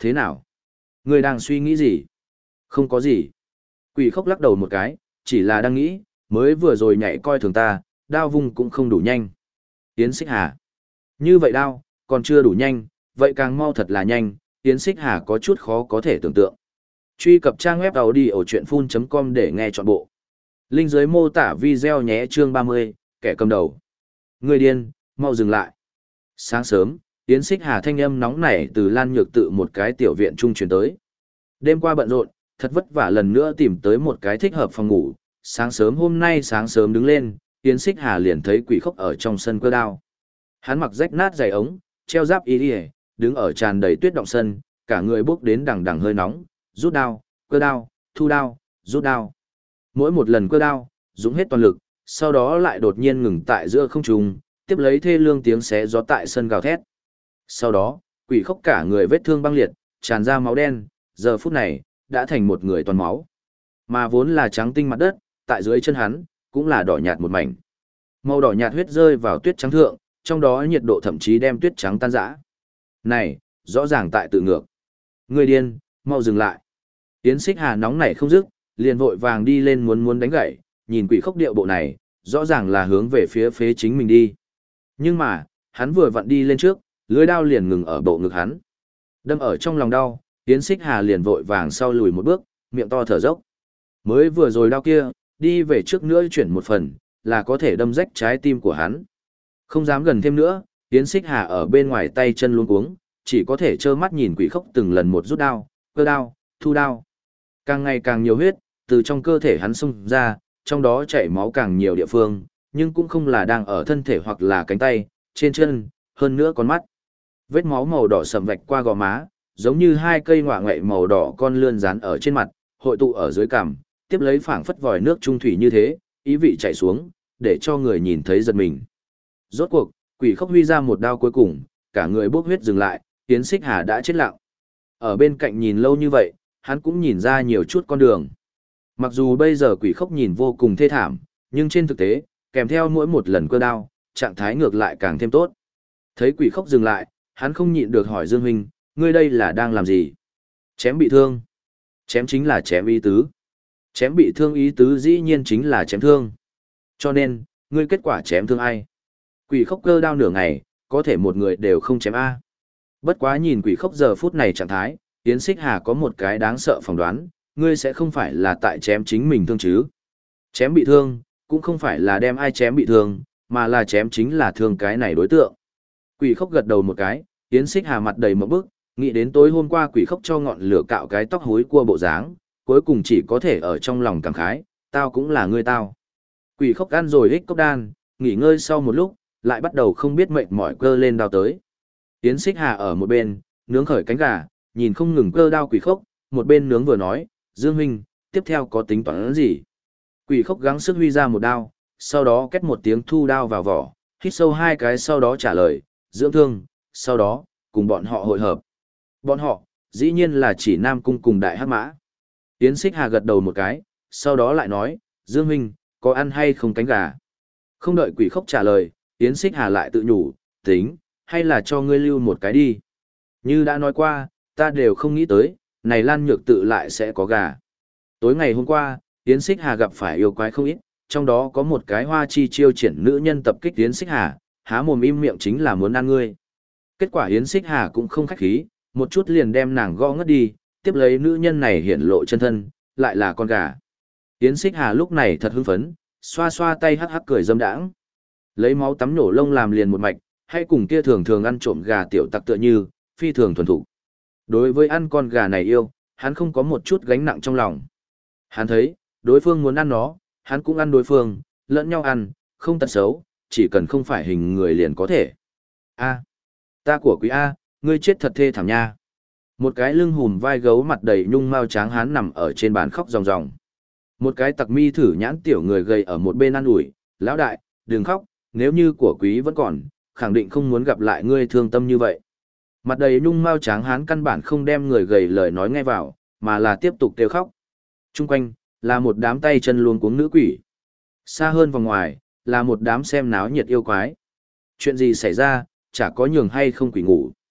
Thế nào? Ngươi đang suy nghĩ gì? Không có gì. Quỷ khốc lắc đầu một cái, chỉ là đang nghĩ, mới vừa rồi nhảy coi thường ta, đao vung cũng không đủ nhanh. Yến Xích Hà. Như vậy đao, còn chưa đủ nhanh, vậy càng mau thật là nhanh, Yến Xích Hà có chút khó có thể tưởng tượng. Truy cập trang web audiochuyenphun.com để nghe trọn bộ. Link dưới mô tả video nhé chương 30, kẻ cầm đầu. Người điên, mau dừng lại. Sáng sớm, Yến Xích Hà thanh âm nóng nảy từ Lan Nhược Tự một cái tiểu viện trung truyền tới. Đêm qua bận rộn, thật vất vả lần nữa tìm tới một cái thích hợp phòng ngủ. Sáng sớm hôm nay sáng sớm đứng lên, Yến Xích Hà liền thấy Quỷ Khốc ở trong sân cơ đao. Hắn mặc rách nát giày ống, treo giáp y liề, đứng ở tràn đầy tuyết động sân, cả người bốc đến đằng đằng hơi nóng, rút đao, cơ đao, thu đao, rút đao. Mỗi một lần cơ đao, dũng hết toàn lực, sau đó lại đột nhiên ngừng tại giữa không trung, tiếp lấy thê lương tiếng xé gió tại sân gào thét. Sau đó, Quỷ Khốc cả người vết thương băng liệt, tràn ra máu đen, giờ phút này đã thành một người toàn máu. Mà vốn là trắng tinh mặt đất, tại dưới chân hắn cũng là đỏ nhạt một mảnh. Màu đỏ nhạt huyết rơi vào tuyết trắng thượng, trong đó nhiệt độ thậm chí đem tuyết trắng tan rã. Này, rõ ràng tại tự ngược. Người điên, mau dừng lại. Yến Xích Hà nóng nảy không dứt, liền vội vàng đi lên muốn đánh gậy, nhìn Quỷ Khốc điệu bộ này, rõ ràng là hướng về phía phế chính mình đi. Nhưng mà, hắn vừa vặn đi lên trước, lưỡi đao liền ngừng ở bộ ngực hắn. Đâm ở trong lòng đau, Yến Xích Hà liền vội vàng sau lùi một bước, miệng to thở dốc. Mới vừa rồi đao kia, đi về trước nữa chuyển một phần, là có thể đâm rách trái tim của hắn. Không dám gần thêm nữa, Yến Xích Hà ở bên ngoài tay chân luống cuống, chỉ có thể trơ mắt nhìn Quỷ Khốc từng lần một rút đao, cơ đao, thu đao. Càng ngày càng nhiều huyết, từ trong cơ thể hắn xông ra, trong đó chảy máu càng nhiều địa phương, nhưng cũng không là đang ở thân thể hoặc là cánh tay, trên chân, hơn nữa con mắt. Vết máu màu đỏ sầm vạch qua gò má, giống như hai cây ngọa ngoại màu đỏ con lươn dán ở trên mặt, hội tụ ở dưới cằm, tiếp lấy phảng phất vòi nước trung thủy như thế, ý vị chảy xuống, để cho người nhìn thấy giật mình. Rốt cuộc, Quỷ Khốc huy ra một đao cuối cùng, cả người bốc huyết dừng lại, Yến Xích Hà đã chết lặng. Ở bên cạnh nhìn lâu như vậy, hắn cũng nhìn ra nhiều chút con đường. Mặc dù bây giờ Quỷ Khốc nhìn vô cùng thê thảm, nhưng trên thực tế, kèm theo mỗi một lần cơ đao, trạng thái ngược lại càng thêm tốt. Thấy Quỷ Khốc dừng lại, hắn không nhịn được hỏi Dương huynh, ngươi đây là đang làm gì? Chém bị thương. Chém chính là chém ý tứ. Chém bị thương ý tứ dĩ nhiên chính là chém thương. Cho nên, ngươi kết quả chém thương ai? Quỷ Khốc cơ đao nửa ngày, có thể một người đều không chém A. Bất quá nhìn Quỷ Khốc giờ phút này trạng thái, Yến Xích Hà có một cái đáng sợ phỏng đoán, ngươi sẽ không phải là tại chém chính mình thương chứ. Chém bị thương, cũng không phải là đem ai chém bị thương, mà là chém chính là thương cái này đối tượng. Quỷ Khốc gật đầu một cái, Yến Xích Hà mặt đầy một bức, nghĩ đến tối hôm qua Quỷ Khốc cho ngọn lửa cạo cái tóc hối cua bộ dáng, cuối cùng chỉ có thể ở trong lòng cảm khái, tao cũng là ngươi tao. Quỷ Khốc ăn rồi hích cốc đan, nghỉ ngơi sau một lúc, lại bắt đầu không biết mệt mỏi cơ lên đao tới. Yến Xích Hà ở một bên, nướng khởi cánh gà, nhìn không ngừng cơ đao Quỷ Khốc, một bên nướng vừa nói, Dương huynh, tiếp theo có tính toán gì? Quỷ Khốc gắng sức huy ra một đao, sau đó két một tiếng thu đao vào vỏ, hít sâu hai cái sau đó trả lời, dưỡng thương, sau đó, cùng bọn họ hội hợp. Bọn họ, dĩ nhiên là chỉ Nam Cung cùng Đại Hắc Mã. Yến Xích Hà gật đầu một cái, sau đó lại nói, Dương huynh, có ăn hay không cánh gà? Không đợi Quỷ Khốc trả lời, Yến Xích Hà lại tự nhủ, tính, hay là cho ngươi lưu một cái đi. Như đã nói qua, ta đều không nghĩ tới, này Lan Nhược Tự lại sẽ có gà. Tối ngày hôm qua, Yến Xích Hà gặp phải yêu quái không ít, trong đó có một cái hoa chi chiêu triển nữ nhân tập kích Yến Xích Hà, há mồm im miệng chính là muốn ăn ngươi. Kết quả Yến Xích Hà cũng không khách khí, một chút liền đem nàng gõ ngất đi, tiếp lấy nữ nhân này hiển lộ chân thân, lại là con gà. Yến Xích Hà lúc này thật hưng phấn, xoa xoa tay hắc hắc cười dâm đãng. Lấy máu tắm nổ lông làm liền một mạch, hay cùng kia thường thường ăn trộm gà tiểu tặc tựa như, phi thường thuần thủ. Đối với ăn con gà này yêu, hắn không có một chút gánh nặng trong lòng. Hắn thấy, đối phương muốn ăn nó, hắn cũng ăn đối phương, lẫn nhau ăn, không tật xấu, chỉ cần không phải hình người liền có thể. A, ta của quý A, ngươi chết thật thê thảm nha. Một cái lưng hùm vai gấu mặt đầy nhung mao tráng hán nằm ở trên bàn khóc ròng ròng. Một cái tặc mi thử nhãn tiểu người gầy ở một bên ăn ủi, lão đại, đừng khóc, nếu như của quý vẫn còn, khẳng định không muốn gặp lại ngươi thương tâm như vậy. Mặt đầy nhung mao tráng hán căn bản không đem người gầy lời nói nghe vào, mà là tiếp tục kêu khóc. Trung quanh, là một đám tay chân luống cuống nữ quỷ. Xa hơn vòng ngoài, là một đám xem náo nhiệt yêu quái. Chuyện gì xảy ra, chả có nhường hay không quỷ ngủ.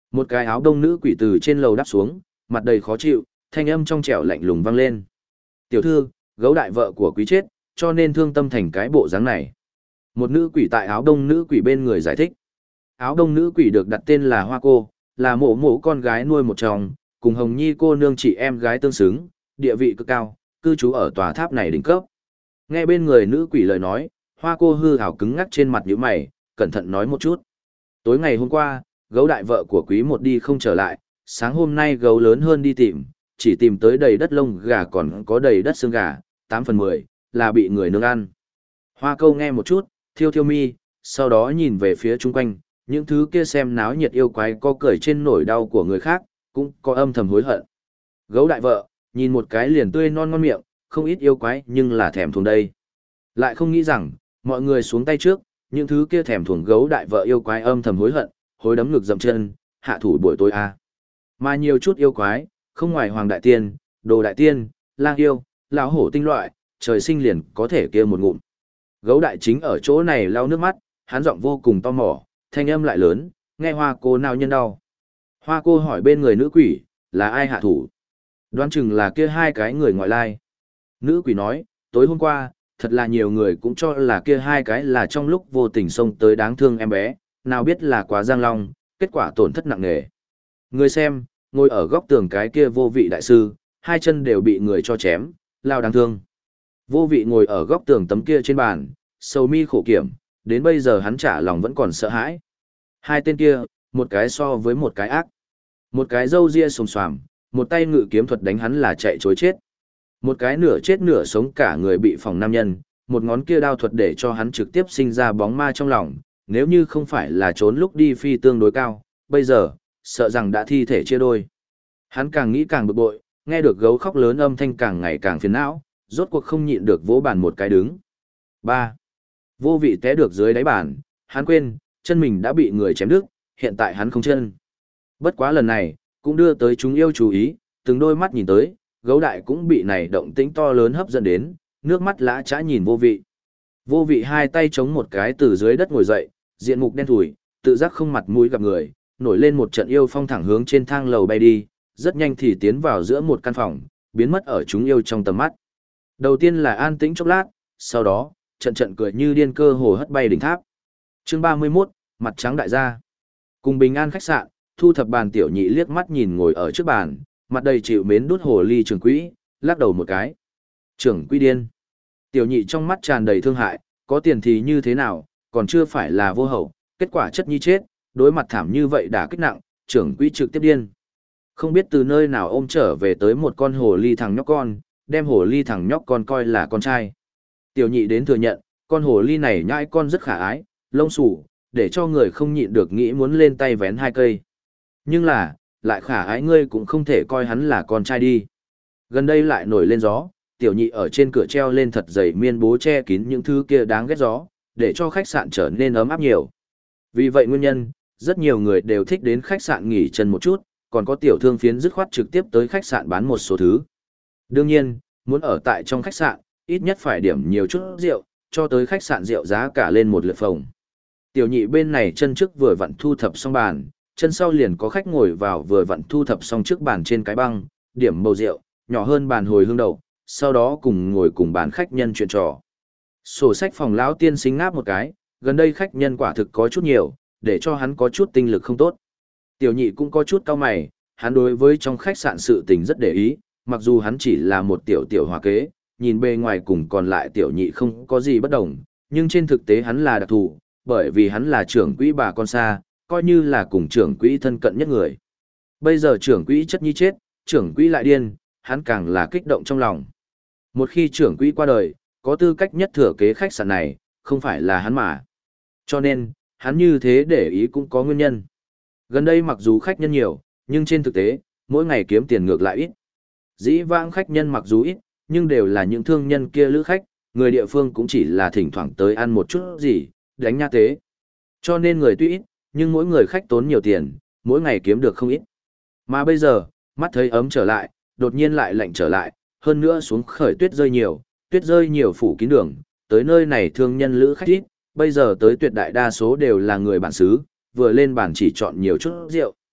Một cái áo đông nữ quỷ từ trên lầu đáp xuống, mặt đầy khó chịu, thanh âm trong trẻo lạnh lùng vang lên. Tiểu thư, gấu đại vợ của quý chết, cho nên thương tâm thành cái bộ dáng này. Một nữ quỷ tại áo đông nữ quỷ bên người giải thích. Áo đông nữ quỷ được đặt tên là Hoa Cô, là mộ mộ con gái nuôi một chồng, cùng Hồng Nhi cô nương chị em gái tương xứng, địa vị cực cao, cư trú ở tòa tháp này đỉnh cấp. Nghe bên người nữ quỷ lời nói, Hoa Cô hư hào cứng ngắc trên mặt nhíu mày, cẩn thận nói một chút. Tối ngày hôm qua, gấu đại vợ của quý một đi không trở lại, sáng hôm nay gấu lớn hơn đi tìm, chỉ tìm tới đầy đất lông gà còn có đầy đất xương gà, 8/10, là bị người nướng ăn. Hoa Câu nghe một chút, thiêu thiêu mi, sau đó nhìn về phía chung quanh, những thứ kia xem náo nhiệt yêu quái có cười trên nỗi đau của người khác, cũng có âm thầm hối hận. Gấu đại vợ, nhìn một cái liền tươi non ngon miệng, không ít yêu quái nhưng là thèm thuồng đây. Lại không nghĩ rằng, mọi người xuống tay trước, những thứ kia thèm thuồng gấu đại vợ yêu quái âm thầm hối hận, hối đấm ngực dậm chân, hạ thủ buổi tối a. Mà nhiều chút yêu quái, không ngoài hoàng đại tiên, đồ đại tiên, lang yêu, lão hổ tinh loại, trời sinh liền có thể kia một ngụm. Gấu đại chính ở chỗ này lau nước mắt, hắn giọng vô cùng to mỏ, thanh âm lại lớn, nghe Hoa Cô nào nhân đau. Hoa Cô hỏi bên người nữ quỷ, là ai hạ thủ? Đoán chừng là kia hai cái người ngoại lai. Nữ quỷ nói, tối hôm qua, thật là nhiều người cũng cho là kia hai cái là trong lúc vô tình xông tới đáng thương em bé, nào biết là quá giang long, kết quả tổn thất nặng nề. Người xem, ngồi ở góc tường cái kia vô vị đại sư, hai chân đều bị người cho chém, lao đáng thương. Vô vị ngồi ở góc tường tấm kia trên bàn, sầu mi khổ kiểm, đến bây giờ hắn trả lòng vẫn còn sợ hãi. Hai tên kia, một cái so với một cái ác. Một cái râu ria xồm xoàm, một tay ngự kiếm thuật đánh hắn là chạy chối chết. Một cái nửa chết nửa sống cả người bị phỏng nam nhân, một ngón kia đao thuật để cho hắn trực tiếp sinh ra bóng ma trong lòng, nếu như không phải là trốn lúc đi phi tương đối cao, bây giờ, sợ rằng đã thi thể chia đôi. Hắn càng nghĩ càng bực bội, nghe được gấu khóc lớn âm thanh càng ngày càng phiền não, rốt cuộc không nhịn được vỗ bàn một cái đứng. 3. Vô vị té được dưới đáy bàn, hắn quên, chân mình đã bị người chém đứt, hiện tại hắn không chân. Bất quá lần này, cũng đưa tới chúng yêu chú ý, từng đôi mắt nhìn tới, gấu đại cũng bị này động tĩnh to lớn hấp dẫn đến, nước mắt lã chã nhìn vô vị. Vô vị hai tay chống một cái từ dưới đất ngồi dậy, diện mục đen thủi, tự giác không mặt mũi gặp người, nổi lên một trận yêu phong thẳng hướng trên thang lầu bay đi, rất nhanh thì tiến vào giữa một căn phòng, biến mất ở chúng yêu trong tầm mắt. Đầu tiên là an tĩnh chốc lát, sau đó, trận trận cười như điên cơ hồ hất bay đỉnh tháp. Chương 31, mặt trắng đại gia. Cùng bình an khách sạn, thu thập bàn tiểu nhị liếc mắt nhìn ngồi ở trước bàn, mặt đầy chịu mến đút hồ ly trưởng quỹ, lắc đầu một cái. Trưởng quỹ điên. Tiểu nhị trong mắt tràn đầy thương hại, có tiền thì như thế nào, còn chưa phải là vô hậu, kết quả chất nhi chết, đối mặt thảm như vậy đã kích nặng, trưởng quỹ trực tiếp điên. Không biết từ nơi nào ôm trở về tới một con hồ ly thằng nhóc con, đem hồ ly thằng nhóc con coi là con trai. Tiểu nhị đến thừa nhận, con hồ ly này nhãi con rất khả ái, lông xù, để cho người không nhịn được nghĩ muốn lên tay vén hai cây. Nhưng là, lại khả ái ngươi cũng không thể coi hắn là con trai đi. Gần đây lại nổi lên gió, tiểu nhị ở trên cửa treo lên thật dày miên bố che kín những thứ kia đáng ghét gió, để cho khách sạn trở nên ấm áp nhiều. Vì vậy nguyên nhân, rất nhiều người đều thích đến khách sạn nghỉ chân một chút, còn có tiểu thương phiến dứt khoát trực tiếp tới khách sạn bán một số thứ. Đương nhiên, muốn ở tại trong khách sạn, ít nhất phải điểm nhiều chút rượu, cho tới khách sạn rượu giá cả lên một lượt phòng. Tiểu nhị bên này chân trước vừa vặn thu thập xong bàn, chân sau liền có khách ngồi vào vừa vặn thu thập xong trước bàn trên cái băng, điểm bầu rượu, nhỏ hơn bàn hồi hương đậu, sau đó cùng ngồi cùng bàn khách nhân chuyện trò. Sổ sách phòng lão tiên sinh ngáp một cái, gần đây khách nhân quả thực có chút nhiều, để cho hắn có chút tinh lực không tốt. Tiểu nhị cũng có chút cau mày, hắn đối với trong khách sạn sự tình rất để ý, mặc dù hắn chỉ là một tiểu hòa kế, nhìn bề ngoài cùng còn lại tiểu nhị không có gì bất đồng, nhưng trên thực tế hắn là đặc thù, bởi vì hắn là trưởng quỹ bà con xa, coi như là cùng trưởng quỹ thân cận nhất người. Bây giờ trưởng quỹ chất nhi chết, trưởng quỹ lại điên, hắn càng là kích động trong lòng. Một khi trưởng quỹ qua đời, có tư cách nhất thừa kế khách sạn này, không phải là hắn mà. Cho nên, hắn như thế để ý cũng có nguyên nhân. Gần đây mặc dù khách nhân nhiều, nhưng trên thực tế, mỗi ngày kiếm tiền ngược lại ít. Dĩ vãng khách nhân mặc dù ít, nhưng đều là những thương nhân kia lữ khách, người địa phương cũng chỉ là thỉnh thoảng tới ăn một chút gì, đánh nha tế. Cho nên người tuy ít, nhưng mỗi người khách tốn nhiều tiền, mỗi ngày kiếm được không ít. Mà bây giờ, mắt thấy ấm trở lại, đột nhiên lại lạnh trở lại, hơn nữa xuống khởi tuyết rơi nhiều phủ kín đường, tới nơi này thương nhân lữ khách ít, bây giờ tới tuyệt đại đa số đều là người bản xứ, vừa lên bàn chỉ chọn nhiều chút rượu.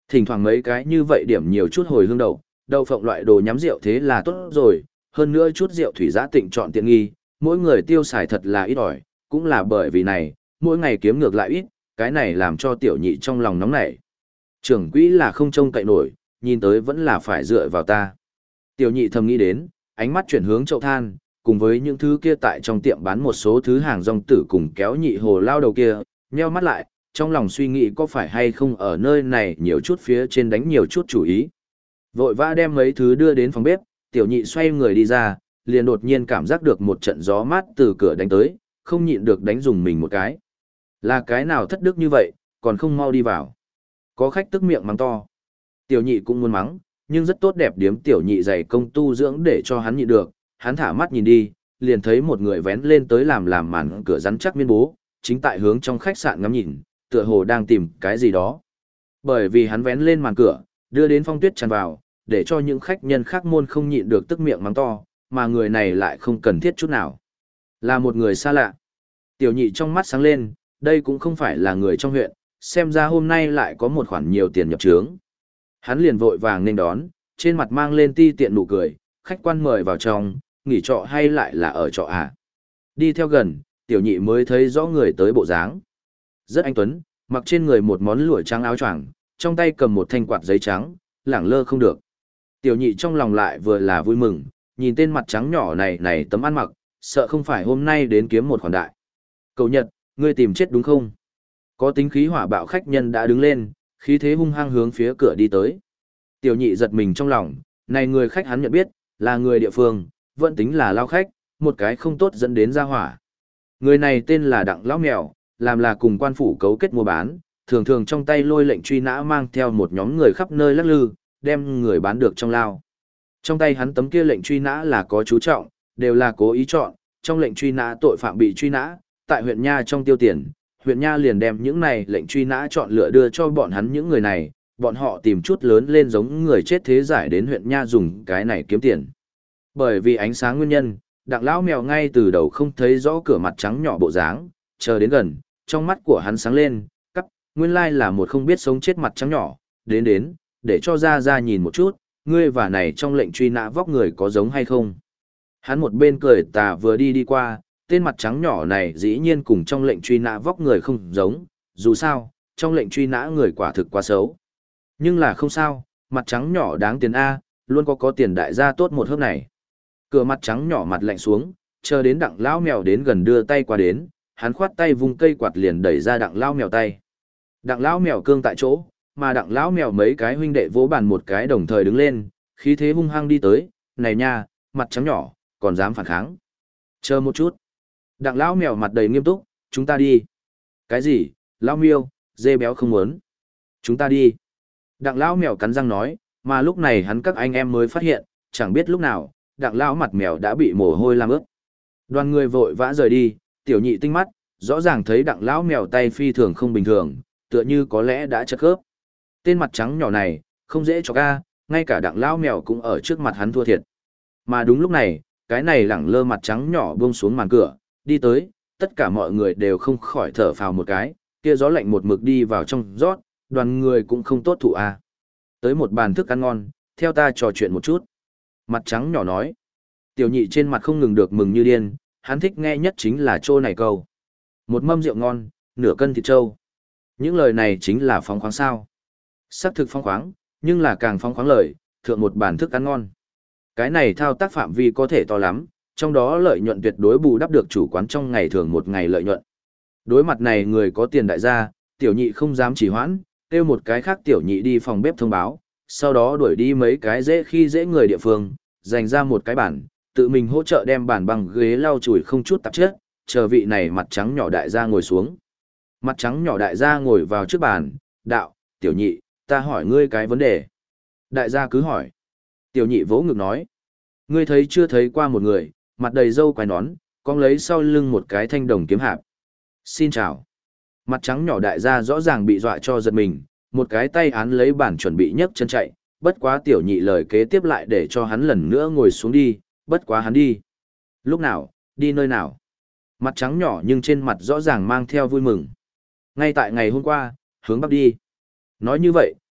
Thỉnh thoảng mấy cái như vậy điểm nhiều chút hồi hương đậu, đậu phộng loại đồ nhắm rượu thế là tốt rồi, hơn nữa chút rượu thủy giã tịnh chọn tiện nghi, mỗi người tiêu xài thật là ít ỏi, cũng là bởi vì này, mỗi ngày kiếm ngược lại ít, cái này làm cho tiểu nhị trong lòng nóng nảy. Trưởng quỹ là không trông cậy nổi, nhìn tới vẫn là phải dựa vào ta. Tiểu nhị thầm nghĩ đến, ánh mắt chuyển hướng chậu than, cùng với những thứ kia tại trong tiệm bán một số thứ hàng rong tử cùng kéo nhị hồ lao đầu kia, nheo mắt lại, trong lòng suy nghĩ có phải hay không ở nơi này nhiều chút phía trên đánh nhiều chút chủ ý. Vội vã đem mấy thứ đưa đến phòng bếp, tiểu nhị xoay người đi ra, liền đột nhiên cảm giác được một trận gió mát từ cửa đánh tới, không nhịn được đánh dùng mình một cái. Là cái nào thất đức như vậy, còn không mau đi vào. Có khách tức miệng mắng to. Tiểu nhị cũng muốn mắng, nhưng rất tốt đẹp điếm tiểu nhị dày công tu dưỡng để cho hắn nhịn được, hắn thả mắt nhìn đi, liền thấy một người vén lên tới làm màn cửa rắn chắc miên bố, chính tại hướng trong khách sạn ngắm nhìn, tựa hồ đang tìm cái gì đó. Bởi vì hắn vén lên màn cửa, đưa đến phong tuyết tràn vào, để cho những khách nhân khác môn không nhịn được tức miệng mắng to, mà người này lại không cần thiết chút nào. Là một người xa lạ. Tiểu nhị trong mắt sáng lên, đây cũng không phải là người trong huyện, xem ra hôm nay lại có một khoản nhiều tiền nhập trướng. Hắn liền vội vàng nên đón, trên mặt mang lên ti tiện nụ cười, khách quan mời vào trong, nghỉ trọ hay lại là ở trọ à? Đi theo gần, tiểu nhị mới thấy rõ người tới bộ dáng. Rất anh tuấn, mặc trên người một món lụa trắng áo choàng, trong tay cầm một thanh quạt giấy trắng, lẳng lơ không được. Tiểu nhị trong lòng lại vừa là vui mừng, nhìn tên mặt trắng nhỏ này tấm ăn mặc, sợ không phải hôm nay đến kiếm một khoản đại. Cậu Nhật, ngươi tìm chết đúng không? Có tính khí hỏa bạo khách nhân đã đứng lên, khí thế hung hăng hướng phía cửa đi tới. Tiểu nhị giật mình trong lòng, này người khách hắn nhận biết, là người địa phương, vẫn tính là lao khách, một cái không tốt dẫn đến ra hỏa. Người này tên là Đặng Lão Mèo, làm là cùng quan phủ cấu kết mua bán, thường thường trong tay lôi lệnh truy nã mang theo một nhóm người khắp nơi lắc lư, đem người bán được trong lao. Trong tay hắn tấm kia lệnh truy nã là có chú trọng, đều là cố ý chọn, trong lệnh truy nã tội phạm bị truy nã, tại huyện Nha trong tiêu tiền, huyện Nha liền đem những này lệnh truy nã chọn lựa đưa cho bọn hắn những người này, bọn họ tìm chút lớn lên giống người chết thế giải đến huyện Nha dùng cái này kiếm tiền. Bởi vì ánh sáng nguyên nhân, Đặng Lão Mèo ngay từ đầu không thấy rõ cửa mặt trắng nhỏ bộ dáng, chờ đến gần, trong mắt của hắn sáng lên, cắp, nguyên lai là một không biết sống chết mặt trắng nhỏ, đến, để cho ra nhìn một chút, ngươi và này trong lệnh truy nã vóc người có giống hay không. Hắn một bên cười tà vừa đi qua, tên mặt trắng nhỏ này dĩ nhiên cùng trong lệnh truy nã vóc người không giống, dù sao, trong lệnh truy nã người quả thực quá xấu. Nhưng là không sao, mặt trắng nhỏ đáng tiền A, luôn có tiền đại gia tốt một hớp này. Cửa mặt trắng nhỏ mặt lạnh xuống, chờ đến Đặng Lão Mèo đến gần đưa tay qua đến, hắn khoát tay vung cây quạt liền đẩy ra Đặng Lão Mèo tay. Đặng Lão Mèo cương tại chỗ, mà Đặng Lão Mèo mấy cái huynh đệ vỗ bàn một cái đồng thời đứng lên, khí thế hung hăng đi tới, này nha, mặt trắng nhỏ, còn dám phản kháng. Chờ một chút. Đặng Lão Mèo mặt đầy nghiêm túc, chúng ta đi. Cái gì, Lão Miêu, dê béo không muốn. Chúng ta đi. Đặng Lão Mèo cắn răng nói, mà lúc này hắn các anh em mới phát hiện, chẳng biết lúc nào, Đặng Lão mặt mèo đã bị mồ hôi làm ướt. Đoàn người vội vã rời đi, tiểu nhị tinh mắt, rõ ràng thấy Đặng Lão Mèo tay phi thường không bình thường, tựa như có lẽ đã chật khớp. Tên mặt trắng nhỏ này, không dễ cho ca, ngay cả Đặng Lão Mèo cũng ở trước mặt hắn thua thiệt. Mà đúng lúc này, cái này lẳng lơ mặt trắng nhỏ buông xuống màn cửa, đi tới, tất cả mọi người đều không khỏi thở phào một cái, kia gió lạnh một mực đi vào trong rót, đoàn người cũng không tốt thụ a. Tới một bàn thức ăn ngon, theo ta trò chuyện một chút. Mặt trắng nhỏ nói. Tiểu nhị trên mặt không ngừng được mừng như điên, hắn thích nghe nhất chính là trô này câu. Một mâm rượu ngon, nửa cân thịt trâu. Những lời này chính là phóng khoáng sao. Sắc thực phóng khoáng, nhưng là càng phóng khoáng lời, thượng một bàn thức ăn ngon. Cái này thao tác phạm vi có thể to lắm, trong đó lợi nhuận tuyệt đối bù đắp được chủ quán trong ngày thường một ngày lợi nhuận. Đối mặt này người có tiền đại gia, tiểu nhị không dám chỉ hoãn, kêu một cái khác tiểu nhị đi phòng bếp thông báo, sau đó đuổi đi mấy cái dễ người địa phương, dành ra một cái bàn, tự mình hỗ trợ đem bàn bằng ghế lau chùi không chút tạp chất, chờ vị này mặt trắng nhỏ đại gia ngồi xuống. Mặt trắng nhỏ đại gia ngồi vào trước bàn, đạo, tiểu nhị, ta hỏi ngươi cái vấn đề. Đại gia cứ hỏi. Tiểu nhị vỗ ngực nói, ngươi thấy chưa thấy qua một người, mặt đầy râu quai nón, con lấy sau lưng một cái thanh đồng kiếm hạp. Xin chào. Mặt trắng nhỏ đại gia rõ ràng bị dọa cho giật mình, một cái tay án lấy bản chuẩn bị nhấc chân chạy, bất quá tiểu nhị lời kế tiếp lại để cho hắn lần nữa ngồi xuống đi, bất quá hắn đi. Lúc nào, đi nơi nào? Mặt trắng nhỏ nhưng trên mặt rõ ràng mang theo vui mừng. Ngay tại ngày hôm qua, hướng bắc đi. Nói như vậy,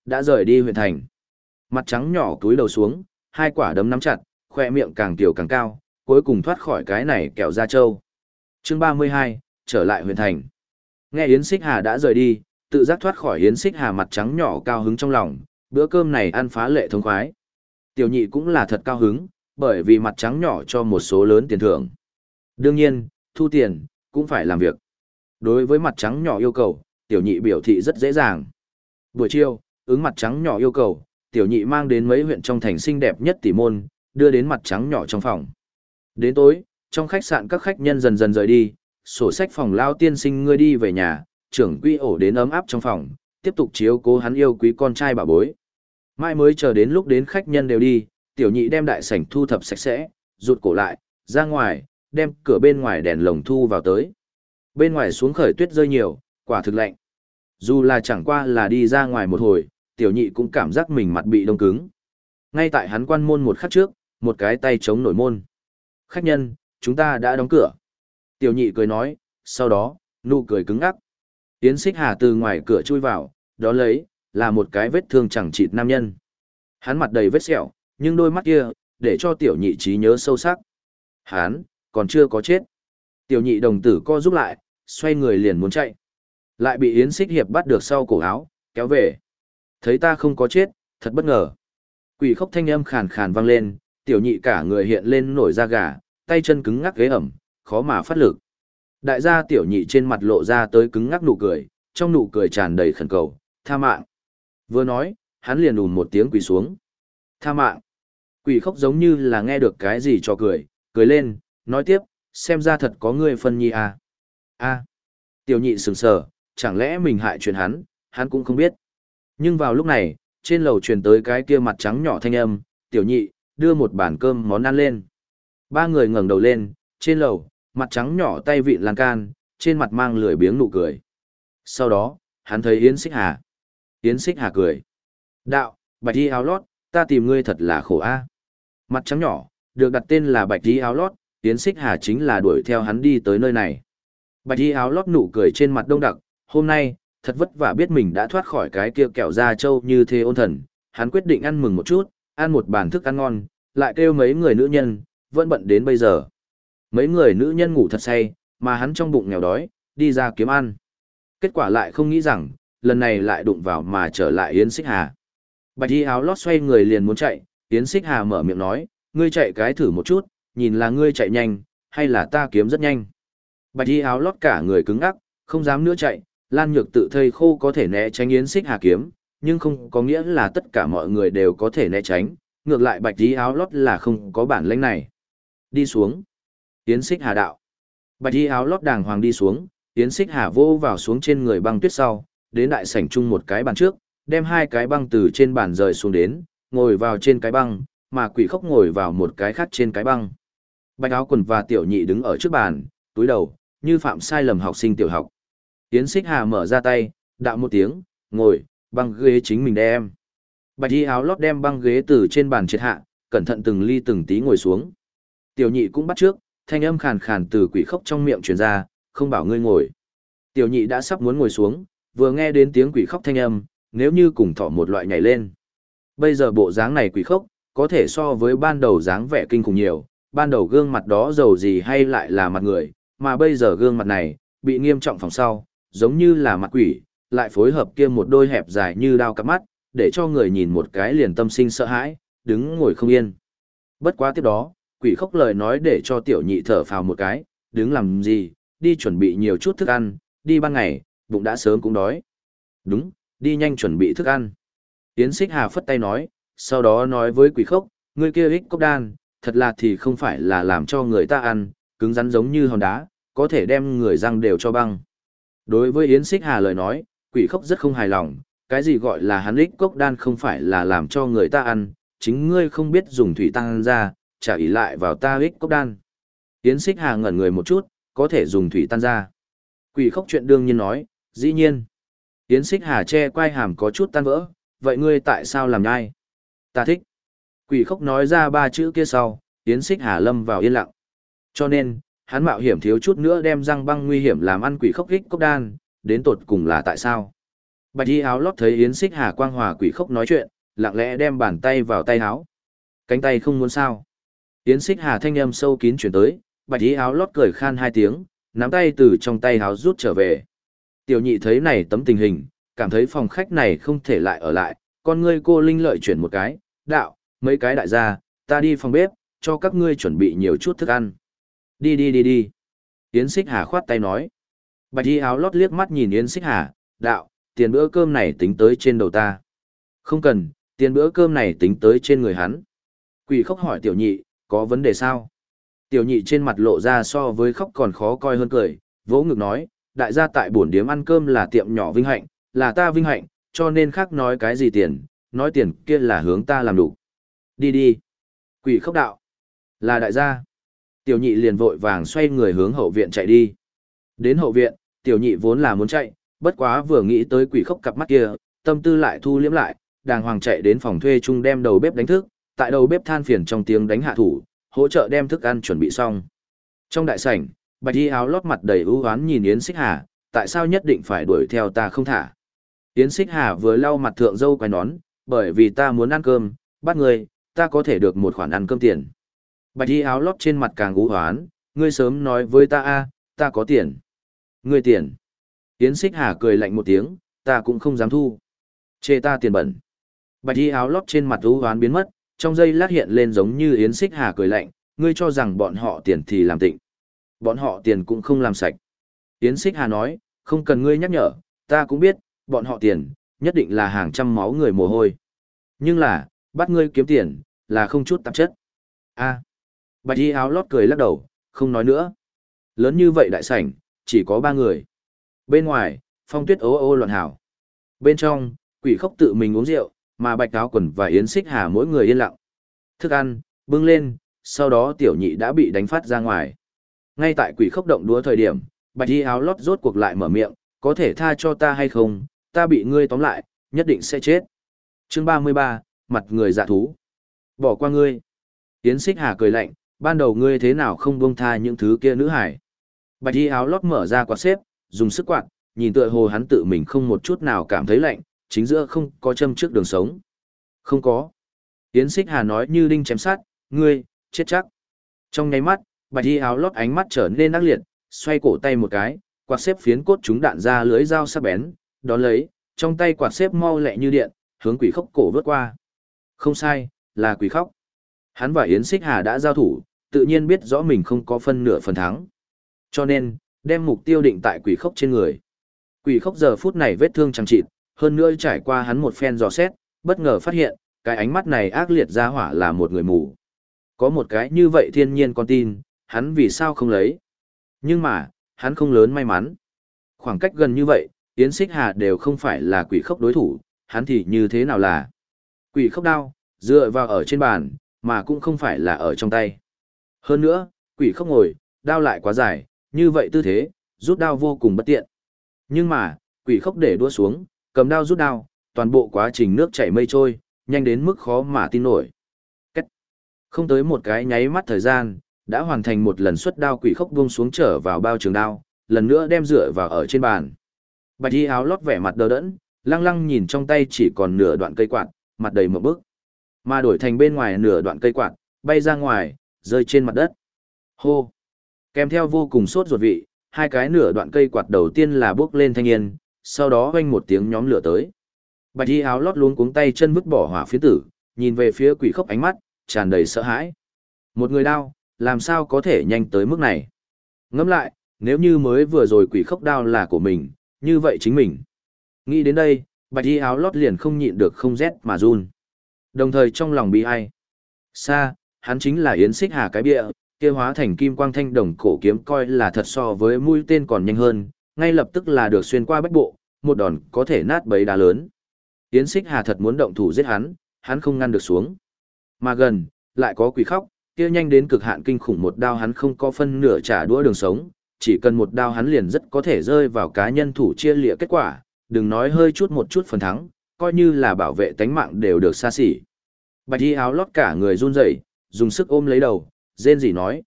đã rời đi huyện thành. Mặt trắng nhỏ túi đầu xuống, hai quả đấm nắm chặt, khoe miệng càng tiểu càng cao, cuối cùng thoát khỏi cái này kẹo da trâu. Chương 32, trở lại huyện thành. Nghe Yến Xích Hà đã rời đi, tự giác thoát khỏi Yến Xích Hà mặt trắng nhỏ cao hứng trong lòng, bữa cơm này ăn phá lệ thông khoái. Tiểu nhị cũng là thật cao hứng, bởi vì mặt trắng nhỏ cho một số lớn tiền thưởng. Đương nhiên, thu tiền, cũng phải làm việc. Đối với mặt trắng nhỏ yêu cầu, tiểu nhị biểu thị rất dễ dàng. Buổi chiều, ứng mặt trắng nhỏ yêu cầu, tiểu nhị mang đến mấy huyện trong thành xinh đẹp nhất tỷ môn, đưa đến mặt trắng nhỏ trong phòng. Đến tối, trong khách sạn các khách nhân dần dần rời đi, sổ sách phòng lao tiên sinh ngươi đi về nhà, trưởng quỹ ổ đến ấm áp trong phòng, tiếp tục chiếu cố hắn yêu quý con trai bà bối. Mai mới chờ đến lúc đến khách nhân đều đi, tiểu nhị đem đại sảnh thu thập sạch sẽ, rụt cổ lại, ra ngoài, đem cửa bên ngoài đèn lồng thu vào tới. Bên ngoài xuống khởi tuyết rơi nhiều, quả thực lạnh. Dù là chẳng qua là đi ra ngoài một hồi, tiểu nhị cũng cảm giác mình mặt bị đông cứng. Ngay tại hắn quan môn một khắc trước, một cái tay chống nổi môn. Khách nhân, chúng ta đã đóng cửa. Tiểu nhị cười nói, sau đó, nụ cười cứng ngắc. Yến Xích Hà từ ngoài cửa chui vào, đó lấy, là một cái vết thương chẳng chịt nam nhân. Hắn mặt đầy vết sẹo, nhưng đôi mắt kia, để cho tiểu nhị trí nhớ sâu sắc. Hắn, còn chưa có chết. Tiểu nhị đồng tử co rút lại, xoay người liền muốn chạy. Lại bị Yến Xích Hiệp bắt được sau cổ áo, kéo về. Thấy ta không có chết, thật bất ngờ. Quỷ khóc thanh âm khàn khàn vang lên, tiểu nhị cả người hiện lên nổi da gà, tay chân cứng ngắc ghế ẩm, khó mà phát lực. Đại gia tiểu nhị trên mặt lộ ra tới cứng ngắc nụ cười, trong nụ cười tràn đầy khẩn cầu, tha mạng. Vừa nói, hắn liền ùn một tiếng quỳ xuống. Tha mạng. Quỷ khóc giống như là nghe được cái gì cho cười, cười lên, nói tiếp, xem ra thật có người phân nhi à. À. Tiểu nhị sừng sờ, chẳng lẽ mình hại chuyện hắn cũng không biết. Nhưng vào lúc này, trên lầu truyền tới cái kia mặt trắng nhỏ thanh âm, tiểu nhị, đưa một bàn cơm món ăn lên. Ba người ngẩng đầu lên, trên lầu, mặt trắng nhỏ tay vịn lan can, trên mặt mang lười biếng nụ cười. Sau đó, hắn thấy Yến Xích Hà. Yến Xích Hà cười. Đạo, bạch y áo lót, ta tìm ngươi thật là khổ a. Mặt trắng nhỏ, được đặt tên là bạch y áo lót, Yến Xích Hà chính là đuổi theo hắn đi tới nơi này. Bạch y áo lót nụ cười trên mặt đông đặc, hôm nay, thật vất vả biết mình đã thoát khỏi cái kia kẹo da trâu như thế ôn thần, hắn quyết định ăn mừng một chút, ăn một bàn thức ăn ngon, lại kêu mấy người nữ nhân, vẫn bận đến bây giờ. Mấy người nữ nhân ngủ thật say, mà hắn trong bụng nghèo đói, đi ra kiếm ăn. Kết quả lại không nghĩ rằng, lần này lại đụng vào mà trở lại Yến Xích Hà. Bạch y áo lót xoay người liền muốn chạy, Yến Xích Hà mở miệng nói, ngươi chạy cái thử một chút, nhìn là ngươi chạy nhanh, hay là ta kiếm rất nhanh. Bạch y áo lót cả người cứng ngắc, không dám nữa chạy, Lan Nhược tự thây khô có thể né tránh Yến Xích Hà kiếm, nhưng không có nghĩa là tất cả mọi người đều có thể né tránh, ngược lại bạch y áo lót là không có bản lĩnh này. Đi xuống. Yến Xích Hà đạo. Bạch y áo lót đàng hoàng đi xuống, Yến Xích Hà vô vào xuống trên người băng tuyết sau, đến đại sảnh chung một cái bàn trước, đem hai cái băng từ trên bàn rời xuống đến, ngồi vào trên cái băng, mà quỷ khóc ngồi vào một cái khác trên cái băng. Bạch áo quần và tiểu nhị đứng ở trước bàn, túi đầu, như phạm sai lầm học sinh tiểu học. Yến Xích Hà mở ra tay, đạo một tiếng, ngồi, băng ghế chính mình đem. Bạch y áo lót đem băng ghế từ trên bàn triệt hạ, cẩn thận từng ly từng tí ngồi xuống. Tiểu nhị cũng bắt trước, thanh âm khàn khàn từ quỷ khóc trong miệng truyền ra, không bảo ngươi ngồi. Tiểu nhị đã sắp muốn ngồi xuống, vừa nghe đến tiếng quỷ khóc thanh âm, nếu như cùng thỏ một loại nhảy lên. Bây giờ bộ dáng này quỷ khóc, có thể so với ban đầu dáng vẻ kinh khủng nhiều, ban đầu gương mặt đó giàu gì hay lại là mặt người, mà bây giờ gương mặt này, bị nghiêm trọng phòng sau, giống như là mặt quỷ, lại phối hợp kia một đôi hẹp dài như đao cặp mắt, để cho người nhìn một cái liền tâm sinh sợ hãi, đứng ngồi không yên. Bất quá tiếp đó, quỷ khóc lời nói để cho tiểu nhị thở phào một cái, đứng làm gì, đi chuẩn bị nhiều chút thức ăn, đi ban ngày, bụng đã sớm cũng đói. Đúng, đi nhanh chuẩn bị thức ăn. Yến Xích Hà phất tay nói, sau đó nói với quỷ khóc, ngươi kia ích cốc đan, thật là thì không phải là làm cho người ta ăn, cứng rắn giống như hòn đá, có thể đem người răng đều cho băng. Đối với Yến Xích Hà lời nói, quỷ khóc rất không hài lòng, cái gì gọi là hắn ích cốc đan không phải là làm cho người ta ăn, chính ngươi không biết dùng thủy tăng ra, trả ý lại vào ta ích cốc đan. Yến Xích Hà ngẩn người một chút, có thể dùng thủy tan ra. Quỷ khóc chuyện đương nhiên nói, dĩ nhiên. Yến Xích Hà che quai hàm có chút tan vỡ, vậy ngươi tại sao làm nhai? Ta thích. Quỷ khóc nói ra ba chữ kia sau, Yến Xích Hà lâm vào yên lặng. Cho nên, hắn mạo hiểm thiếu chút nữa đem răng băng nguy hiểm làm ăn quỷ khóc ích cốc đan, đến tột cùng là tại sao? Bạch y áo lót thấy Yến Xích Hà quang hòa quỷ khốc nói chuyện, lặng lẽ đem bàn tay vào tay áo. Cánh tay không muốn sao. Yến Xích Hà thanh âm sâu kín chuyển tới, bạch y áo lót cười khan hai tiếng, nắm tay từ trong tay áo rút trở về. Tiểu nhị thấy này tấm tình hình, cảm thấy phòng khách này không thể lại ở lại, con ngươi cô linh lợi chuyển một cái, đạo, mấy cái đại gia, ta đi phòng bếp, cho các ngươi chuẩn bị nhiều chút thức ăn. Đi. Yến Xích Hà khoát tay nói. Bạch y áo lót liếc mắt nhìn Yến Xích Hà, đạo, tiền bữa cơm này tính tới trên đầu ta. Không cần, tiền bữa cơm này tính tới trên người hắn. Quỷ khốc hỏi tiểu nhị, có vấn đề sao? Tiểu nhị trên mặt lộ ra so với khóc còn khó coi hơn cười, vỗ ngực nói, đại gia tại bổn điếm ăn cơm là tiệm nhỏ vinh hạnh, là ta vinh hạnh, cho nên khác nói cái gì tiền, nói tiền kia là hướng ta làm đủ. Đi. Quỷ khốc đạo. Là đại gia. Tiểu nhị liền vội vàng xoay người hướng hậu viện chạy đi. Đến hậu viện, tiểu nhị vốn là muốn chạy, bất quá vừa nghĩ tới quỷ khốc cặp mắt kia, tâm tư lại thu liếm lại, đàng hoàng chạy đến phòng thuê chung đem đầu bếp đánh thức, tại đầu bếp than phiền trong tiếng đánh hạ thủ, hỗ trợ đem thức ăn chuẩn bị xong. Trong đại sảnh, bạch y áo lót mặt đầy ưu hoán nhìn Yến Xích Hà, tại sao nhất định phải đuổi theo ta không thả. Yến Xích Hà vừa lau mặt thượng dâu quai nón, bởi vì ta muốn ăn cơm, bắt người, ta có thể được một khoản ăn cơm tiền. Bạch y áo lót trên mặt càng ưu hoán, ngươi sớm nói với ta ta có tiền. Ngươi tiền. Yến Xích Hà cười lạnh một tiếng, ta cũng không dám thu. Chê ta tiền bẩn. Bạch y áo lót trên mặt ưu hoán biến mất, trong giây lát hiện lên giống như Yến Xích Hà cười lạnh, ngươi cho rằng bọn họ tiền thì làm tịnh. Bọn họ tiền cũng không làm sạch. Yến Xích Hà nói, không cần ngươi nhắc nhở, ta cũng biết, bọn họ tiền, nhất định là hàng trăm máu người mồ hôi. Nhưng là, bắt ngươi kiếm tiền, là không chút tạp chất. Bạch y áo lót cười lắc đầu, không nói nữa. Lớn như vậy đại sảnh, chỉ có 3 người. Bên ngoài, phong tuyết ố ô loạn hảo. Bên trong, quỷ khốc tự mình uống rượu, mà bạch áo quần và Yến Xích Hà mỗi người yên lặng. Thức ăn, bưng lên, sau đó tiểu nhị đã bị đánh phát ra ngoài. Ngay tại quỷ khốc động đũa thời điểm, bạch y áo lót rốt cuộc lại mở miệng, có thể tha cho ta hay không, ta bị ngươi tóm lại, nhất định sẽ chết. Chương 33, mặt người dạ thú. Bỏ qua ngươi. Yến Xích Hà cười lạnh, ban đầu ngươi thế nào không buông tha những thứ kia nữ hải. Bạch y áo lót mở ra quạt xếp, dùng sức quạt, nhìn tựa hồ hắn tự mình không một chút nào cảm thấy lạnh, chính giữa không có châm trước đường sống. Không có. Yến Xích Hà nói như đinh chém sát, ngươi, chết chắc. Trong nháy mắt, bạch y áo lót ánh mắt trở nên ác liệt, xoay cổ tay một cái, quạt xếp phiến cốt chúng đạn ra lưới dao sắc bén, đón lấy, trong tay quạt xếp mau lẹ như điện, hướng quỷ khốc cổ vớt qua. Không sai, là quỷ khốc. Hắn và Yến Xích Hà đã giao thủ, tự nhiên biết rõ mình không có phân nửa phần thắng. Cho nên, đem mục tiêu định tại quỷ khốc trên người. Quỷ khốc giờ phút này vết thương chẳng chịt, hơn nữa trải qua hắn một phen dò xét, bất ngờ phát hiện, cái ánh mắt này ác liệt ra hỏa là một người mù. Có một cái như vậy thiên nhiên con tin, hắn vì sao không lấy. Nhưng mà, hắn không lớn may mắn. Khoảng cách gần như vậy, Yến Xích Hà đều không phải là quỷ khốc đối thủ, hắn thì như thế nào là. Quỷ khốc đao, dựa vào ở trên bàn, mà cũng không phải là ở trong tay. Hơn nữa, quỷ khốc ngồi, đao lại quá dài, như vậy tư thế, rút đao vô cùng bất tiện. Nhưng mà, quỷ khốc để đua xuống, cầm đao rút đao, toàn bộ quá trình nước chảy mây trôi, nhanh đến mức khó mà tin nổi. Cách. Không tới một cái nháy mắt thời gian, đã hoàn thành một lần xuất đao, quỷ khốc buông xuống trở vào bao trường đao, lần nữa đem dựa vào ở trên bàn. Bạch y áo lót vẻ mặt đờ đẫn, lăng lăng nhìn trong tay chỉ còn nửa đoạn cây quạt, mặt đầy mộng bức. Mà đổi thành bên ngoài nửa đoạn cây quạt, bay ra ngoài, rơi trên mặt đất. Hô! Kèm theo vô cùng sốt ruột vị, hai cái nửa đoạn cây quạt đầu tiên là bước lên thanh yên, sau đó vang một tiếng nhóm lửa tới. Bạch y áo lót luống cuống tay chân vứt bỏ hỏa phiến tử, nhìn về phía quỷ khốc ánh mắt, tràn đầy sợ hãi. Một người đao, làm sao có thể nhanh tới mức này? Ngẫm lại, nếu như mới vừa rồi quỷ khốc đao là của mình, như vậy chính mình. Nghĩ đến đây, bạch y áo lót liền không nhịn được không rét mà run. Đồng thời trong lòng bi ai. Xa, hắn chính là Yến Xích Hà cái bịa, kia hóa thành kim quang thanh đồng cổ kiếm coi là thật so với mũi tên còn nhanh hơn, ngay lập tức là được xuyên qua bách bộ, một đòn có thể nát bấy đá lớn. Yến Xích Hà thật muốn động thủ giết hắn không ngăn được xuống. Mà gần, lại có quỷ khóc, kia nhanh đến cực hạn kinh khủng một đao hắn không có phân nửa trả đũa đường sống, chỉ cần một đao hắn liền rất có thể rơi vào cá nhân thủ chia lịa kết quả, đừng nói hơi chút một chút phần thắng, coi như là bảo vệ tánh mạng đều được xa xỉ. Bạch y áo lót cả người run rẩy, dùng sức ôm lấy đầu, rên rỉ nói,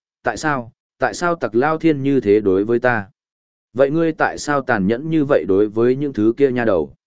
tại sao tặc lao thiên như thế đối với ta? Vậy ngươi tại sao tàn nhẫn như vậy đối với những thứ kia nha đầu?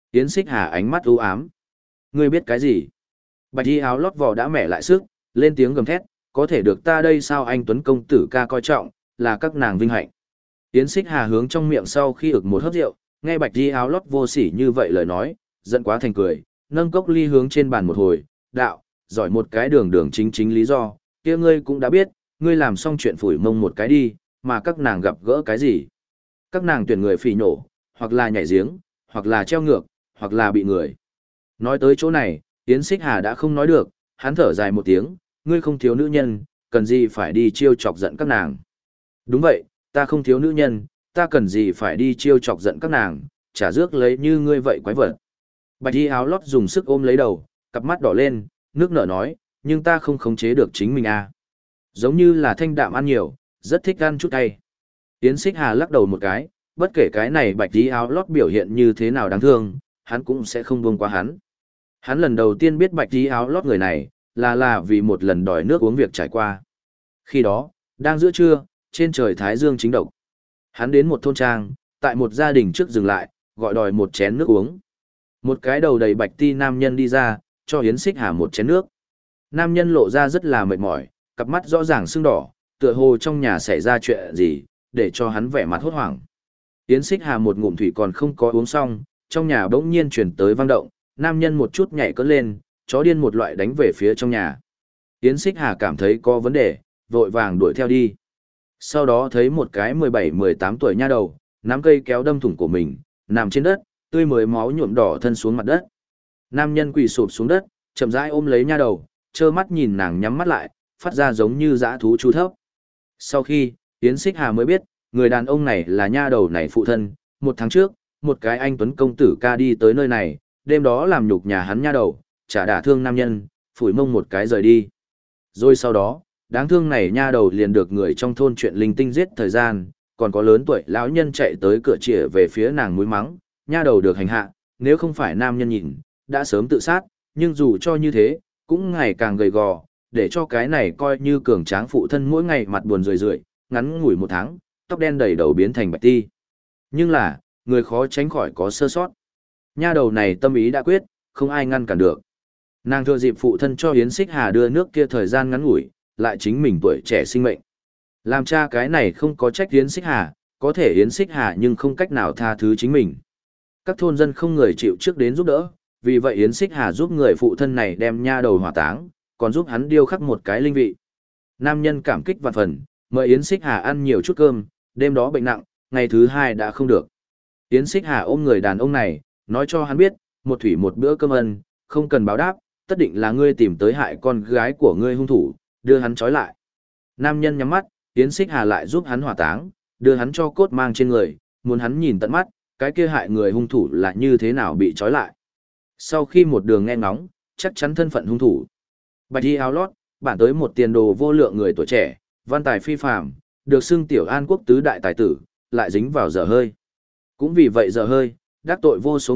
Yến Xích Hà ánh mắt u ám. Ngươi biết cái gì? Bạch y áo lót vỏ đã mẻ lại sức, lên tiếng gầm thét, có thể được ta đây sao anh Tuấn công tử ca coi trọng, là các nàng vinh hạnh. Yến Xích Hà hướng trong miệng sau khi ực một hớp rượu, nghe bạch y áo lót vô sỉ như vậy lời nói, giận quá thành cười, nâng cốc ly hướng trên bàn một hồi, đạo, giỏi một cái đường đường chính chính lý do, kia ngươi cũng đã biết, ngươi làm xong chuyện phủi mông một cái đi, mà các nàng gặp gỡ cái gì. Các nàng tuyển người phỉ nổ, hoặc là nhảy giếng, hoặc là treo ngược, hoặc là bị người. Nói tới chỗ này, Yến Xích Hà đã không nói được, hắn thở dài một tiếng, ngươi không thiếu nữ nhân, cần gì phải đi chiêu chọc giận các nàng. Đúng vậy, ta không thiếu nữ nhân, ta cần gì phải đi chiêu chọc giận các nàng, trả rước lấy như ngươi vậy quái vật. Bạch y áo lót dùng sức ôm lấy đầu, cặp mắt đỏ lên, nước nở nói, nhưng ta không khống chế được chính mình à. Giống như là thanh đạm ăn nhiều, rất thích ăn chút cay. Yến Xích Hà lắc đầu một cái, bất kể cái này bạch y áo lót biểu hiện như thế nào đáng thương, hắn cũng sẽ không buông qua hắn. Hắn lần đầu tiên biết bạch y áo lót người này, là vì một lần đòi nước uống việc trải qua. Khi đó, đang giữa trưa, trên trời thái dương chính độc. Hắn đến một thôn trang, tại một gia đình trước dừng lại, gọi đòi một chén nước uống. Một cái đầu đầy bạch ti nam nhân đi ra, cho Yến Xích Hà một chén nước. Nam nhân lộ ra rất là mệt mỏi, cặp mắt rõ ràng sưng đỏ, tựa hồ trong nhà xảy ra chuyện gì, để cho hắn vẻ mặt hốt hoảng. Yến Xích Hà một ngụm thủy còn không có uống xong, trong nhà bỗng nhiên chuyển tới vang động, nam nhân một chút nhảy cất lên, chó điên một loại đánh về phía trong nhà. Yến Xích Hà cảm thấy có vấn đề, vội vàng đuổi theo đi. Sau đó thấy một cái 17-18 tuổi nha đầu, nắm cây kéo đâm thủng của mình, nằm trên đất, tươi mới máu nhuộm đỏ thân xuống mặt đất. Nam nhân quỳ sụp xuống đất, chậm rãi ôm lấy nha đầu, trơ mắt nhìn nàng nhắm mắt lại, phát ra giống như dã thú chú thấp. Sau khi, Yến Xích Hà mới biết, người đàn ông này là nha đầu này phụ thân, một tháng trước, một cái anh tuấn công tử ca đi tới nơi này, đêm đó làm nhục nhà hắn nha đầu, chả đả thương nam nhân, phủi mông một cái rời đi. Rồi sau đó, đáng thương này nha đầu liền được người trong thôn chuyện linh tinh giết thời gian, còn có lớn tuổi lão nhân chạy tới cửa chĩa về phía nàng mũi mắng, nha đầu được hành hạ, nếu không phải nam nhân nhìn, đã sớm tự sát, nhưng dù cho như thế, cũng ngày càng gầy gò, để cho cái này coi như cường tráng phụ thân mỗi ngày mặt buồn rười rượi, ngắn ngủi một tháng, tóc đen đầy đầu biến thành bạch ti. Nhưng là, người khó tránh khỏi có sơ sót. Nha đầu này tâm ý đã quyết, không ai ngăn cản được. Nàng thừa dịp phụ thân cho Yến Xích Hà đưa nước kia thời gian ngắn ngủi, lại chính mình tuổi trẻ sinh mệnh. Làm cha cái này không có trách Yến Xích Hà, có thể Yến Xích Hà nhưng không cách nào tha thứ chính mình. Các thôn dân không người chịu trước đến giúp đỡ, vì vậy Yến Xích Hà giúp người phụ thân này đem nha đầu hỏa táng, còn giúp hắn điêu khắc một cái linh vị. Nam nhân cảm kích vạn phần, mời Yến Xích Hà ăn nhiều chút cơm, đêm đó bệnh nặng, ngày thứ hai đã không được. Yến Xích Hà ôm người đàn ông này, nói cho hắn biết, một thủy một bữa cơm ân, không cần báo đáp, tất định là ngươi tìm tới hại con gái của ngươi hung thủ, đưa hắn trói lại. Nam nhân nhắm mắt, Yến Xích Hà lại giúp hắn hỏa táng, đưa hắn cho cốt mang trên người, muốn hắn nhìn tận mắt, cái kia hại người hung thủ là như thế nào bị trói lại. Sau khi một đường nghe ngóng, chắc chắn thân phận hung thủ. Bạch y áo lót, bản tới một tiền đồ vô lượng người tuổi trẻ, văn tài phi phàm, được xưng tiểu an quốc tứ đại tài tử, lại dính vào dở hơi. Cũng vì vậy dở hơi, đắc tội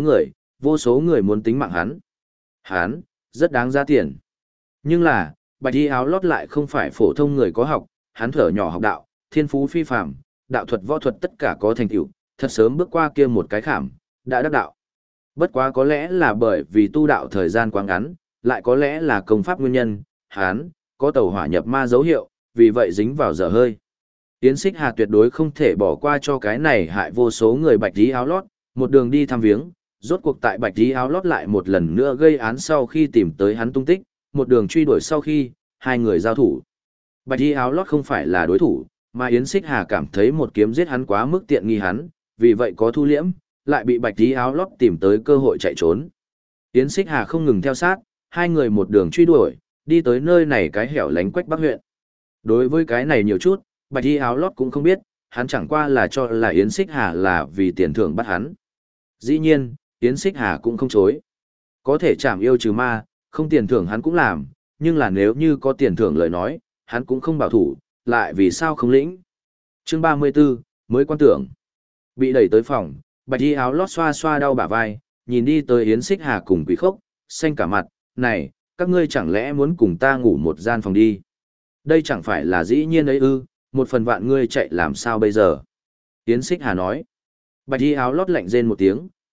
vô số người muốn tính mạng hắn. Hắn, rất đáng giá tiền. Nhưng là, bạch y áo lót lại không phải phổ thông người có học, hắn thở nhỏ học đạo, thiên phú phi phàm, đạo thuật võ thuật tất cả có thành tựu, thật sớm bước qua kia một cái khảm, đã đắc đạo. Bất quá có lẽ là bởi vì tu đạo thời gian quá ngắn, lại có lẽ là công pháp nguyên nhân, hắn có tẩu hỏa nhập ma dấu hiệu, vì vậy dính vào dở hơi. Yến Xích Hà tuyệt đối không thể bỏ qua cho cái này hại vô số người bạch y áo lót, một đường đi thăm viếng, rốt cuộc tại bạch y áo lót lại một lần nữa gây án sau khi tìm tới hắn tung tích, một đường truy đuổi sau khi, hai người giao thủ. Bạch y áo lót không phải là đối thủ, mà Yến Xích Hà cảm thấy một kiếm giết hắn quá mức tiện nghi hắn, vì vậy có thu liễm, lại bị bạch y áo lót tìm tới cơ hội chạy trốn. Yến Xích Hà không ngừng theo sát, hai người một đường truy đuổi, đi tới nơi này cái hẻo lánh quách Bắc huyện. Đối với cái này nhiều chút, bạch y áo lót cũng không biết, hắn chẳng qua là cho là Yến Xích Hà là vì tiền thưởng bắt hắn. Dĩ nhiên, Yến Xích Hà cũng không chối. Có thể chảm yêu trừ ma, không tiền thưởng hắn cũng làm, nhưng là nếu như có tiền thưởng lời nói, hắn cũng không bảo thủ, lại vì sao không lĩnh. Chương 34, mới quan tưởng. Bị đẩy tới phòng, bạch y áo lót xoa xoa đau bả vai, nhìn đi tới Yến Xích Hà cùng Quý Khốc, xanh cả mặt, này, các ngươi chẳng lẽ muốn cùng ta ngủ một gian phòng đi. Đây chẳng phải là dĩ nhiên ấy ư, một phần vạn ngươi chạy làm sao bây giờ. Yến Xích Hà nói. Bạch y áo lót lạnh rên một tiếng,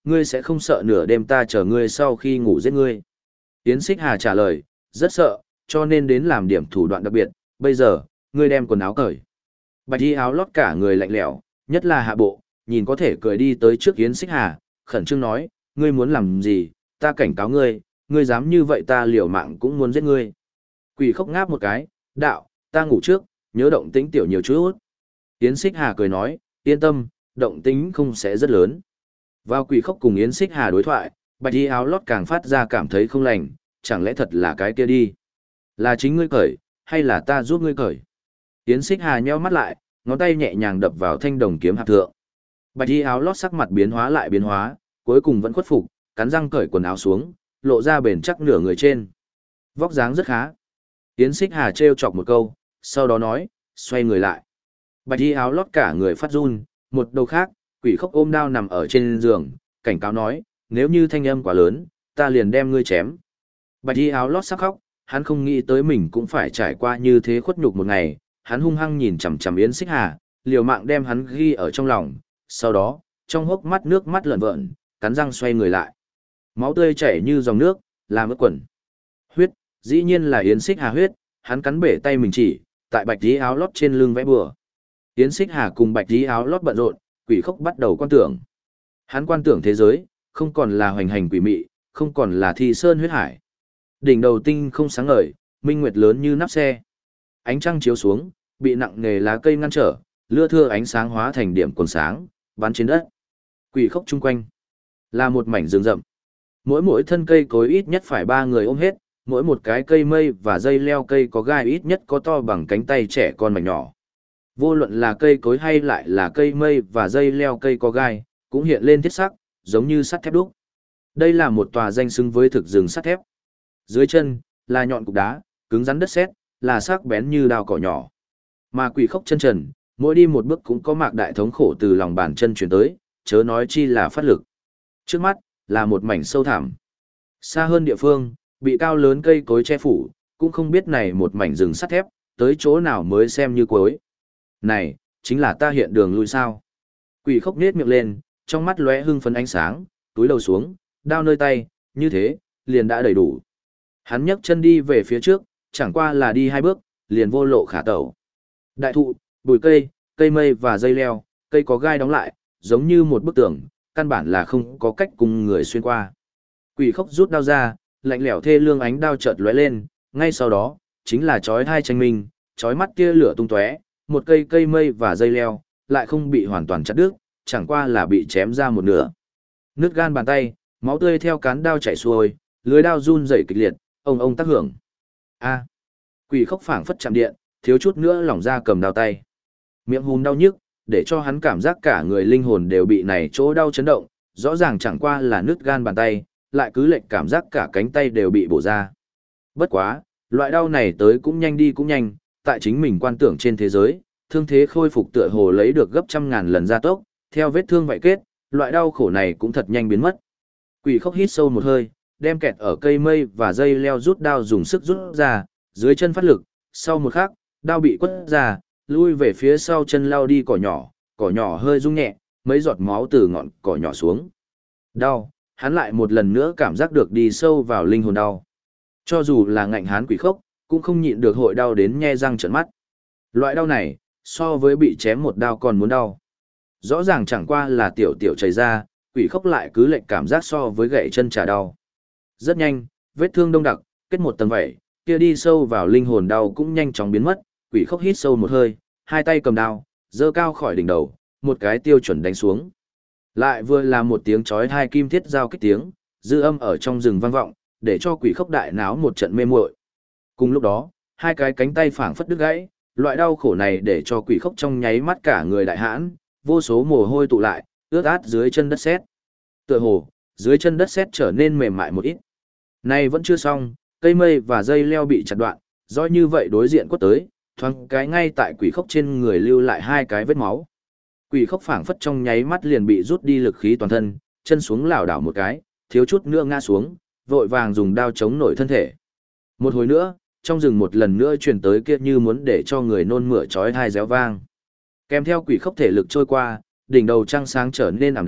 ngươi sẽ không sợ nửa đêm ta chờ ngươi sau khi ngủ giết ngươi. Yến Xích Hà trả lời, rất sợ, cho nên đến làm điểm thủ đoạn đặc biệt, bây giờ, ngươi đem quần áo cởi. Bạch y áo lót cả người lạnh lẽo, nhất là hạ bộ, nhìn có thể cười đi tới trước Yến Xích Hà, khẩn trương nói, ngươi muốn làm gì, ta cảnh cáo ngươi, ngươi dám như vậy ta liều mạng cũng muốn giết ngươi. Quỷ Khốc ngáp một cái, đạo, ta ngủ trước, nhớ động tĩnh tiểu nhiều chút. Yến Xích Hà cười nói, yên tâm, động tĩnh không sẽ rất lớn. Vào Quỷ Khốc cùng Yến Xích Hà đối thoại, bạch y áo lót càng phát ra cảm thấy không lành, chẳng lẽ thật là cái kia đi. Là chính ngươi cởi, hay là ta giúp ngươi cởi? Yến Xích Hà nheo mắt lại, ngón tay nhẹ nhàng đập vào thanh đồng kiếm hạp thượng. Bạch y áo lót sắc mặt biến hóa lại biến hóa, cuối cùng vẫn khuất phục, cắn răng cởi quần áo xuống, lộ ra bền chắc nửa người trên. Vóc dáng rất khá. Yến Xích Hà trêu chọc một câu, sau đó nói, xoay người lại. Bạch y áo lót cả người phát run, một đầu khác, Quỷ Khốc ôm đao nằm ở trên giường, cảnh cáo nói, nếu như thanh âm quá lớn, ta liền đem ngươi chém. Bạch y áo lót sắc khóc, hắn không nghĩ tới mình cũng phải trải qua như thế khuất nhục một ngày, hắn hung hăng nhìn chằm chằm Yến Xích Hà, liều mạng đem hắn ghi ở trong lòng, sau đó, trong hốc mắt nước mắt lợn vợn, cắn răng xoay người lại. Máu tươi chảy như dòng nước, làm ướt quần. Huyết, dĩ nhiên là Yến Xích Hà huyết, hắn cắn bể tay mình chỉ, tại bạch tí áo lót trên lưng vẽ bừa. Yến Xích Hà cùng bạch tí áo lót bận rộn, Quỷ Khốc bắt đầu quan tưởng. Hắn quan tưởng thế giới, không còn là hoành hành quỷ mị, không còn là thi sơn huyết hải. Đỉnh đầu tinh không sáng ngời, minh nguyệt lớn như nắp xe. Ánh trăng chiếu xuống, bị nặng nề lá cây ngăn trở, lưa thưa ánh sáng hóa thành điểm quần sáng, bắn trên đất. Quỷ Khốc chung quanh là một mảnh rừng rậm. Mỗi thân cây cối ít nhất phải 3 người ôm hết, mỗi một cái cây mây và dây leo cây có gai ít nhất có to bằng cánh tay trẻ con mảnh nhỏ. Vô luận là cây cối hay lại là cây mây và dây leo cây có gai, cũng hiện lên thiết sắc, giống như sắt thép đúc. Đây là một tòa danh xứng với thực rừng sắt thép. Dưới chân là nhọn cục đá, cứng rắn đất sét, là sắc bén như đao cỏ nhỏ. Mà Quỷ Khốc chân trần, mỗi đi một bước cũng có mạc đại thống khổ từ lòng bàn chân truyền tới, chớ nói chi là phát lực. Trước mắt là một mảnh sâu thẳm. Xa hơn địa phương, bị cao lớn cây cối che phủ, cũng không biết này một mảnh rừng sắt thép, tới chỗ nào mới xem như cuối. Này, chính là ta hiện đường lui sao. Quỷ Khốc nết miệng lên, trong mắt lóe hưng phấn ánh sáng, túi đầu xuống, đao nơi tay, như thế, liền đã đầy đủ. Hắn nhấc chân đi về phía trước, chẳng qua là đi 2 bước, liền vô lộ khả tẩu. Đại thụ, bụi cây, cây mây và dây leo, cây có gai đóng lại, giống như một bức tường, căn bản là không có cách cùng người xuyên qua. Quỷ Khốc rút đao ra, lạnh lẽo thê lương ánh đao chợt lóe lên, ngay sau đó, chính là chói tai tranh minh, chói mắt tia lửa tung tóe, một cây mây và dây leo, lại không bị hoàn toàn chặt đứt, chẳng qua là bị chém ra một nửa. Nứt gan bàn tay, máu tươi theo cán đao chảy xuôi, lưới đao run rẩy kịch liệt, ông tác hưởng. A. Quỷ Khốc phảng phất chạm điện, thiếu chút nữa lỏng ra cầm đao tay. Miệng hùn đau nhức, để cho hắn cảm giác cả người linh hồn đều bị này chỗ đau chấn động, rõ ràng chẳng qua là nứt gan bàn tay, lại cứ lệch cảm giác cả cánh tay đều bị bổ ra. Bất quá, loại đau này tới cũng nhanh đi cũng nhanh, tại chính mình quan tưởng trên thế giới, thương thế khôi phục tựa hồ lấy được gấp trăm ngàn lần gia tốc, theo vết thương vậy kết, loại đau khổ này cũng thật nhanh biến mất. Quỷ Khốc hít sâu một hơi, đem kẹt ở cây mây và dây leo rút đao dùng sức rút ra, dưới chân phát lực, sau một khắc, đao bị quất ra, lui về phía sau chân lao đi cỏ nhỏ hơi rung nhẹ, mấy giọt máu từ ngọn cỏ nhỏ xuống. Đau, hắn lại một lần nữa cảm giác được đi sâu vào linh hồn đau. Cho dù là ngạnh hán Quỷ Khốc, cũng không nhịn được hội đau đến nhe răng trợn mắt. Loại đau này, so với bị chém một đao còn muốn đau. Rõ ràng chẳng qua là tiểu chảy ra, Quỷ Khốc lại cứ lệch cảm giác so với gãy chân chả đau. Rất nhanh, vết thương đông đặc, kết một tầng vảy, kia đi sâu vào linh hồn đau cũng nhanh chóng biến mất. Quỷ Khốc hít sâu một hơi, hai tay cầm đao, giơ cao khỏi đỉnh đầu, một cái tiêu chuẩn đánh xuống. Lại vừa là một tiếng chói tai kim thiết giao kích tiếng, dư âm ở trong rừng vang vọng, để cho Quỷ Khốc đại náo một trận mê muội. Cùng lúc đó, hai cái cánh tay phảng phất đứt gãy, loại đau khổ này để cho Quỷ Khốc trong nháy mắt cả người đại hãn, vô số mồ hôi tụ lại, ướt át dưới chân đất sét. Tựa hồ, dưới chân đất sét trở nên mềm mại một ít. Này vẫn chưa xong, cây mây và dây leo bị chặt đoạn, do như vậy đối diện quất tới, thoáng cái ngay tại Quỷ Khốc trên người lưu lại 2 cái vết máu. Quỷ Khốc phảng phất trong nháy mắt liền bị rút đi lực khí toàn thân, chân xuống lảo đảo một cái, thiếu chút nữa ngã xuống, vội vàng dùng đao chống nổi thân thể. Một hồi nữa, trong rừng một lần nữa truyền tới kia như muốn để cho người nôn mửa chói tai réo vang. Kèm theo Quỷ Khốc thể lực trôi qua, đỉnh đầu trăng sáng trở nên ảm đạm,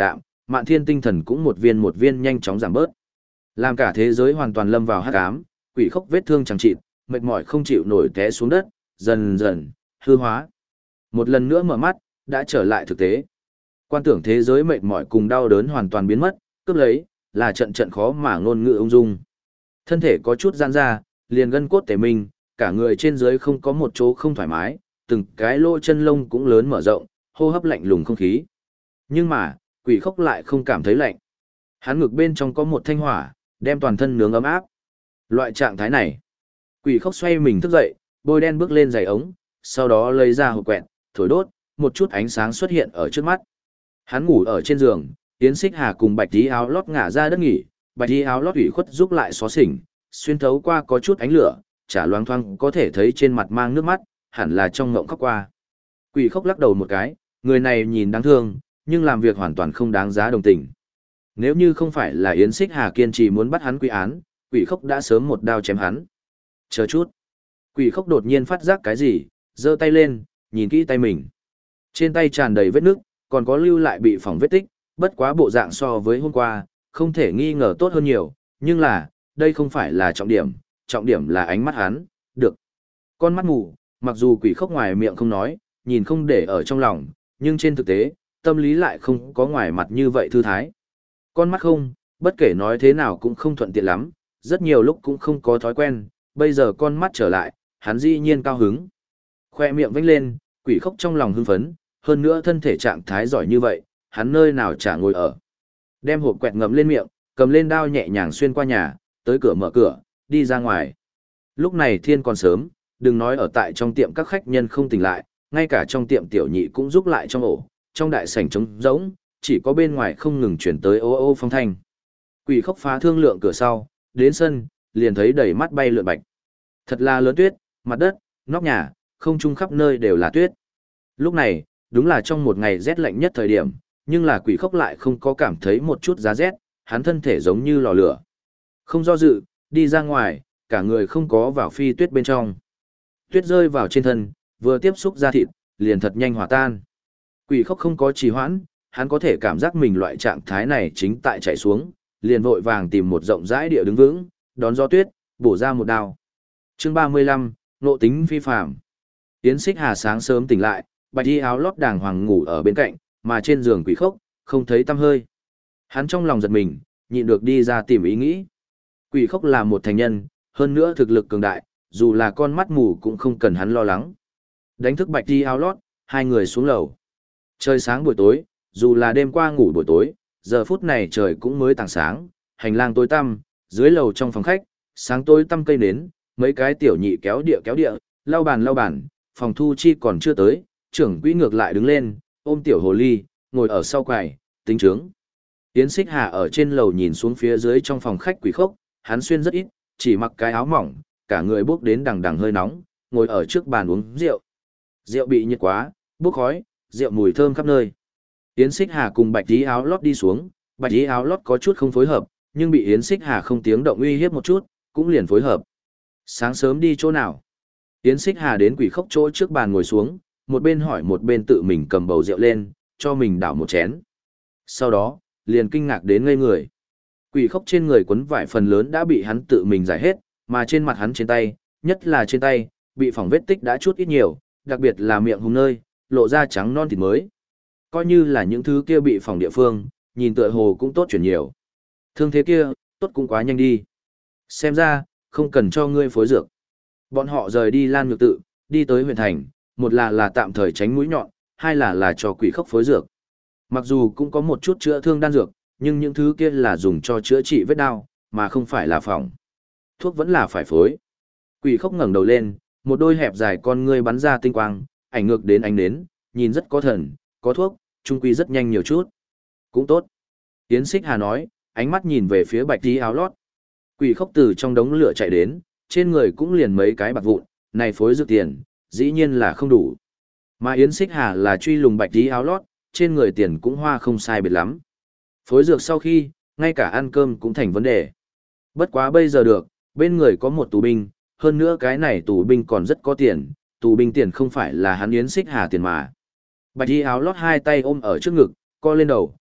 Mạn Thiên tinh thần cũng một viên nhanh chóng giảm bớt. Làm cả thế giới hoàn toàn lâm vào hắc ám, quỷ khốc vết thương chẳng chịt, mệt mỏi không chịu nổi té xuống đất, dần dần hư hóa. Một lần nữa mở mắt, đã trở lại thực tế. Quan tưởng thế giới mệt mỏi cùng đau đớn hoàn toàn biến mất, cướp lấy là trận trận khó mà ngôn ngữ ung dung. Thân thể có chút giãn ra, liền gân cốt tề minh, cả người trên dưới không có một chỗ không thoải mái, từng cái lỗ chân lông cũng lớn mở rộng, hô hấp lạnh lùng không khí. Nhưng mà, quỷ khốc lại không cảm thấy lạnh. Hắn ngực bên trong có một thanh hỏa, đem toàn thân nướng ấm áp. Loại trạng thái này, quỷ khốc xoay mình thức dậy, bôi đen bước lên giày ống, sau đó lấy ra hộp quẹt, thổi đốt, một chút ánh sáng xuất hiện ở trước mắt. Hắn ngủ ở trên giường, Yến Xích Hà cùng bạch tí áo lót ngả ra đất nghỉ, bạch tí áo lót ủy khuất giúp lại xóa xỉnh, xuyên thấu qua có chút ánh lửa, chả loang thoang có thể thấy trên mặt mang nước mắt, hẳn là trong ngộng khóc qua. Quỷ khốc lắc đầu một cái, người này nhìn đáng thương, nhưng làm việc hoàn toàn không đáng giá đồng tình. Nếu như không phải là Yến Xích Hà kiên trì muốn bắt hắn quy án, quỷ khốc đã sớm một đao chém hắn. Chờ chút. Quỷ khốc đột nhiên phát giác cái gì, giơ tay lên, nhìn kỹ tay mình. Trên tay tràn đầy vết nước, còn có lưu lại bị phỏng vết tích, bất quá bộ dạng so với hôm qua, không thể nghi ngờ tốt hơn nhiều, nhưng là, đây không phải là trọng điểm là ánh mắt hắn, được. Con mắt mù, mặc dù quỷ khốc ngoài miệng không nói, nhìn không để ở trong lòng, nhưng trên thực tế, tâm lý lại không có ngoài mặt như vậy thư thái. Con mắt không, bất kể nói thế nào cũng không thuận tiện lắm, rất nhiều lúc cũng không có thói quen, bây giờ con mắt trở lại, hắn dĩ nhiên cao hứng. Khoe miệng vênh lên, quỷ khốc trong lòng hưng phấn, hơn nữa thân thể trạng thái giỏi như vậy, hắn nơi nào chả ngồi ở. Đem hộp quẹt ngậm lên miệng, cầm lên đao nhẹ nhàng xuyên qua nhà, tới cửa mở cửa, đi ra ngoài. Lúc này thiên còn sớm, đừng nói ở tại trong tiệm các khách nhân không tỉnh lại, ngay cả trong tiệm tiểu nhị cũng rúc lại trong ổ, trong đại sảnh trống rỗng, chỉ có bên ngoài không ngừng chuyển tới ô ô phong thanh. Quỷ khốc phá thương lượng cửa sau, đến sân, liền thấy đầy mắt bay lượn bạch. Thật là lớn tuyết, mặt đất, nóc nhà, không trung khắp nơi đều là tuyết. Lúc này, đúng là trong một ngày rét lạnh nhất thời điểm, nhưng là quỷ khốc lại không có cảm thấy một chút giá rét, hắn thân thể giống như lò lửa. Không do dự, đi ra ngoài, cả người không có vào phi tuyết bên trong. Tuyết rơi vào trên thân, vừa tiếp xúc da thịt, liền thật nhanh hòa tan. Quỷ khốc không có trì hoãn, hắn có thể cảm giác mình loại trạng thái này chính tại chạy xuống, liền vội vàng tìm một rộng rãi địa đứng vững, đón gió tuyết, bổ ra một đao. Chương 35, Nộ tính phi phàm. Yến Xích Hà sáng sớm tỉnh lại, bạch y áo lót đàng hoàng ngủ ở bên cạnh, mà trên giường quỷ khốc, không thấy tăm hơi. Hắn trong lòng giật mình, nhịn được đi ra tìm ý nghĩ. Quỷ khốc là một thành nhân, hơn nữa thực lực cường đại, dù là con mắt mù cũng không cần hắn lo lắng. Đánh thức bạch y áo lót, hai người xuống lầu. Trời sáng buổi tối, dù là đêm qua ngủ buổi tối, giờ phút này trời cũng mới tảng sáng, hành lang tối tăm, dưới lầu trong phòng khách, sáng tối tăm cây nến, mấy cái tiểu nhị kéo địa, lau bàn, phòng thu chi còn chưa tới, trưởng quỹ ngược lại đứng lên, ôm tiểu hồ ly, ngồi ở sau quầy, tính trướng. Yến Xích Hà ở trên lầu nhìn xuống phía dưới trong phòng khách quỷ khốc, hắn xuyên rất ít, chỉ mặc cái áo mỏng, cả người bốc đến đằng đằng hơi nóng, ngồi ở trước bàn uống rượu. Rượu bị nhiệt quá, bốc khói, rượu mùi thơm khắp nơi. Yến Xích Hà cùng bạch tí áo lót đi xuống, bạch tí áo lót có chút không phối hợp, nhưng bị Yến Xích Hà không tiếng động uy hiếp một chút, cũng liền phối hợp. Sáng sớm đi chỗ nào? Yến Xích Hà đến quỷ khốc chỗ trước bàn ngồi xuống, một bên hỏi một bên tự mình cầm bầu rượu lên, cho mình đảo một chén. Sau đó, liền kinh ngạc đến ngây người. Quỷ khốc trên người quấn vải phần lớn đã bị hắn tự mình giải hết, mà trên mặt hắn trên tay, nhất là trên tay, bị phỏng vết tích đã chút ít nhiều, đặc biệt là miệng hùng nơi, lộ ra trắng non thịt mới. Coi như là những thứ kia bị phỏng địa phương, nhìn tựa hồ cũng tốt chuyển nhiều. Thương thế kia, tốt cũng quá nhanh đi. Xem ra, không cần cho ngươi phối dược. Bọn họ rời đi Lan Nhược Tự, đi tới huyện thành, một là tạm thời tránh mũi nhọn, hai là cho quỷ khốc phối dược. Mặc dù cũng có một chút chữa thương đan dược, nhưng những thứ kia là dùng cho chữa trị vết đau, mà không phải là phỏng. Thuốc vẫn là phải phối. Quỷ khốc ngẩng đầu lên, một đôi hẹp dài con ngươi bắn ra tinh quang, ảnh ngược đến ánh nến, nhìn rất có thần, có thuốc, trung quy rất nhanh nhiều chút. Cũng tốt. Yến Xích Hà nói, ánh mắt nhìn về phía bạch tí áo lót. Quỷ khốc từ trong đống lửa chạy đến, trên người cũng liền mấy cái bạc vụn, này phối dược tiền, dĩ nhiên là không đủ. Mà Yến Xích Hà là truy lùng bạch tí áo lót, trên người tiền cũng hoa không sai biệt lắm. Phối dược sau khi, ngay cả ăn cơm cũng thành vấn đề. Bất quá bây giờ được, bên người có một tù binh, hơn nữa cái này tù binh còn rất có tiền, tù binh tiền không phải là hắn Yến Xích Hà tiền mà. Bạch y áo lót hai tay ôm ở trước ngực, co lên đầu,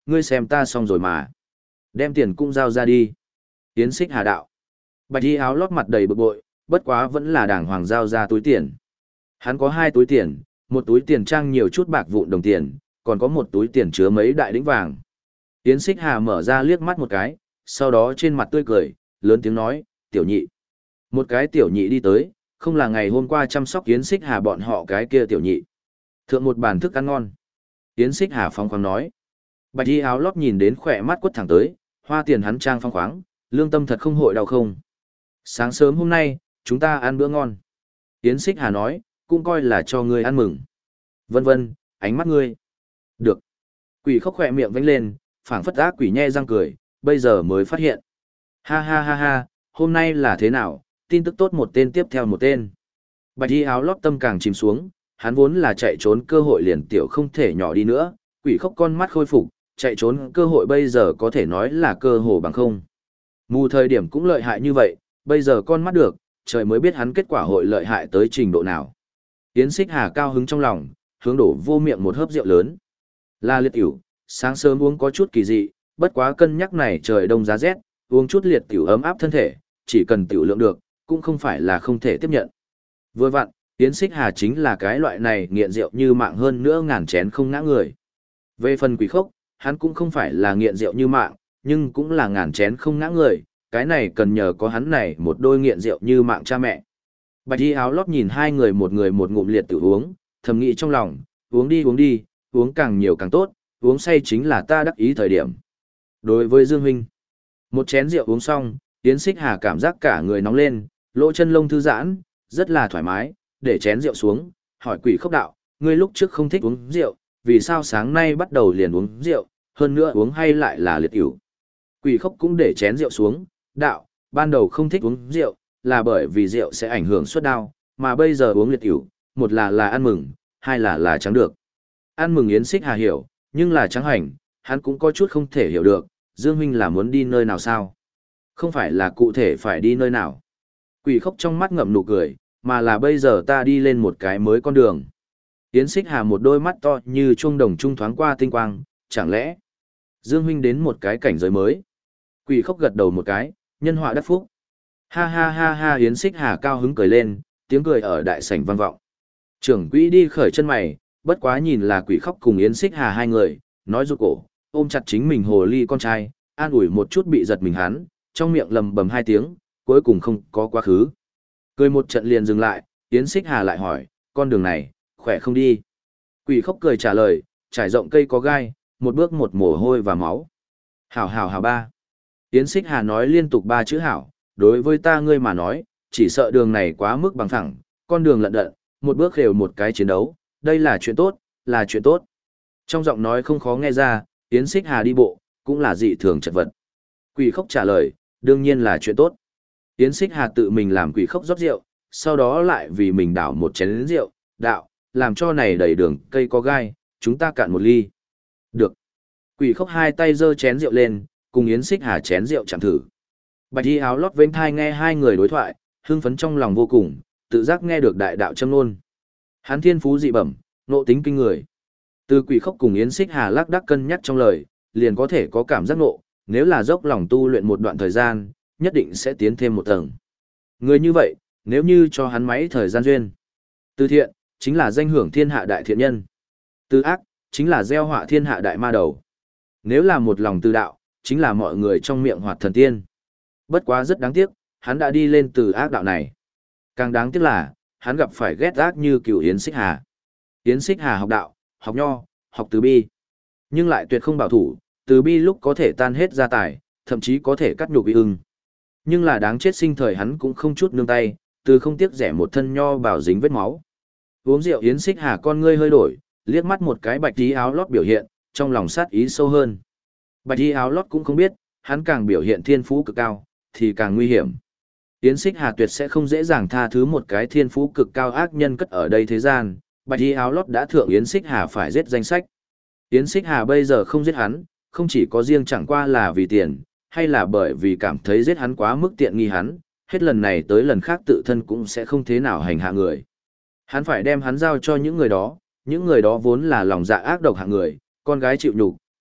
ngươi xem ta xong rồi mà. Đem tiền cũng giao ra đi. Yến Xích Hà đạo. Bạch y áo lót mặt đầy bực bội, bất quá vẫn là đàng hoàng giao ra túi tiền. Hắn có 2 túi tiền, một túi tiền trang nhiều chút bạc vụn đồng tiền, còn có một túi tiền chứa mấy đại đĩnh vàng. Yến Xích Hà mở ra liếc mắt một cái, sau đó trên mặt tươi cười, lớn tiếng nói, tiểu nhị. Một cái tiểu nhị đi tới, không là ngày hôm qua chăm sóc Yến Xích Hà bọn họ cái kia tiểu nhị. Thượng một bàn thức ăn ngon. Yến Xích Hà phóng khoáng nói. Bạch y áo lót nhìn đến khỏe mắt quất thẳng tới, hoa tiền hắn trang phong khoáng, lương tâm thật không hội đau không. Sáng sớm hôm nay, chúng ta ăn bữa ngon. Yến Xích Hà nói, cũng coi là cho ngươi ăn mừng. Vân vân, ánh mắt ngươi. Được. Quỷ khóc khỏe miệng vánh lên, phảng phất ác quỷ nhe răng cười, bây giờ mới phát hiện. Ha ha ha ha, hôm nay là thế nào, tin tức tốt một tên tiếp theo một tên. Bạch y áo lót tâm càng chìm xuống, hắn vốn là chạy trốn cơ hội liền tiểu không thể nhỏ đi nữa, quỷ khóc con mắt khôi phục, chạy trốn cơ hội bây giờ có thể nói là cơ hồ bằng không. Mù thời điểm cũng lợi hại như vậy, bây giờ con mắt được, trời mới biết hắn kết quả hội lợi hại tới trình độ nào. Yến Xích Hà cao hứng trong lòng, hướng đổ vô miệng một hớp rượu lớn. Là liệt tiểu, sáng sớm uống có chút kỳ dị, bất quá cân nhắc này trời đông giá rét, uống chút liệt tiểu ấm áp thân thể, chỉ cần tiểu lượng được, cũng không phải là không thể tiếp nhận. Vừa vặn, Yến Xích Hà chính là cái loại này nghiện rượu như mạng hơn nữa ngàn chén không ngã người. Về phần quỷ khốc, hắn cũng không phải là nghiện rượu như mạng, nhưng cũng là ngàn chén không ngã người, cái này cần nhờ có hắn này một đôi nghiện rượu như mạng cha mẹ. Bạch y áo lót nhìn hai người một ngụm liệt tự uống, thầm nghĩ trong lòng, uống đi, uống càng nhiều càng tốt, uống say chính là ta đắc ý thời điểm. Đối với Dương Huynh, một chén rượu uống xong, Yến Xích Hà cảm giác cả người nóng lên, lỗ chân lông thư giãn, rất là thoải mái, để chén rượu xuống, hỏi quỷ khốc đạo, ngươi lúc trước không thích uống rượu, vì sao sáng nay bắt đầu liền uống rượu, hơn nữa uống hay lại là liệt ỉu. Quỷ khốc cũng để chén rượu xuống, đạo, ban đầu không thích uống rượu, là bởi vì rượu sẽ ảnh hưởng suất đau, mà bây giờ uống liệt ỉu, một là ăn mừng, hai là trắng được. Ăn mừng Yến Xích Hà hiểu, nhưng là trắng hành, hắn cũng có chút không thể hiểu được, Dương Huynh là muốn đi nơi nào sao? Không phải là cụ thể phải đi nơi nào. Quỷ khốc trong mắt ngậm nụ cười, mà là bây giờ ta đi lên một cái mới con đường. Yến Xích Hà một đôi mắt to như chuông đồng trung thoáng qua tinh quang, chẳng lẽ Dương Huynh đến một cái cảnh giới mới? Quỷ khốc gật đầu một cái, nhân họa đắc phúc. Ha ha ha ha, Yến Xích Hà cao hứng cười lên, tiếng cười ở đại sảnh vang vọng. Trưởng quỹ đi khởi chân mày, bất quá nhìn là quỷ khóc cùng Yến Xích Hà hai người, nói rụt cổ, ôm chặt chính mình hồ ly con trai, an ủi một chút bị giật mình hắn, trong miệng lầm bầm hai tiếng, cuối cùng không có quá khứ. Cười một trận liền dừng lại, Yến Xích Hà lại hỏi, con đường này, khỏe không đi? Quỷ khóc cười trả lời, trải rộng cây có gai, một bước một mồ hôi và máu. Hảo hảo hảo ba. Yến Xích Hà nói liên tục ba chữ hảo, đối với ta ngươi mà nói, chỉ sợ đường này quá mức bằng phẳng, con đường lận đận, một bước đều một cái chiến đấu, đây là chuyện tốt, là chuyện tốt. Trong giọng nói không khó nghe ra, Yến Xích Hà đi bộ, cũng là dị thường chật vật. Quỷ khóc trả lời, đương nhiên là chuyện tốt. Yến Xích Hà tự mình làm quỷ khóc rót rượu, sau đó lại vì mình đảo một chén rượu, đạo, làm cho này đầy đường cây có gai, chúng ta cạn một ly. Được. Quỷ khóc hai tay giơ chén rượu lên, cùng Yến Xích Hà chén rượu chạm thử. Bạch y áo lót vênh thai nghe hai người đối thoại, hưng phấn trong lòng vô cùng, tự giác nghe được đại đạo châm ngôn. Hắn thiên phú dị bẩm, nộ tính kinh người. Từ quỷ khóc cùng Yến Xích Hà lác đác cân nhắc trong lời, liền có thể có cảm giác nộ, nếu là dốc lòng tu luyện một đoạn thời gian, nhất định sẽ tiến thêm một tầng. Người như vậy, nếu như cho hắn máy thời gian duyên. Từ thiện, chính là danh hưởng thiên hạ đại thiện nhân. Từ ác, chính là gieo họa thiên hạ đại ma đầu. Nếu là một lòng từ đạo, chính là mọi người trong miệng hoạt thần tiên. Bất quá rất đáng tiếc, hắn đã đi lên từ ác đạo này. Càng đáng tiếc là, hắn gặp phải ghét ác như cựu Yến Xích Hà. Yến Xích Hà học đạo, học nho, học từ bi. Nhưng lại tuyệt không bảo thủ, từ bi lúc có thể tan hết gia tài, thậm chí có thể cắt nhục y ưng. Nhưng là đáng chết sinh thời hắn cũng không chút nương tay, từ không tiếc rẻ một thân nho bảo dính vết máu. Uống rượu Yến Xích Hà con ngươi hơi đổi, liếc mắt một cái bạch tí áo lót biểu hiện, trong lòng sát ý sâu hơn. Bạch tí áo lót cũng không biết, hắn càng biểu hiện thiên phú cực cao, thì càng nguy hiểm. Yến Xích Hà tuyệt sẽ không dễ dàng tha thứ một cái thiên phú cực cao ác nhân cất ở đây thế gian, bạch y áo lót đã thượng Yến Xích Hà phải giết danh sách. Yến Xích Hà bây giờ không giết hắn, không chỉ có riêng chẳng qua là vì tiền, hay là bởi vì cảm thấy giết hắn quá mức tiện nghi hắn, hết lần này tới lần khác tự thân cũng sẽ không thế nào hành hạ người. Hắn phải đem hắn giao cho những người đó vốn là lòng dạ ác độc hạng người, con gái chịu nhục,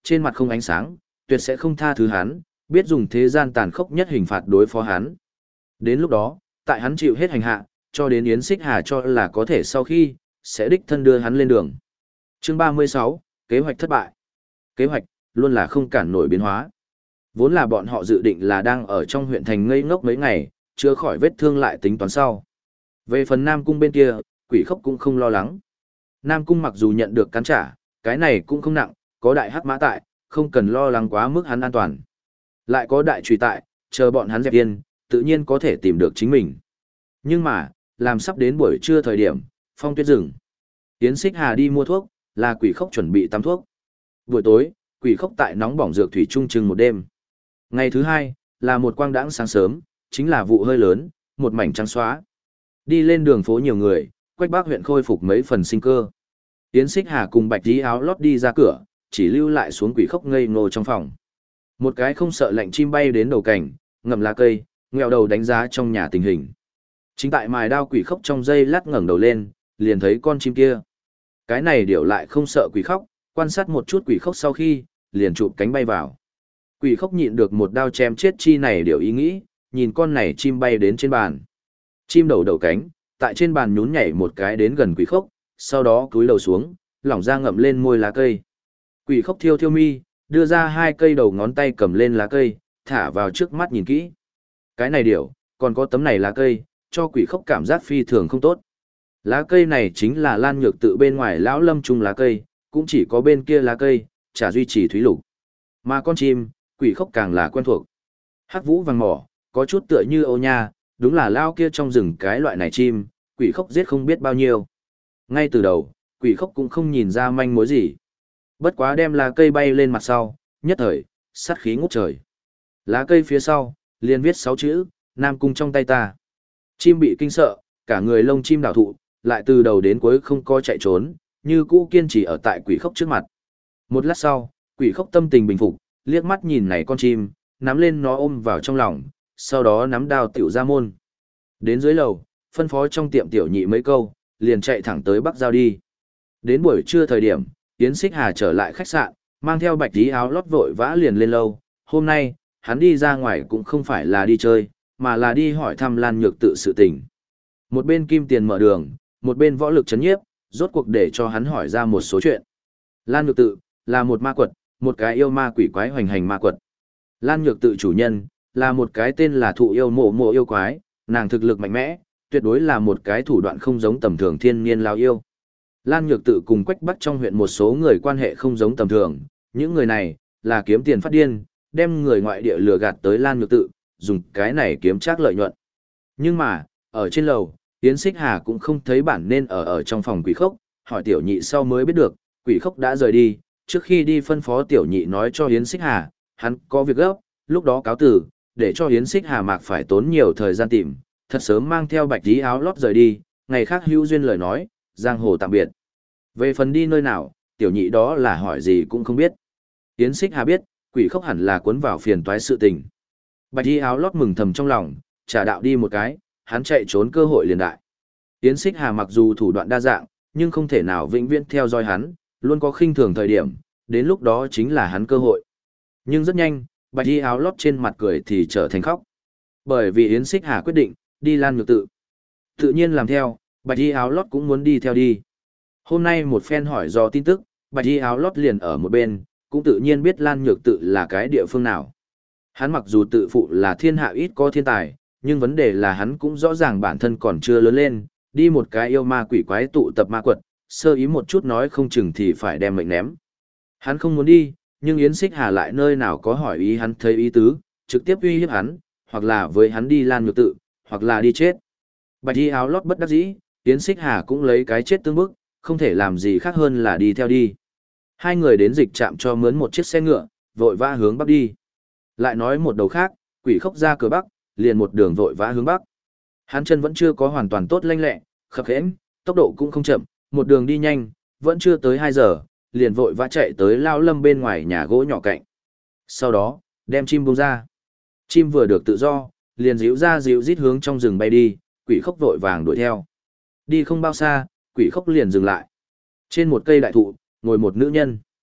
trên mặt không ánh sáng, tuyệt sẽ không tha thứ hắn, biết dùng thế gian tàn khốc nhất hình phạt đối phó hắn. Đến lúc đó, tại hắn chịu hết hành hạ, cho đến Yến Xích Hà cho là có thể sau khi, sẽ đích thân đưa hắn lên đường. Chương 36, kế hoạch thất bại. Kế hoạch, luôn là không cản nổi biến hóa. Vốn là bọn họ dự định là đang ở trong huyện thành ngây ngốc mấy ngày, chưa khỏi vết thương lại tính toán sau. Về phần Nam Cung bên kia, Quỷ Khốc cũng không lo lắng. Nam Cung mặc dù nhận được cắn trả, cái này cũng không nặng, có đại hắc mã tại, không cần lo lắng quá mức hắn an toàn. Lại có đại trùy tại, chờ bọn hắn dẹp yên, tự nhiên có thể tìm được chính mình. Nhưng mà, làm sắp đến buổi trưa thời điểm, phong tuyết rừng. Yến Xích Hà đi mua thuốc, là Quỷ Khốc chuẩn bị tắm thuốc. Buổi tối, Quỷ Khốc tại nóng bỏng dược thủy trung chừng một đêm. Ngày thứ hai, là một quang đãng sáng sớm, chính là vụ hơi lớn, một mảnh trắng xóa. Đi lên đường phố nhiều người, Quách Bác huyện khôi phục mấy phần sinh cơ. Yến Xích Hà cùng Bạch Tí áo lót đi ra cửa, chỉ lưu lại xuống Quỷ Khốc ngây ngô trong phòng. Một cái không sợ lạnh chim bay đến đầu cảnh, ngậm lá cây, ngẹo đầu đánh giá trong nhà tình hình. Chính tại mài đao Quỷ Khốc trong giây lát ngẩng đầu lên, liền thấy con chim kia. Cái này điểu lại không sợ Quỷ Khốc, quan sát một chút Quỷ Khốc sau khi, liền chụp cánh bay vào. Quỷ Khốc nhịn được một đao chém chết chi này điểu ý nghĩ, nhìn con này chim bay đến trên bàn. Chim đầu đầu cánh, tại trên bàn nhún nhảy một cái đến gần Quỷ Khốc, sau đó cúi đầu xuống, lỏng ra ngậm lên môi lá cây. Quỷ Khốc thiêu thiêu mi, đưa ra hai cây đầu ngón tay cầm lên lá cây, thả vào trước mắt nhìn kỹ. Cái này điểu, còn có tấm này lá cây, cho Quỷ Khốc cảm giác phi thường không tốt. Lá cây này chính là Lan Nhược tự bên ngoài lão lâm trung lá cây, cũng chỉ có bên kia lá cây, chả duy trì thúy lục. Mà con chim, Quỷ Khốc càng là quen thuộc. Hắc vũ vàng mỏ, có chút tựa như Âu Nha, đúng là lao kia trong rừng cái loại này chim, Quỷ Khốc giết không biết bao nhiêu. Ngay từ đầu, Quỷ Khốc cũng không nhìn ra manh mối gì. Bất quá đem lá cây bay lên mặt sau, nhất thời, sát khí ngút trời. Lá cây phía sau, liền viết 6 chữ, Nam Cung trong tay ta. Chim bị kinh sợ, cả người lông chim đảo thụ, lại từ đầu đến cuối không có chạy trốn, như cũ kiên trì ở tại Quỷ Khốc trước mặt. Một lát sau, Quỷ Khốc tâm tình bình phục, liếc mắt nhìn này con chim, nắm lên nó ôm vào trong lòng, sau đó nắm đao tiểu ra môn. Đến dưới lầu, phân phó trong tiệm tiểu nhị mấy câu, liền chạy thẳng tới Bắc Giao đi. Đến buổi trưa thời điểm, Yến Xích Hà trở lại khách sạn, mang theo Bạch Tí áo lót vội vã liền lên lâu. Hôm nay, hắn đi ra ngoài cũng không phải là đi chơi, mà là đi hỏi thăm Lan Nhược tự sự tình. Một bên kim tiền mở đường, một bên võ lực chấn nhiếp, rốt cuộc để cho hắn hỏi ra một số chuyện. Lan Nhược tự, là một ma quật, một cái yêu ma quỷ quái hoành hành ma quật. Lan Nhược tự chủ nhân, là một cái tên là Thụ Yêu Mộ Mộ yêu quái, nàng thực lực mạnh mẽ, tuyệt đối là một cái thủ đoạn không giống tầm thường thiên niên lao yêu. Lan Nhược tự cùng Quách Bắc trong huyện một số người quan hệ không giống tầm thường, những người này, là kiếm tiền phát điên, đem người ngoại địa lừa gạt tới Lan Nhược tự, dùng cái này kiếm trác lợi nhuận. Nhưng mà, ở trên lầu, Yến Xích Hà cũng không thấy bản nên ở trong phòng Quỷ Khốc, hỏi tiểu nhị sau mới biết được, Quỷ Khốc đã rời đi, trước khi đi phân phó tiểu nhị nói cho Yến Xích Hà, hắn có việc gấp, lúc đó cáo từ, để cho Yến Xích Hà mạc phải tốn nhiều thời gian tìm, thật sớm mang theo Bạch Tí áo lót rời đi, ngày khác hữu duyên lời nói, giang hồ tạm biệt. Về phần đi nơi nào, tiểu nhị đó là hỏi gì cũng không biết. Yến Xích Hà biết, Quỷ Khốc hẳn là cuốn vào phiền toái sự tình. Bạch Tí áo lót mừng thầm trong lòng, trả đạo đi một cái, hắn chạy trốn cơ hội liền đại. Yến Xích Hà mặc dù thủ đoạn đa dạng, nhưng không thể nào vĩnh viễn theo dõi hắn, luôn có khinh thường thời điểm, đến lúc đó chính là hắn cơ hội. Nhưng rất nhanh, Bạch Y áo lót trên mặt cười thì trở thành khóc. Bởi vì Yến Xích Hà quyết định, đi Lan Nhược tự. Tự nhiên làm theo, Bạch Y áo lót cũng muốn đi theo đi. Hôm nay một phen hỏi do tin tức, Bạch Y áo lót liền ở một bên, cũng tự nhiên biết Lan Nhược tự là cái địa phương nào. Hắn mặc dù tự phụ là thiên hạ ít có thiên tài, nhưng vấn đề là hắn cũng rõ ràng bản thân còn chưa lớn lên, đi một cái yêu ma quỷ quái tụ tập ma quật, sơ ý một chút nói không chừng thì phải đem mệnh ném. Hắn không muốn đi, nhưng Yến Xích Hà lại nơi nào có hỏi ý hắn thấy ý tứ, trực tiếp uy hiếp hắn, hoặc là với hắn đi Lan Nhược tự, hoặc là đi chết. Bạch Y áo lót bất đắc dĩ, Yến Xích Hà cũng lấy cái chết tương bức, không thể làm gì khác hơn là đi theo đi. Hai người đến dịch trạm cho mướn một chiếc xe ngựa, vội vã hướng bắc đi. Lại nói một đầu khác, Quỷ Khốc ra cửa bắc, liền một đường vội vã hướng bắc. Hắn chân vẫn chưa có hoàn toàn tốt lanh lẹ, khập khẽm, tốc độ cũng không chậm, một đường đi nhanh, vẫn chưa tới 2 giờ, liền vội vã chạy tới lao lâm bên ngoài nhà gỗ nhỏ cạnh. Sau đó, đem chim buông ra. Chim vừa được tự do, liền díu ra díu rít hướng trong rừng bay đi, Quỷ Khốc vội vàng đuổi theo. Đi không bao xa, Quỷ Khốc liền dừng lại. Trên một cây đại thụ, ngồi một nữ nhân.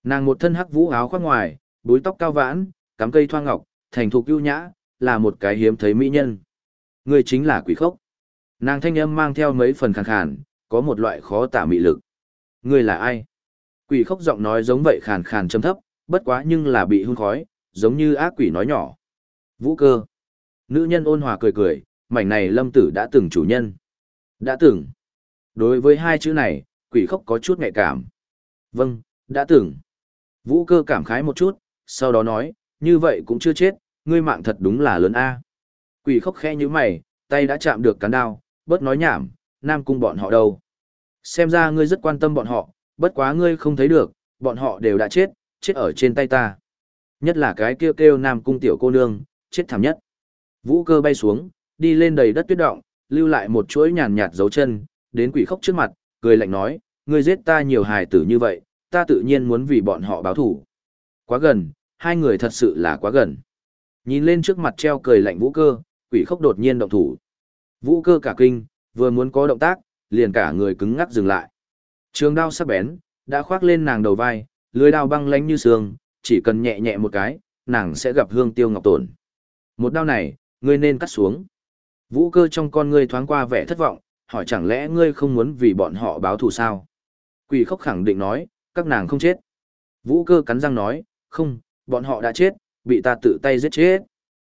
Nàng một thân hắc vũ áo khoác ngoài, búi tóc cao vãn, cắm cây thoa ngọc, thành thục ưu nhã, là một cái hiếm thấy mỹ nhân. Người chính là Quỷ Khốc. Nàng thanh âm mang theo mấy phần khàn khàn, có một loại khó tả mị lực. Người là ai? Quỷ Khốc giọng nói giống vậy khàn khàn trầm thấp, bất quá nhưng là bị hun khói, giống như ác quỷ nói nhỏ. Vũ Cơ. Nữ nhân ôn hòa cười cười, mảnh này Lâm Tử đã từng chủ nhân. Đã từng. Đối với hai chữ này, Quỷ Khốc có chút nhạy cảm. Vâng, đã từng. Vũ Cơ cảm khái một chút, sau đó nói, như vậy cũng chưa chết, ngươi mạng thật đúng là lớn a. Quỷ Khốc khẽ như mày, tay đã chạm được cán đao, bớt nói nhảm, Nam Cung bọn họ đâu. Xem ra ngươi rất quan tâm bọn họ, bất quá ngươi không thấy được, bọn họ đều đã chết, chết ở trên tay ta. Nhất là cái kêu Nam Cung tiểu cô nương, chết thảm nhất. Vũ Cơ bay xuống, đi lên đầy đất tuyết động, lưu lại một chuỗi nhàn nhạt dấu chân, đến Quỷ Khốc trước mặt, cười lạnh nói, ngươi giết ta nhiều hài tử như vậy, ta tự nhiên muốn vì bọn họ báo thủ. Quá gần, hai người thật sự là quá gần. Nhìn lên trước mặt treo cười lạnh Vũ Cơ, Quỷ Khốc đột nhiên động thủ. Vũ Cơ cả kinh, vừa muốn có động tác, liền cả người cứng ngắc dừng lại. Trường đao sắc bén, đã khoác lên nàng đầu vai, lưỡi đao băng lãnh như sương, chỉ cần nhẹ nhẹ một cái, nàng sẽ gặp hương tiêu ngọc tổn. Một đao này, ngươi nên cắt xuống. Vũ Cơ trong con ngươi thoáng qua vẻ thất vọng, hỏi chẳng lẽ ngươi không muốn vì bọn họ báo thù sao? Quỷ Khốc khẳng định nói, các nàng không chết. Vũ Cơ cắn răng nói, không, bọn họ đã chết, bị ta tự tay giết chết.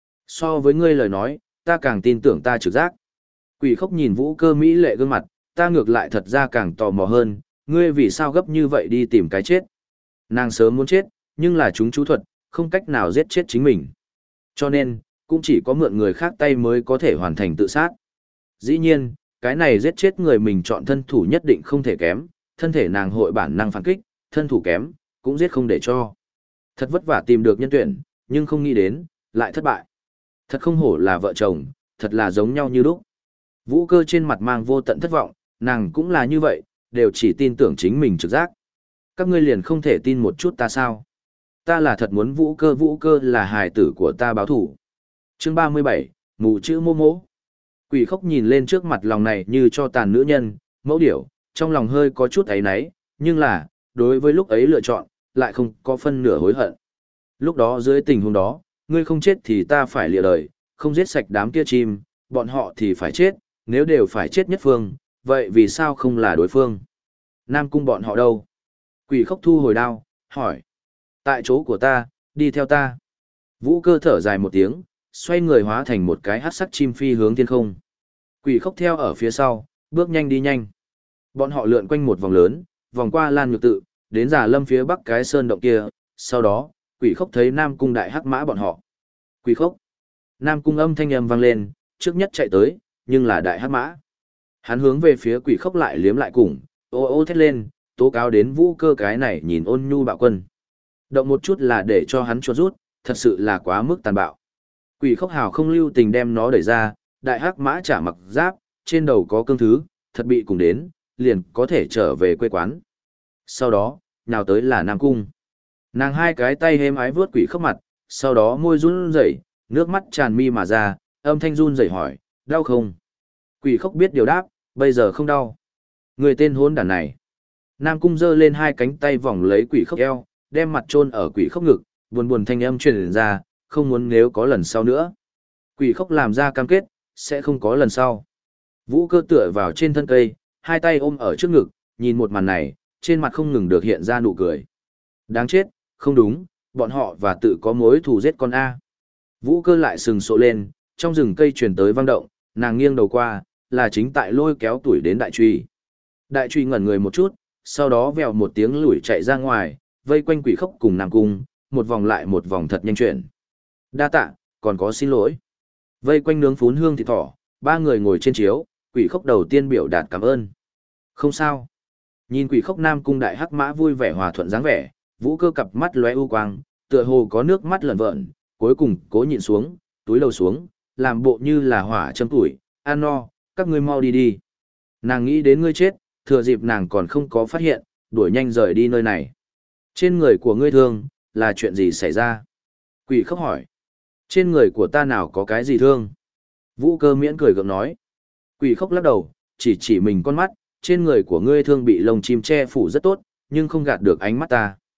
So với ngươi lời nói, ta càng tin tưởng ta trực giác. Quỷ Khốc nhìn Vũ Cơ mỹ lệ gương mặt, ta ngược lại thật ra càng tò mò hơn, ngươi vì sao gấp như vậy đi tìm cái chết. Nàng sớm muốn chết, nhưng là chúng chú thuật, không cách nào giết chết chính mình. Cho nên, cũng chỉ có mượn người khác tay mới có thể hoàn thành tự sát. Dĩ nhiên, cái này giết chết người mình chọn thân thủ nhất định không thể kém, thân thể nàng hội bản năng phản kích, thân thủ kém, cũng giết không để cho. Thật vất vả tìm được nhân tuyển, nhưng không nghĩ đến, lại thất bại. Thật không hổ là vợ chồng, thật là giống nhau như lúc. Vũ Cơ trên mặt mang vô tận thất vọng, nàng cũng là như vậy, đều chỉ tin tưởng chính mình trực giác. Các ngươi liền không thể tin một chút ta sao? Ta là thật muốn Vũ Cơ là hài tử của ta báo thủ. Chương 37, mù chữ mô mỗ. Quỷ Khốc nhìn lên trước mặt lòng này như cho tàn nữ nhân, mẫu điểu, trong lòng hơi có chút áy náy, nhưng là, đối với lúc ấy lựa chọn, lại không có phân nửa hối hận. Lúc đó dưới tình huống đó, ngươi không chết thì ta phải lìa đời, không giết sạch đám kia chim, bọn họ thì phải chết, nếu đều phải chết nhất phương, vậy vì sao không là đối phương? Nam Cung bọn họ đâu? Quỷ Khốc thu hồi đao, hỏi. Tại chỗ của ta, đi theo ta. Vũ Cơ thở dài một tiếng, xoay người hóa thành một cái hắc sắc chim phi hướng thiên không. Quỷ Khốc theo ở phía sau, bước nhanh đi nhanh. Bọn họ lượn quanh một vòng lớn, vòng qua Lan Nhược Tự, đến Già Lâm phía bắc cái sơn động kia, sau đó, Quỷ Khốc thấy Nam Cung đại hắc mã bọn họ. Quỷ Khốc. Nam Cung âm thanh âm vang lên, trước nhất chạy tới, nhưng là đại hắc mã. Hắn hướng về phía Quỷ Khốc lại liếm lại cùng, ô ô thét lên, tố cáo đến Vũ Cơ cái này nhìn ôn nhu bạo quân. Động một chút là để cho hắn cho rút, thật sự là quá mức tàn bạo. Quỷ Khốc hào không lưu tình đem nó đẩy ra, đại hắc mã trả mặc giáp, trên đầu có cương thứ, thật bị cùng đến, liền có thể trở về quê quán. Sau đó, nào tới là Nam Cung. Nàng hai cái tay êm ái vướt Quỷ Khốc mặt, sau đó môi run rẩy, nước mắt tràn mi mà ra, âm thanh run rẩy hỏi, đau không? Quỷ Khốc biết điều đáp, bây giờ không đau. Người tên hôn đản này. Nam Cung giơ lên hai cánh tay vòng lấy Quỷ Khốc eo, đem mặt chôn ở Quỷ Khốc ngực, buồn buồn thanh âm truyền ra, không muốn nếu có lần sau nữa. Quỷ Khốc làm ra cam kết, sẽ không có lần sau. Vũ Cơ tựa vào trên thân cây, hai tay ôm ở trước ngực, nhìn một màn này, trên mặt không ngừng được hiện ra nụ cười. Đáng chết, không đúng, bọn họ và tự có mối thù giết con A. Vũ Cơ lại sừng sộ lên, trong rừng cây truyền tới vang động, nàng nghiêng đầu qua, là chính tại lôi kéo tuổi đến đại truy. Đại truy ngẩn người một chút, sau đó vèo một tiếng lủi chạy ra ngoài, vây quanh Quỷ Khốc cùng Nam Cung, một vòng lại một vòng thật nhanh chuyển. Đa tạ, còn có xin lỗi. Vây quanh nướng phún hương thịt thỏ, ba người ngồi trên chiếu, Quỷ Khốc đầu tiên biểu đạt cảm ơn. Không sao. Nhìn Quỷ Khốc Nam Cung đại hắc mã vui vẻ hòa thuận dáng vẻ, Vũ Cơ cặp mắt lóe u quang, tựa hồ có nước mắt lởn vởn, cuối cùng cố nhịn xuống, túi đầu xuống, làm bộ như là hỏa châm tuổi, ăn no, các ngươi mau đi đi. Nàng nghĩ đến ngươi chết, thừa dịp nàng còn không có phát hiện, đuổi nhanh rời đi nơi này. Trên người của ngươi thương, là chuyện gì xảy ra? Quỷ Khốc hỏi. Trên người của ta nào có cái gì thương? Vũ Cơ miễn cười gượng nói. Quỷ Khốc lắc đầu, chỉ mình con mắt, trên người của ngươi thương bị lông chim che phủ rất tốt, nhưng không gạt được ánh mắt ta.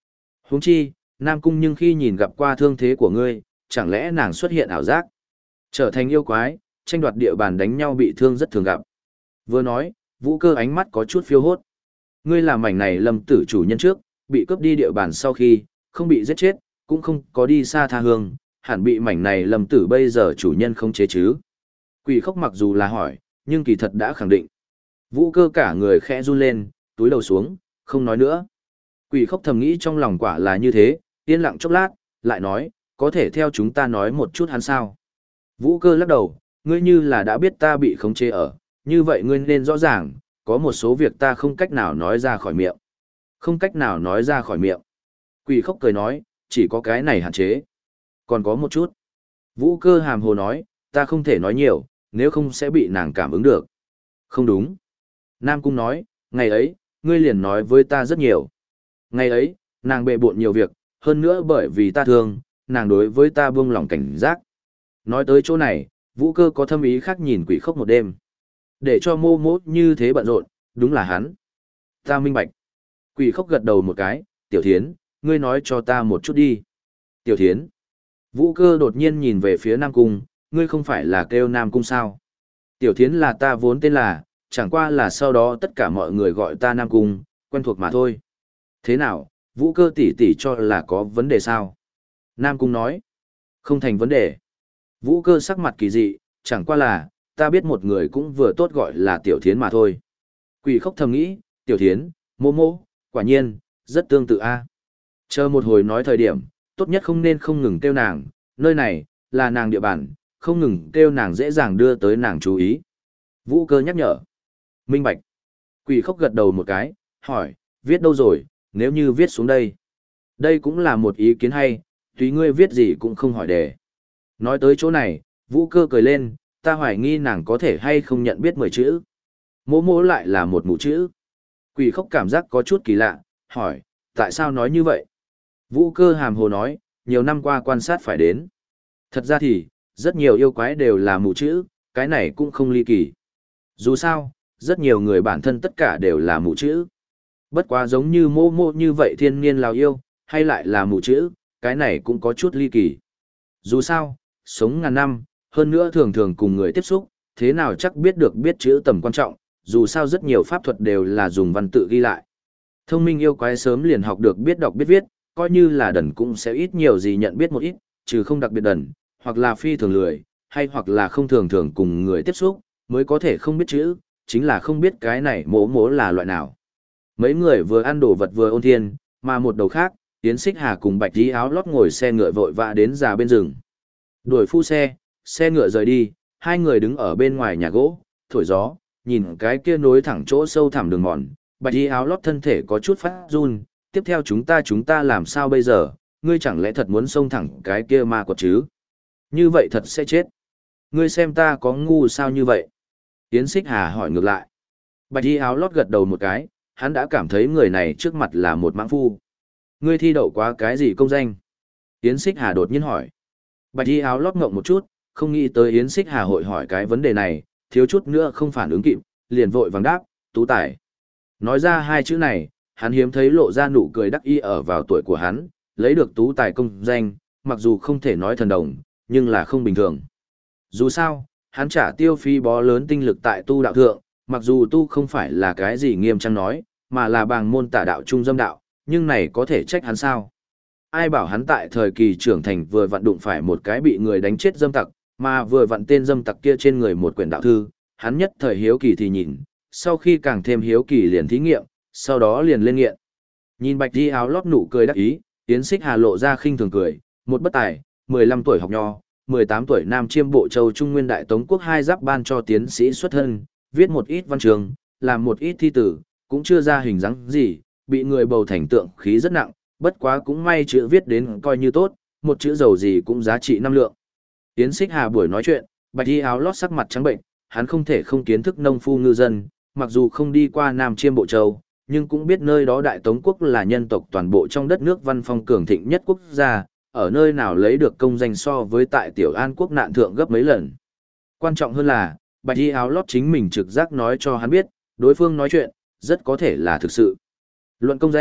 Huống chi, Nam Cung nhưng khi nhìn gặp qua thương thế của ngươi, chẳng lẽ nàng xuất hiện ảo giác? Trở thành yêu quái, tranh đoạt địa bàn đánh nhau bị thương rất thường gặp. Vừa nói, Vũ Cơ ánh mắt có chút phiêu hốt. Ngươi làm mảnh này Lâm tử chủ nhân trước, bị cướp đi địa bàn sau khi, không bị giết chết, cũng không có đi xa tha hương, hẳn bị mảnh này Lâm tử bây giờ chủ nhân không chế chứ. Quỷ Khốc mặc dù là hỏi, nhưng kỳ thật đã khẳng định. Vũ Cơ cả người khẽ run lên, túi đầu xuống, không nói nữa. Quỷ Khốc thầm nghĩ trong lòng quả là như thế, yên lặng chốc lát, lại nói, có thể theo chúng ta nói một chút hắn sao. Vũ Cơ lắc đầu, ngươi như là đã biết ta bị khống chế ở, như vậy ngươi nên rõ ràng, có một số việc ta không cách nào nói ra khỏi miệng. Không cách nào nói ra khỏi miệng. Quỷ Khốc cười nói, chỉ có cái này hạn chế. Còn có một chút. Vũ Cơ hàm hồ nói, ta không thể nói nhiều, nếu không sẽ bị nàng cảm ứng được. Không đúng. Nam Cung nói, ngày ấy, ngươi liền nói với ta rất nhiều. Ngày ấy, nàng bệ bộn nhiều việc, hơn nữa bởi vì ta thương, nàng đối với ta buông lòng cảnh giác. Nói tới chỗ này, Vũ Cơ có thâm ý khác nhìn Quỷ Khốc một đêm. Để cho mô mốt như thế bận rộn, đúng là hắn. Ta minh bạch. Quỷ Khốc gật đầu một cái, Tiểu Thiến, ngươi nói cho ta một chút đi. Tiểu Thiến. Vũ Cơ đột nhiên nhìn về phía Nam Cung, ngươi không phải là kêu Nam Cung sao? Tiểu Thiến là ta vốn tên là, chẳng qua là sau đó tất cả mọi người gọi ta Nam Cung, quen thuộc mà thôi. Thế nào, Vũ Cơ tỷ tỷ cho là có vấn đề sao? Nam Cung nói, không thành vấn đề. Vũ Cơ sắc mặt kỳ dị, chẳng qua là, ta biết một người cũng vừa tốt gọi là Tiểu Thiến mà thôi. Quỷ Khốc thầm nghĩ, Tiểu Thiến, mô mô, quả nhiên, rất tương tự a. Chờ một hồi nói thời điểm, tốt nhất không nên không ngừng kêu nàng, nơi này, là nàng địa bàn, không ngừng kêu nàng dễ dàng đưa tới nàng chú ý. Vũ Cơ nhắc nhở. Minh bạch. Quỷ Khốc gật đầu một cái, hỏi, viết đâu rồi, nếu như viết xuống đây. Đây cũng là một ý kiến hay, tùy ngươi viết gì cũng không hỏi đề. Nói tới chỗ này, Vũ Cơ cười lên, ta hoài nghi nàng có thể hay không nhận biết 10 chữ. Mỗ mỗ lại là một mụ chữ. Quỷ Khốc cảm giác có chút kỳ lạ, hỏi, tại sao nói như vậy? Vũ Cơ hàm hồ nói, nhiều năm qua quan sát phải đến. Thật ra thì, rất nhiều yêu quái đều là mù chữ, cái này cũng không ly kỳ. Dù sao, rất nhiều người bản thân tất cả đều là mù chữ. Bất quá giống như mô mô như vậy thiên niên lào yêu, hay lại là mù chữ, cái này cũng có chút ly kỳ. Dù sao, sống ngàn năm, hơn nữa thường thường cùng người tiếp xúc, thế nào chắc biết được biết chữ tầm quan trọng, dù sao rất nhiều pháp thuật đều là dùng văn tự ghi lại. Thông minh yêu quái sớm liền học được biết đọc biết viết, coi như là đần cũng sẽ ít nhiều gì nhận biết một ít, trừ không đặc biệt đần, hoặc là phi thường lười, hay hoặc là không thường thường cùng người tiếp xúc, mới có thể không biết chữ, chính là không biết cái này mỗ mỗ là loại nào. Mấy người vừa ăn đồ vật vừa ôn thiên, mà một đầu khác, Yến Xích Hà cùng Bạch Tí Áo Lót ngồi xe ngựa vội vã đến già bên rừng. Đuổi phu xe, xe ngựa rời đi, hai người đứng ở bên ngoài nhà gỗ, thổi gió, nhìn cái kia nối thẳng chỗ sâu thẳm đường mòn, Bạch Tí Áo Lót thân thể có chút phát run, tiếp theo chúng ta làm sao bây giờ, ngươi chẳng lẽ thật muốn xông thẳng cái kia ma quật chứ? Như vậy thật sẽ chết. Ngươi xem ta có ngu sao như vậy? Yến Xích Hà hỏi ngược lại. Bạch Y Áo Lót gật đầu một cái, hắn đã cảm thấy người này trước mặt là một mãng phu. Ngươi thi đậu quá cái gì công danh? Yến Xích Hà đột nhiên hỏi. Bạch Y Áo Lót ngộng một chút, không nghĩ tới Yến Xích Hà hội hỏi cái vấn đề này, thiếu chút nữa không phản ứng kịp, liền vội vàng đáp, tú tài. Nói ra hai chữ này, hắn hiếm thấy lộ ra nụ cười đắc ý ở vào tuổi của hắn, lấy được tú tài công danh, mặc dù không thể nói thần đồng, nhưng là không bình thường. Dù sao, hắn trả tiêu phí bó lớn tinh lực tại tu đạo thượng, mặc dù tu không phải là cái gì nghiêm trang nói, mà là bàng môn tả đạo trung dâm đạo, nhưng này có thể trách hắn sao? Ai bảo hắn tại thời kỳ trưởng thành vừa vặn đụng phải một cái bị người đánh chết dâm tặc, mà vừa vặn tên dâm tặc kia trên người một quyển đạo thư, hắn nhất thời hiếu kỳ thì nhìn, sau khi càng thêm hiếu kỳ liền thí nghiệm, sau đó liền lên nghiện. Nhìn Bạch Y Áo Lót nụ cười đắc ý, Yến Xích Hà lộ ra khinh thường cười, một bất tài, 15 tuổi học nho, 18 tuổi Nam Chiêm Bộ Châu Trung Nguyên Đại Tống Quốc hai giáp ban cho tiến sĩ xuất thân, viết một ít văn trường, làm một ít thi tử, cũng chưa ra hình dáng gì, bị người bầu thành tượng khí rất nặng, bất quá cũng may chữ viết đến coi như tốt, một chữ dầu gì cũng giá trị 5 lượng. Yến Xích Hà buổi nói chuyện, Bạch Y Áo Lót sắc mặt trắng bệnh, hắn không thể không kiến thức nông phu ngư dân, mặc dù không đi qua Nam Chiêm Bộ Châu, nhưng cũng biết nơi đó Đại Tống Quốc là nhân tộc toàn bộ trong đất nước văn phong cường thịnh nhất quốc gia, ở nơi nào lấy được công danh so với tại Tiểu An Quốc nạn thượng gấp mấy lần. Quan trọng hơn là, Bạch Y Áo Lót chính mình trực giác nói cho hắn biết, đối phương nói chuyện, rất có thể là thực sự. Luận công danh,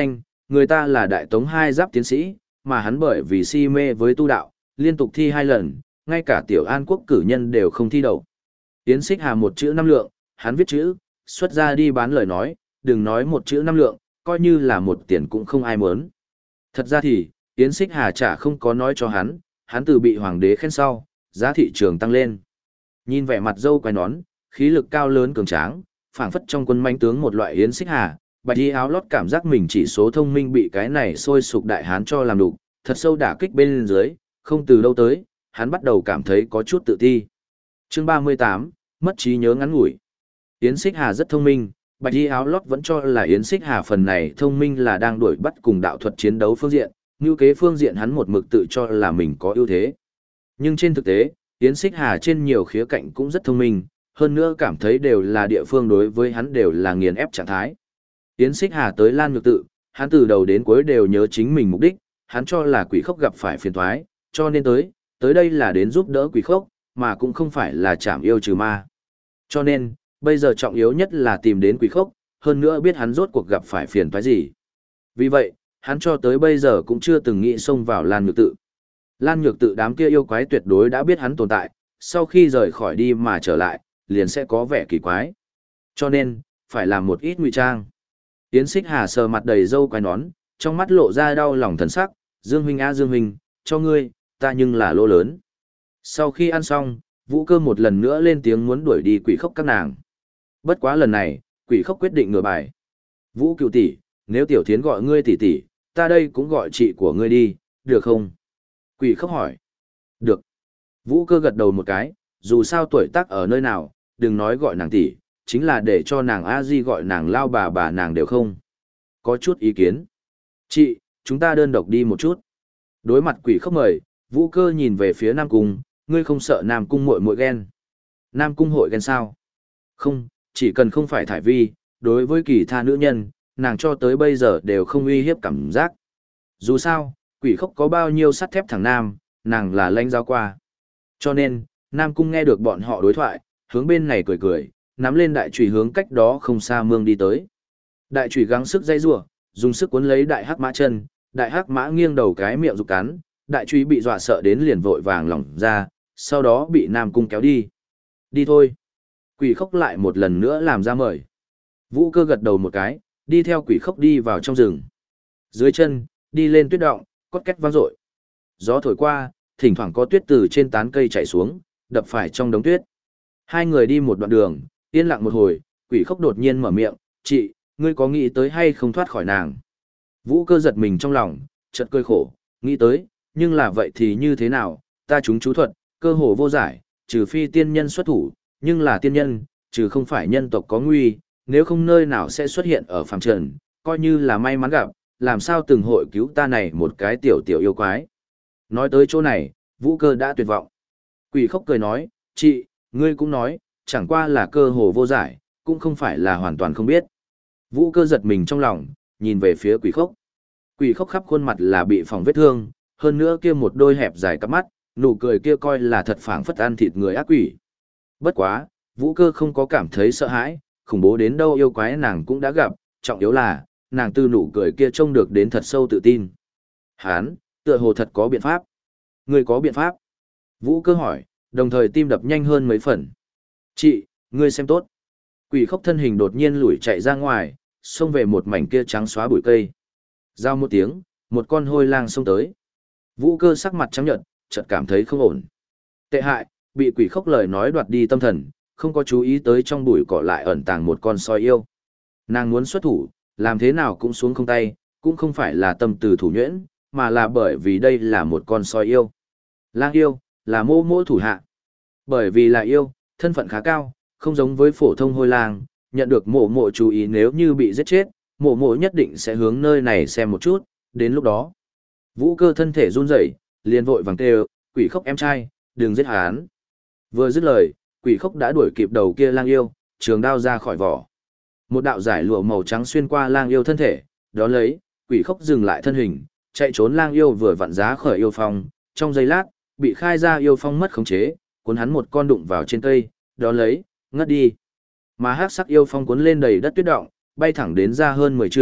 người ta là đại tống 2 giáp tiến sĩ, mà hắn bởi vì si mê với tu đạo, liên tục thi 2 lần, ngay cả tiểu an quốc cử nhân đều không thi đậu. Yến Xích Hà một chữ 5 lượng, hắn viết chữ, xuất ra đi bán lời nói, đừng nói một chữ 5 lượng, coi như là một tiền cũng không ai muốn. Thật ra thì, Yến Xích Hà chả không có nói cho hắn từ bị hoàng đế khen sau, giá thị trường tăng lên. Nhìn vẻ mặt dâu quai nón, khí lực cao lớn cường tráng, phảng phất trong quân mãnh tướng một loại Yến Xích Hà, bạch y áo lót cảm giác mình chỉ số thông minh bị cái này sôi sục đại hán cho làm đủ, thật sâu đả kích bên dưới, không từ đâu tới, hắn bắt đầu cảm thấy có chút tự ti. Chương 38, mất trí nhớ ngắn ngủi. Yến Xích Hà rất thông minh, bạch y áo lót vẫn cho là Yến Xích Hà phần này thông minh là đang đuổi bắt cùng đạo thuật chiến đấu phương diện, như kế phương diện hắn một mực tự cho là mình có ưu thế. Nhưng trên thực tế, Yến Xích Hà trên nhiều khía cạnh cũng rất thông minh, hơn nữa cảm thấy đều là địa phương đối với hắn đều là nghiền ép trạng thái. Yến Xích Hà tới Lan Nhược Tự, hắn từ đầu đến cuối đều nhớ chính mình mục đích, hắn cho là Quỷ Khốc gặp phải phiền toái, cho nên tới đây là đến giúp đỡ Quỷ Khốc, mà cũng không phải là chảm yêu trừ ma. Cho nên, bây giờ trọng yếu nhất là tìm đến Quỷ Khốc, hơn nữa biết hắn rốt cuộc gặp phải phiền toái gì. Vì vậy, hắn cho tới bây giờ cũng chưa từng nghĩ xông vào Lan Nhược Tự. Lan Nhược Tự đám kia yêu quái tuyệt đối đã biết hắn tồn tại, sau khi rời khỏi đi mà trở lại, liền sẽ có vẻ kỳ quái. Cho nên, phải làm một ít ngụy trang. Yến Xích Hà sờ mặt đầy râu quai nón, trong mắt lộ ra đau lòng thần sắc, Dương huynh a Dương huynh, cho ngươi, ta nhưng là lỗ lớn. Sau khi ăn xong, Vũ Cơ một lần nữa lên tiếng muốn đuổi đi Quỷ Khốc các nàng. Bất quá lần này, Quỷ Khốc quyết định ngửa bài. Vũ Cửu tỷ, nếu Tiểu Thiến gọi ngươi tỷ tỷ, ta đây cũng gọi chị của ngươi đi, được không? Quỷ Khốc hỏi. Được. Vũ Cơ gật đầu một cái, dù sao tuổi tác ở nơi nào, đừng nói gọi nàng tỷ, chính là để cho nàng a di gọi nàng lao bà nàng đều không. Có chút ý kiến. Chị, chúng ta đơn độc đi một chút. Đối mặt Quỷ Khốc mời, Vũ Cơ nhìn về phía Nam Cung, ngươi không sợ Nam Cung muội muội ghen. Nam Cung hội ghen sao? Không, chỉ cần không phải thải vi, đối với kỳ tha nữ nhân, nàng cho tới bây giờ đều không uy hiếp cảm giác. Dù sao, Quỷ Khốc có bao nhiêu sắt thép thằng Nam, nàng là lãnh giáo qua. Cho nên, Nam Cung nghe được bọn họ đối thoại, hướng bên này cười cười, nắm lên đại chùy hướng cách đó không xa mương đi tới. Đại chùy gắng sức dây rủa, dùng sức cuốn lấy đại hắc mã chân, đại hắc mã nghiêng đầu cái miệng rục cắn, đại chùy bị dọa sợ đến liền vội vàng lỏng ra, sau đó bị Nam Cung kéo đi. Đi thôi. Quỷ Khốc lại một lần nữa làm ra mời. Vũ Cơ gật đầu một cái, đi theo Quỷ Khốc đi vào trong rừng. Dưới chân, đi lên tuyết động, cốt két vang dội. Gió thổi qua, thỉnh thoảng có tuyết từ trên tán cây chảy xuống, đập phải trong đống tuyết. Hai người đi một đoạn đường, yên lặng một hồi, Quỷ Khốc đột nhiên mở miệng, chị, ngươi có nghĩ tới hay không thoát khỏi nàng? Vũ Cơ giật mình trong lòng, chợt cười khổ, nghĩ tới, nhưng là vậy thì như thế nào, ta chúng chú thuật, cơ hồ vô giải, trừ phi tiên nhân xuất thủ, nhưng là tiên nhân, trừ không phải nhân tộc có nguy, nếu không nơi nào sẽ xuất hiện ở phàm trần, coi như là may mắn gặp, làm sao từng hội cứu ta này một cái tiểu tiểu yêu quái. Nói tới chỗ này, Vũ Cơ đã tuyệt vọng. Quỷ Khốc cười nói, chị, ngươi cũng nói, chẳng qua là cơ hồ vô giải, cũng không phải là hoàn toàn không biết. Vũ Cơ giật mình trong lòng, nhìn về phía Quỷ Khốc. Quỷ Khốc khắp khuôn mặt là bị phỏng vết thương, hơn nữa kia một đôi hẹp dài cặp mắt, nụ cười kia coi là thật phảng phất ăn thịt người ác quỷ. Bất quá, Vũ Cơ không có cảm thấy sợ hãi, khủng bố đến đâu yêu quái nàng cũng đã gặp, trọng yếu là, nàng từ nụ cười kia trông được đến thật sâu tự tin. Hán, tựa hồ thật có biện pháp. Ngươi có biện pháp? Vũ Cơ hỏi, đồng thời tim đập nhanh hơn mấy phần. Chị, ngươi xem tốt. Quỷ Khốc thân hình đột nhiên lủi chạy ra ngoài, xông về một mảnh kia trắng xóa bụi cây. Giao một tiếng, một con hôi lang xông tới. Vũ Cơ sắc mặt trắng nhợt, chợt cảm thấy không ổn. Tệ hại, bị Quỷ Khốc lời nói đoạt đi tâm thần, không có chú ý tới trong bụi cỏ lại ẩn tàng một con sói yêu. Nàng muốn xuất thủ, làm thế nào cũng xuống không tay, cũng không phải là tâm từ thủ nhuyễn, mà là bởi vì đây là một con sói yêu. Lang yêu, là mô mô thủ hạ. Bởi vì là yêu, thân phận khá cao, không giống với phổ thông hôi lang, nhận được mộ mộ chú ý nếu như bị giết chết, mộ mộ nhất định sẽ hướng nơi này xem một chút, đến lúc đó. Vũ Cơ thân thể run rẩy, liền vội vàng kêu, Quỷ Khốc em trai, đừng giết hắn. Vừa dứt lời, Quỷ Khốc đã đuổi kịp đầu kia lang yêu, trường đao ra khỏi vỏ. Một đạo giải lụa màu trắng xuyên qua lang yêu thân thể, đó lấy, Quỷ Khốc dừng lại thân hình, chạy trốn lang yêu vừa vặn giá khởi yêu phong, trong giây lát, bị khai ra yêu phong mất khống chế, cuốn hắn một con đụng vào trên cây, đó lấy, ngất đi. Mà hắc sắc yêu phong cuốn lên đầy đất tuyết động, bay thẳng đến ra hơn 10 trượng,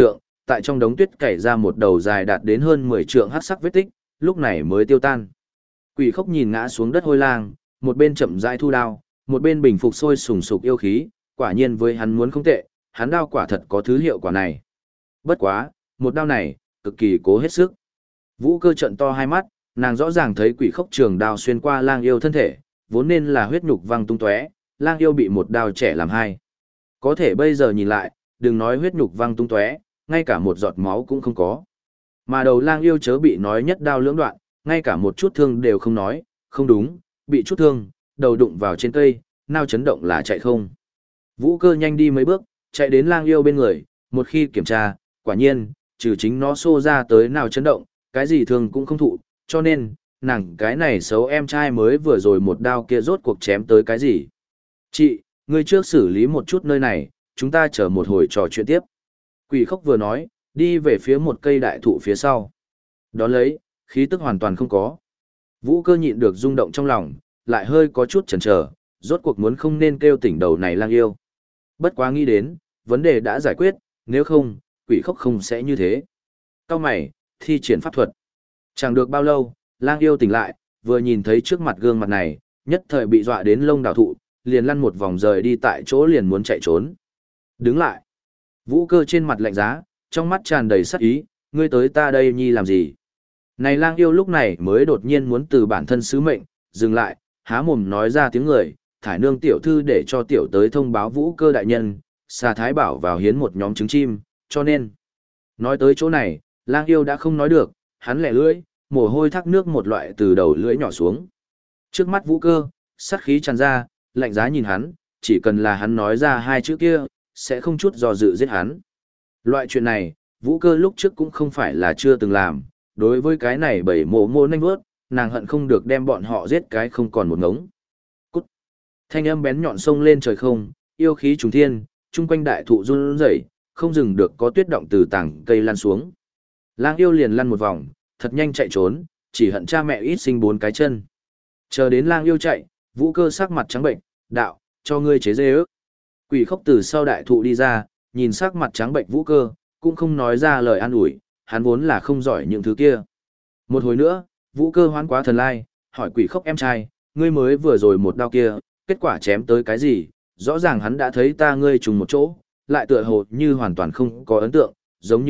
tại trong đống tuyết cày ra một đầu dài đạt đến hơn 10 trượng hắc sắc vết tích, lúc này mới tiêu tan. Quỷ Khốc nhìn ngã xuống đất Hôi Lang, một bên chậm rãi thu đao, một bên bình phục sôi sùng sục yêu khí, quả nhiên với hắn muốn không tệ, hắn đao quả thật có thứ hiệu quả này. Bất quá, một đao này, cực kỳ cố hết sức. Vũ Cơ trợn to hai mắt, nàng rõ ràng thấy Quỷ Khốc trường đao xuyên qua Lang yêu thân thể, vốn nên là huyết nhục văng tung tóe, Lang yêu bị một đao chẻ làm hai. Có thể bây giờ nhìn lại, đừng nói huyết nhục văng tung tóe, ngay cả một giọt máu cũng không có. Mà đầu Lang yêu chớ bị nói nhất đao lưỡng đoạn, ngay cả một chút thương đều không nói, không đúng, bị chút thương, đầu đụng vào trên cây, nao chấn động là chạy không. Vũ Cơ nhanh đi mấy bước, chạy đến Lang yêu bên người, một khi kiểm tra, quả nhiên, trừ chính nó xô ra tới nào chấn động, cái gì thương cũng không thụ, cho nên, nàng cái này xấu em trai mới vừa rồi một đao kia rốt cuộc chém tới cái gì. Chị, ngươi trước xử lý một chút nơi này, chúng ta chờ một hồi trò chuyện tiếp. Quỷ Khốc vừa nói, đi về phía một cây đại thụ phía sau. Đón lấy, khí tức hoàn toàn không có. Vũ Cơ nhịn được rung động trong lòng, lại hơi có chút chần chờ, rốt cuộc muốn không nên kêu tỉnh đầu này Lang yêu. Bất quá nghĩ đến, vấn đề đã giải quyết, nếu không, Quỷ Khốc không sẽ như thế. Cao mày, thi triển pháp thuật. Chẳng được bao lâu, Lang yêu tỉnh lại, vừa nhìn thấy trước mặt gương mặt này, nhất thời bị dọa đến lông đảo thụ, liền lăn một vòng rời đi tại chỗ liền muốn chạy trốn. Đứng lại. Vũ Cơ trên mặt lạnh giá, trong mắt tràn đầy sắc ý, ngươi tới ta đây nhi làm gì? Này Lang yêu lúc này mới đột nhiên muốn từ bản thân sứ mệnh, dừng lại, há mồm nói ra tiếng người, thải nương tiểu thư để cho tiểu tới thông báo Vũ Cơ đại nhân, xà thái bảo vào hiến một nhóm trứng chim, cho nên. Nói tới chỗ này, Lang yêu đã không nói được, hắn lẻ lưỡi, mồ hôi thác nước một loại từ đầu lưỡi nhỏ xuống. Trước mắt Vũ Cơ, sát khí tràn ra, lạnh giá nhìn hắn, chỉ cần là hắn nói ra hai chữ kia, sẽ không chút do dự giết hắn. Loại chuyện này, Vũ Cơ lúc trước cũng không phải là chưa từng làm, đối với cái này bảy mồ mồ nanh vớt, nàng hận không được đem bọn họ giết cái không còn một ngống. Cút! Thanh âm bén nhọn sông lên trời không, yêu khí trùng thiên, chung quanh đại thụ run rẩy, không dừng được có tuyết động từ tảng cây lăn xuống. Lang yêu liền lăn một vòng, thật nhanh chạy trốn, chỉ hận cha mẹ ít sinh 4 cái chân. Chờ đến Lang yêu chạy, Vũ Cơ sắc mặt trắng bệnh, đạo, cho ngươi chế dê ước. Quỷ Khốc từ sau đại thụ đi ra, nhìn sắc mặt trắng bệnh Vũ Cơ, cũng không nói ra lời an ủi, hắn vốn là không giỏi những thứ kia. Một hồi nữa, Vũ Cơ hoán quá thần lai, hỏi Quỷ Khốc em trai, ngươi mới vừa rồi một đao kia, kết quả chém tới cái gì, rõ ràng hắn đã thấy ta ngươi trùng một chỗ, lại tựa hồ như hoàn toàn không có ấn tượng, giống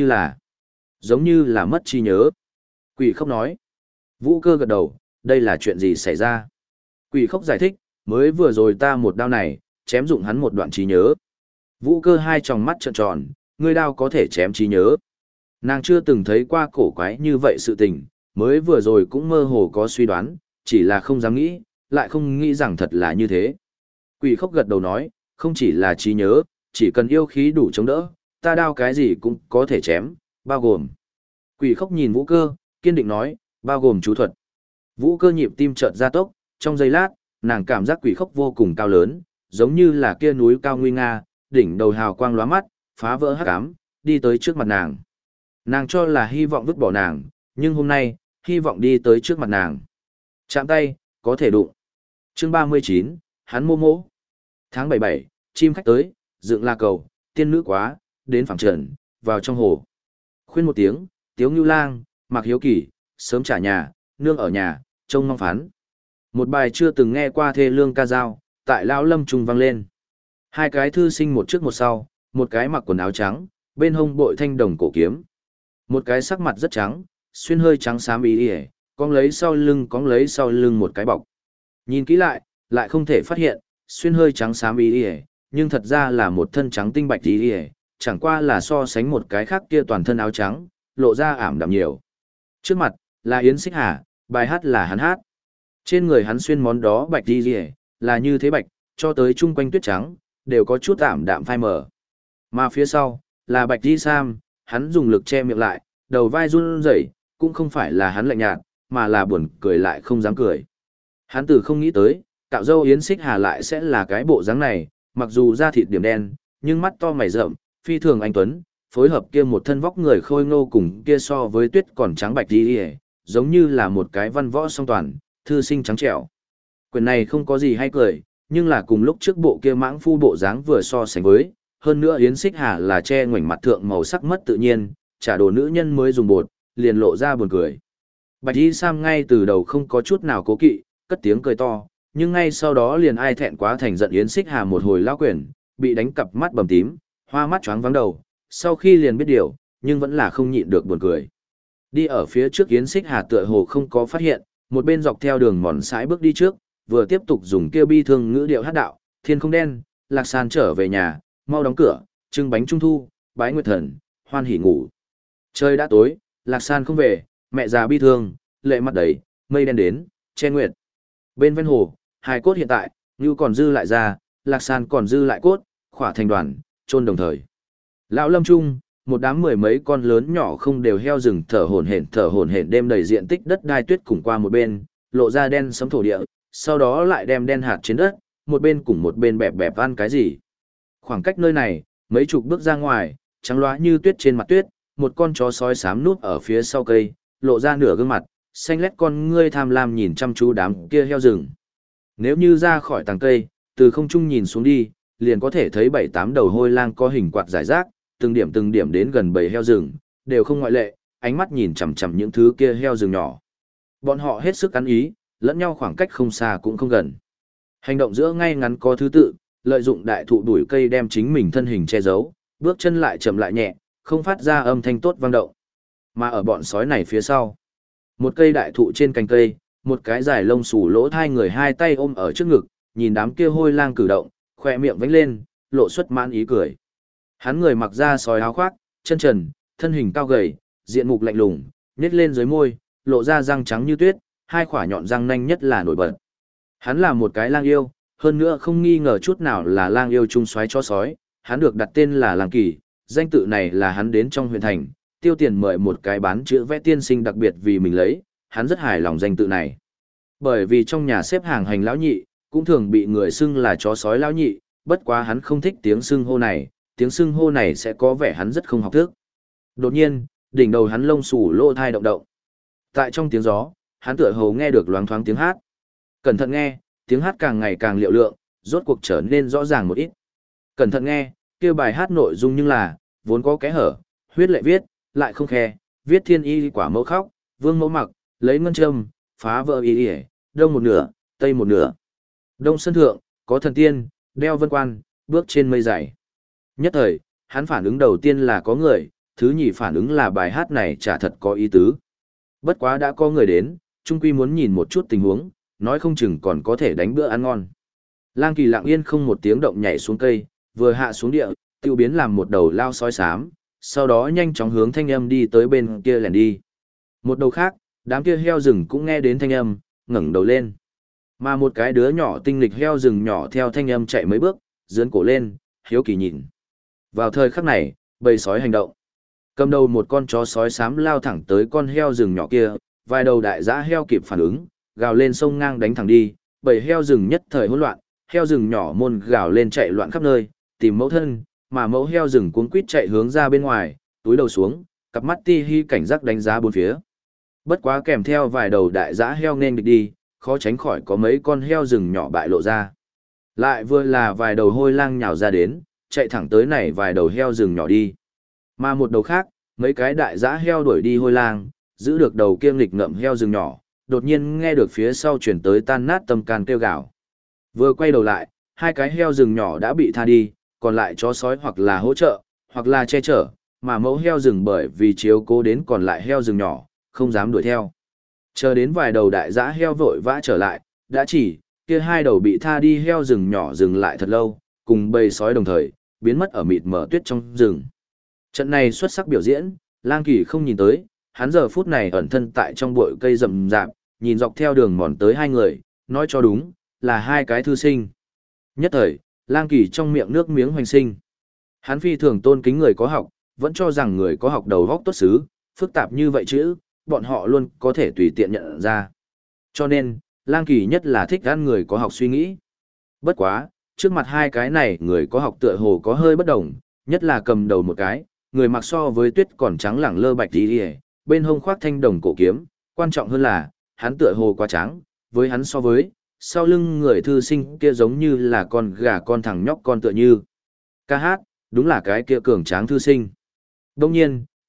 như là mất trí nhớ. Quỷ Khốc nói. Vũ Cơ gật đầu, đây là chuyện gì xảy ra? Quỷ Khốc giải thích, mới vừa rồi ta một đao này, chém dụng hắn một đoạn trí nhớ. Vũ Cơ hai tròng mắt trợn tròn, ngươi đao có thể chém trí nhớ. Nàng chưa từng thấy qua cổ quái như vậy sự tình, mới vừa rồi cũng mơ hồ có suy đoán, chỉ là không dám nghĩ, lại không nghĩ rằng thật là như thế. Quỷ Khốc gật đầu nói, không chỉ là trí nhớ, chỉ cần yêu khí đủ chống đỡ, ta đao cái gì cũng có thể chém, bao gồm. Quỷ Khốc nhìn Vũ Cơ, kiên định nói, bao gồm chú thuật. Vũ Cơ nhịp tim chợt gia tốc, trong giây lát, nàng cảm giác Quỷ Khốc vô cùng cao lớn, giống như là kia núi cao nguy nga, đỉnh đầu hào quang lóa mắt, phá vỡ hắc ám, đi tới trước mặt nàng. Nàng cho là hy vọng vứt bỏ nàng, nhưng hôm nay, hy vọng đi tới trước mặt nàng. Chạm tay, có thể đụng. Chương 39, hắn mô mô. Tháng 77, chim khách tới, dựng la cầu, tiên nữ quá, đến phẳng trần, vào trong hồ. Khuyên một tiếng, Tiếu Ngưu Lang, Mạc Hiếu Kỳ, sớm trả nhà, nương ở nhà, trông mong phán. Một bài chưa từng nghe qua thê lương ca dao, tại Lão Lâm Trung vang lên. Hai cái thư sinh một trước một sau, một cái mặc quần áo trắng, bên hông bội thanh đồng cổ kiếm. Một cái sắc mặt rất trắng, xuyên hơi trắng xám ý ỉa, cong lấy sau lưng một cái bọc. Nhìn kỹ lại không thể phát hiện, xuyên hơi trắng xám ý ỉa, nhưng thật ra là một thân trắng tinh bạch ý ỉa, chẳng qua là so sánh một cái khác kia toàn thân áo trắng, lộ ra ảm đạm nhiều. Trước mặt là Yến Xích Hà, bài hát là hắn hát. Trên người hắn xuyên món đó bạch ý ỉa, là như thế bạch, cho tới chung quanh tuyết trắng, đều có chút ảm đạm phai mờ. Mà phía sau là bạch đi sam, hắn dùng lực che miệng lại, đầu vai run rẩy, cũng không phải là hắn lạnh nhạt, mà là buồn cười lại không dám cười. Hắn từ không nghĩ tới, cạo râu Yến Xích Hà lại sẽ là cái bộ dáng này, mặc dù da thịt điểm đen, nhưng mắt to mày rậm, phi thường anh tuấn, phối hợp kia một thân vóc người khôi ngô cùng kia so với tuyết còn trắng bạch đi, giống như là một cái văn võ song toàn, thư sinh trắng trẻo. Quyền này không có gì hay cười, nhưng là cùng lúc trước bộ kia mãng phu bộ dáng vừa so sánh với, hơn nữa Yến Xích Hà là che ngoảnh mặt thượng màu sắc mất tự nhiên, trả đồ nữ nhân mới dùng bột, liền lộ ra buồn cười. Bạch Y Sam ngay từ đầu không có chút nào cố kỵ, cất tiếng cười to, nhưng ngay sau đó liền ai thẹn quá thành giận Yến Xích Hà một hồi lao quyền, bị đánh cặp mắt bầm tím, hoa mắt choáng váng đầu, sau khi liền biết điều, nhưng vẫn là không nhịn được buồn cười. Đi ở phía trước Yến Xích Hà tựa hồ không có phát hiện, một bên dọc theo đường mòn sải bước đi trước, vừa tiếp tục dùng kia bi thương ngữ điệu hát đạo, thiên không đen, Lạc San trở về nhà, mau đóng cửa, trưng bánh trung thu, bái nguyệt thần, hoan hỉ ngủ. Trời đã tối, Lạc San không về, mẹ già bi thương, lệ mặt đầy, mây đen đến, che nguyệt. Bên ven hồ, hài cốt hiện tại, như còn dư lại ra, Lạc San còn dư lại cốt, khỏa thành đoàn, chôn đồng thời. Lão Lâm Trung, một đám mười mấy con lớn nhỏ không đều heo rừng thở hổn hển đêm đầy diện tích đất đai tuyết cùng qua một bên, lộ ra đen sấm thổ địa, sau đó lại đem đen hạt trên đất, một bên cùng một bên bẹp bẹp ăn cái gì. Khoảng cách nơi này, mấy chục bước ra ngoài, trắng loá như tuyết trên mặt tuyết, một con chó sói xám núp ở phía sau cây, lộ ra nửa gương mặt, xanh lét con ngươi tham lam nhìn chăm chú đám kia heo rừng. Nếu như ra khỏi tàng cây, từ không trung nhìn xuống đi, liền có thể thấy 7-8 đầu hôi lang có hình quạt giải rác, từng điểm đến gần bầy heo rừng, đều không ngoại lệ, ánh mắt nhìn chằm chằm những thứ kia heo rừng nhỏ. Bọn họ hết sức ăn ý, lẫn nhau khoảng cách không xa cũng không gần. Hành động giữa ngay ngắn có thứ tự, lợi dụng đại thụ đuổi cây đem chính mình thân hình che giấu, bước chân lại chậm lại nhẹ, không phát ra âm thanh tốt vang động. Mà ở bọn sói này phía sau, một cây đại thụ trên cành cây, một cái dài lông xù lỗ hai người hai tay ôm ở trước ngực, nhìn đám kia hôi lang cử động, khỏe miệng vánh lên, lộ xuất mãn ý cười. Hắn người mặc da sói áo khoác, chân trần, thân hình cao gầy, diện mục lạnh lùng, nhếch lên dưới môi, lộ ra răng trắng như tuyết, hai khỏa nhọn răng nanh nhất là nổi bật. Hắn là một cái lang yêu, hơn nữa không nghi ngờ chút nào là lang yêu trung soái chó sói, hắn được đặt tên là Lang Kỳ, danh tự này là hắn đến trong huyện thành, tiêu tiền mời một cái bán chữ vẽ tiên sinh đặc biệt vì mình lấy, hắn rất hài lòng danh tự này. Bởi vì trong nhà xếp hàng hành lão nhị, cũng thường bị người xưng là chó sói lão nhị, bất quá hắn không thích tiếng xưng hô này, tiếng xưng hô này sẽ có vẻ hắn rất không học thức. Đột nhiên, đỉnh đầu hắn lông xù lỗ thai động động. Tại trong tiếng gió, hắn tựa hồ nghe được loáng thoáng tiếng hát. Cẩn thận nghe, tiếng hát càng ngày càng liệu lượng, rốt cuộc trở nên rõ ràng một ít. Cẩn thận nghe, kia bài hát nội dung nhưng là, vốn có kẽ hở, huyết lệ viết, lại không khe, viết thiên y quả mẫu khóc, vương mẫu mặc, lấy ngân châm, phá vỡ y y, đông một nửa, tây một nửa. Đông sân thượng, có thần tiên, đeo vân quan, bước trên mây dày. Nhất thời, hắn phản ứng đầu tiên là có người, thứ nhì phản ứng là bài hát này chả thật có ý tứ. Bất quá đã có người đến, trung quy muốn nhìn một chút tình huống, nói không chừng còn có thể đánh bữa ăn ngon. Lang Kỳ lặng yên không một tiếng động nhảy xuống cây, vừa hạ xuống địa, tiêu biến làm một đầu lao sói xám, sau đó nhanh chóng hướng thanh âm đi tới bên kia lẻn đi. Một đầu khác, đám kia heo rừng cũng nghe đến thanh âm, ngẩng đầu lên. Mà một cái đứa nhỏ tinh nghịch heo rừng nhỏ theo thanh âm chạy mấy bước, dướn cổ lên, hiếu kỳ nhìn. Vào thời khắc này, bầy sói hành động. Cầm đầu một con chó sói xám lao thẳng tới con heo rừng nhỏ kia, vài đầu đại dã heo kịp phản ứng, gào lên sông ngang đánh thẳng đi, bầy heo rừng nhất thời hỗn loạn, heo rừng nhỏ môn gào lên chạy loạn khắp nơi, tìm mẫu thân, mà mẫu heo rừng cuống quýt chạy hướng ra bên ngoài, túi đầu xuống, cặp mắt ti hi cảnh giác đánh giá bốn phía. Bất quá kèm theo vài đầu đại dã heo nên địch đi, khó tránh khỏi có mấy con heo rừng nhỏ bại lộ ra. Lại vừa là vài đầu hôi lang nhào ra đến, chạy thẳng tới này vài đầu heo rừng nhỏ đi. Mà một đầu khác, mấy cái đại dã heo đuổi đi hôi lang, giữ được đầu kia nghịch ngợm heo rừng nhỏ, đột nhiên nghe được phía sau chuyển tới tan nát tâm can kêu gào. Vừa quay đầu lại, hai cái heo rừng nhỏ đã bị tha đi, còn lại chó sói hoặc là hỗ trợ, hoặc là che chở, mà mẫu heo rừng bởi vì chiếu cố đến còn lại heo rừng nhỏ, không dám đuổi theo. Chờ đến vài đầu đại dã heo vội vã trở lại, đã chỉ, kia hai đầu bị tha đi heo rừng nhỏ dừng lại thật lâu, cùng bầy sói đồng thời, biến mất ở mịt mờ tuyết trong rừng. Trận này xuất sắc biểu diễn, Lang Kỳ không nhìn tới, hắn giờ phút này ẩn thân tại trong bụi cây rậm rạp, nhìn dọc theo đường mòn tới hai người, nói cho đúng, là hai cái thư sinh. Nhất thời, Lang Kỳ trong miệng nước miếng hoành sinh. Hắn phi thường tôn kính người có học, vẫn cho rằng người có học đầu góc tốt xứ, phức tạp như vậy chứ, bọn họ luôn có thể tùy tiện nhận ra. Cho nên, Lang Kỳ nhất là thích ăn người có học suy nghĩ. Bất quá, trước mặt hai cái này người có học tựa hồ có hơi bất đồng, nhất là cầm đầu một cái, người mặc so với tuyết còn trắng lẳng lơ bạch tí đi, bên hông khoác thanh đồng cổ kiếm, quan trọng hơn là, hắn tựa hồ quá trắng, với hắn so với, sau lưng người thư sinh kia giống như là con gà con thằng nhóc con tựa như. Ca hát, đúng là cái kia cường tráng thư sinh. Đông nhiên,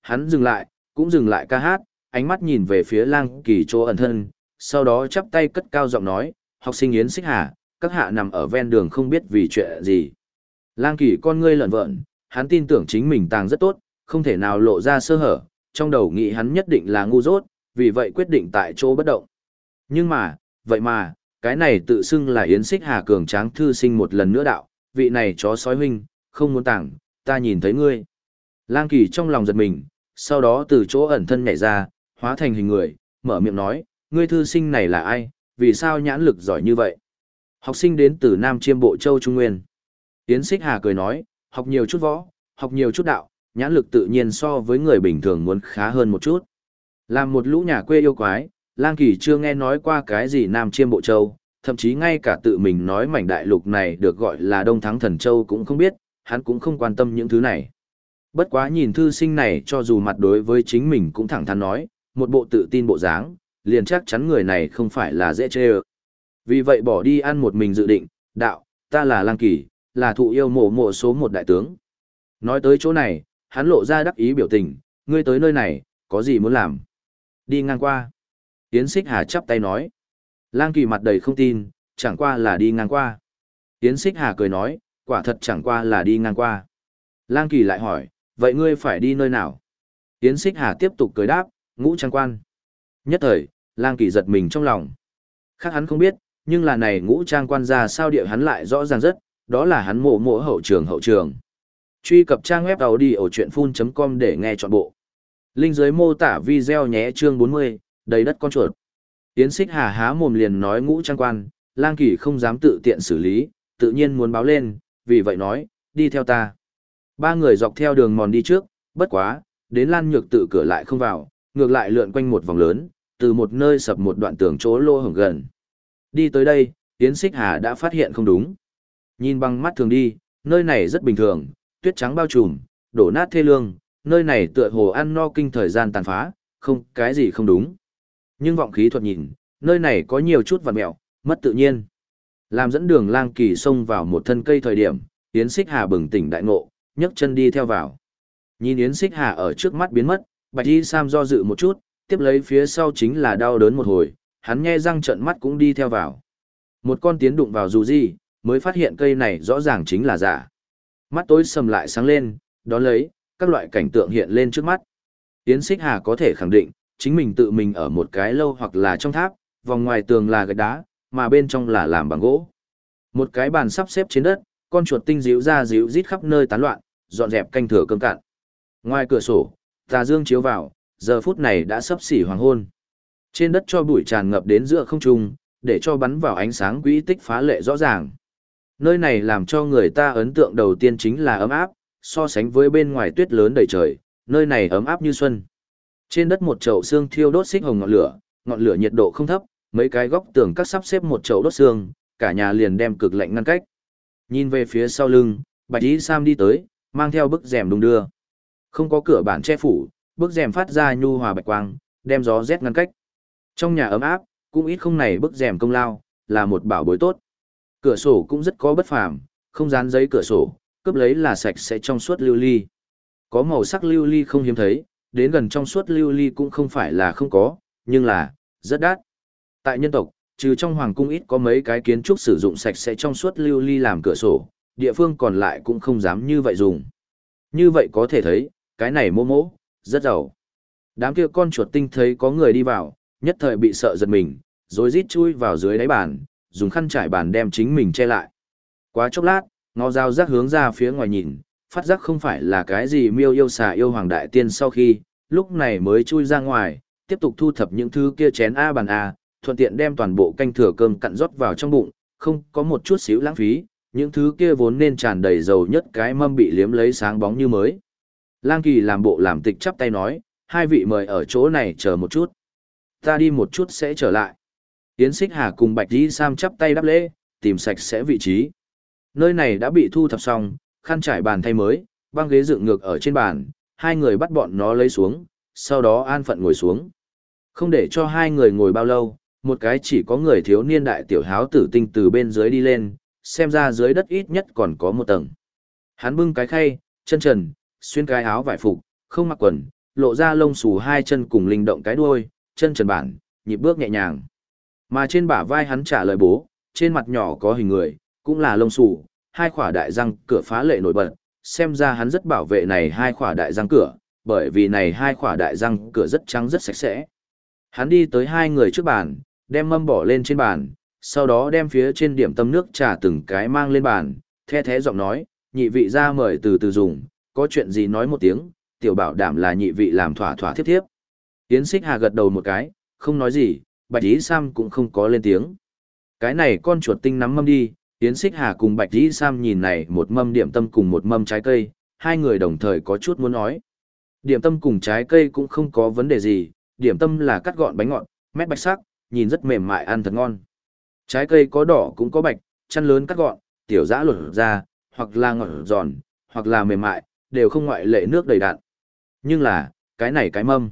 Hắn dừng lại, cũng dừng lại ca hát, ánh mắt nhìn về phía Lang Kỳ chỗ ẩn thân, sau đó chắp tay cất cao giọng nói, học sinh Yến Xích Hà, các hạ nằm ở ven đường không biết vì chuyện gì. Lang Kỳ con ngươi lợn vợn, hắn tin tưởng chính mình tàng rất tốt, không thể nào lộ ra sơ hở, trong đầu nghĩ hắn nhất định là ngu dốt, vì vậy quyết định tại chỗ bất động. Nhưng mà, vậy mà, cái này tự xưng là Yến Xích Hà cường tráng thư sinh một lần nữa đạo, vị này chó sói huynh, không muốn tàng, ta nhìn thấy ngươi. Lang Kỳ trong lòng giật mình, sau đó từ chỗ ẩn thân nhảy ra, hóa thành hình người, mở miệng nói, ngươi thư sinh này là ai, vì sao nhãn lực giỏi như vậy? Học sinh đến từ Nam Chiêm Bộ Châu Trung Nguyên. Yến Xích Hà cười nói, học nhiều chút võ, học nhiều chút đạo, nhãn lực tự nhiên so với người bình thường muốn khá hơn một chút. Làm một lũ nhà quê yêu quái, Lang Kỳ chưa nghe nói qua cái gì Nam Chiêm Bộ Châu, thậm chí ngay cả tự mình nói mảnh đại lục này được gọi là Đông Thắng Thần Châu cũng không biết, hắn cũng không quan tâm những thứ này. Bất quá nhìn thư sinh này cho dù mặt đối với chính mình cũng thẳng thắn nói, một bộ tự tin bộ dáng, liền chắc chắn người này không phải là dễ chê ơ. Vì vậy bỏ đi ăn một mình dự định, đạo, ta là Lang Kỳ, là thụ yêu mộ số một đại tướng. Nói tới chỗ này, hắn lộ ra đắc ý biểu tình, ngươi tới nơi này, có gì muốn làm? Đi ngang qua. Yến Xích Hà chắp tay nói. Lang Kỳ mặt đầy không tin, chẳng qua là đi ngang qua. Yến Xích Hà cười nói, quả thật chẳng qua là đi ngang qua. Lang Kỳ lại hỏi, vậy ngươi phải đi nơi nào? Yến Xích Hà tiếp tục cười đáp, Ngũ Trang Quan. Nhất thời, Lang Kỳ giật mình trong lòng. Khác hắn không biết, nhưng là này Ngũ Trang Quan ra sao địa hắn lại rõ ràng rất, đó là hắn mộ hậu trường. Truy cập trang web audiochuyenphun.com để nghe trọn bộ. Link dưới mô tả video nhé chương 40, đầy đất con chuột. Yến Xích Hà há mồm liền nói Ngũ Trang Quan, Lang Kỳ không dám tự tiện xử lý, tự nhiên muốn báo lên, vì vậy nói, đi theo ta. Ba người dọc theo đường mòn đi trước, bất quá, đến Lan Nhược tự cửa lại không vào, ngược lại lượn quanh một vòng lớn, từ một nơi sập một đoạn tường chỗ lô hổng gần. Đi tới đây, Yến Xích Hà đã phát hiện không đúng. Nhìn bằng mắt thường đi, nơi này rất bình thường, tuyết trắng bao trùm, đổ nát thê lương, nơi này tựa hồ ăn no kinh thời gian tàn phá, không cái gì không đúng. Nhưng vọng khí thuật nhìn, nơi này có nhiều chút vằn mẹo, mất tự nhiên. Làm dẫn đường Lang Kỳ xông vào một thân cây thời điểm, Yến Xích Hà bừng tỉnh đại ngộ, nhấc chân đi theo vào. Nhìn Yến Xích Hà ở trước mắt biến mất, Bạch Y Sam do dự một chút, tiếp lấy phía sau chính là đau đớn một hồi, hắn nhe răng trợn mắt cũng đi theo vào. Một con tiến đụng vào dù gì, mới phát hiện cây này rõ ràng chính là giả. Mắt tối sầm lại sáng lên, đón lấy, các loại cảnh tượng hiện lên trước mắt. Yến Xích Hà có thể khẳng định, chính mình tự mình ở một cái lâu hoặc là trong tháp, vòng ngoài tường là gạch đá, mà bên trong là làm bằng gỗ. Một cái bàn sắp xếp trên đất, con chuột tinh díu ra díu rít khắp nơi tán loạn, dọn dẹp canh thừa cơm cạn. Ngoài cửa sổ, tà dương chiếu vào, giờ phút này đã sắp xỉ hoàng hôn. Trên đất cho bụi tràn ngập đến giữa không trung, để cho bắn vào ánh sáng quỹ tích phá lệ rõ ràng. Nơi này làm cho người ta ấn tượng đầu tiên chính là ấm áp, so sánh với bên ngoài tuyết lớn đầy trời, nơi này ấm áp như xuân. Trên đất một chậu xương thiêu đốt xích hồng ngọn lửa nhiệt độ không thấp, mấy cái góc tường cắt sắp xếp một chậu đốt xương, cả nhà liền đem cực lạnh ngăn cách. Nhìn về phía sau lưng, Bạch Y Sam đi tới, mang theo bức rèm đung đưa. Không có cửa bản che phủ, bức rèm phát ra nhu hòa bạch quang, đem gió rét ngăn cách. Trong nhà ấm áp, cũng ít không này bức rèm công lao, là một bảo bối tốt. Cửa sổ cũng rất có bất phàm, không dán giấy cửa sổ, cướp lấy là sạch sẽ trong suốt lưu ly. Có màu sắc lưu ly không hiếm thấy, đến gần trong suốt lưu ly cũng không phải là không có, nhưng là rất đắt. Tại nhân tộc, trừ trong hoàng cung ít có mấy cái kiến trúc sử dụng sạch sẽ trong suốt lưu ly làm cửa sổ, địa phương còn lại cũng không dám như vậy dùng. Như vậy có thể thấy, cái này mô rất giàu. Đám kia con chuột tinh thấy có người đi vào, nhất thời bị sợ giật mình, rồi rít chui vào dưới đáy bàn, dùng khăn trải bàn đem chính mình che lại. Quá chốc lát, ngó dao rác hướng ra phía ngoài nhìn, phát giác không phải là cái gì miêu yêu xà yêu hoàng đại tiên sau khi, lúc này mới chui ra ngoài, tiếp tục thu thập những thứ kia chén A bàn A, thuận tiện đem toàn bộ canh thừa cơm cặn rót vào trong bụng, không có một chút xíu lãng phí, những thứ kia vốn nên tràn đầy dầu nhất cái mâm bị liếm lấy sáng bóng như mới. Lang Kỳ làm bộ làm tịch chắp tay nói, hai vị mời ở chỗ này chờ một chút. Ta đi một chút sẽ trở lại. Yến Xích Hà cùng Bạch Y Sam chắp tay đáp lễ, tìm sạch sẽ vị trí. Nơi này đã bị thu thập xong, khăn trải bàn thay mới, băng ghế dựng ngược ở trên bàn, hai người bắt bọn nó lấy xuống, sau đó an phận ngồi xuống. Không để cho hai người ngồi bao lâu, một cái chỉ có người thiếu niên đại tiểu háo tử tinh từ bên dưới đi lên, xem ra dưới đất ít nhất còn có một tầng. Hắn bưng cái khay, chân trần, xuyên cái áo vải phục, không mặc quần, lộ ra lông xù hai chân cùng linh động cái đuôi, chân trần bản, nhịp bước nhẹ nhàng. Mà trên bả vai hắn trả lời bố, trên mặt nhỏ có hình người, cũng là lông xù, hai khỏa đại răng cửa phá lệ nổi bật, xem ra hắn rất bảo vệ này hai khỏa đại răng cửa, bởi vì này hai khỏa đại răng cửa rất trắng rất sạch sẽ. Hắn đi tới hai người trước bàn, đem mâm bỏ lên trên bàn, sau đó đem phía trên điểm tâm nước trà từng cái mang lên bàn, the thế giọng nói, nhị vị ra mời từ từ dùng, có chuyện gì nói một tiếng, tiểu bảo đảm là nhị vị làm thỏa thỏa thiếp thiếp. Yến Xích Hà gật đầu một cái, không nói gì, Bạch Y Sam cũng không có lên tiếng. Cái này con chuột tinh nắm mâm đi, Yến Xích Hà cùng Bạch Y Sam nhìn này một mâm điểm tâm cùng một mâm trái cây, hai người đồng thời có chút muốn nói. Điểm tâm cùng trái cây cũng không có vấn đề gì, điểm tâm là cắt gọn bánh ngọt, mét bạch sắc, nhìn rất mềm mại ăn thật ngon. Trái cây có đỏ cũng có bạch, chăn lớn cắt gọn, tiểu dã lột ra, hoặc là ngọt giòn, hoặc là mềm mại, đều không ngoại lệ nước đầy đặn. Nhưng là, cái này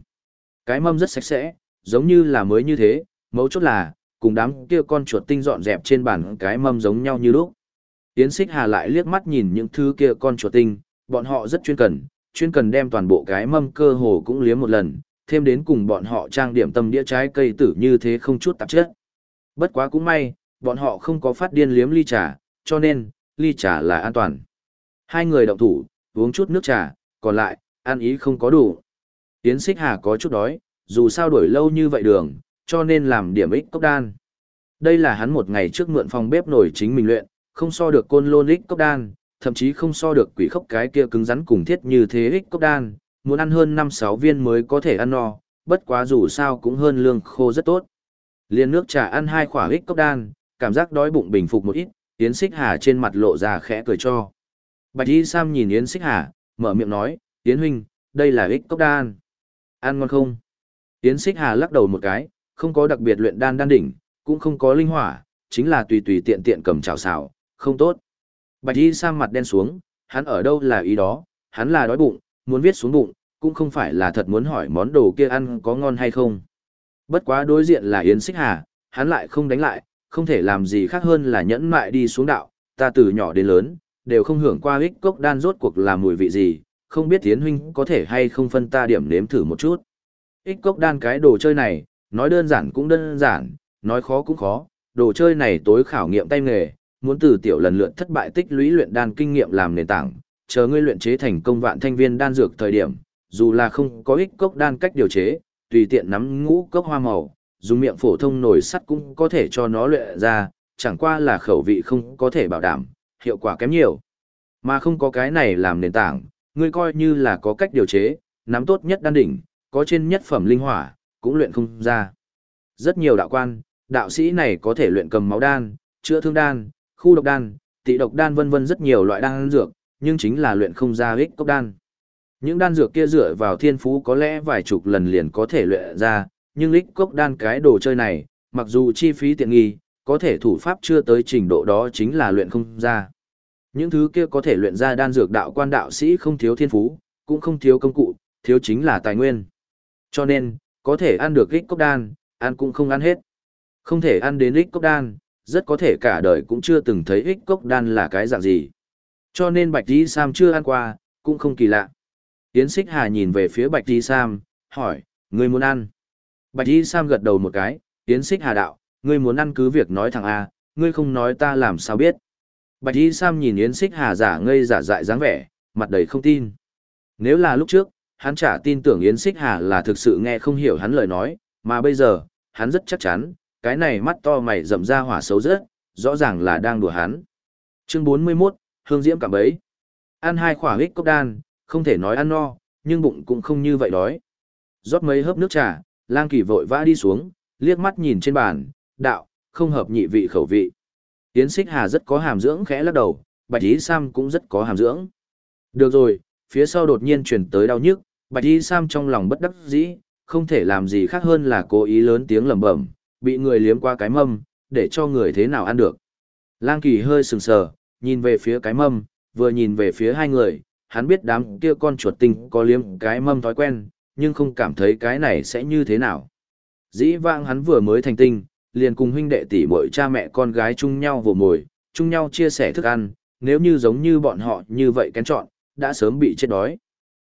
cái mâm rất sạch sẽ, giống như là mới như thế, mấu chốt là, cùng đám kia con chuột tinh dọn dẹp trên bàn cái mâm giống nhau như lúc. Yến Xích Hà lại liếc mắt nhìn những thứ kia con chuột tinh, bọn họ rất chuyên cần đem toàn bộ cái mâm cơ hồ cũng liếm một lần, thêm đến cùng bọn họ trang điểm tâm đĩa trái cây tử như thế không chút tạp chất. Bất quá cũng may, bọn họ không có phát điên liếm ly trà, cho nên, ly trà là an toàn. Hai người động thủ, uống chút nước trà, còn lại, ăn ý không có đủ. Yến Xích Hà có chút đói, dù sao đổi lâu như vậy đường, cho nên làm điểm ích cốc đan. Đây là hắn một ngày trước mượn phòng bếp nổi chính mình luyện, không so được côn lôn ích cốc đan, thậm chí không so được quỷ khốc cái kia cứng rắn cùng thiết như thế ích cốc đan, muốn ăn hơn 5-6 viên mới có thể ăn no, bất quá dù sao cũng hơn lương khô rất tốt. Liên nước trà ăn 2 quả ích cốc đan, cảm giác đói bụng bình phục một ít, Yến Xích Hà trên mặt lộ ra khẽ cười cho. Bạch Y Sam nhìn Yến Xích Hà, mở miệng nói, Yến huynh, đây là ích cốc đan. Ăn ngon không? Yến Xích Hà lắc đầu một cái, không có đặc biệt luyện đan đan đỉnh, cũng không có linh hỏa, chính là tùy tùy tiện tiện cầm chảo xào, không tốt. Bạch Y Sam mặt đen xuống, hắn ở đâu là ý đó, hắn là đói bụng, muốn viết xuống bụng, cũng không phải là thật muốn hỏi món đồ kia ăn có ngon hay không. Bất quá đối diện là Yến Xích Hà, hắn lại không đánh lại, không thể làm gì khác hơn là nhẫn mại đi xuống đạo, ta từ nhỏ đến lớn, đều không hưởng qua ích cốc đan rốt cuộc là mùi vị gì, không biết Yến huynh có thể hay không phân ta điểm nếm thử một chút. Ích cốc đan cái đồ chơi này, nói đơn giản cũng đơn giản, nói khó cũng khó, đồ chơi này tối khảo nghiệm tay nghề, muốn từ tiểu lần lượt thất bại tích lũy luyện đan kinh nghiệm làm nền tảng, chờ ngươi luyện chế thành công vạn thanh viên đan dược thời điểm, dù là không có ích cốc đan cách điều chế, tùy tiện nắm ngũ cốc hoa màu, dùng miệng phổ thông nồi sắt cũng có thể cho nó luyện ra, chẳng qua là khẩu vị không có thể bảo đảm, hiệu quả kém nhiều. Mà không có cái này làm nền tảng, ngươi coi như là có cách điều chế, nắm tốt nhất đan đỉnh, có trên nhất phẩm linh hỏa, cũng luyện không ra. Rất nhiều đạo quan, đạo sĩ này có thể luyện cầm máu đan, chữa thương đan, khu độc đan, tị độc đan vân vân rất nhiều loại đan dược, nhưng chính là luyện không ra ích cốc đan. Những đan dược kia dựa vào thiên phú có lẽ vài chục lần liền có thể luyện ra, nhưng ích cốc đan cái đồ chơi này, mặc dù chi phí tiện nghi, có thể thủ pháp chưa tới trình độ đó chính là luyện không ra. Những thứ kia có thể luyện ra đan dược đạo quan đạo sĩ không thiếu thiên phú, cũng không thiếu công cụ, thiếu chính là tài nguyên. Cho nên, có thể ăn được ích cốc đan, ăn cũng không ăn hết. Không thể ăn đến ích cốc đan, rất có thể cả đời cũng chưa từng thấy ích cốc đan là cái dạng gì. Cho nên Bạch Y Sam chưa ăn qua, cũng không kỳ lạ. Yến Xích Hà nhìn về phía Bạch Y Sam, hỏi, ngươi muốn ăn? Bạch Y Sam gật đầu một cái, Yến Xích Hà đạo, ngươi muốn ăn cứ việc nói thẳng A, ngươi không nói ta làm sao biết. Bạch Y Sam nhìn Yến Xích Hà giả ngây giả dại dáng vẻ, mặt đầy không tin. Nếu là lúc trước, hắn chả tin tưởng Yến Xích Hà là thực sự nghe không hiểu hắn lời nói, mà bây giờ, hắn rất chắc chắn, cái này mắt to mày rậm ra hỏa xấu rất, rõ ràng là đang đùa hắn. Chương 41, Hương Diễm cảm bấy. Ăn 2 quả ích cốc đan, không thể nói ăn no, nhưng bụng cũng không như vậy đói. Rót mấy hớp nước trà, Lang Kỳ vội vã đi xuống, liếc mắt nhìn trên bàn, đạo, không hợp nhị vị khẩu vị. Yến Xích Hà rất có hàm dưỡng khẽ lắc đầu, Bạch Y Sam cũng rất có hàm dưỡng. Được rồi, phía sau đột nhiên truyền tới đau nhức, Bạch Y Sam trong lòng bất đắc dĩ, không thể làm gì khác hơn là cố ý lớn tiếng lẩm bẩm, bị người liếm qua cái mâm, để cho người thế nào ăn được. Lang Kỳ hơi sừng sờ, nhìn về phía cái mâm, vừa nhìn về phía hai người, hắn biết đám kia con chuột tinh có liếm cái mâm thói quen, nhưng không cảm thấy cái này sẽ như thế nào. Dĩ vãng hắn vừa mới thành tinh, liền cùng huynh đệ tỷ muội cha mẹ con gái chung nhau vồ mồi, chung nhau chia sẻ thức ăn, nếu như giống như bọn họ như vậy kén chọn, đã sớm bị chết đói.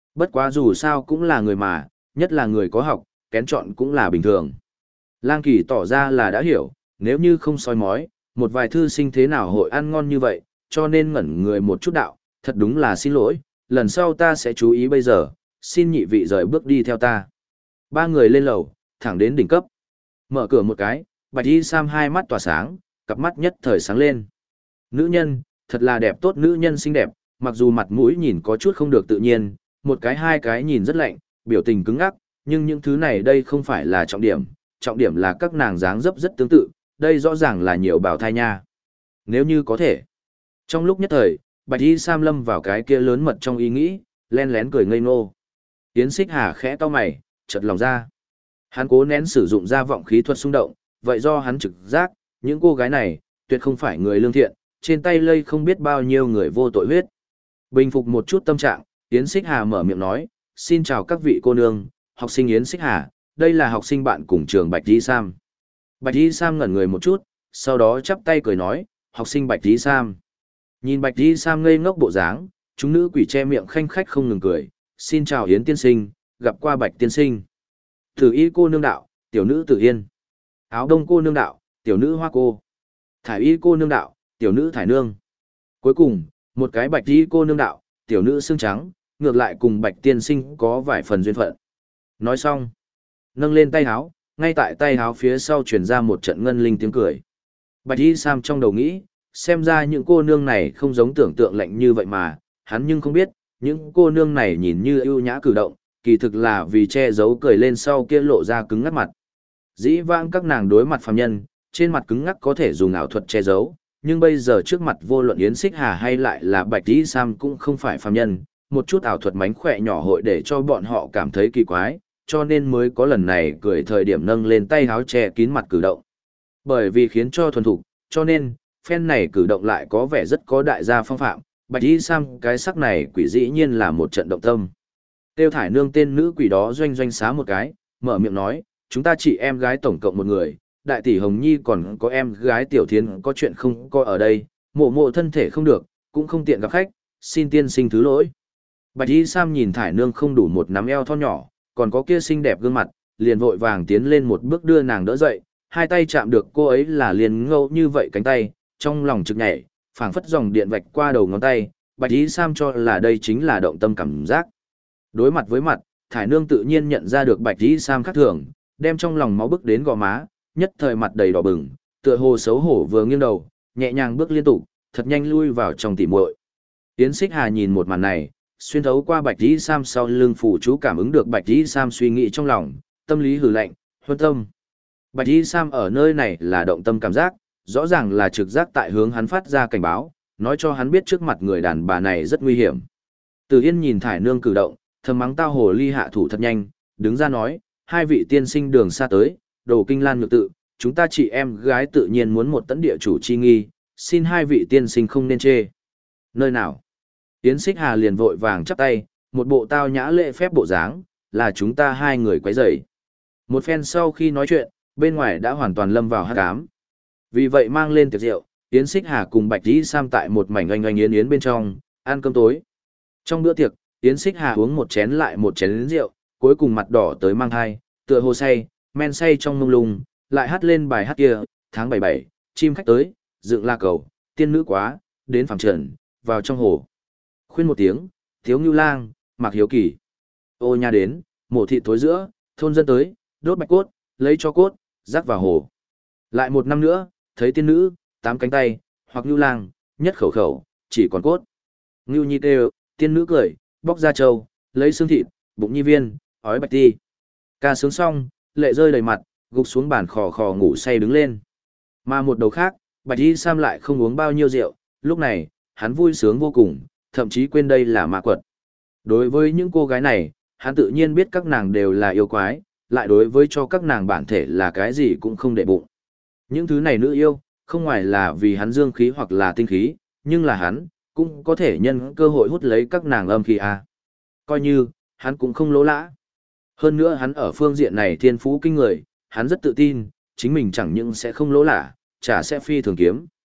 Bất quá dù sao cũng là người mà, nhất là người có học, kén chọn cũng là bình thường. Lang Kỳ tỏ ra là đã hiểu, nếu như không soi mói, một vài thư sinh thế nào hội ăn ngon như vậy, cho nên ngẩn người một chút đạo, thật đúng là xin lỗi, lần sau ta sẽ chú ý bây giờ, xin nhị vị rời bước đi theo ta. Ba người lên lầu, thẳng đến đỉnh cấp. Mở cửa một cái, Bạch Y Sam hai mắt tỏa sáng, cặp mắt nhất thời sáng lên. Nữ nhân, thật là đẹp tốt, nữ nhân xinh đẹp, mặc dù mặt mũi nhìn có chút không được tự nhiên, một cái hai cái nhìn rất lạnh, biểu tình cứng ngắc, nhưng những thứ này đây không phải là trọng điểm là các nàng dáng dấp rất tương tự, đây rõ ràng là nhiều bào thai nha. Nếu như có thể. Trong lúc nhất thời, Bạch Y Sam lâm vào cái kia lớn mật trong ý nghĩ, len lén cười ngây ngô. Yến Xích Hà khẽ to mày, chợt lòng ra. Hắn cố nén sử dụng ra vọng khí thuật xung động, vậy do hắn trực giác, những cô gái này, tuyệt không phải người lương thiện, trên tay lây không biết bao nhiêu người vô tội huyết. Bình phục một chút tâm trạng, Yến Xích Hà mở miệng nói, xin chào các vị cô nương, học sinh Yến Xích Hà, đây là học sinh bạn cùng trường Bạch Y Sam. Bạch Y Sam ngẩn người một chút, sau đó chắp tay cười nói, học sinh Bạch Y Sam. Nhìn Bạch Y Sam ngây ngốc bộ dáng, chúng nữ quỷ che miệng khanh khách không ngừng cười, xin chào Yến tiên sinh, gặp qua Bạch tiên sinh. Tử y cô nương đạo, tiểu nữ Tử Yên. Áo đông cô nương đạo, tiểu nữ Hoa cô. Thải y cô nương đạo, tiểu nữ Thải nương. Cuối cùng, một cái Bạch y cô nương đạo, tiểu nữ xương trắng, ngược lại cùng Bạch tiên sinh có vài phần duyên phận. Nói xong, nâng lên tay háo, ngay tại tay háo phía sau truyền ra một trận ngân linh tiếng cười. Bạch Y Sam trong đầu nghĩ, xem ra những cô nương này không giống tưởng tượng lạnh như vậy mà, hắn nhưng không biết, những cô nương này nhìn như ưu nhã cử động, kỳ thực là vì che giấu cười lên sau kia lộ ra cứng ngắc mặt. Dĩ vãng các nàng đối mặt phàm nhân, trên mặt cứng ngắc có thể dùng ảo thuật che giấu, nhưng bây giờ trước mặt vô luận Yến Xích Hà hay lại là Bạch Y Sam cũng không phải phàm nhân, một chút ảo thuật mánh khỏe nhỏ hội để cho bọn họ cảm thấy kỳ quái, cho nên mới có lần này cười thời điểm nâng lên tay háo che kín mặt cử động. Bởi vì khiến cho thuần thục, cho nên, phen này cử động lại có vẻ rất có đại gia phong phạm, Bạch Y Sam cái sắc này quỷ dĩ nhiên là một trận động tâm. Tiêu Thải nương tên nữ quỷ đó doanh doanh xá một cái, mở miệng nói, chúng ta chỉ em gái tổng cộng một người, đại tỷ Hồng Nhi còn có em gái Tiểu Thiến có chuyện không coi ở đây, mộ mộ thân thể không được, cũng không tiện gặp khách, xin tiên sinh thứ lỗi. Bạch Y Sam nhìn Thải nương không đủ một nắm eo thon nhỏ, còn có kia xinh đẹp gương mặt, liền vội vàng tiến lên một bước đưa nàng đỡ dậy, hai tay chạm được cô ấy là liền ngâu như vậy cánh tay, trong lòng trực nhảy, phảng phất dòng điện vạch qua đầu ngón tay, Bạch Y Sam cho là đây chính là động tâm cảm giác. Đối mặt với mặt, Thải nương tự nhiên nhận ra được Bạch Y Sam khác thường, đem trong lòng máu bức đến gò má, nhất thời mặt đầy đỏ bừng, tựa hồ xấu hổ vừa nghiêng đầu, nhẹ nhàng bước liên tục, thật nhanh lui vào trong tỉ muội. Yến Xích Hà nhìn một màn này, xuyên thấu qua Bạch Y Sam sau lưng phủ chú cảm ứng được Bạch Y Sam suy nghĩ trong lòng, tâm lý hừ lạnh, huân tâm. Bạch Y Sam ở nơi này là động tâm cảm giác, rõ ràng là trực giác tại hướng hắn phát ra cảnh báo, nói cho hắn biết trước mặt người đàn bà này rất nguy hiểm. Từ Yên nhìn Thải nương cử động, thầm mắng tao hồ ly hạ thủ thật nhanh, đứng ra nói, hai vị tiên sinh đường xa tới, đồ kinh lan nhược tự, chúng ta chị em gái tự nhiên muốn một tấn địa chủ chi nghi, xin hai vị tiên sinh không nên chê. Nơi nào? Yến Xích Hà liền vội vàng chắp tay, một bộ tao nhã lễ phép bộ dáng, là chúng ta hai người quấy rầy. Một phen sau khi nói chuyện, bên ngoài đã hoàn toàn lâm vào hắc ám. Vì vậy mang lên tiệc rượu, Yến Xích Hà cùng Bạch Y Sam tại một mảnh oanh oanh yến yến bên trong, ăn cơm tối. Trong bữa tiệc, Yến Xích Hà uống một chén lại một chén rượu, cuối cùng mặt đỏ tới mang thai, tựa hồ say, men say trong mông lung, lại hát lên bài hát kia, tháng 77, chim khách tới, dựng la cầu, tiên nữ quá, đến phẳng trần, vào trong hồ. Khuyên một tiếng, thiếu ngưu lang, mặc hiếu kỳ. Ô nha đến, mổ thịt tối giữa, thôn dân tới, đốt bạch cốt, lấy cho cốt, rắc vào hồ. Lại một năm nữa, thấy tiên nữ, tám cánh tay, hoặc ngưu lang, nhất khẩu khẩu, chỉ còn cốt. Ngưu nhi kêu, tiên nữ cười, bóc ra trâu, lấy xương thịt, bụng nhi viên, ói bạch ti. Ca sướng xong, lệ rơi đầy mặt, gục xuống bàn khò khò ngủ say đứng lên. Mà một đầu khác, Bạch Y Sam lại không uống bao nhiêu rượu, lúc này, hắn vui sướng vô cùng, thậm chí quên đây là ma quật. Đối với những cô gái này, hắn tự nhiên biết các nàng đều là yêu quái, lại đối với cho các nàng bản thể là cái gì cũng không để bụng. Những thứ này nữ yêu, không ngoài là vì hắn dương khí hoặc là tinh khí, nhưng là hắn, cũng có thể nhân cơ hội hút lấy các nàng âm khí à. Coi như, hắn cũng không lỗ lã. Hơn nữa hắn ở phương diện này thiên phú kinh người, hắn rất tự tin, chính mình chẳng những sẽ không lỗ lã, chả sẽ phi thường kiếm.